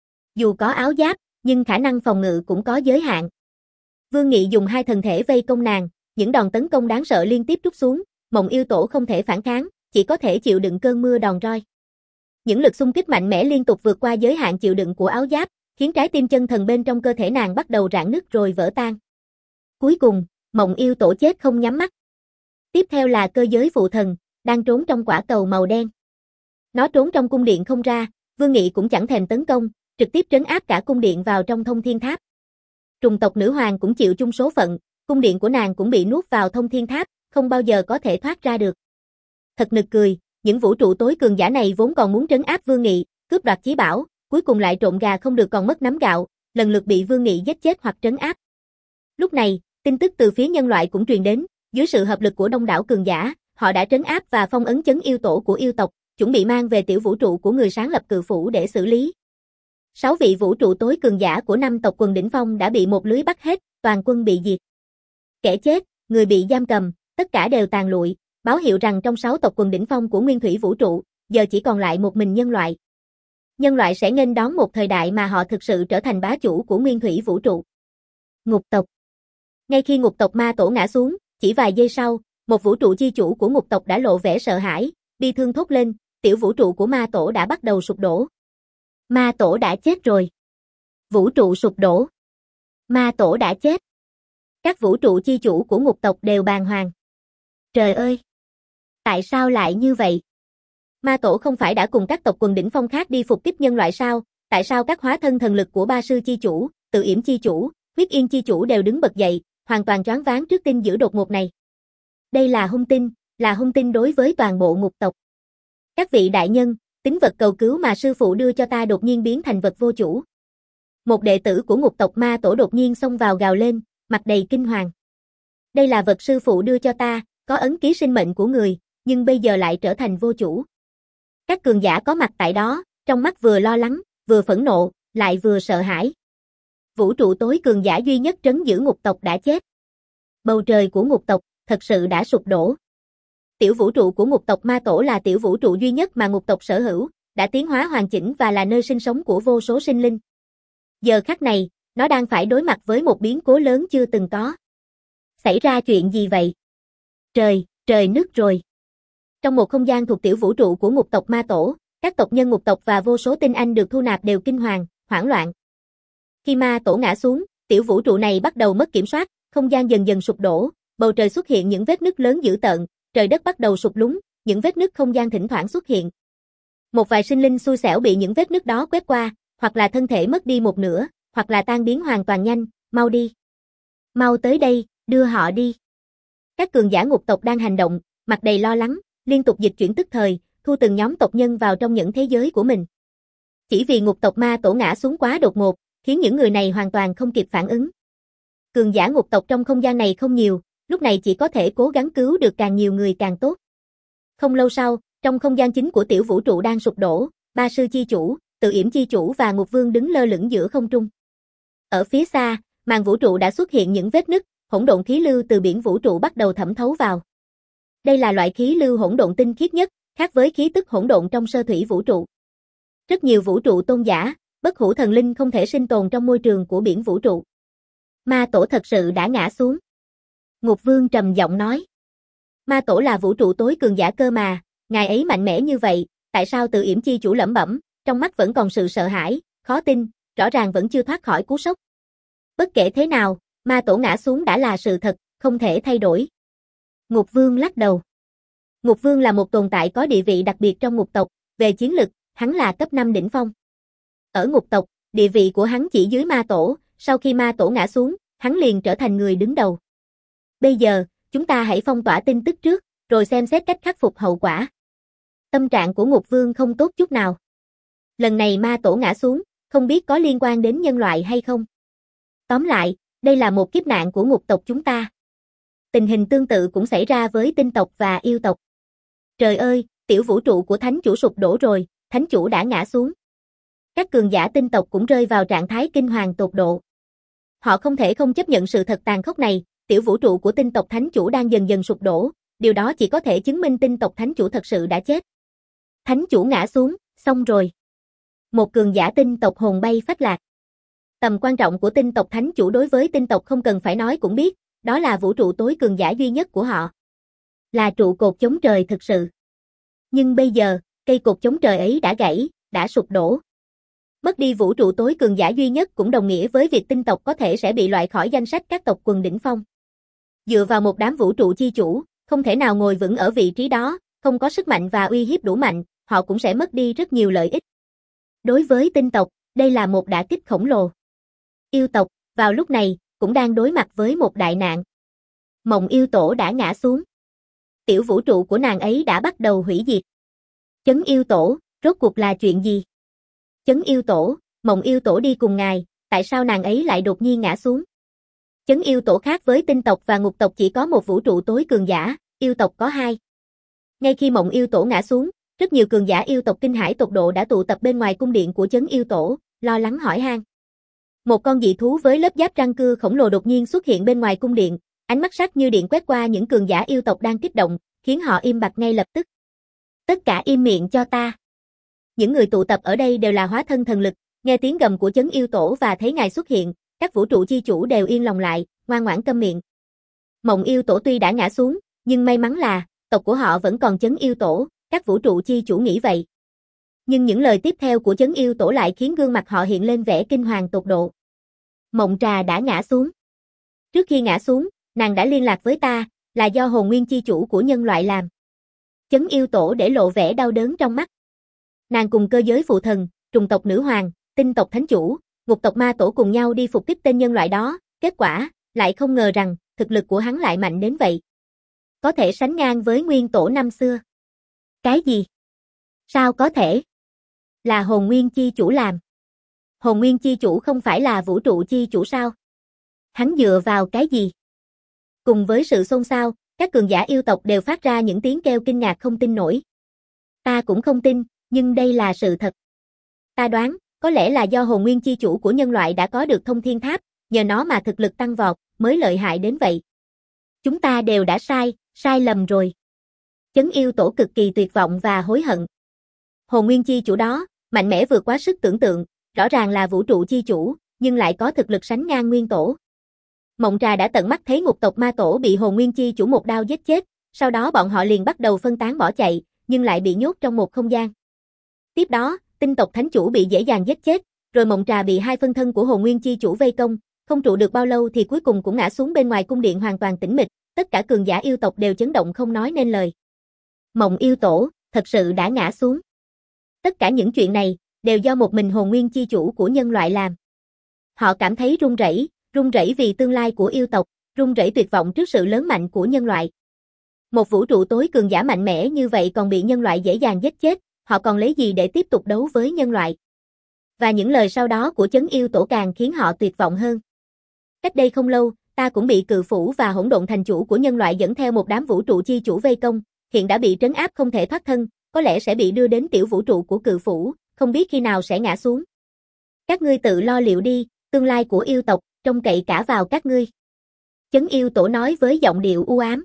Dù có áo giáp, nhưng khả năng phòng ngự cũng có giới hạn. Vương Nghị dùng hai thần thể vây công nàng, những đòn tấn công đáng sợ liên tiếp trút xuống, Mộng yêu tổ không thể phản kháng, chỉ có thể chịu đựng cơn mưa đòn roi. Những lực xung kích mạnh mẽ liên tục vượt qua giới hạn chịu đựng của áo giáp, khiến trái tim chân thần bên trong cơ thể nàng bắt đầu rạn nứt rồi vỡ tan. Cuối cùng, Mộng Yêu Tổ chết không nhắm mắt. Tiếp theo là cơ giới phụ thần, đang trốn trong quả cầu màu đen. Nó trốn trong cung điện không ra, Vương Nghị cũng chẳng thèm tấn công, trực tiếp trấn áp cả cung điện vào trong Thông Thiên Tháp. Trùng tộc nữ hoàng cũng chịu chung số phận, cung điện của nàng cũng bị nuốt vào Thông Thiên Tháp, không bao giờ có thể thoát ra được. Thật nực cười, những vũ trụ tối cường giả này vốn còn muốn trấn áp Vương Nghị, cướp đoạt chí bảo, cuối cùng lại trộn gà không được còn mất nắm gạo, lần lượt bị Vương Nghị giết chết hoặc trấn áp. Lúc này, tin tức từ phía nhân loại cũng truyền đến, dưới sự hợp lực của đông đảo cường giả, họ đã trấn áp và phong ấn chấn yêu tổ của yêu tộc, chuẩn bị mang về tiểu vũ trụ của người sáng lập cự phủ để xử lý. Sáu vị vũ trụ tối cường giả của năm tộc quần đỉnh phong đã bị một lưới bắt hết, toàn quân bị diệt. Kẻ chết, người bị giam cầm, tất cả đều tàn lụi, báo hiệu rằng trong sáu tộc quần đỉnh phong của nguyên thủy vũ trụ, giờ chỉ còn lại một mình nhân loại. Nhân loại sẽ nghênh đón một thời đại mà họ thực sự trở thành bá chủ của nguyên thủy vũ trụ. Ngục tộc. Ngay khi ngục tộc ma tổ ngã xuống, chỉ vài giây sau, một vũ trụ chi chủ của ngục tộc đã lộ vẻ sợ hãi, bi thương thốt lên, tiểu vũ trụ của ma tổ đã bắt đầu sụp đổ. Ma tổ đã chết rồi. Vũ trụ sụp đổ. Ma tổ đã chết. Các vũ trụ chi chủ của ngục tộc đều bàng hoàng. Trời ơi! Tại sao lại như vậy? Ma tổ không phải đã cùng các tộc quần đỉnh phong khác đi phục kích nhân loại sao? Tại sao các hóa thân thần lực của ba sư chi chủ, Tự Yểm chi chủ, Huyết Yên chi chủ đều đứng bật dậy, hoàn toàn choáng váng trước tin dữ đột ngột này? Đây là hung tin, là hung tin đối với toàn bộ ngục tộc. Các vị đại nhân, tín vật cầu cứu mà sư phụ đưa cho ta đột nhiên biến thành vật vô chủ. Một đệ tử của ngục tộc ma tổ đột nhiên xông vào gào lên, mặt đầy kinh hoàng. Đây là vật sư phụ đưa cho ta, có ấn ký sinh mệnh của người, nhưng bây giờ lại trở thành vô chủ. Các cường giả có mặt tại đó, trong mắt vừa lo lắng, vừa phẫn nộ, lại vừa sợ hãi. Vũ trụ tối cường giả duy nhất trấn giữ ngục tộc đã chết. Bầu trời của ngục tộc thật sự đã sụp đổ. Tiểu vũ trụ của ngục tộc ma tổ là tiểu vũ trụ duy nhất mà ngục tộc sở hữu, đã tiến hóa hoàn chỉnh và là nơi sinh sống của vô số sinh linh. Giờ khắc này, nó đang phải đối mặt với một biến cố lớn chưa từng có. Xảy ra chuyện gì vậy? Trời, trời nứt rồi. Trong một không gian thuộc tiểu vũ trụ của ngục tộc ma tổ, các tộc nhân ngục tộc và vô số tinh anh được thu nạp đều kinh hoàng, hoảng loạn. Khi ma tổ ngã xuống, tiểu vũ trụ này bắt đầu mất kiểm soát, không gian dần dần sụp đổ, bầu trời xuất hiện những vết nứt lớn dữ tợn, trời đất bắt đầu sụp lún, những vết nứt không gian thỉnh thoảng xuất hiện. Một vài sinh linh xui xẻo bị những vết nứt đó quét qua, hoặc là thân thể mất đi một nửa, hoặc là tan biến hoàn toàn nhanh, mau đi. Mau tới đây, đưa họ đi. Các cường giả ngục tộc đang hành động, mặt đầy lo lắng, liên tục dịch chuyển tức thời, thu từng nhóm tộc nhân vào trong những thế giới của mình. Chỉ vì ngục tộc ma tổ ngã xuống quá đột ngột, khiến những người này hoàn toàn không kịp phản ứng. Cường giả ngục tộc trong không gian này không nhiều, lúc này chỉ có thể cố gắng cứu được càng nhiều người càng tốt. Không lâu sau, trong không gian chính của tiểu vũ trụ đang sụp đổ, ba sư chi chủ, Tự Yểm chi chủ và Ngục Vương đứng lơ lửng giữa không trung. Ở phía xa, màn vũ trụ đã xuất hiện những vết nứt, hỗn độn khí lưu từ biển vũ trụ bắt đầu thẩm thấu vào. Đây là loại khí lưu hỗn độn tinh khiết nhất, khác với khí tức hỗn độn trong sơ thủy vũ trụ. Rất nhiều vũ trụ tôn giả, bất hủ thần linh không thể sinh tồn trong môi trường của biển vũ trụ. Ma tổ thật sự đã ngã xuống. Ngục Vương trầm giọng nói. Ma tổ là vũ trụ tối cường giả cơ mà, ngài ấy mạnh mẽ như vậy, tại sao Tự Yểm chi chủ lẩm bẩm, trong mắt vẫn còn sự sợ hãi, khó tin, rõ ràng vẫn chưa thoát khỏi cú sốc. Bất kể thế nào, ma tổ ngã xuống đã là sự thật, không thể thay đổi. Ngục Vương lắc đầu. Ngục Vương là một tồn tại có địa vị đặc biệt trong ngục tộc, về chiến lực, hắn là cấp năm đỉnh phong. Ở ngục tộc, địa vị của hắn chỉ dưới ma tổ, sau khi ma tổ ngã xuống, hắn liền trở thành người đứng đầu. Bây giờ, chúng ta hãy phong tỏa tin tức trước, rồi xem xét cách khắc phục hậu quả. Tâm trạng của Ngục Vương không tốt chút nào. Lần này ma tổ ngã xuống, không biết có liên quan đến nhân loại hay không. Tóm lại, đây là một kiếp nạn của ngục tộc chúng ta. Tình hình tương tự cũng xảy ra với tinh tộc và yêu tộc. Trời ơi, tiểu vũ trụ của thánh chủ sụp đổ rồi, thánh chủ đã ngã xuống. Các cường giả tinh tộc cũng rơi vào trạng thái kinh hoàng tột độ. Họ không thể không chấp nhận sự thật tàn khốc này, tiểu vũ trụ của tinh tộc thánh chủ đang dần dần sụp đổ, điều đó chỉ có thể chứng minh tinh tộc thánh chủ thật sự đã chết. Thánh chủ ngã xuống, xong rồi. Một cường giả tinh tộc hồn bay phách lạc. Tầm quan trọng của tinh tộc thánh chủ đối với tinh tộc không cần phải nói cũng biết, đó là vũ trụ tối cường giả duy nhất của họ. Là trụ cột chống trời thực sự. Nhưng bây giờ, cây cột chống trời ấy đã gãy, đã sụp đổ. Mất đi vũ trụ tối cường giả duy nhất cũng đồng nghĩa với việc tinh tộc có thể sẽ bị loại khỏi danh sách các tộc quần đỉnh phong. Dựa vào một đám vũ trụ chi chủ, không thể nào ngồi vững ở vị trí đó, không có sức mạnh và uy hiếp đủ mạnh, họ cũng sẽ mất đi rất nhiều lợi ích. Đối với tinh tộc, đây là một đả kích khổng lồ. Yêu tộc, vào lúc này, cũng đang đối mặt với một đại nạn. Mộng yêu tổ đã ngã xuống. Tiểu vũ trụ của nàng ấy đã bắt đầu hủy diệt. Chấn yêu tổ, rốt cuộc là chuyện gì? Chấn yêu tổ, mộng yêu tổ đi cùng ngài, tại sao nàng ấy lại đột nhiên ngã xuống? Chấn yêu tổ khác với tinh tộc và ngục tộc chỉ có một vũ trụ tối cường giả, yêu tộc có hai. Ngay khi mộng yêu tổ ngã xuống, rất nhiều cường giả yêu tộc kinh hãi tột độ đã tụ tập bên ngoài cung điện của chấn yêu tổ, lo lắng hỏi han. Một con dị thú với lớp giáp răng cưa khổng lồ đột nhiên xuất hiện bên ngoài cung điện, ánh mắt sắc như điện quét qua những cường giả yêu tộc đang kích động, khiến họ im bặt ngay lập tức. Tất cả im miệng cho ta. Những người tụ tập ở đây đều là hóa thân thần lực, nghe tiếng gầm của chấn yêu tổ và thấy ngài xuất hiện, các vũ trụ chi chủ đều yên lòng lại, ngoan ngoãn câm miệng. Mộng yêu tổ tuy đã ngã xuống, nhưng may mắn là, tộc của họ vẫn còn chấn yêu tổ, các vũ trụ chi chủ nghĩ vậy. Nhưng những lời tiếp theo của chấn yêu tổ lại khiến gương mặt họ hiện lên vẻ kinh hoàng tột độ. Mộng trà đã ngã xuống. Trước khi ngã xuống, nàng đã liên lạc với ta, là do hồn nguyên chi chủ của nhân loại làm. Chấn yêu tổ để lộ vẻ đau đớn trong mắt. Nàng cùng cơ giới phụ thần, trùng tộc nữ hoàng, tinh tộc thánh chủ, ngục tộc ma tổ cùng nhau đi phục kích tên nhân loại đó, kết quả, lại không ngờ rằng, thực lực của hắn lại mạnh đến vậy. Có thể sánh ngang với nguyên tổ năm xưa. Cái gì? Sao có thể? Là hồn nguyên chi chủ làm. Hồn nguyên chi chủ không phải là vũ trụ chi chủ sao? Hắn dựa vào cái gì? Cùng với sự xôn xao, các cường giả yêu tộc đều phát ra những tiếng kêu kinh ngạc không tin nổi. Ta cũng không tin, nhưng đây là sự thật. Ta đoán, có lẽ là do hồn nguyên chi chủ của nhân loại đã có được thông thiên tháp, nhờ nó mà thực lực tăng vọt, mới lợi hại đến vậy. Chúng ta đều đã sai, sai lầm rồi. Chấn yêu tổ cực kỳ tuyệt vọng và hối hận. Hồn nguyên chi chủ đó, mạnh mẽ vượt quá sức tưởng tượng, rõ ràng là vũ trụ chi chủ, nhưng lại có thực lực sánh ngang nguyên tổ. Mộng trà đã tận mắt thấy ngục tộc ma tổ bị hồn nguyên chi chủ một đao giết chết, sau đó bọn họ liền bắt đầu phân tán bỏ chạy, nhưng lại bị nhốt trong một không gian. Tiếp đó, tinh tộc thánh chủ bị dễ dàng giết chết, rồi mộng trà bị hai phân thân của hồn nguyên chi chủ vây công, không trụ được bao lâu thì cuối cùng cũng ngã xuống bên ngoài cung điện hoàn toàn tĩnh mịch, tất cả cường giả yêu tộc đều chấn động không nói nên lời. Mộng yêu tổ, thật sự đã ngã xuống. Tất cả những chuyện này, đều do một mình hồn nguyên chi chủ của nhân loại làm. Họ cảm thấy run rẩy, run rẩy vì tương lai của yêu tộc, run rẩy tuyệt vọng trước sự lớn mạnh của nhân loại. Một vũ trụ tối cường giả mạnh mẽ như vậy còn bị nhân loại dễ dàng giết chết, họ còn lấy gì để tiếp tục đấu với nhân loại? Và những lời sau đó của chấn yêu tổ càng khiến họ tuyệt vọng hơn. Cách đây không lâu, ta cũng bị cự phủ và hỗn độn thành chủ của nhân loại dẫn theo một đám vũ trụ chi chủ vây công, hiện đã bị trấn áp không thể thoát thân, có lẽ sẽ bị đưa đến tiểu vũ trụ của cự phủ, không biết khi nào sẽ ngã xuống. Các ngươi tự lo liệu đi, tương lai của yêu tộc, trông cậy cả vào các ngươi. Chấn yêu tổ nói với giọng điệu u ám.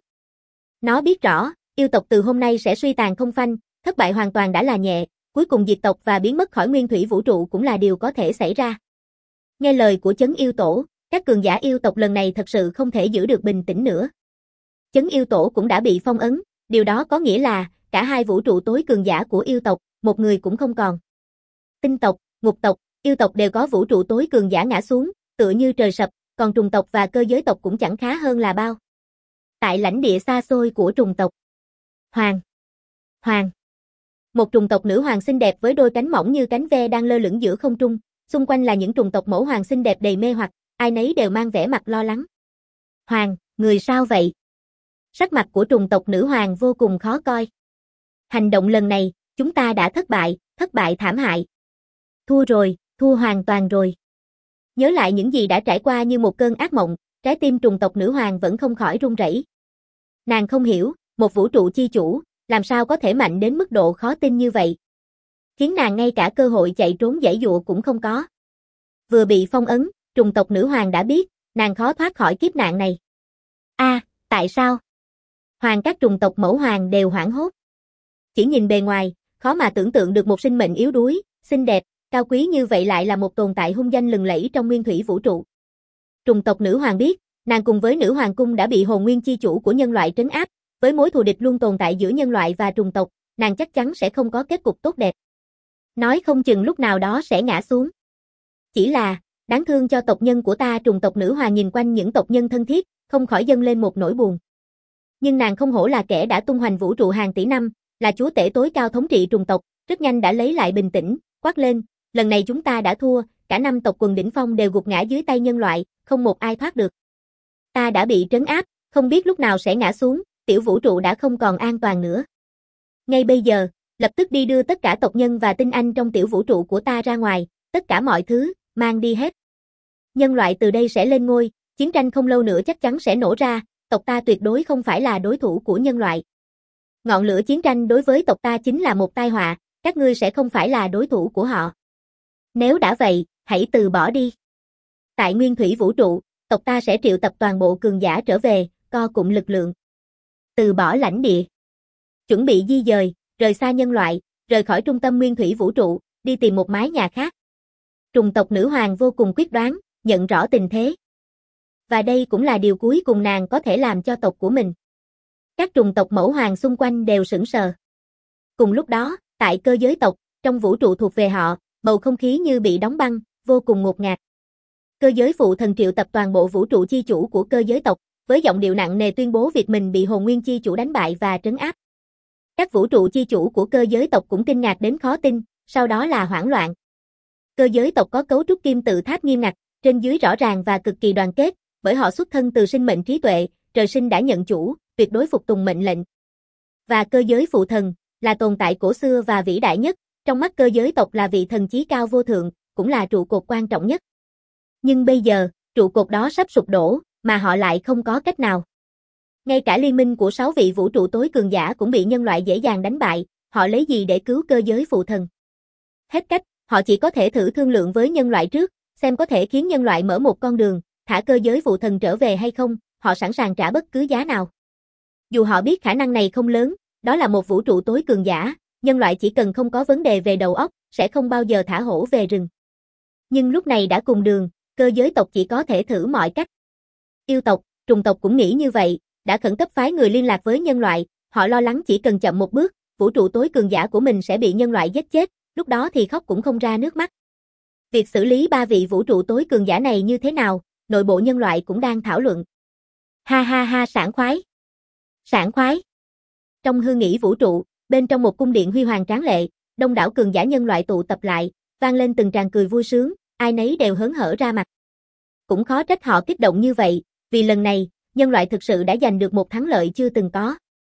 Nó biết rõ, yêu tộc từ hôm nay sẽ suy tàn không phanh, thất bại hoàn toàn đã là nhẹ, cuối cùng diệt tộc và biến mất khỏi nguyên thủy vũ trụ cũng là điều có thể xảy ra. Nghe lời của chấn yêu tổ, các cường giả yêu tộc lần này thật sự không thể giữ được bình tĩnh nữa. Chấn yêu tổ cũng đã bị phong ấn, điều đó có nghĩa là, cả hai vũ trụ tối cường giả của yêu tộc, một người cũng không còn. Tinh tộc, ngục tộc, yêu tộc đều có vũ trụ tối cường giả ngã xuống, tựa như trời sập, còn trùng tộc và cơ giới tộc cũng chẳng khá hơn là bao. Tại lãnh địa xa xôi của trùng tộc. Hoàng. Hoàng. Một trùng tộc nữ hoàng xinh đẹp với đôi cánh mỏng như cánh ve đang lơ lửng giữa không trung, xung quanh là những trùng tộc mẫu hoàng xinh đẹp đầy mê hoặc, ai nấy đều mang vẻ mặt lo lắng. Hoàng, người sao vậy? Sắc mặt của trùng tộc nữ hoàng vô cùng khó coi. Hành động lần này, chúng ta đã thất bại, thất bại thảm hại. Thua rồi, thua hoàn toàn rồi. Nhớ lại những gì đã trải qua như một cơn ác mộng, trái tim trùng tộc nữ hoàng vẫn không khỏi run rẩy. Nàng không hiểu, một vũ trụ chi chủ, làm sao có thể mạnh đến mức độ khó tin như vậy. Khiến nàng ngay cả cơ hội chạy trốn giãy giụa cũng không có. Vừa bị phong ấn, trùng tộc nữ hoàng đã biết, nàng khó thoát khỏi kiếp nạn này. A, à, tại sao? Hoàng các trùng tộc mẫu hoàng đều hoảng hốt. Chỉ nhìn bề ngoài, khó mà tưởng tượng được một sinh mệnh yếu đuối, xinh đẹp, cao quý như vậy lại là một tồn tại hung danh lừng lẫy trong nguyên thủy vũ trụ. Trùng tộc nữ hoàng biết, nàng cùng với nữ hoàng cung đã bị hồn nguyên chi chủ của nhân loại trấn áp, với mối thù địch luôn tồn tại giữa nhân loại và trùng tộc, nàng chắc chắn sẽ không có kết cục tốt đẹp. Nói không chừng lúc nào đó sẽ ngã xuống. Chỉ là, đáng thương cho tộc nhân của ta. Trùng tộc nữ hoàng nhìn quanh những tộc nhân thân thiết, không khỏi dâng lên một nỗi buồn. Nhưng nàng không hổ là kẻ đã tung hoành vũ trụ hàng tỷ năm, là chúa tể tối cao thống trị trùng tộc, rất nhanh đã lấy lại bình tĩnh, quát lên, lần này chúng ta đã thua, cả năm tộc quần đỉnh phong đều gục ngã dưới tay nhân loại, không một ai thoát được. Ta đã bị trấn áp, không biết lúc nào sẽ ngã xuống, tiểu vũ trụ đã không còn an toàn nữa. Ngay bây giờ, lập tức đi đưa tất cả tộc nhân và tinh anh trong tiểu vũ trụ của ta ra ngoài, tất cả mọi thứ, mang đi hết. Nhân loại từ đây sẽ lên ngôi, chiến tranh không lâu nữa chắc chắn sẽ nổ ra, tộc ta tuyệt đối không phải là đối thủ của nhân loại. Ngọn lửa chiến tranh đối với tộc ta chính là một tai họa, các ngươi sẽ không phải là đối thủ của họ. Nếu đã vậy, hãy từ bỏ đi. Tại nguyên thủy vũ trụ, tộc ta sẽ triệu tập toàn bộ cường giả trở về, co cụm lực lượng. Từ bỏ lãnh địa. Chuẩn bị di dời, rời xa nhân loại, rời khỏi trung tâm nguyên thủy vũ trụ, đi tìm một mái nhà khác. Trùng tộc nữ hoàng vô cùng quyết đoán, nhận rõ tình thế. Và đây cũng là điều cuối cùng nàng có thể làm cho tộc của mình. Các trùng tộc mẫu hoàng xung quanh đều sững sờ. Cùng lúc đó, tại cơ giới tộc, trong vũ trụ thuộc về họ, bầu không khí như bị đóng băng, vô cùng ngột ngạt. Cơ giới phụ thần triệu tập toàn bộ vũ trụ chi chủ của cơ giới tộc, với giọng điệu nặng nề tuyên bố việc mình bị hồn nguyên chi chủ đánh bại và trấn áp. Các vũ trụ chi chủ của cơ giới tộc cũng kinh ngạc đến khó tin, sau đó là hoảng loạn. Cơ giới tộc có cấu trúc kim tự tháp nghiêm ngặt, trên dưới rõ ràng và cực kỳ đoàn kết, bởi họ xuất thân từ sinh mệnh trí tuệ, trời sinh đã nhận chủ, tuyệt đối phục tùng mệnh lệnh. Và cơ giới phụ thần, là tồn tại cổ xưa và vĩ đại nhất, trong mắt cơ giới tộc là vị thần chí cao vô thượng, cũng là trụ cột quan trọng nhất. Nhưng bây giờ, trụ cột đó sắp sụp đổ, mà họ lại không có cách nào. Ngay cả liên minh của sáu vị vũ trụ tối cường giả cũng bị nhân loại dễ dàng đánh bại, họ lấy gì để cứu cơ giới phụ thần? Hết cách, họ chỉ có thể thử thương lượng với nhân loại trước, xem có thể khiến nhân loại mở một con đường, thả cơ giới phụ thần trở về hay không, họ sẵn sàng trả bất cứ giá nào. Dù họ biết khả năng này không lớn, đó là một vũ trụ tối cường giả, nhân loại chỉ cần không có vấn đề về đầu óc, sẽ không bao giờ thả hổ về rừng. Nhưng lúc này đã cùng đường, cơ giới tộc chỉ có thể thử mọi cách. Yêu tộc, trùng tộc cũng nghĩ như vậy, đã khẩn cấp phái người liên lạc với nhân loại, họ lo lắng chỉ cần chậm một bước, vũ trụ tối cường giả của mình sẽ bị nhân loại giết chết, lúc đó thì khóc cũng không ra nước mắt. Việc xử lý ba vị vũ trụ tối cường giả này như thế nào, nội bộ nhân loại cũng đang thảo luận. Ha ha ha, sảng khoái. Sảng khoái. Trong hư nghĩ vũ trụ, bên trong một cung điện huy hoàng tráng lệ, đông đảo cường giả nhân loại tụ tập lại, vang lên từng tràng cười vui sướng, ai nấy đều hớn hở ra mặt. Cũng khó trách họ kích động như vậy, vì lần này, nhân loại thực sự đã giành được một thắng lợi chưa từng có.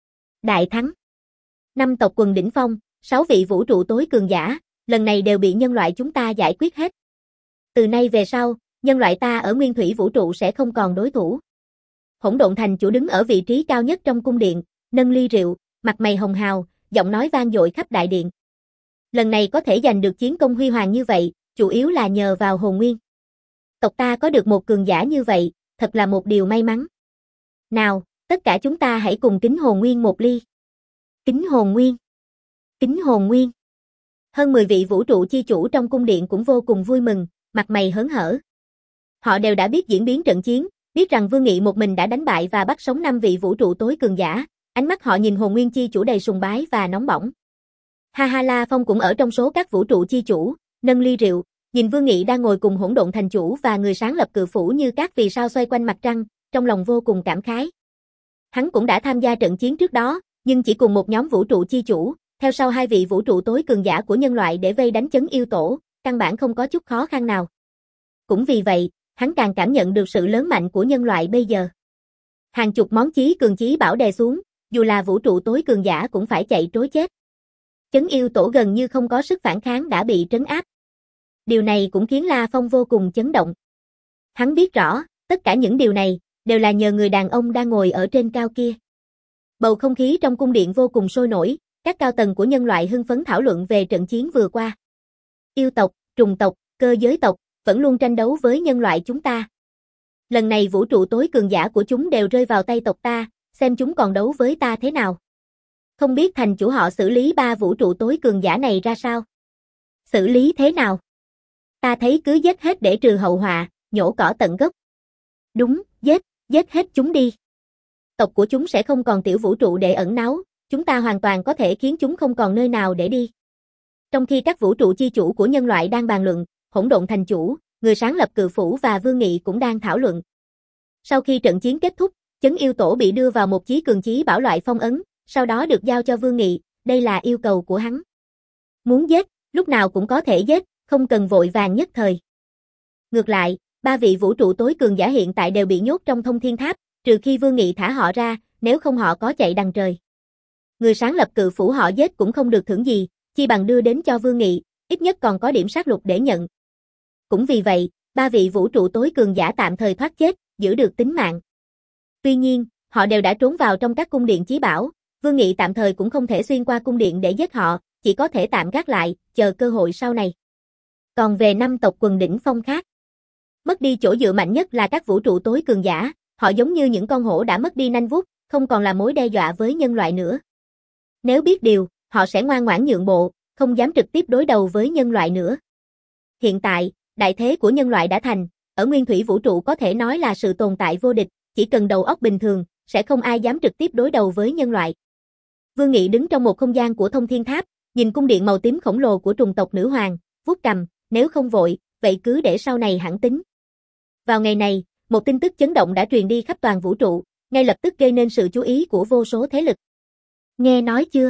Đại thắng. Năm tộc quần đỉnh phong, sáu vị vũ trụ tối cường giả, lần này đều bị nhân loại chúng ta giải quyết hết. Từ nay về sau, nhân loại ta ở nguyên thủy vũ trụ sẽ không còn đối thủ. Hỗn Độn Thành chủ đứng ở vị trí cao nhất trong cung điện, nâng ly rượu, mặt mày hồng hào, giọng nói vang dội khắp đại điện. Lần này có thể giành được chiến công huy hoàng như vậy, chủ yếu là nhờ vào hồn nguyên. Tộc ta có được một cường giả như vậy, thật là một điều may mắn. Nào, tất cả chúng ta hãy cùng kính hồn nguyên một ly. Kính hồn nguyên. Kính hồn nguyên. Hơn mười vị vũ trụ chi chủ trong cung điện cũng vô cùng vui mừng, mặt mày hớn hở. Họ đều đã biết diễn biến trận chiến, biết rằng Vương Nghị một mình đã đánh bại và bắt sống năm vị vũ trụ tối cường giả, ánh mắt họ nhìn hồn nguyên chi chủ đầy sùng bái và nóng bỏng. Ha ha, La Phong cũng ở trong số các vũ trụ chi chủ, nâng ly rượu, nhìn Vương Nghị đang ngồi cùng Hỗn Độn Thành chủ và người sáng lập Cự Phủ như các vì sao xoay quanh mặt trăng, trong lòng vô cùng cảm khái. Hắn cũng đã tham gia trận chiến trước đó, nhưng chỉ cùng một nhóm vũ trụ chi chủ, theo sau hai vị vũ trụ tối cường giả của nhân loại để vây đánh chấn yêu tổ, căn bản không có chút khó khăn nào. Cũng vì vậy, hắn càng cảm nhận được sự lớn mạnh của nhân loại bây giờ. Hàng chục món chí cường chí bảo đè xuống, dù là vũ trụ tối cường giả cũng phải chạy trối chết. Chấn yêu tổ gần như không có sức phản kháng đã bị trấn áp. Điều này cũng khiến La Phong vô cùng chấn động. Hắn biết rõ, tất cả những điều này, đều là nhờ người đàn ông đang ngồi ở trên cao kia. Bầu không khí trong cung điện vô cùng sôi nổi, các cao tầng của nhân loại hưng phấn thảo luận về trận chiến vừa qua. Yêu tộc, trùng tộc, cơ giới tộc, vẫn luôn tranh đấu với nhân loại chúng ta. Lần này vũ trụ tối cường giả của chúng đều rơi vào tay tộc ta, xem chúng còn đấu với ta thế nào. Không biết thành chủ họ xử lý ba vũ trụ tối cường giả này ra sao? Xử lý thế nào? Ta thấy cứ giết hết để trừ hậu họa, nhổ cỏ tận gốc. Đúng, giết, giết hết chúng đi. Tộc của chúng sẽ không còn tiểu vũ trụ để ẩn náu, Chúng ta hoàn toàn có thể khiến chúng không còn nơi nào để đi. Trong khi các vũ trụ chi chủ của nhân loại đang bàn luận, Hỗn Độn Thành Chủ, người sáng lập Cự Phủ và Vương Nghị cũng đang thảo luận. Sau khi trận chiến kết thúc, Chấn Yêu Tổ bị đưa vào một chí cường chí bảo loại phong ấn, sau đó được giao cho Vương Nghị, đây là yêu cầu của hắn. Muốn giết, lúc nào cũng có thể giết, không cần vội vàng nhất thời. Ngược lại, ba vị vũ trụ tối cường giả hiện tại đều bị nhốt trong Thông Thiên Tháp, trừ khi Vương Nghị thả họ ra, nếu không họ có chạy đằng trời. Người sáng lập Cự Phủ họ giết cũng không được thưởng gì, chi bằng đưa đến cho Vương Nghị, ít nhất còn có điểm sát lục để nhận. Cũng vì vậy, ba vị vũ trụ tối cường giả tạm thời thoát chết, giữ được tính mạng. Tuy nhiên, họ đều đã trốn vào trong các cung điện chí bảo, Vương Nghị tạm thời cũng không thể xuyên qua cung điện để giết họ, chỉ có thể tạm gác lại, chờ cơ hội sau này. Còn về năm tộc quần đỉnh phong khác, mất đi chỗ dựa mạnh nhất là các vũ trụ tối cường giả, họ giống như những con hổ đã mất đi nanh vuốt, không còn là mối đe dọa với nhân loại nữa. Nếu biết điều, họ sẽ ngoan ngoãn nhượng bộ, không dám trực tiếp đối đầu với nhân loại nữa. Hiện tại, đại thế của nhân loại đã thành, ở nguyên thủy vũ trụ có thể nói là sự tồn tại vô địch, chỉ cần đầu óc bình thường, sẽ không ai dám trực tiếp đối đầu với nhân loại. Vương Nghị đứng trong một không gian của Thông Thiên Tháp, nhìn cung điện màu tím khổng lồ của trùng tộc nữ hoàng, vuốt cằm, nếu không vội, vậy cứ để sau này hẳn tính. Vào ngày này, một tin tức chấn động đã truyền đi khắp toàn vũ trụ, ngay lập tức gây nên sự chú ý của vô số thế lực. Nghe nói chưa?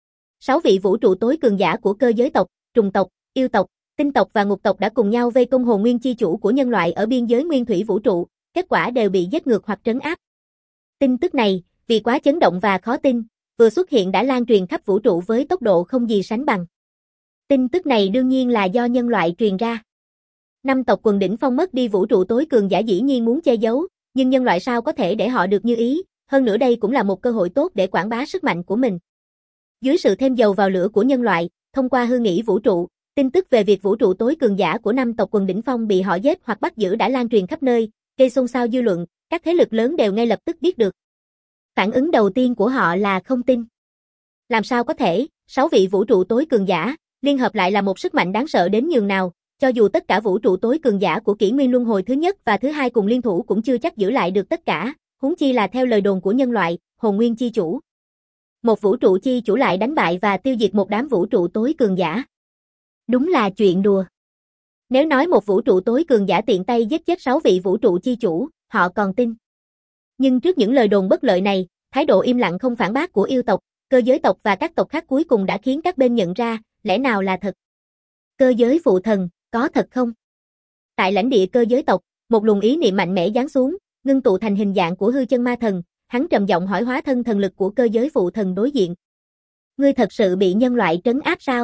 Sáu vị vũ trụ tối cường giả của cơ giới tộc, trùng tộc, yêu tộc, tinh tộc và ngục tộc đã cùng nhau vây công hồn nguyên chi chủ của nhân loại ở biên giới nguyên thủy vũ trụ, kết quả đều bị giết ngược hoặc trấn áp. Tin tức này, vì quá chấn động và khó tin, vừa xuất hiện đã lan truyền khắp vũ trụ với tốc độ không gì sánh bằng. Tin tức này đương nhiên là do nhân loại truyền ra. Năm tộc quần đỉnh phong mất đi vũ trụ tối cường giả dĩ nhiên muốn che giấu, nhưng nhân loại sao có thể để họ được như ý, hơn nữa đây cũng là một cơ hội tốt để quảng bá sức mạnh của mình. Dưới sự thêm dầu vào lửa của nhân loại, thông qua hư nghĩ vũ trụ, tin tức về việc vũ trụ tối cường giả của năm tộc quần đỉnh phong bị họ giết hoặc bắt giữ đã lan truyền khắp nơi, gây xôn xao dư luận, các thế lực lớn đều ngay lập tức biết được. Phản ứng đầu tiên của họ là không tin. Làm sao có thể, sáu vị vũ trụ tối cường giả, liên hợp lại là một sức mạnh đáng sợ đến nhường nào, cho dù tất cả vũ trụ tối cường giả của kỷ nguyên luân hồi thứ nhất và thứ hai cùng liên thủ cũng chưa chắc giữ lại được tất cả, huống chi là theo lời đồn của nhân loại, hồn nguyên chi chủ. Một vũ trụ chi chủ lại đánh bại và tiêu diệt một đám vũ trụ tối cường giả. Đúng là chuyện đùa. Nếu nói một vũ trụ tối cường giả tiện tay giết chết sáu vị vũ trụ chi chủ, họ còn tin. Nhưng trước những lời đồn bất lợi này, thái độ im lặng không phản bác của yêu tộc, cơ giới tộc và các tộc khác cuối cùng đã khiến các bên nhận ra, lẽ nào là thật. Cơ giới phụ thần, có thật không? Tại lãnh địa cơ giới tộc, một luồng ý niệm mạnh mẽ giáng xuống, ngưng tụ thành hình dạng của hư chân ma thần, hắn trầm giọng hỏi hóa thân thần lực của cơ giới phụ thần đối diện. Ngươi thật sự bị nhân loại trấn áp sao?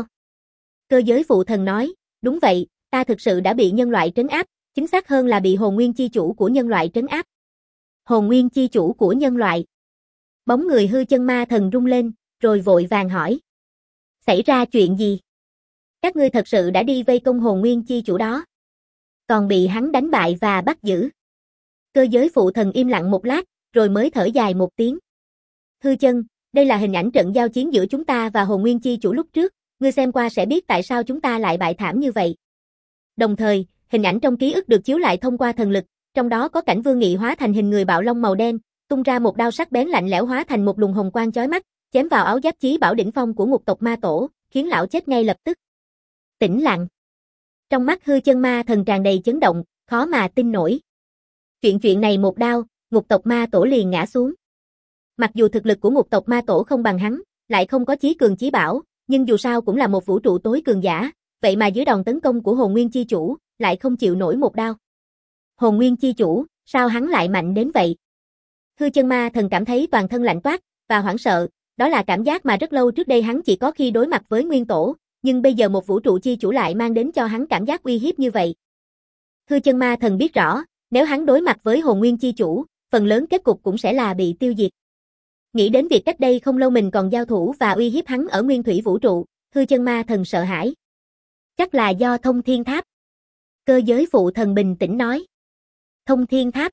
Cơ giới phụ thần nói, đúng vậy, ta thực sự đã bị nhân loại trấn áp, chính xác hơn là bị hồn nguyên chi chủ của nhân loại trấn áp. Hồn nguyên chi chủ của nhân loại. Bóng người hư chân ma thần rung lên, rồi vội vàng hỏi. Xảy ra chuyện gì? Các ngươi thật sự đã đi vây công hồn nguyên chi chủ đó. Còn bị hắn đánh bại và bắt giữ. Cơ giới phụ thần im lặng một lát, rồi mới thở dài một tiếng. Hư chân, đây là hình ảnh trận giao chiến giữa chúng ta và hồn nguyên chi chủ lúc trước, ngươi xem qua sẽ biết tại sao chúng ta lại bại thảm như vậy. Đồng thời, hình ảnh trong ký ức được chiếu lại thông qua thần lực, trong đó có cảnh Vương Nghị hóa thành hình người bạo long màu đen, tung ra một đao sắc bén lạnh lẽo hóa thành một luồng hồng quang chói mắt, chém vào áo giáp chí bảo đỉnh phong của ngục tộc ma tổ, khiến lão chết ngay lập tức. Tĩnh lặng. Trong mắt hư chân ma thần tràn đầy chấn động, khó mà tin nổi. Chuyện chuyện này một đao, ngục tộc ma tổ liền ngã xuống. Mặc dù thực lực của ngục tộc ma tổ không bằng hắn, lại không có chí cường chí bảo, nhưng dù sao cũng là một vũ trụ tối cường giả, vậy mà dưới đòn tấn công của hồn nguyên chi chủ, lại không chịu nổi một đao. Hồn nguyên chi chủ, sao hắn lại mạnh đến vậy? Hư chân ma thần cảm thấy toàn thân lạnh toát, và hoảng sợ, đó là cảm giác mà rất lâu trước đây hắn chỉ có khi đối mặt với nguyên tổ, nhưng bây giờ một vũ trụ chi chủ lại mang đến cho hắn cảm giác uy hiếp như vậy. Hư chân ma thần biết rõ, nếu hắn đối mặt với hồn nguyên chi chủ, phần lớn kết cục cũng sẽ là bị tiêu diệt. Nghĩ đến việc cách đây không lâu mình còn giao thủ và uy hiếp hắn ở nguyên thủy vũ trụ, hư chân ma thần sợ hãi. Chắc là do thông thiên tháp. Cơ giới phụ thần bình tĩnh nói. Thông thiên tháp.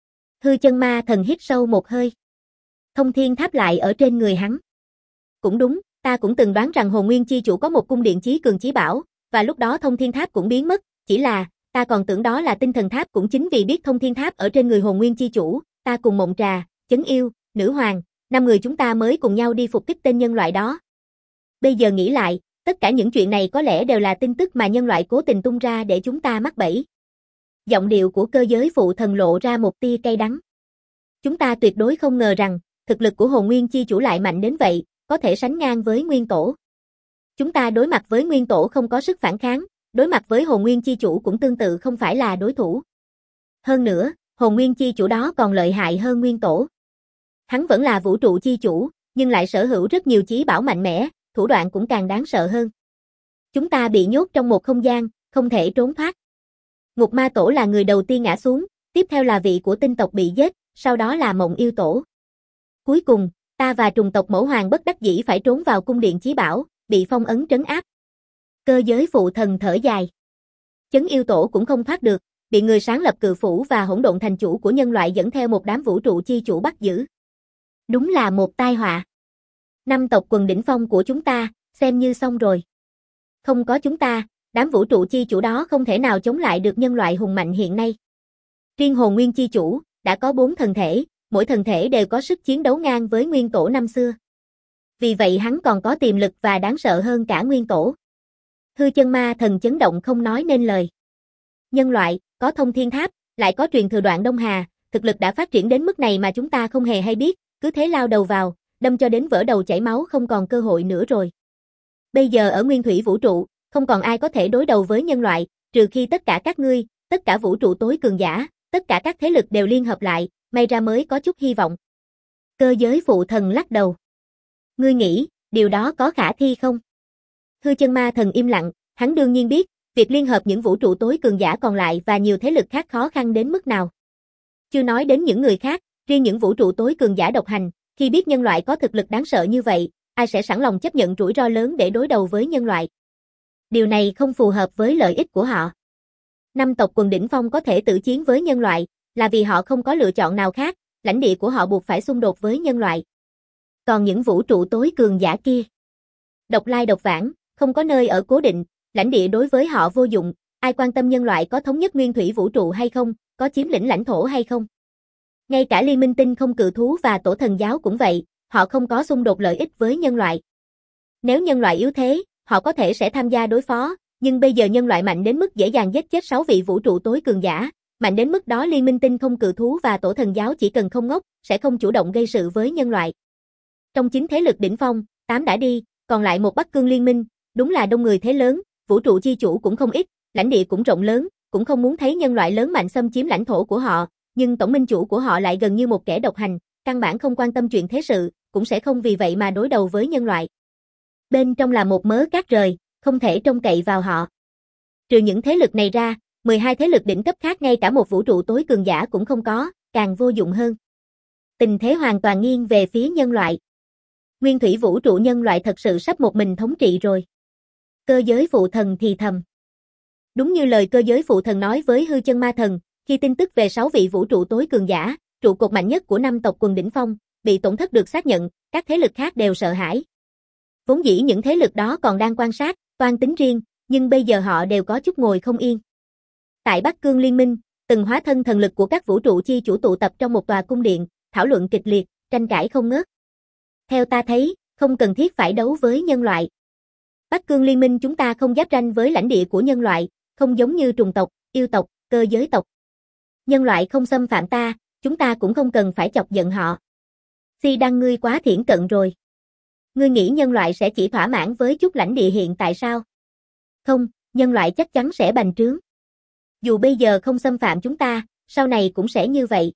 Hư chân ma thần hít sâu một hơi. Thông thiên tháp lại ở trên người hắn. Cũng đúng, ta cũng từng đoán rằng hồn nguyên chi chủ có một cung điện chí cường chí bảo, và lúc đó thông thiên tháp cũng biến mất, chỉ là, ta còn tưởng đó là tinh thần tháp cũng chính vì biết thông thiên tháp ở trên người hồn nguyên chi chủ, ta cùng Mộng Trà, Chấn Yêu, Nữ Hoàng, năm người chúng ta mới cùng nhau đi phục kích tên nhân loại đó. Bây giờ nghĩ lại, tất cả những chuyện này có lẽ đều là tin tức mà nhân loại cố tình tung ra để chúng ta mắc bẫy. Giọng điệu của cơ giới phụ thần lộ ra một tia cay đắng. Chúng ta tuyệt đối không ngờ rằng, thực lực của hồn nguyên chi chủ lại mạnh đến vậy, có thể sánh ngang với nguyên tổ. Chúng ta đối mặt với nguyên tổ không có sức phản kháng, đối mặt với hồn nguyên chi chủ cũng tương tự không phải là đối thủ. Hơn nữa, hồn nguyên chi chủ đó còn lợi hại hơn nguyên tổ. Hắn vẫn là vũ trụ chi chủ, nhưng lại sở hữu rất nhiều chí bảo mạnh mẽ, thủ đoạn cũng càng đáng sợ hơn. Chúng ta bị nhốt trong một không gian, không thể trốn thoát. Ngục ma tổ là người đầu tiên ngã xuống, tiếp theo là vị của tinh tộc bị giết, sau đó là mộng yêu tổ. Cuối cùng, ta và trùng tộc mẫu hoàng bất đắc dĩ phải trốn vào cung điện chí bảo, bị phong ấn trấn áp. Cơ giới phụ thần thở dài. Chấn yêu tổ cũng không thoát được, bị người sáng lập cự phủ và hỗn độn thành chủ của nhân loại dẫn theo một đám vũ trụ chi chủ bắt giữ. Đúng là một tai họa. Năm tộc quần đỉnh phong của chúng ta, xem như xong rồi. Không có chúng ta, đám vũ trụ chi chủ đó không thể nào chống lại được nhân loại hùng mạnh hiện nay. Riêng hồn nguyên chi chủ, đã có bốn thần thể, mỗi thần thể đều có sức chiến đấu ngang với nguyên tổ năm xưa. Vì vậy hắn còn có tiềm lực và đáng sợ hơn cả nguyên tổ. Hư chân ma thần chấn động không nói nên lời. Nhân loại, có thông thiên tháp, lại có truyền thừa đoạn Đông Hà, thực lực đã phát triển đến mức này mà chúng ta không hề hay biết, cứ thế lao đầu vào, đâm cho đến vỡ đầu chảy máu không còn cơ hội nữa rồi. Bây giờ ở nguyên thủy vũ trụ, không còn ai có thể đối đầu với nhân loại, trừ khi tất cả các ngươi, tất cả vũ trụ tối cường giả, tất cả các thế lực đều liên hợp lại, may ra mới có chút hy vọng. Cơ giới phụ thần lắc đầu. Ngươi nghĩ, điều đó có khả thi không? Hư chân ma thần im lặng, hắn đương nhiên biết, việc liên hợp những vũ trụ tối cường giả còn lại và nhiều thế lực khác khó khăn đến mức nào. Chưa nói đến những người khác, riêng những vũ trụ tối cường giả độc hành, khi biết nhân loại có thực lực đáng sợ như vậy, ai sẽ sẵn lòng chấp nhận rủi ro lớn để đối đầu với nhân loại. Điều này không phù hợp với lợi ích của họ. Năm tộc quần đỉnh phong có thể tự chiến với nhân loại, là vì họ không có lựa chọn nào khác, lãnh địa của họ buộc phải xung đột với nhân loại. Còn những vũ trụ tối cường giả kia, độc lai độc vãng, không có nơi ở cố định, lãnh địa đối với họ vô dụng, ai quan tâm nhân loại có thống nhất nguyên thủy vũ trụ hay không, có chiếm lĩnh lãnh thổ hay không. Ngay cả Liên minh tinh không cự thú và tổ thần giáo cũng vậy, họ không có xung đột lợi ích với nhân loại. Nếu nhân loại yếu thế, họ có thể sẽ tham gia đối phó, nhưng bây giờ nhân loại mạnh đến mức dễ dàng giết chết sáu vị vũ trụ tối cường giả, mạnh đến mức đó Liên minh tinh không cự thú và tổ thần giáo chỉ cần không ngốc, sẽ không chủ động gây sự với nhân loại. Trong chín thế lực đỉnh phong, tám đã đi, còn lại một Bắc Cương liên minh, đúng là đông người thế lớn, vũ trụ chi chủ cũng không ít, lãnh địa cũng rộng lớn, cũng không muốn thấy nhân loại lớn mạnh xâm chiếm lãnh thổ của họ, nhưng tổng minh chủ của họ lại gần như một kẻ độc hành, căn bản không quan tâm chuyện thế sự, cũng sẽ không vì vậy mà đối đầu với nhân loại. Bên trong là một mớ cát rời, không thể trông cậy vào họ. Trừ những thế lực này ra, mười hai thế lực đỉnh cấp khác ngay cả một vũ trụ tối cường giả cũng không có, càng vô dụng hơn. Tình thế hoàn toàn nghiêng về phía nhân loại. Nguyên thủy vũ trụ nhân loại thật sự sắp một mình thống trị rồi. Cơ giới phụ thần thì thầm. Đúng như lời cơ giới phụ thần nói với hư chân ma thần, khi tin tức về sáu vị vũ trụ tối cường giả, trụ cột mạnh nhất của năm tộc quần đỉnh phong, bị tổn thất được xác nhận, các thế lực khác đều sợ hãi. Vốn dĩ những thế lực đó còn đang quan sát, toan tính riêng, nhưng bây giờ họ đều có chút ngồi không yên. Tại Bắc Cương Liên minh, từng hóa thân thần lực của các vũ trụ chi chủ tụ tập trong một tòa cung điện, thảo luận kịch liệt, tranh cãi không ngớt. Theo ta thấy, không cần thiết phải đấu với nhân loại. Bắc Cương Liên minh chúng ta không giáp ranh với lãnh địa của nhân loại, không giống như trùng tộc, yêu tộc, cơ giới tộc. Nhân loại không xâm phạm ta, chúng ta cũng không cần phải chọc giận họ. Si Đăng ngươi quá thiển cận rồi. Ngươi nghĩ nhân loại sẽ chỉ thỏa mãn với chút lãnh địa hiện tại sao? Không, nhân loại chắc chắn sẽ bành trướng. Dù bây giờ không xâm phạm chúng ta, sau này cũng sẽ như vậy.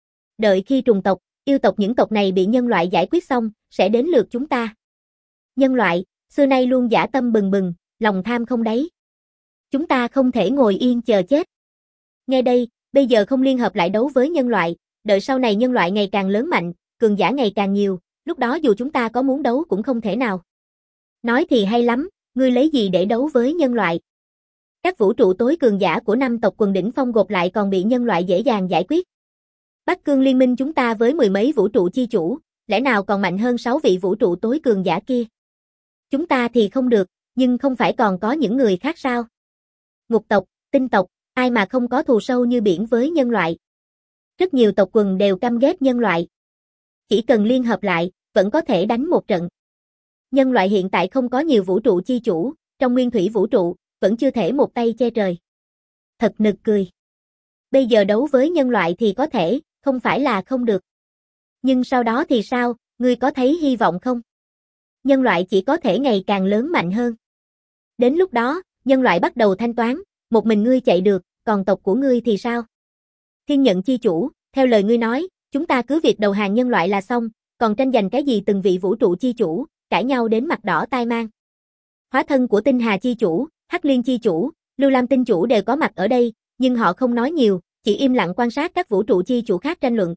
Đợi khi trùng tộc, yêu tộc những tộc này bị nhân loại giải quyết xong, sẽ đến lượt chúng ta. Nhân loại, xưa nay luôn dã tâm bừng bừng, lòng tham không đáy. Chúng ta không thể ngồi yên chờ chết. Nghe đây, bây giờ không liên hợp lại đấu với nhân loại, đợi sau này nhân loại ngày càng lớn mạnh, cường giả ngày càng nhiều, lúc đó dù chúng ta có muốn đấu cũng không thể nào. Nói thì hay lắm, ngươi lấy gì để đấu với nhân loại? Các vũ trụ tối cường giả của năm tộc quần đỉnh phong gộp lại còn bị nhân loại dễ dàng giải quyết. Bắc Cương Liên minh chúng ta với mười mấy vũ trụ chi chủ, lẽ nào còn mạnh hơn sáu vị vũ trụ tối cường giả kia? Chúng ta thì không được, nhưng không phải còn có những người khác sao? Ngục tộc, tinh tộc, ai mà không có thù sâu như biển với nhân loại. Rất nhiều tộc quần đều căm ghét nhân loại. Chỉ cần liên hợp lại, vẫn có thể đánh một trận. Nhân loại hiện tại không có nhiều vũ trụ chi chủ, trong nguyên thủy vũ trụ, vẫn chưa thể một tay che trời. Thật nực cười. Bây giờ đấu với nhân loại thì có thể, không phải là không được. Nhưng sau đó thì sao, ngươi có thấy hy vọng không? Nhân loại chỉ có thể ngày càng lớn mạnh hơn. Đến lúc đó, nhân loại bắt đầu thanh toán, một mình ngươi chạy được, còn tộc của ngươi thì sao? Thiên nhận chi chủ, theo lời ngươi nói, chúng ta cứ việc đầu hàng nhân loại là xong, còn tranh giành cái gì từng vị vũ trụ chi chủ, cãi nhau đến mặt đỏ tai mang. Hóa thân của tinh hà chi chủ, Hắc Liên chi chủ, Lưu Lam tinh chủ đều có mặt ở đây, nhưng họ không nói nhiều, chỉ im lặng quan sát các vũ trụ chi chủ khác tranh luận.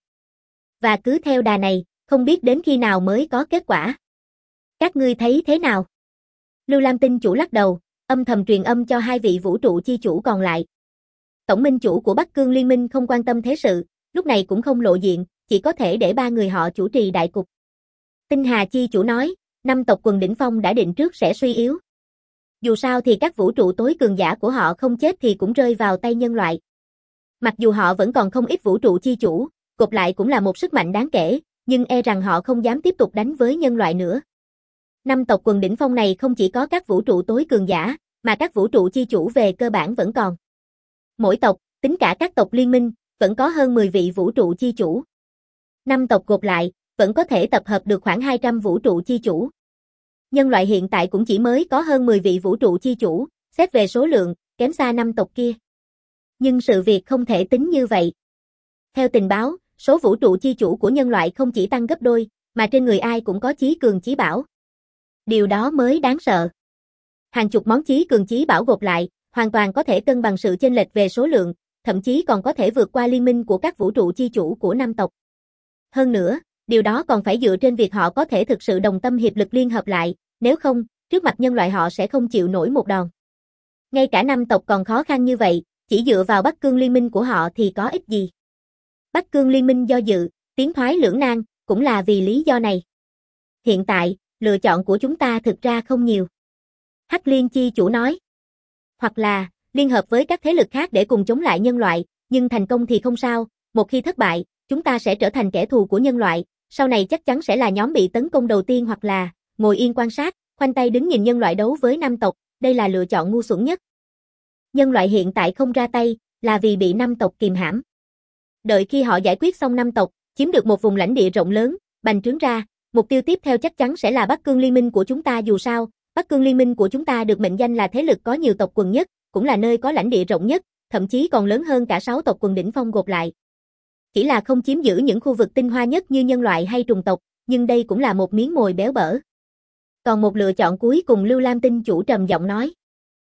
Và cứ theo đà này, không biết đến khi nào mới có kết quả. Các ngươi thấy thế nào? Lưu Lam tinh chủ lắc đầu, âm thầm truyền âm cho hai vị vũ trụ chi chủ còn lại. Tổng minh chủ của Bắc Cương Liên minh không quan tâm thế sự, lúc này cũng không lộ diện, chỉ có thể để ba người họ chủ trì đại cục. Tinh Hà chi chủ nói, năm tộc quần đỉnh phong đã định trước sẽ suy yếu. Dù sao thì các vũ trụ tối cường giả của họ không chết thì cũng rơi vào tay nhân loại. Mặc dù họ vẫn còn không ít vũ trụ chi chủ, gộp lại cũng là một sức mạnh đáng kể, nhưng e rằng họ không dám tiếp tục đánh với nhân loại nữa. Năm tộc quần đỉnh phong này không chỉ có các vũ trụ tối cường giả, mà các vũ trụ chi chủ về cơ bản vẫn còn. Mỗi tộc, tính cả các tộc liên minh, vẫn có hơn mười vị vũ trụ chi chủ. Năm tộc gộp lại, vẫn có thể tập hợp được khoảng hai trăm vũ trụ chi chủ. Nhân loại hiện tại cũng chỉ mới có hơn mười vị vũ trụ chi chủ, xét về số lượng, kém xa năm tộc kia. Nhưng sự việc không thể tính như vậy. Theo tình báo, số vũ trụ chi chủ của nhân loại không chỉ tăng gấp đôi, mà trên người ai cũng có chí cường chí bảo. Điều đó mới đáng sợ. Hàng chục món chí cường chí bảo gộp lại, hoàn toàn có thể cân bằng sự chênh lệch về số lượng, thậm chí còn có thể vượt qua liên minh của các vũ trụ chi chủ của năm tộc. Hơn nữa, điều đó còn phải dựa trên việc họ có thể thực sự đồng tâm hiệp lực liên hợp lại, nếu không, trước mặt nhân loại họ sẽ không chịu nổi một đòn. Ngay cả năm tộc còn khó khăn như vậy, chỉ dựa vào Bắc Cương Liên minh của họ thì có ích gì. Bắc Cương Liên minh do dự, tiến thoái lưỡng nan, cũng là vì lý do này. Hiện tại, lựa chọn của chúng ta thực ra không nhiều. Hắc Liên chi chủ nói. Hoặc là, liên hợp với các thế lực khác để cùng chống lại nhân loại, nhưng thành công thì không sao, một khi thất bại, chúng ta sẽ trở thành kẻ thù của nhân loại, sau này chắc chắn sẽ là nhóm bị tấn công đầu tiên hoặc là ngồi yên quan sát, khoanh tay đứng nhìn nhân loại đấu với năm tộc, đây là lựa chọn ngu xuẩn nhất. Nhân loại hiện tại không ra tay, là vì bị năm tộc kìm hãm. Đợi khi họ giải quyết xong năm tộc, chiếm được một vùng lãnh địa rộng lớn, bành trướng ra, mục tiêu tiếp theo chắc chắn sẽ là Bắc Cương Liên minh của chúng ta dù sao, Bắc Cương Liên minh của chúng ta được mệnh danh là thế lực có nhiều tộc quần nhất, cũng là nơi có lãnh địa rộng nhất, thậm chí còn lớn hơn cả sáu tộc quần đỉnh phong gộp lại. Chỉ là không chiếm giữ những khu vực tinh hoa nhất như nhân loại hay trùng tộc, nhưng đây cũng là một miếng mồi béo bở. Còn một lựa chọn cuối cùng Lưu Lam tinh chủ trầm giọng nói.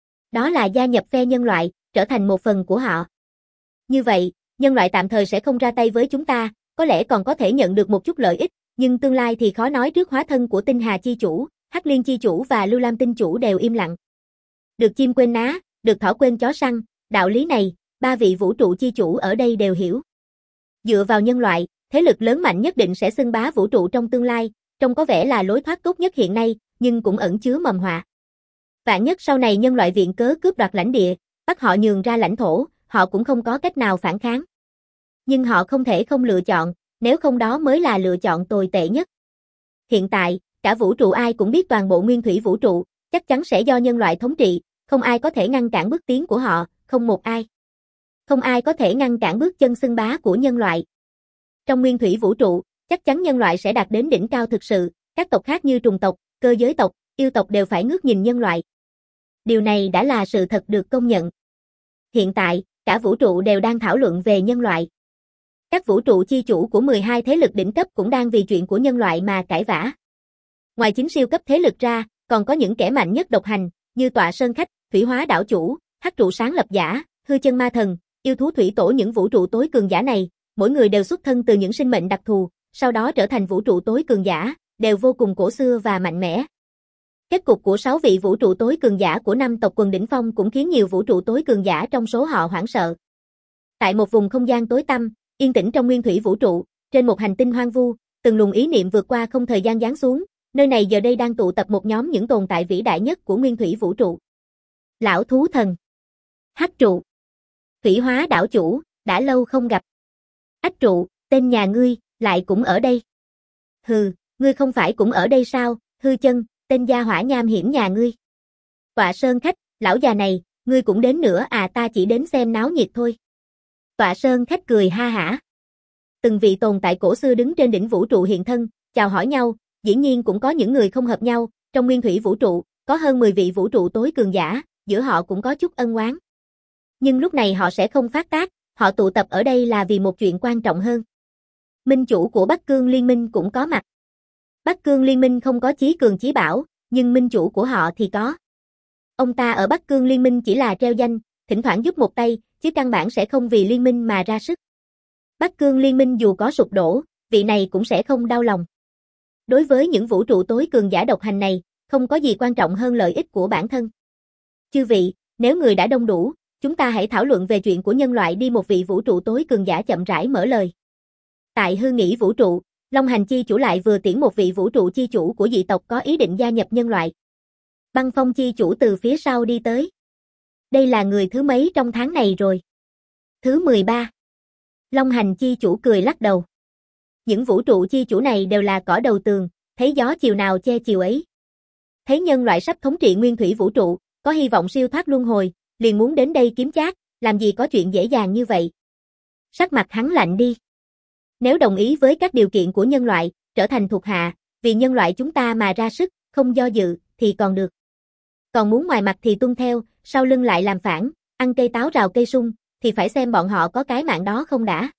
Đó là gia nhập phe nhân loại, trở thành một phần của họ. Như vậy, nhân loại tạm thời sẽ không ra tay với chúng ta, có lẽ còn có thể nhận được một chút lợi ích, nhưng tương lai thì khó nói trước. Hóa thân của tinh hà chi chủ, Hắc Liên chi chủ và Lưu Lam tinh chủ đều im lặng. Được chim quên ná, được thỏ quên chó săn, đạo lý này, ba vị vũ trụ chi chủ ở đây đều hiểu. Dựa vào nhân loại, thế lực lớn mạnh nhất định sẽ xưng bá vũ trụ trong tương lai, trông có vẻ là lối thoát tốt nhất hiện nay, nhưng cũng ẩn chứa mầm họa. Vạn nhất sau này nhân loại viện cớ cướp đoạt lãnh địa, bắt họ nhường ra lãnh thổ, họ cũng không có cách nào phản kháng. Nhưng họ không thể không lựa chọn, nếu không đó mới là lựa chọn tồi tệ nhất. Hiện tại, cả vũ trụ ai cũng biết toàn bộ nguyên thủy vũ trụ, chắc chắn sẽ do nhân loại thống trị, không ai có thể ngăn cản bước tiến của họ, không một ai. Không ai có thể ngăn cản bước chân xưng bá của nhân loại. Trong nguyên thủy vũ trụ, chắc chắn nhân loại sẽ đạt đến đỉnh cao thực sự, các tộc khác như trùng tộc, cơ giới tộc, yêu tộc đều phải ngước nhìn nhân loại. Điều này đã là sự thật được công nhận. Hiện tại, cả vũ trụ đều đang thảo luận về nhân loại. Các vũ trụ chi chủ của mười hai thế lực đỉnh cấp cũng đang vì chuyện của nhân loại mà cãi vã. Ngoài chính siêu cấp thế lực ra, còn có những kẻ mạnh nhất độc hành, như Tọa Sơn Khách, Thủy Hóa Đảo Chủ, Hắc Trụ Sáng Lập Giả, Hư Chân Ma Thần, Yêu Thú Thủy Tổ. Những vũ trụ tối cường giả này, mỗi người đều xuất thân từ những sinh mệnh đặc thù, sau đó trở thành vũ trụ tối cường giả, đều vô cùng cổ xưa và mạnh mẽ. Kết cục của sáu vị vũ trụ tối cường giả của năm tộc quần đỉnh phong cũng khiến nhiều vũ trụ tối cường giả trong số họ hoảng sợ. Tại một vùng không gian tối tăm, yên tĩnh trong nguyên thủy vũ trụ, trên một hành tinh hoang vu, từng luồng ý niệm vượt qua không thời gian giáng xuống, nơi này giờ đây đang tụ tập một nhóm những tồn tại vĩ đại nhất của nguyên thủy vũ trụ. Lão Thú Thần, Hắc Trụ, Thủy Hóa Đảo Chủ, đã lâu không gặp. Ách Trụ, tên nhà ngươi, lại cũng ở đây. Hừ, ngươi không phải cũng ở đây sao, hư chân, tên gia hỏa nham hiểm nhà ngươi. Tọa sơn khách, lão già này, ngươi cũng đến nữa à, ta chỉ đến xem náo nhiệt thôi. Tọa sơn khách cười ha hả. Từng vị tồn tại cổ xưa đứng trên đỉnh vũ trụ hiện thân, chào hỏi nhau, dĩ nhiên cũng có những người không hợp nhau, trong nguyên thủy vũ trụ, có hơn mười vị vũ trụ tối cường giả, giữa họ cũng có chút ân oán. Nhưng lúc này họ sẽ không phát tác, họ tụ tập ở đây là vì một chuyện quan trọng hơn. Minh chủ của Bắc Cương Liên minh cũng có mặt. Bắc Cương Liên minh không có chí cường chí bảo, nhưng minh chủ của họ thì có. Ông ta ở Bắc Cương Liên minh chỉ là treo danh, thỉnh thoảng giúp một tay, chứ căn bản sẽ không vì liên minh mà ra sức. Bắc Cương Liên minh dù có sụp đổ, vị này cũng sẽ không đau lòng. Đối với những vũ trụ tối cường giả độc hành này, không có gì quan trọng hơn lợi ích của bản thân. Chư vị, nếu người đã đông đủ, chúng ta hãy thảo luận về chuyện của nhân loại đi, một vị vũ trụ tối cường giả chậm rãi mở lời. Tại hư nghĩ vũ trụ, Long Hành chi chủ lại vừa tiễn một vị vũ trụ chi chủ của dị tộc có ý định gia nhập nhân loại. Băng Phong chi chủ từ phía sau đi tới. Đây là người thứ mấy trong tháng này rồi? Thứ mười ba. Long Hành chi chủ cười lắc đầu. Những vũ trụ chi chủ này đều là cỏ đầu tường, thấy gió chiều nào che chiều ấy. Thấy nhân loại sắp thống trị nguyên thủy vũ trụ, có hy vọng siêu thoát luân hồi, liền muốn đến đây kiếm chác, làm gì có chuyện dễ dàng như vậy. Sắc mặt hắn lạnh đi. Nếu đồng ý với các điều kiện của nhân loại, trở thành thuộc hạ, vì nhân loại chúng ta mà ra sức, không do dự, thì còn được. Còn muốn ngoài mặt thì tuân theo, sau lưng lại làm phản, ăn cây táo rào cây sung, thì phải xem bọn họ có cái mạng đó không đã.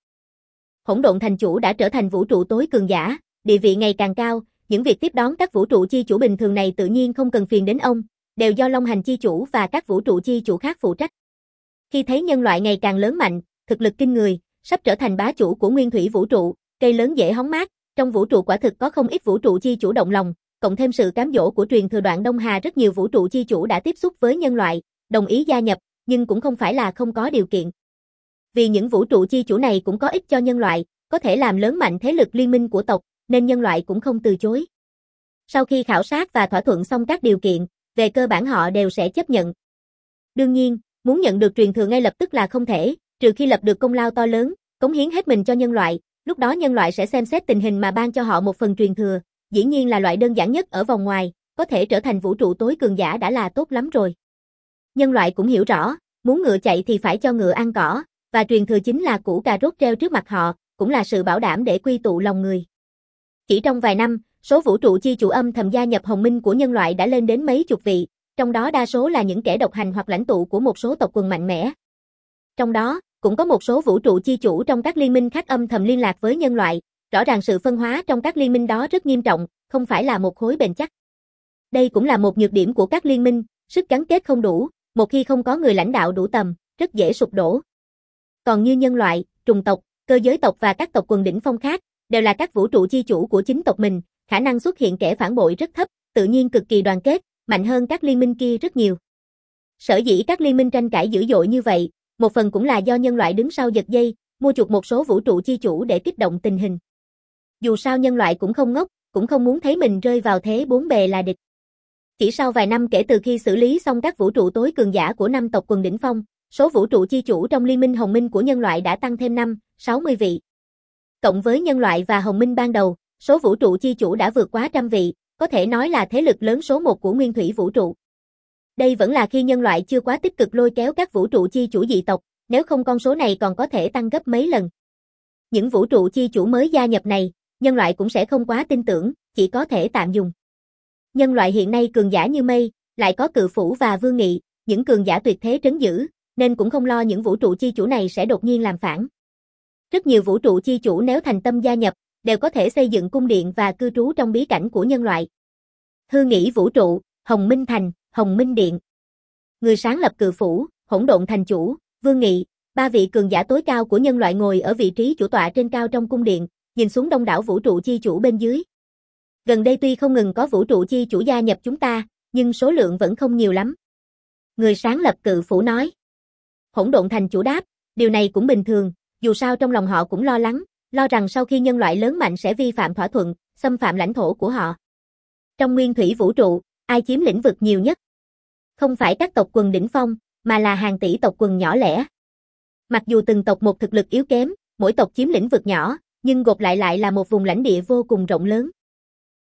Hỗn độn thành chủ đã trở thành vũ trụ tối cường giả, địa vị ngày càng cao, những việc tiếp đón các vũ trụ chi chủ bình thường này tự nhiên không cần phiền đến ông, đều do Long Hành chi chủ và các vũ trụ chi chủ khác phụ trách. Khi thấy nhân loại ngày càng lớn mạnh, thực lực kinh người, sắp trở thành bá chủ của nguyên thủy vũ trụ, cây lớn dễ hóng mát, trong vũ trụ quả thực có không ít vũ trụ chi chủ động lòng, cộng thêm sự cám dỗ của truyền thừa Đoạn Đông Hà, rất nhiều vũ trụ chi chủ đã tiếp xúc với nhân loại, đồng ý gia nhập, nhưng cũng không phải là không có điều kiện. Vì những vũ trụ chi chủ này cũng có ích cho nhân loại, có thể làm lớn mạnh thế lực liên minh của tộc, nên nhân loại cũng không từ chối. Sau khi khảo sát và thỏa thuận xong các điều kiện, về cơ bản họ đều sẽ chấp nhận. Đương nhiên, muốn nhận được truyền thừa ngay lập tức là không thể, trừ khi lập được công lao to lớn, cống hiến hết mình cho nhân loại, lúc đó nhân loại sẽ xem xét tình hình mà ban cho họ một phần truyền thừa, dĩ nhiên là loại đơn giản nhất ở vòng ngoài, có thể trở thành vũ trụ tối cường giả đã là tốt lắm rồi. Nhân loại cũng hiểu rõ, muốn ngựa chạy thì phải cho ngựa ăn cỏ, và truyền thừa chính là củ cà rốt treo trước mặt họ, cũng là sự bảo đảm để quy tụ lòng người. Chỉ trong vài năm, số vũ trụ chi chủ âm thầm gia nhập Hồng Minh của nhân loại đã lên đến mấy chục vị, trong đó đa số là những kẻ độc hành hoặc lãnh tụ của một số tộc quần mạnh mẽ. Trong đó, cũng có một số vũ trụ chi chủ trong các liên minh khác âm thầm liên lạc với nhân loại, rõ ràng sự phân hóa trong các liên minh đó rất nghiêm trọng, không phải là một khối bền chắc. Đây cũng là một nhược điểm của các liên minh, sức gắn kết không đủ, một khi không có người lãnh đạo đủ tầm, rất dễ sụp đổ. Còn như nhân loại, trùng tộc, cơ giới tộc và các tộc quần đỉnh phong khác, đều là các vũ trụ chi chủ của chính tộc mình, khả năng xuất hiện kẻ phản bội rất thấp, tự nhiên cực kỳ đoàn kết, mạnh hơn các liên minh kia rất nhiều. Sở dĩ các liên minh tranh cãi dữ dội như vậy, một phần cũng là do nhân loại đứng sau giật dây, mua chuộc một số vũ trụ chi chủ để kích động tình hình. Dù sao nhân loại cũng không ngốc, cũng không muốn thấy mình rơi vào thế bốn bề là địch. Chỉ sau vài năm kể từ khi xử lý xong các vũ trụ tối cường giả của năm tộc quần đỉnh phong, số vũ trụ chi chủ trong liên minh Hồng Minh của nhân loại đã tăng thêm năm, sáu mươi vị. Cộng với nhân loại và Hồng Minh ban đầu, số vũ trụ chi chủ đã vượt quá trăm vị, có thể nói là thế lực lớn số một của nguyên thủy vũ trụ. Đây vẫn là khi nhân loại chưa quá tích cực lôi kéo các vũ trụ chi chủ dị tộc, nếu không con số này còn có thể tăng gấp mấy lần. Những vũ trụ chi chủ mới gia nhập này, nhân loại cũng sẽ không quá tin tưởng, chỉ có thể tạm dùng. Nhân loại hiện nay cường giả như mây, lại có Cự Phủ và Vương Nghị, những cường giả tuyệt thế trấn giữ, nên cũng không lo những vũ trụ chi chủ này sẽ đột nhiên làm phản. Rất nhiều vũ trụ chi chủ nếu thành tâm gia nhập, đều có thể xây dựng cung điện và cư trú trong bí cảnh của nhân loại. Hư nghĩ vũ trụ, Hồng Minh Thành, Hồng Minh Điện. Người sáng lập Cự Phủ, Hỗn Độn Thành chủ, Vương Nghị, ba vị cường giả tối cao của nhân loại ngồi ở vị trí chủ tọa trên cao trong cung điện, nhìn xuống đông đảo vũ trụ chi chủ bên dưới. Gần đây tuy không ngừng có vũ trụ chi chủ gia nhập chúng ta, nhưng số lượng vẫn không nhiều lắm. Người sáng lập Cự Phủ nói. Hỗn Độn Thành chủ đáp, điều này cũng bình thường, dù sao trong lòng họ cũng lo lắng, lo rằng sau khi nhân loại lớn mạnh sẽ vi phạm thỏa thuận, xâm phạm lãnh thổ của họ. Trong nguyên thủy vũ trụ, ai chiếm lĩnh vực nhiều nhất? Không phải các tộc quần đỉnh phong, mà là hàng tỷ tộc quần nhỏ lẻ. Mặc dù từng tộc một thực lực yếu kém, mỗi tộc chiếm lĩnh vực nhỏ, nhưng gộp lại lại là một vùng lãnh địa vô cùng rộng lớn.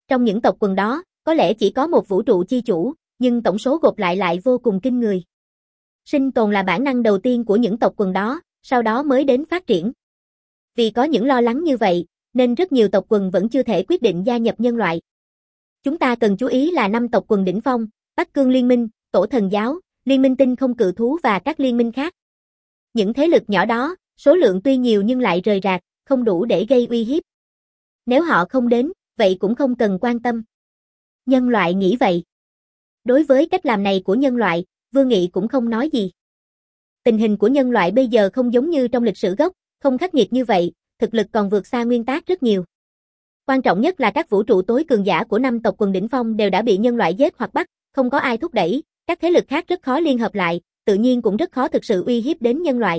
Trong những tộc quần đó, có lẽ chỉ có một vũ trụ chi chủ, nhưng tổng số gộp lại lại vô cùng kinh người. Sinh tồn là bản năng đầu tiên của những tộc quần đó, sau đó mới đến phát triển. Vì có những lo lắng như vậy, nên rất nhiều tộc quần vẫn chưa thể quyết định gia nhập nhân loại. Chúng ta cần chú ý là năm tộc quần đỉnh phong, Bắc Cương Liên minh, Tổ Thần Giáo, Liên minh Tinh Không Cự Thú và các liên minh khác. Những thế lực nhỏ đó, số lượng tuy nhiều nhưng lại rời rạc, không đủ để gây uy hiếp. Nếu họ không đến, vậy cũng không cần quan tâm. Nhân loại nghĩ vậy. Đối với cách làm này của nhân loại, Vương Nghị cũng không nói gì. Tình hình của nhân loại bây giờ không giống như trong lịch sử gốc, không khắc nghiệt như vậy, thực lực còn vượt xa nguyên tác rất nhiều. Quan trọng nhất là các vũ trụ tối cường giả của năm tộc quần đỉnh phong đều đã bị nhân loại giết hoặc bắt, không có ai thúc đẩy, các thế lực khác rất khó liên hợp lại, tự nhiên cũng rất khó thực sự uy hiếp đến nhân loại.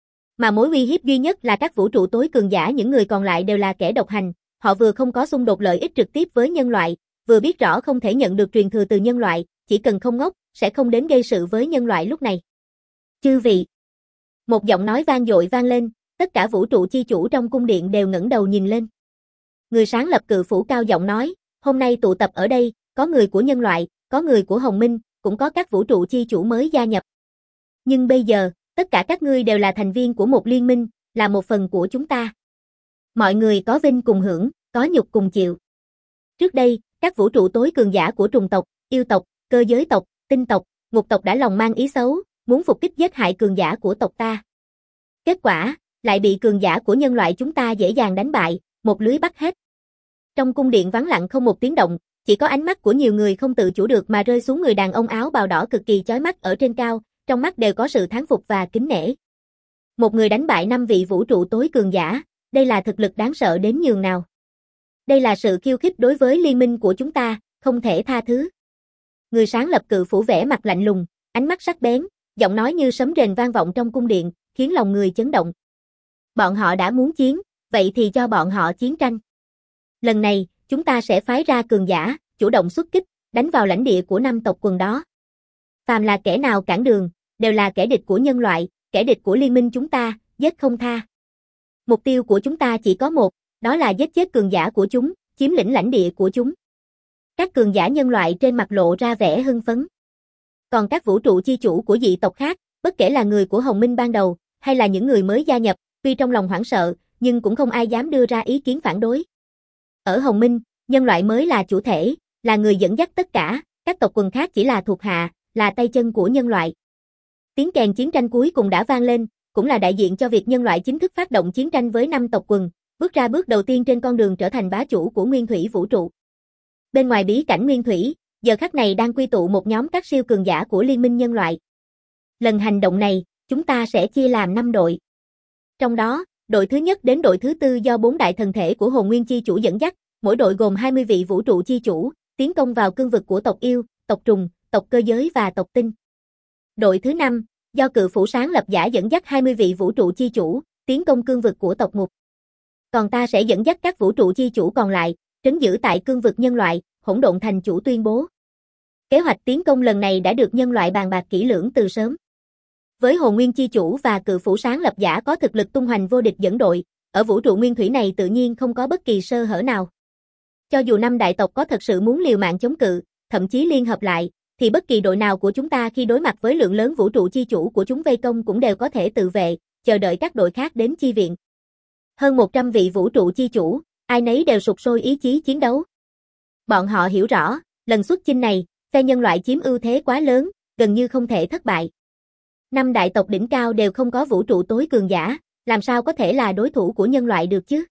Mà mối uy hiếp duy nhất là các vũ trụ tối cường giả, những người còn lại đều là kẻ độc hành, họ vừa không có xung đột lợi ích trực tiếp với nhân loại, vừa biết rõ không thể nhận được truyền thừa từ nhân loại, chỉ cần không ngốc, sẽ không đến gây sự với nhân loại lúc này. Chư vị. Một giọng nói vang dội vang lên, tất cả vũ trụ chi chủ trong cung điện đều ngẩng đầu nhìn lên. Người sáng lập Cự Phủ cao giọng nói, hôm nay tụ tập ở đây, có người của nhân loại, có người của Hồng Minh, cũng có các vũ trụ chi chủ mới gia nhập. Nhưng bây giờ, tất cả các ngươi đều là thành viên của một liên minh, là một phần của chúng ta. Mọi người có vinh cùng hưởng, có nhục cùng chịu. Trước đây, các vũ trụ tối cường giả của trùng tộc, yêu tộc, cơ giới tộc, tinh tộc, ngục tộc đã lòng mang ý xấu, muốn phục kích giết hại cường giả của tộc ta. Kết quả, lại bị cường giả của nhân loại chúng ta dễ dàng đánh bại, một lưới bắt hết. Trong cung điện vắng lặng không một tiếng động, chỉ có ánh mắt của nhiều người không tự chủ được mà rơi xuống người đàn ông áo bào đỏ cực kỳ chói mắt ở trên cao, trong mắt đều có sự thán phục và kính nể. Một người đánh bại năm vị vũ trụ tối cường giả, đây là thực lực đáng sợ đến nhường nào. Đây là sự khiêu khích đối với liên minh của chúng ta, không thể tha thứ. Người sáng lập Cự Phủ vẻ mặt lạnh lùng, ánh mắt sắc bén, giọng nói như sấm rền vang vọng trong cung điện, khiến lòng người chấn động. Bọn họ đã muốn chiến, vậy thì cho bọn họ chiến tranh. Lần này, chúng ta sẽ phái ra cường giả, chủ động xuất kích, đánh vào lãnh địa của năm tộc quần đó. Phàm là kẻ nào cản đường, đều là kẻ địch của nhân loại, kẻ địch của liên minh chúng ta, giết không tha. Mục tiêu của chúng ta chỉ có một, đó là giết chết cường giả của chúng, chiếm lĩnh lãnh địa của chúng. Các cường giả nhân loại trên mặt lộ ra vẻ hưng phấn. Còn các vũ trụ chi chủ của dị tộc khác, bất kể là người của Hồng Minh ban đầu, hay là những người mới gia nhập, tuy trong lòng hoảng sợ, nhưng cũng không ai dám đưa ra ý kiến phản đối. Ở Hồng Minh, nhân loại mới là chủ thể, là người dẫn dắt tất cả, các tộc quần khác chỉ là thuộc hạ, là tay chân của nhân loại. Tiếng kèn chiến tranh cuối cùng đã vang lên, cũng là đại diện cho việc nhân loại chính thức phát động chiến tranh với năm tộc quần, bước ra bước đầu tiên trên con đường trở thành bá chủ của nguyên thủy vũ trụ. Bên ngoài bí cảnh nguyên thủy, giờ khắc này đang quy tụ một nhóm các siêu cường giả của liên minh nhân loại. Lần hành động này, chúng ta sẽ chia làm năm đội. Trong đó, đội thứ nhất đến đội thứ tư do bốn đại thần thể của Hồn Nguyên chi chủ dẫn dắt, mỗi đội gồm hai mươi vị vũ trụ chi chủ, tiến công vào cương vực của tộc yêu, tộc trùng, tộc cơ giới và tộc tinh. Đội thứ năm, do Cự Phủ sáng lập giả dẫn dắt hai mươi vị vũ trụ chi chủ, tiến công cương vực của tộc ngục. Còn ta sẽ dẫn dắt các vũ trụ chi chủ còn lại, trấn giữ tại cương vực nhân loại, Hỗn Độn Thành chủ tuyên bố. Kế hoạch tiến công lần này đã được nhân loại bàn bạc kỹ lưỡng từ sớm. Với Hồn Nguyên chi chủ và Cự Phủ sáng lập giả có thực lực tung hoành vô địch dẫn đội, ở vũ trụ nguyên thủy này tự nhiên không có bất kỳ sơ hở nào. Cho dù năm đại tộc có thật sự muốn liều mạng chống cự, thậm chí liên hợp lại, thì bất kỳ đội nào của chúng ta khi đối mặt với lượng lớn vũ trụ chi chủ của chúng vây công cũng đều có thể tự vệ, chờ đợi các đội khác đến chi viện. Hơn một trăm vị vũ trụ chi chủ, ai nấy đều sục sôi ý chí chiến đấu. Bọn họ hiểu rõ, lần xuất chinh này, phe nhân loại chiếm ưu thế quá lớn, gần như không thể thất bại. Năm đại tộc đỉnh cao đều không có vũ trụ tối cường giả, làm sao có thể là đối thủ của nhân loại được chứ?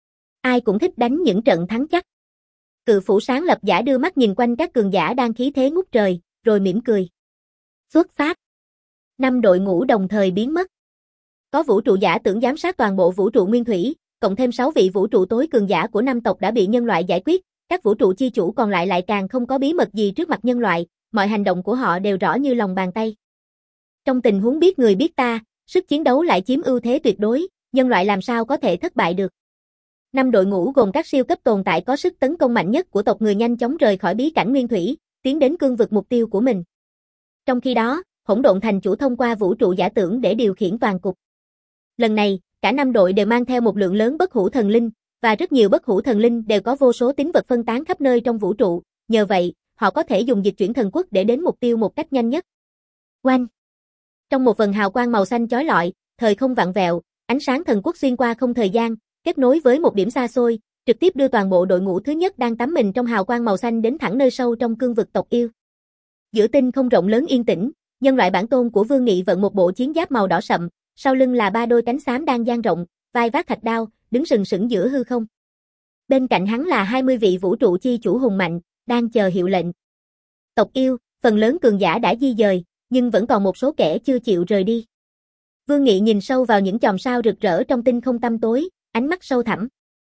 Ai cũng thích đánh những trận thắng chắc. Cự Phủ sáng lập giả đưa mắt nhìn quanh các cường giả đang khí thế ngút trời, rồi mỉm cười. Xuất phát. Năm đội ngũ đồng thời biến mất. Có vũ trụ giả tưởng giám sát toàn bộ vũ trụ nguyên thủy, cộng thêm sáu vị vũ trụ tối cường giả của năm tộc đã bị nhân loại giải quyết, các vũ trụ chi chủ còn lại lại càng không có bí mật gì trước mặt nhân loại, mọi hành động của họ đều rõ như lòng bàn tay. Trong tình huống biết người biết ta, sức chiến đấu lại chiếm ưu thế tuyệt đối, nhân loại làm sao có thể thất bại được. Năm đội ngũ gồm các siêu cấp tồn tại có sức tấn công mạnh nhất của tộc người nhanh chóng rời khỏi bí cảnh nguyên thủy, tiến đến cương vực mục tiêu của mình. Trong khi đó, Hỗn Độn Thành chủ thông qua vũ trụ giả tưởng để điều khiển toàn cục. Lần này, cả năm đội đều mang theo một lượng lớn bất hủ thần linh, Và rất nhiều bất hủ thần linh đều có vô số tín vật phân tán khắp nơi trong vũ trụ, nhờ vậy, họ có thể dùng dịch chuyển thần quốc để đến mục tiêu một cách nhanh nhất. Oanh! Trong một vần hào quang màu xanh chói lọi, thời không vặn vẹo, ánh sáng thần quốc xuyên qua không thời gian, kết nối với một điểm xa xôi, trực tiếp đưa toàn bộ đội ngũ thứ nhất đang tắm mình trong hào quang màu xanh đến thẳng nơi sâu trong cương vực tộc yêu. Giữa tinh không rộng lớn yên tĩnh, nhân loại bản tôn của Vương Nghị vận một bộ chiến giáp màu đỏ sậm, sau lưng là ba đôi cánh xám đang dang rộng, vai vác thạch đao, đứng sừng sững giữa hư không. Bên cạnh hắn là hai mươi vị vũ trụ chi chủ hùng mạnh, đang chờ hiệu lệnh. Tộc yêu, phần lớn cường giả đã di dời, nhưng vẫn còn một số kẻ chưa chịu rời đi. Vương Nghị nhìn sâu vào những chòm sao rực rỡ trong tinh không tăm tối, ánh mắt sâu thẳm.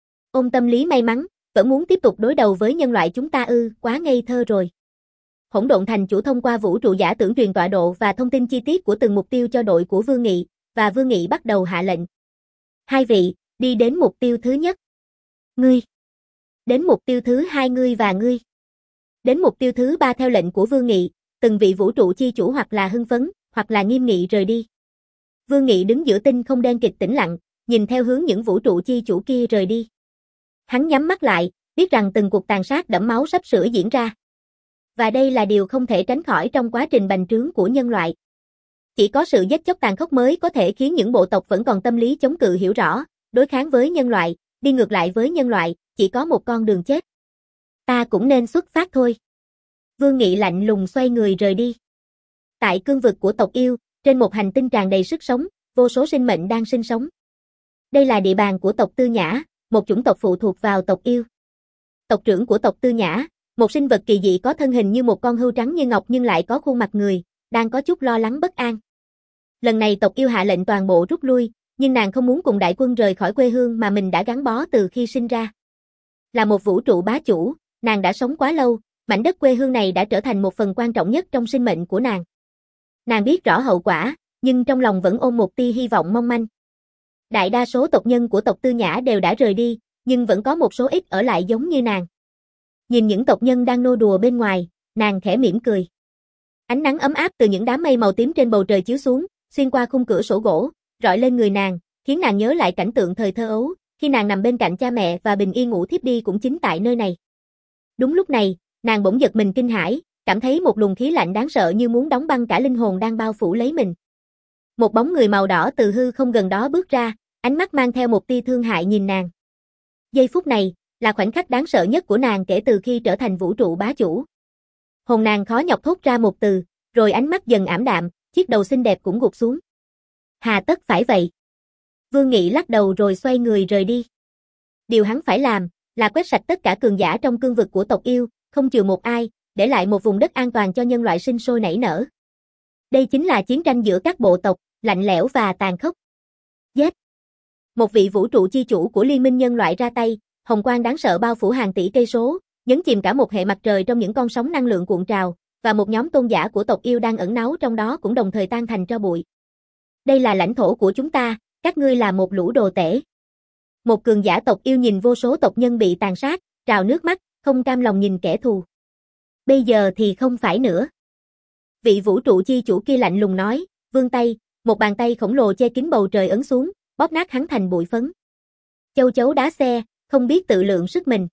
Ôm tâm lý may mắn, vẫn muốn tiếp tục đối đầu với nhân loại chúng ta ư, quá ngây thơ rồi. Hỗn độn thành chủ thông qua vũ trụ giả tưởng truyền tọa độ và thông tin chi tiết của từng mục tiêu cho đội của Vương Nghị, và Vương Nghị bắt đầu hạ lệnh. Hai vị, đi đến mục tiêu thứ nhất. Ngươi. Đến mục tiêu thứ hai ngươi và ngươi. Đến mục tiêu thứ ba theo lệnh của Vương Nghị, từng vị vũ trụ chi chủ hoặc là hưng phấn, hoặc là nghiêm nghị rời đi. Vương Nghị đứng giữa tinh không đen kịch tĩnh lặng, nhìn theo hướng những vũ trụ chi chủ kia rời đi. Hắn nhắm mắt lại, biết rằng từng cuộc tàn sát đẫm máu sắp sửa diễn ra. Và đây là điều không thể tránh khỏi trong quá trình bành trướng của nhân loại. Chỉ có sự giết chóc tàn khốc mới có thể khiến những bộ tộc vẫn còn tâm lý chống cự hiểu rõ, đối kháng với nhân loại, đi ngược lại với nhân loại, chỉ có một con đường chết. Ta cũng nên xuất phát thôi. Vương Nghị lạnh lùng xoay người rời đi. Tại cương vực của tộc yêu, trên một hành tinh tràn đầy sức sống, vô số sinh mệnh đang sinh sống. Đây là địa bàn của tộc Tư Nhã, một chủng tộc phụ thuộc vào tộc yêu. Tộc trưởng của tộc Tư Nhã, một sinh vật kỳ dị có thân hình như một con hươu trắng như ngọc nhưng lại có khuôn mặt người, đang có chút lo lắng bất an. Lần này tộc yêu hạ lệnh toàn bộ rút lui, nhưng nàng không muốn cùng đại quân rời khỏi quê hương mà mình đã gắn bó từ khi sinh ra. Là một vũ trụ bá chủ, nàng đã sống quá lâu, mảnh đất quê hương này đã trở thành một phần quan trọng nhất trong sinh mệnh của nàng. Nàng biết rõ hậu quả, nhưng trong lòng vẫn ôm một tia hy vọng mong manh. Đại đa số tộc nhân của tộc Tư Nhã đều đã rời đi, nhưng vẫn có một số ít ở lại giống như nàng. Nhìn những tộc nhân đang nô đùa bên ngoài, nàng khẽ mỉm cười. Ánh nắng ấm áp từ những đám mây màu tím trên bầu trời chiếu xuống, xuyên qua khung cửa sổ gỗ, rọi lên người nàng, khiến nàng nhớ lại cảnh tượng thời thơ ấu, khi nàng nằm bên cạnh cha mẹ và bình yên ngủ thiếp đi cũng chính tại nơi này. Đúng lúc này, nàng bỗng giật mình kinh hãi, cảm thấy một luồng khí lạnh đáng sợ như muốn đóng băng cả linh hồn đang bao phủ lấy mình. Một bóng người màu đỏ từ hư không gần đó bước ra, ánh mắt mang theo một tia thương hại nhìn nàng. Giây phút này, là khoảnh khắc đáng sợ nhất của nàng kể từ khi trở thành vũ trụ bá chủ. Hồn nàng khó nhọc thốt ra một từ, rồi ánh mắt dần ảm đạm, chiếc đầu xinh đẹp cũng gục xuống. Hà tất phải vậy? Vương Nghị lắc đầu rồi xoay người rời đi. Điều hắn phải làm, là quét sạch tất cả cường giả trong cương vực của tộc yêu, không chừa một ai, để lại một vùng đất an toàn cho nhân loại sinh sôi nảy nở. Đây chính là chiến tranh giữa các bộ tộc, lạnh lẽo và tàn khốc. Giết! Một vị vũ trụ chi chủ của liên minh nhân loại ra tay, hồng quang đáng sợ bao phủ hàng tỷ cây số, nhấn chìm cả một hệ mặt trời trong những con sóng năng lượng cuộn trào, và một nhóm tôn giả của tộc yêu đang ẩn náu trong đó cũng đồng thời tan thành tro bụi. Đây là lãnh thổ của chúng ta, các ngươi là một lũ đồ tể. Một cường giả tộc yêu nhìn vô số tộc nhân bị tàn sát, trào nước mắt, không cam lòng nhìn kẻ thù. Bây giờ thì không phải nữa. Vị vũ trụ chi chủ kia lạnh lùng nói, vươn tay, một bàn tay khổng lồ che kín bầu trời ấn xuống, bóp nát hắn thành bụi phấn. Châu chấu đá xe, không biết tự lượng sức mình.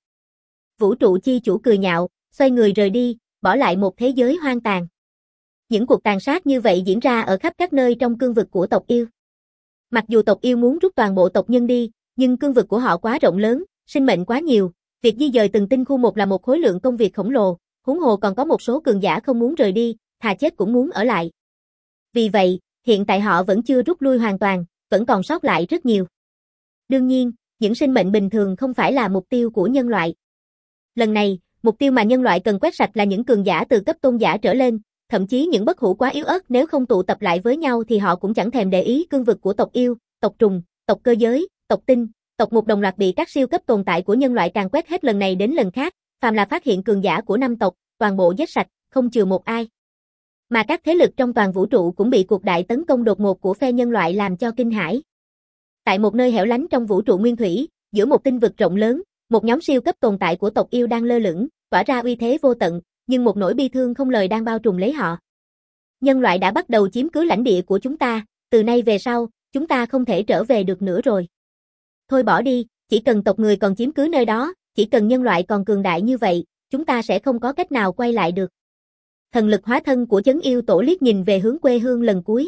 Vũ trụ chi chủ cười nhạo, xoay người rời đi, bỏ lại một thế giới hoang tàn. Những cuộc tàn sát như vậy diễn ra ở khắp các nơi trong cương vực của tộc yêu. Mặc dù tộc yêu muốn rút toàn bộ tộc nhân đi, nhưng cương vực của họ quá rộng lớn, sinh mệnh quá nhiều, việc di dời từng tinh khu một là một khối lượng công việc khổng lồ, huống hồ còn có một số cường giả không muốn rời đi, thà chết cũng muốn ở lại. Vì vậy, hiện tại họ vẫn chưa rút lui hoàn toàn, vẫn còn sót lại rất nhiều. Đương nhiên, những sinh mệnh bình thường không phải là mục tiêu của nhân loại. Lần này, mục tiêu mà nhân loại cần quét sạch là những cường giả từ cấp tôn giả trở lên, thậm chí những bất hủ quá yếu ớt nếu không tụ tập lại với nhau thì họ cũng chẳng thèm để ý cương vực của tộc yêu, tộc trùng, tộc cơ giới, tộc tinh, tộc mục đồng loạt bị các siêu cấp tồn tại của nhân loại càn quét hết lần này đến lần khác, phàm là phát hiện cường giả của năm tộc, toàn bộ giết sạch, không chừa một ai. Mà các thế lực trong toàn vũ trụ cũng bị cuộc đại tấn công đột ngột của phe nhân loại làm cho kinh hãi. Tại một nơi hẻo lánh trong vũ trụ nguyên thủy, giữa một tinh vực rộng lớn, một nhóm siêu cấp tồn tại của tộc yêu đang lơ lửng, tỏa ra uy thế vô tận, nhưng một nỗi bi thương không lời đang bao trùm lấy họ. Nhân loại đã bắt đầu chiếm cứ lãnh địa của chúng ta, từ nay về sau, chúng ta không thể trở về được nữa rồi. Thôi bỏ đi, chỉ cần tộc người còn chiếm cứ nơi đó, chỉ cần nhân loại còn cường đại như vậy, chúng ta sẽ không có cách nào quay lại được. Thần lực hóa thân của Chấn Yêu Tổ liếc nhìn về hướng quê hương lần cuối.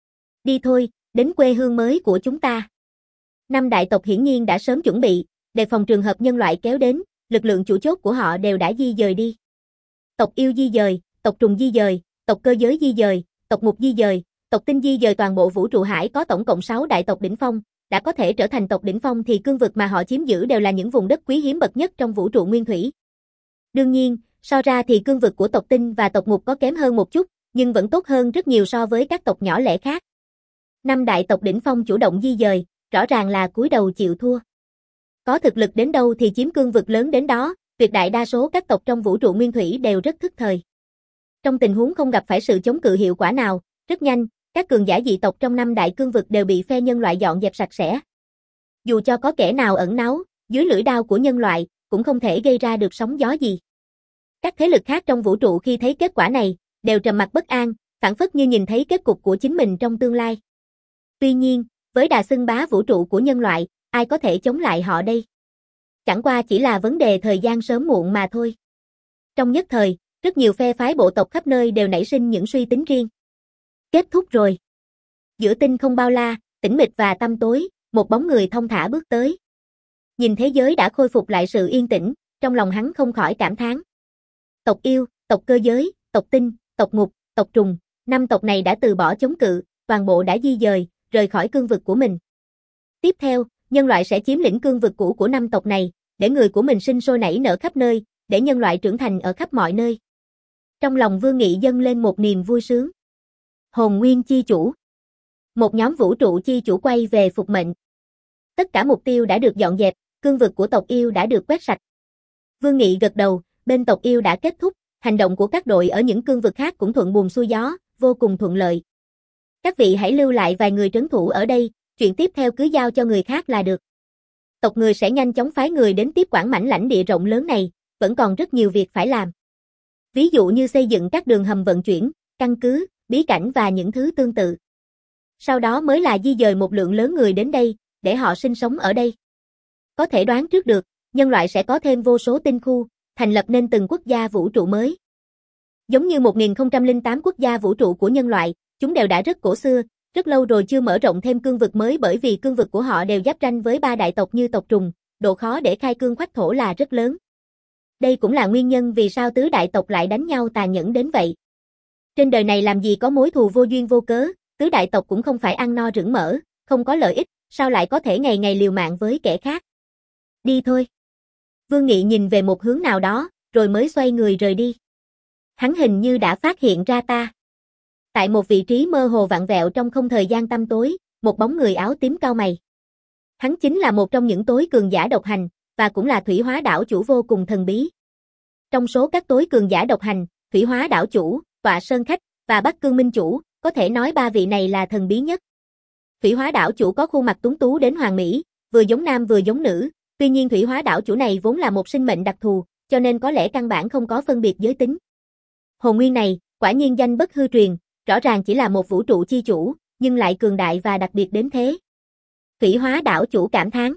Đi thôi, đến quê hương mới của chúng ta. Năm đại tộc hiển nhiên đã sớm chuẩn bị, đề phòng trường hợp nhân loại kéo đến, lực lượng chủ chốt của họ đều đã di dời đi. Tộc yêu di dời, tộc trùng di dời, tộc cơ giới di dời, tộc ngục di dời, tộc tinh di dời. Toàn bộ vũ trụ hải có tổng cộng sáu đại tộc đỉnh phong, đã có thể trở thành tộc đỉnh phong thì cương vực mà họ chiếm giữ đều là những vùng đất quý hiếm bậc nhất trong vũ trụ nguyên thủy. Đương nhiên, so ra thì cương vực của tộc tinh và tộc ngục có kém hơn một chút, nhưng vẫn tốt hơn rất nhiều so với các tộc nhỏ lẻ khác. Năm đại tộc đỉnh phong chủ động di dời, rõ ràng là cúi đầu chịu thua. Có thực lực đến đâu thì chiếm cương vực lớn đến đó, tuyệt đại đa số các tộc trong vũ trụ nguyên thủy đều rất thức thời. Trong tình huống không gặp phải sự chống cự hiệu quả nào, rất nhanh, các cường giả dị tộc trong năm đại cương vực đều bị phe nhân loại dọn dẹp sạch sẽ. Dù cho có kẻ nào ẩn náu, dưới lưỡi đao của nhân loại, cũng không thể gây ra được sóng gió gì. Các thế lực khác trong vũ trụ khi thấy kết quả này, đều trầm mặc bất an, phảng phất như nhìn thấy kết cục của chính mình trong tương lai. Tuy nhiên, với đà xưng bá vũ trụ của nhân loại, ai có thể chống lại họ đây? Chẳng qua chỉ là vấn đề thời gian sớm muộn mà thôi. Trong nhất thời, rất nhiều phe phái bộ tộc khắp nơi đều nảy sinh những suy tính riêng. Kết thúc rồi. Giữa tinh không bao la, tĩnh mịch và tăm tối, một bóng người thong thả bước tới. Nhìn thế giới đã khôi phục lại sự yên tĩnh, trong lòng hắn không khỏi cảm thán. Tộc yêu, tộc cơ giới, tộc tinh, tộc ngục, tộc trùng, năm tộc này đã từ bỏ chống cự, toàn bộ đã di dời, rời khỏi cương vực của mình. Tiếp theo, nhân loại sẽ chiếm lĩnh cương vực cũ của năm tộc này, để người của mình sinh sôi nảy nở khắp nơi, để nhân loại trưởng thành ở khắp mọi nơi. Trong lòng Vương Nghị dâng lên một niềm vui sướng. Hồn Nguyên chi chủ. Một nhóm vũ trụ chi chủ quay về phục mệnh. Tất cả mục tiêu đã được dọn dẹp, cương vực của tộc yêu đã được quét sạch. Vương Nghị gật đầu, bên tộc yêu đã kết thúc, hành động của các đội ở những cương vực khác cũng thuận buồm xuôi gió, vô cùng thuận lợi. Các vị hãy lưu lại vài người trấn thủ ở đây, chuyện tiếp theo cứ giao cho người khác là được. Tộc người sẽ nhanh chóng phái người đến tiếp quản mảnh lãnh địa rộng lớn này, vẫn còn rất nhiều việc phải làm. Ví dụ như xây dựng các đường hầm vận chuyển, căn cứ, bí cảnh và những thứ tương tự. Sau đó mới là di dời một lượng lớn người đến đây, để họ sinh sống ở đây. Có thể đoán trước được, nhân loại sẽ có thêm vô số tinh khu, thành lập nên từng quốc gia vũ trụ mới. Giống như một nghìn không trăm lẻ tám quốc gia vũ trụ của nhân loại, chúng đều đã rất cổ xưa, rất lâu rồi chưa mở rộng thêm cương vực mới bởi vì cương vực của họ đều giáp ranh với ba đại tộc như tộc trùng, độ khó để khai cương khoách thổ là rất lớn. Đây cũng là nguyên nhân vì sao tứ đại tộc lại đánh nhau tàn nhẫn đến vậy. Trên đời này làm gì có mối thù vô duyên vô cớ, tứ đại tộc cũng không phải ăn no rửng mỡ, không có lợi ích, sao lại có thể ngày ngày liều mạng với kẻ khác. Đi thôi. Vương Nghị nhìn về một hướng nào đó, rồi mới xoay người rời đi. Hắn hình như đã phát hiện ra ta. Tại một vị trí mơ hồ vặn vẹo trong không thời gian tăm tối, một bóng người áo tím cau mày. Hắn chính là một trong những tối cường giả độc hành, và cũng là thủy hóa đảo chủ vô cùng thần bí. Trong số các tối cường giả độc hành, thủy hóa đảo chủ, tọa sơn khách, và Bắc Cương Minh chủ, có thể nói ba vị này là thần bí nhất. Thủy hóa đảo chủ có khuôn mặt tuấn tú đến hoàn mỹ, vừa giống nam vừa giống nữ, tuy nhiên thủy hóa đảo chủ này vốn là một sinh mệnh đặc thù, cho nên có lẽ căn bản không có phân biệt giới tính. Hồn Nguyên này, quả nhiên danh bất hư truyền, rõ ràng chỉ là một vũ trụ chi chủ, nhưng lại cường đại và đặc biệt đến thế. Thủy hóa đảo chủ cảm thán.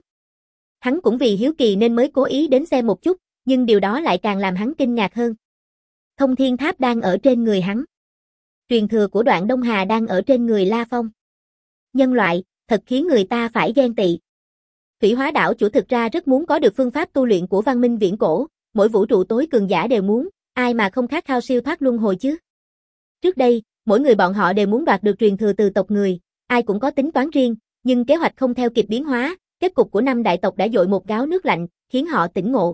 Hắn cũng vì hiếu kỳ nên mới cố ý đến xem một chút, nhưng điều đó lại càng làm hắn kinh ngạc hơn. Thông Thiên Tháp đang ở trên người hắn. Truyền thừa của Đoạn Đông Hà đang ở trên người La Phong. Nhân loại, thật khiến người ta phải ghen tị. Thủy hóa đảo chủ thực ra rất muốn có được phương pháp tu luyện của văn minh viễn cổ, mỗi vũ trụ tối cường giả đều muốn, ai mà không khát khao siêu thoát luân hồi chứ. Trước đây, mỗi người bọn họ đều muốn đoạt được truyền thừa từ tộc người, ai cũng có tính toán riêng, nhưng kế hoạch không theo kịp biến hóa, kết cục của năm đại tộc đã dội một gáo nước lạnh, khiến họ tỉnh ngộ.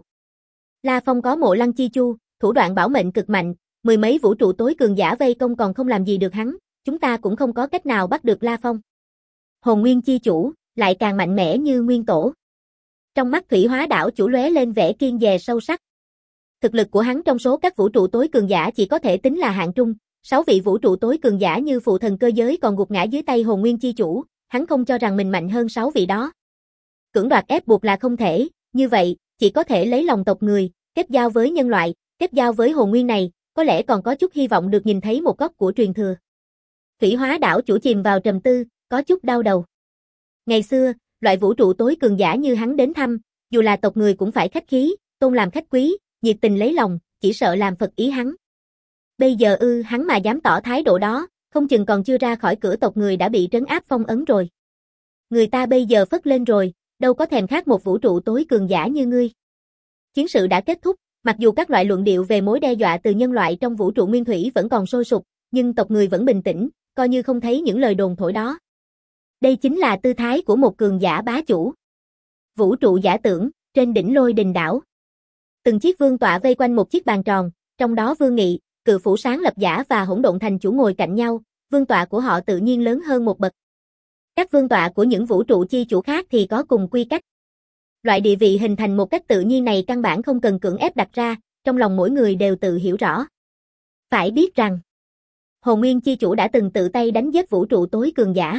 La Phong có Mộ Lăng Chi Chu, thủ đoạn bảo mệnh cực mạnh, mười mấy vũ trụ tối cường giả vây công còn không làm gì được hắn, chúng ta cũng không có cách nào bắt được La Phong. Hồn Nguyên Chi Chủ, lại càng mạnh mẽ như nguyên tổ. Trong mắt thủy hóa đảo chủ lóe lên vẻ kiên dè sâu sắc. Thực lực của hắn trong số các vũ trụ tối cường giả chỉ có thể tính là hạng trung, sáu vị vũ trụ tối cường giả như phụ thần cơ giới còn gục ngã dưới tay Hồn Nguyên Chi Chủ, hắn không cho rằng mình mạnh hơn sáu vị đó. Cưỡng đoạt ép buộc là không thể, như vậy, chỉ có thể lấy lòng tộc người, kết giao với nhân loại, kết giao với hồn nguyên này, có lẽ còn có chút hy vọng được nhìn thấy một góc của truyền thừa. Thủy hóa đảo chủ chìm vào trầm tư, có chút đau đầu. Ngày xưa, Loại vũ trụ tối cường giả như hắn đến thăm, dù là tộc người cũng phải khách khí, tôn làm khách quý, nhiệt tình lấy lòng, chỉ sợ làm phật ý hắn. Bây giờ ư hắn mà dám tỏ thái độ đó, không chừng còn chưa ra khỏi cửa tộc người đã bị trấn áp phong ấn rồi. Người ta bây giờ phất lên rồi, đâu có thèm khác một vũ trụ tối cường giả như ngươi. Chiến sự đã kết thúc, mặc dù các loại luận điệu về mối đe dọa từ nhân loại trong vũ trụ nguyên thủy vẫn còn sôi sục, nhưng tộc người vẫn bình tĩnh, coi như không thấy những lời đồn thổi đó. Đây chính là tư thái của một cường giả bá chủ. Vũ trụ giả tưởng, trên đỉnh Lôi Đình đảo. Từng chiếc vương tọa vây quanh một chiếc bàn tròn, trong đó Vương Nghị, Cự Phủ Sáng Lập Giả và Hỗn Độn Thành Chủ ngồi cạnh nhau, vương tọa của họ tự nhiên lớn hơn một bậc. Các vương tọa của những vũ trụ chi chủ khác thì có cùng quy cách. Loại địa vị hình thành một cách tự nhiên này căn bản không cần cưỡng ép đặt ra, trong lòng mỗi người đều tự hiểu rõ. Phải biết rằng, Hồn Nguyên chi chủ đã từng tự tay đánh giết vũ trụ tối cường giả.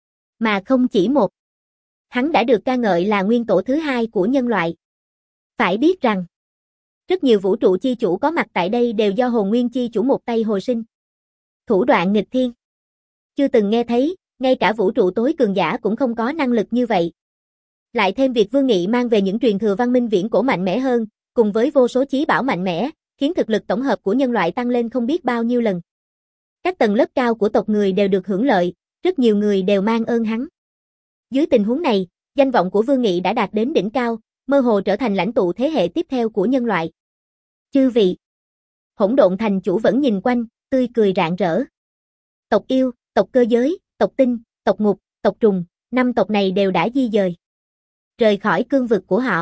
Mà không chỉ một. Hắn đã được ca ngợi là nguyên tổ thứ hai của nhân loại. Phải biết rằng, rất nhiều vũ trụ chi chủ có mặt tại đây đều do Hồn Nguyên chi chủ một tay hồi sinh. Thủ đoạn nghịch thiên. Chưa từng nghe thấy, ngay cả vũ trụ tối cường giả cũng không có năng lực như vậy. Lại thêm việc Vương Nghị mang về những truyền thừa văn minh viễn cổ mạnh mẽ hơn, cùng với vô số chí bảo mạnh mẽ, khiến thực lực tổng hợp của nhân loại tăng lên không biết bao nhiêu lần. Các tầng lớp cao của tộc người đều được hưởng lợi, rất nhiều người đều mang ơn hắn. Dưới tình huống này, danh vọng của Vương Nghị đã đạt đến đỉnh cao, mơ hồ trở thành lãnh tụ thế hệ tiếp theo của nhân loại. Chư vị. Hỗn Độn Thành Chủ vẫn nhìn quanh, tươi cười rạng rỡ. Tộc yêu, tộc cơ giới, tộc tinh, tộc ngục, tộc trùng, năm tộc này đều đã di dời rời khỏi cương vực của họ.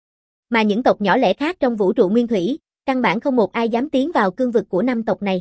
Mà những tộc nhỏ lẻ khác trong vũ trụ nguyên thủy, căn bản không một ai dám tiến vào cương vực của năm tộc này.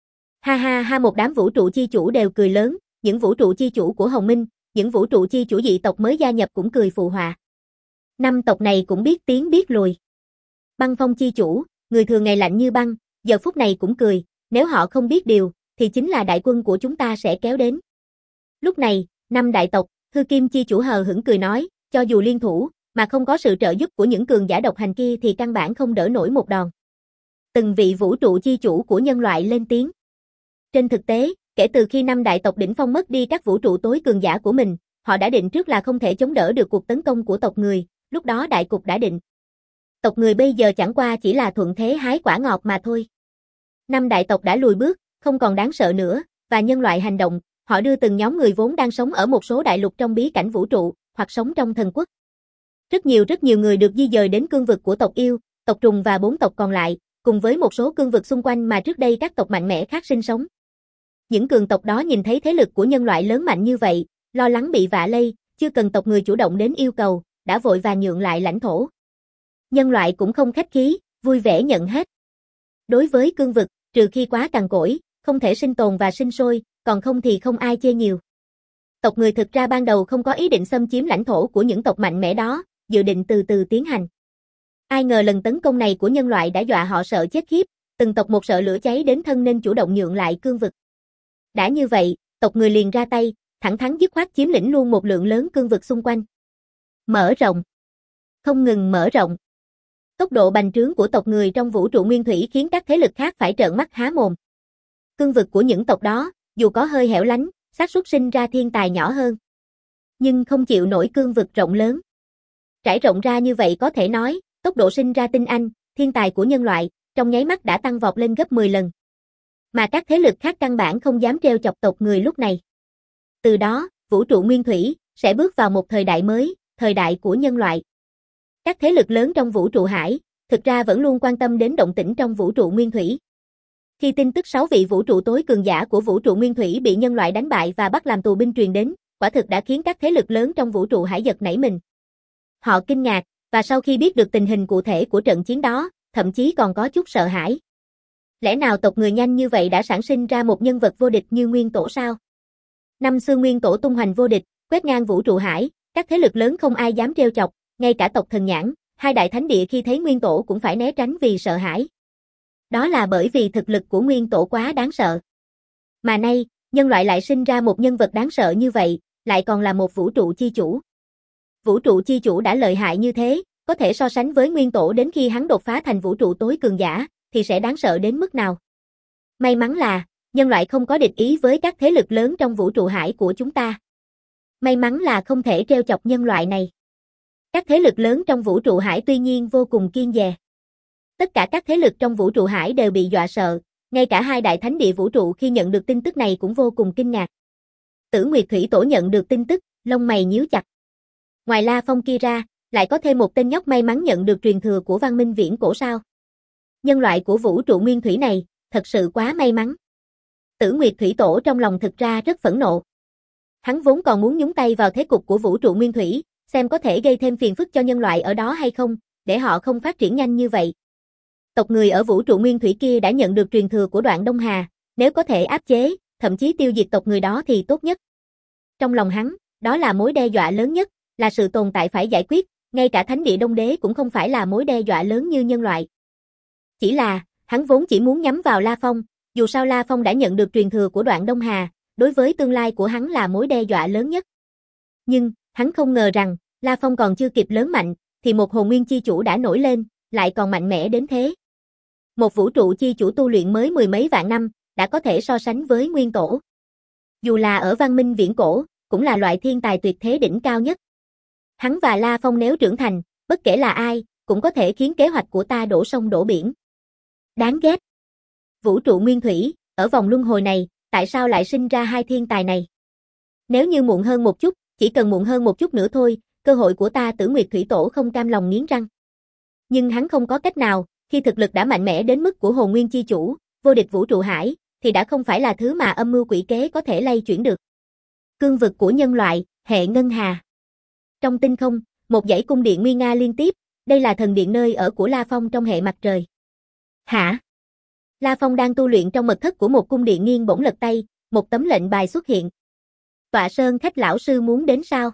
Ha ha ha, một đám vũ trụ chi chủ đều cười lớn, những vũ trụ chi chủ của Hồng Minh, những vũ trụ chi chủ dị tộc mới gia nhập cũng cười phù hòa. Năm tộc này cũng biết tiến biết lùi. Băng Phong chi chủ, người thường ngày lạnh như băng, giờ phút này cũng cười, nếu họ không biết điều, thì chính là đại quân của chúng ta sẽ kéo đến. Lúc này, năm đại tộc, Hư Kim chi chủ hờ hững cười nói, cho dù liên thủ, mà không có sự trợ giúp của những cường giả độc hành kia thì căn bản không đỡ nổi một đòn. Từng vị vũ trụ chi chủ của nhân loại lên tiếng. Trên thực tế, kể từ khi năm đại tộc đỉnh phong mất đi các vũ trụ tối cường giả của mình, họ đã định trước là không thể chống đỡ được cuộc tấn công của tộc người, lúc đó đại cục đã định. Tộc người bây giờ chẳng qua chỉ là thuận thế hái quả ngọt mà thôi. Năm đại tộc đã lùi bước, không còn đáng sợ nữa, và nhân loại hành động, họ đưa từng nhóm người vốn đang sống ở một số đại lục trong bí cảnh vũ trụ, hoặc sống trong thần quốc. Rất nhiều rất nhiều người được di dời đến cương vực của tộc yêu, tộc trùng và bốn tộc còn lại, cùng với một số cương vực xung quanh mà trước đây các tộc mạnh mẽ khác sinh sống. Những cường tộc đó nhìn thấy thế lực của nhân loại lớn mạnh như vậy, lo lắng bị vạ lây, chưa cần tộc người chủ động đến yêu cầu, đã vội vàng nhượng lại lãnh thổ. Nhân loại cũng không khách khí, vui vẻ nhận hết. Đối với cương vực, trừ khi quá cằn cỗi, không thể sinh tồn và sinh sôi, còn không thì không ai chê nhiều. Tộc người thực ra ban đầu không có ý định xâm chiếm lãnh thổ của những tộc mạnh mẽ đó, dự định từ từ tiến hành. Ai ngờ lần tấn công này của nhân loại đã dọa họ sợ chết khiếp, từng tộc một sợ lửa cháy đến thân nên chủ động nhượng lại cương vực. Đã như vậy, tộc người liền ra tay, thẳng thắn dứt khoát chiếm lĩnh luôn một lượng lớn cương vực xung quanh. Mở rộng. Không ngừng mở rộng. Tốc độ bành trướng của tộc người trong vũ trụ nguyên thủy khiến các thế lực khác phải trợn mắt há mồm. Cương vực của những tộc đó, dù có hơi hẻo lánh, xác suất sinh ra thiên tài nhỏ hơn, nhưng không chịu nổi cương vực rộng lớn. Trải rộng ra như vậy có thể nói, tốc độ sinh ra tinh anh, thiên tài của nhân loại, trong nháy mắt đã tăng vọt lên gấp mười lần. Mà các thế lực khác căn bản không dám trêu chọc tộc người lúc này. Từ đó, vũ trụ nguyên thủy sẽ bước vào một thời đại mới, thời đại của nhân loại. Các thế lực lớn trong vũ trụ hải, thực ra vẫn luôn quan tâm đến động tĩnh trong vũ trụ nguyên thủy. Khi tin tức sáu vị vũ trụ tối cường giả của vũ trụ nguyên thủy bị nhân loại đánh bại và bắt làm tù binh truyền đến, quả thực đã khiến các thế lực lớn trong vũ trụ hải giật nảy mình. Họ kinh ngạc, và sau khi biết được tình hình cụ thể của trận chiến đó, thậm chí còn có chút sợ hãi. Lẽ nào tộc người nhanh như vậy đã sản sinh ra một nhân vật vô địch như Nguyên Tổ sao? Năm xưa Nguyên Tổ tung hoành vô địch, quét ngang vũ trụ hải, các thế lực lớn không ai dám trêu chọc, ngay cả tộc Thần Nhãn, hai đại thánh địa khi thấy Nguyên Tổ cũng phải né tránh vì sợ hãi. Đó là bởi vì thực lực của Nguyên Tổ quá đáng sợ. Mà nay, nhân loại lại sinh ra một nhân vật đáng sợ như vậy, lại còn là một vũ trụ chi chủ. Vũ trụ chi chủ đã lợi hại như thế, có thể so sánh với Nguyên Tổ đến khi hắn đột phá thành vũ trụ tối cường giả, thì sẽ đáng sợ đến mức nào. May mắn là, nhân loại không có địch ý với các thế lực lớn trong vũ trụ hải của chúng ta. May mắn là không thể trêu chọc nhân loại này. Các thế lực lớn trong vũ trụ hải tuy nhiên vô cùng kiêng dè. Tất cả các thế lực trong vũ trụ hải đều bị dọa sợ, ngay cả hai đại thánh địa vũ trụ khi nhận được tin tức này cũng vô cùng kinh ngạc. Tử Nguyệt Thủy Tổ nhận được tin tức, lông mày nhíu chặt. Ngoài La Phong kia ra, lại có thêm một tên nhóc may mắn nhận được truyền thừa của văn minh viễn cổ sao? Nhân loại của vũ trụ nguyên thủy này, thật sự quá may mắn. Tử Nguyệt Thủy Tổ trong lòng thực ra rất phẫn nộ. Hắn vốn còn muốn nhúng tay vào thế cục của vũ trụ nguyên thủy, xem có thể gây thêm phiền phức cho nhân loại ở đó hay không, để họ không phát triển nhanh như vậy. Tộc người ở vũ trụ nguyên thủy kia đã nhận được truyền thừa của Đoạn Đông Hà, nếu có thể áp chế, thậm chí tiêu diệt tộc người đó thì tốt nhất. Trong lòng hắn, đó là mối đe dọa lớn nhất, là sự tồn tại phải giải quyết, ngay cả thánh địa Đông Đế cũng không phải là mối đe dọa lớn như nhân loại. Chỉ là, hắn vốn chỉ muốn nhắm vào La Phong, dù sao La Phong đã nhận được truyền thừa của Đoạn Đông Hà, đối với tương lai của hắn là mối đe dọa lớn nhất. Nhưng, hắn không ngờ rằng, La Phong còn chưa kịp lớn mạnh, thì một hồn nguyên chi chủ đã nổi lên, lại còn mạnh mẽ đến thế. Một vũ trụ chi chủ tu luyện mới mười mấy vạn năm, đã có thể so sánh với nguyên tổ. Dù là ở văn minh viễn cổ, cũng là loại thiên tài tuyệt thế đỉnh cao nhất. Hắn và La Phong nếu trưởng thành, bất kể là ai, cũng có thể khiến kế hoạch của ta đổ sông đổ biển. Đáng ghét. Vũ trụ nguyên thủy, ở vòng luân hồi này, tại sao lại sinh ra hai thiên tài này? Nếu như muộn hơn một chút, chỉ cần muộn hơn một chút nữa thôi, cơ hội của ta Tử Nguyệt Thủy Tổ không cam lòng nghiến răng. Nhưng hắn không có cách nào, khi thực lực đã mạnh mẽ đến mức của hồn nguyên chi chủ, vô địch vũ trụ hải, thì đã không phải là thứ mà âm mưu quỷ kế có thể lay chuyển được. Cương vực của nhân loại, hệ ngân hà. Trong tinh không, một dãy cung điện nguy nga liên tiếp, đây là thần điện nơi ở của La Phong trong hệ mặt trời. Hả? La Phong đang tu luyện trong mật thất của một cung điện nghiêng bỗng lật tay, một tấm lệnh bài xuất hiện. Tọa Sơn Khách lão sư muốn đến sao?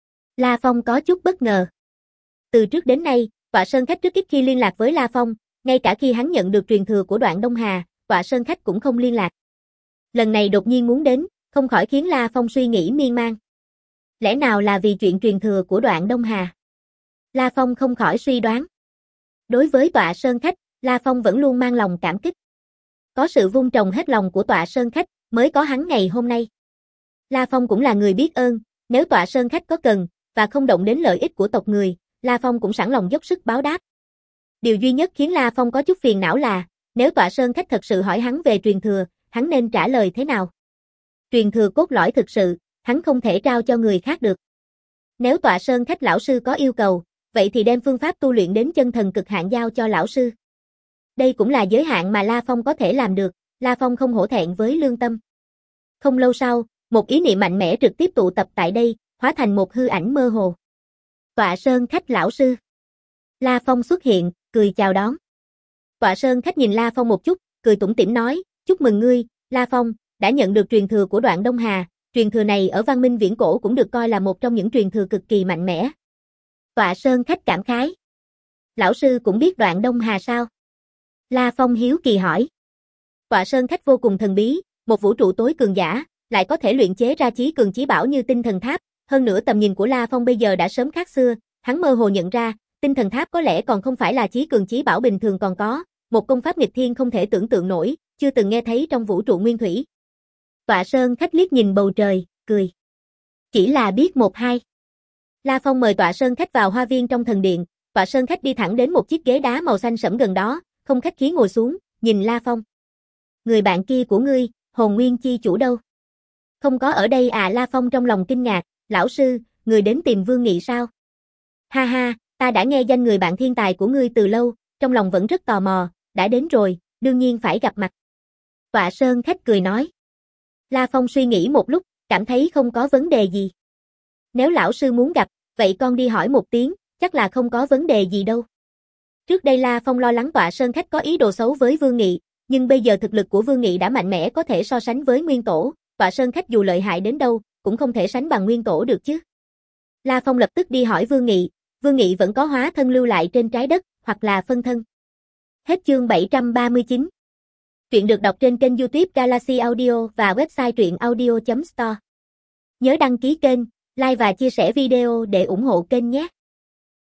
La Phong có chút bất ngờ. Từ trước đến nay, Tọa Sơn Khách rất ít khi liên lạc với La Phong, ngay cả khi hắn nhận được truyền thừa của Đoạn Đông Hà, Tọa Sơn Khách cũng không liên lạc. Lần này đột nhiên muốn đến, không khỏi khiến La Phong suy nghĩ miên man. Lẽ nào là vì chuyện truyền thừa của Đoạn Đông Hà? La Phong không khỏi suy đoán. Đối với Tọa Sơn Khách, La Phong vẫn luôn mang lòng cảm kích. Có sự vun trồng hết lòng của Tọa Sơn Khách, mới có hắn ngày hôm nay. La Phong cũng là người biết ơn, nếu Tọa Sơn Khách có cần, và không động đến lợi ích của tộc người, La Phong cũng sẵn lòng dốc sức báo đáp. Điều duy nhất khiến La Phong có chút phiền não là, nếu Tọa Sơn Khách thật sự hỏi hắn về truyền thừa, hắn nên trả lời thế nào? Truyền thừa cốt lõi thực sự, hắn không thể trao cho người khác được. Nếu Tọa Sơn Khách lão sư có yêu cầu, vậy thì đem phương pháp tu luyện đến chân thần cực hạn giao cho lão sư. Đây cũng là giới hạn mà La Phong có thể làm được, La Phong không hổ thẹn với lương tâm. Không lâu sau, một ý niệm mạnh mẽ trực tiếp tụ tập tại đây, hóa thành một hư ảnh mơ hồ. Tọa Sơn Khách lão sư. La Phong xuất hiện, cười chào đón. Tọa Sơn Khách nhìn La Phong một chút, cười tủm tỉm nói, chúc mừng ngươi, La Phong, đã nhận được truyền thừa của Đoạn Đông Hà, truyền thừa này ở văn minh viễn cổ cũng được coi là một trong những truyền thừa cực kỳ mạnh mẽ. Tọa Sơn Khách cảm khái. Lão sư cũng biết Đoạn Đông Hà sao? La Phong hiếu kỳ hỏi. Tọa Sơn Khách vô cùng thần bí, một vũ trụ tối cường giả, lại có thể luyện chế ra chí cường chí bảo như tinh thần tháp, hơn nữa tầm nhìn của La Phong bây giờ đã sớm khác xưa, hắn mơ hồ nhận ra, tinh thần tháp có lẽ còn không phải là chí cường chí bảo bình thường còn có, một công pháp nghịch thiên không thể tưởng tượng nổi, chưa từng nghe thấy trong vũ trụ nguyên thủy. Tọa Sơn Khách liếc nhìn bầu trời, cười. Chỉ là biết một hai. La Phong mời Tọa Sơn Khách vào hoa viên trong thần điện, Tọa Sơn Khách đi thẳng đến một chiếc ghế đá màu xanh sẫm gần đó, không khách khí ngồi xuống, nhìn La Phong. Người bạn kia của ngươi, hồn nguyên chi chủ đâu? Không có ở đây à? La Phong trong lòng kinh ngạc, lão sư, người đến tìm Vương Nghị sao? Ha ha, ta đã nghe danh người bạn thiên tài của ngươi từ lâu, trong lòng vẫn rất tò mò, đã đến rồi, đương nhiên phải gặp mặt. Tọa Sơn Khách cười nói. La Phong suy nghĩ một lúc, cảm thấy không có vấn đề gì. Nếu lão sư muốn gặp, vậy con đi hỏi một tiếng, chắc là không có vấn đề gì đâu. Trước đây La Phong lo lắng Tọa Sơn Khách có ý đồ xấu với Vương Nghị, nhưng bây giờ thực lực của Vương Nghị đã mạnh mẽ có thể so sánh với Nguyên Tổ, Tọa Sơn Khách dù lợi hại đến đâu, cũng không thể sánh bằng Nguyên Tổ được chứ. La Phong lập tức đi hỏi Vương Nghị, Vương Nghị vẫn có hóa thân lưu lại trên trái đất, hoặc là phân thân. Hết chương bảy trăm ba mươi chín. Truyện được đọc trên kênh YouTube Galaxy Audio và website truyện audio chấm store. Nhớ đăng ký kênh, like và chia sẻ video để ủng hộ kênh nhé.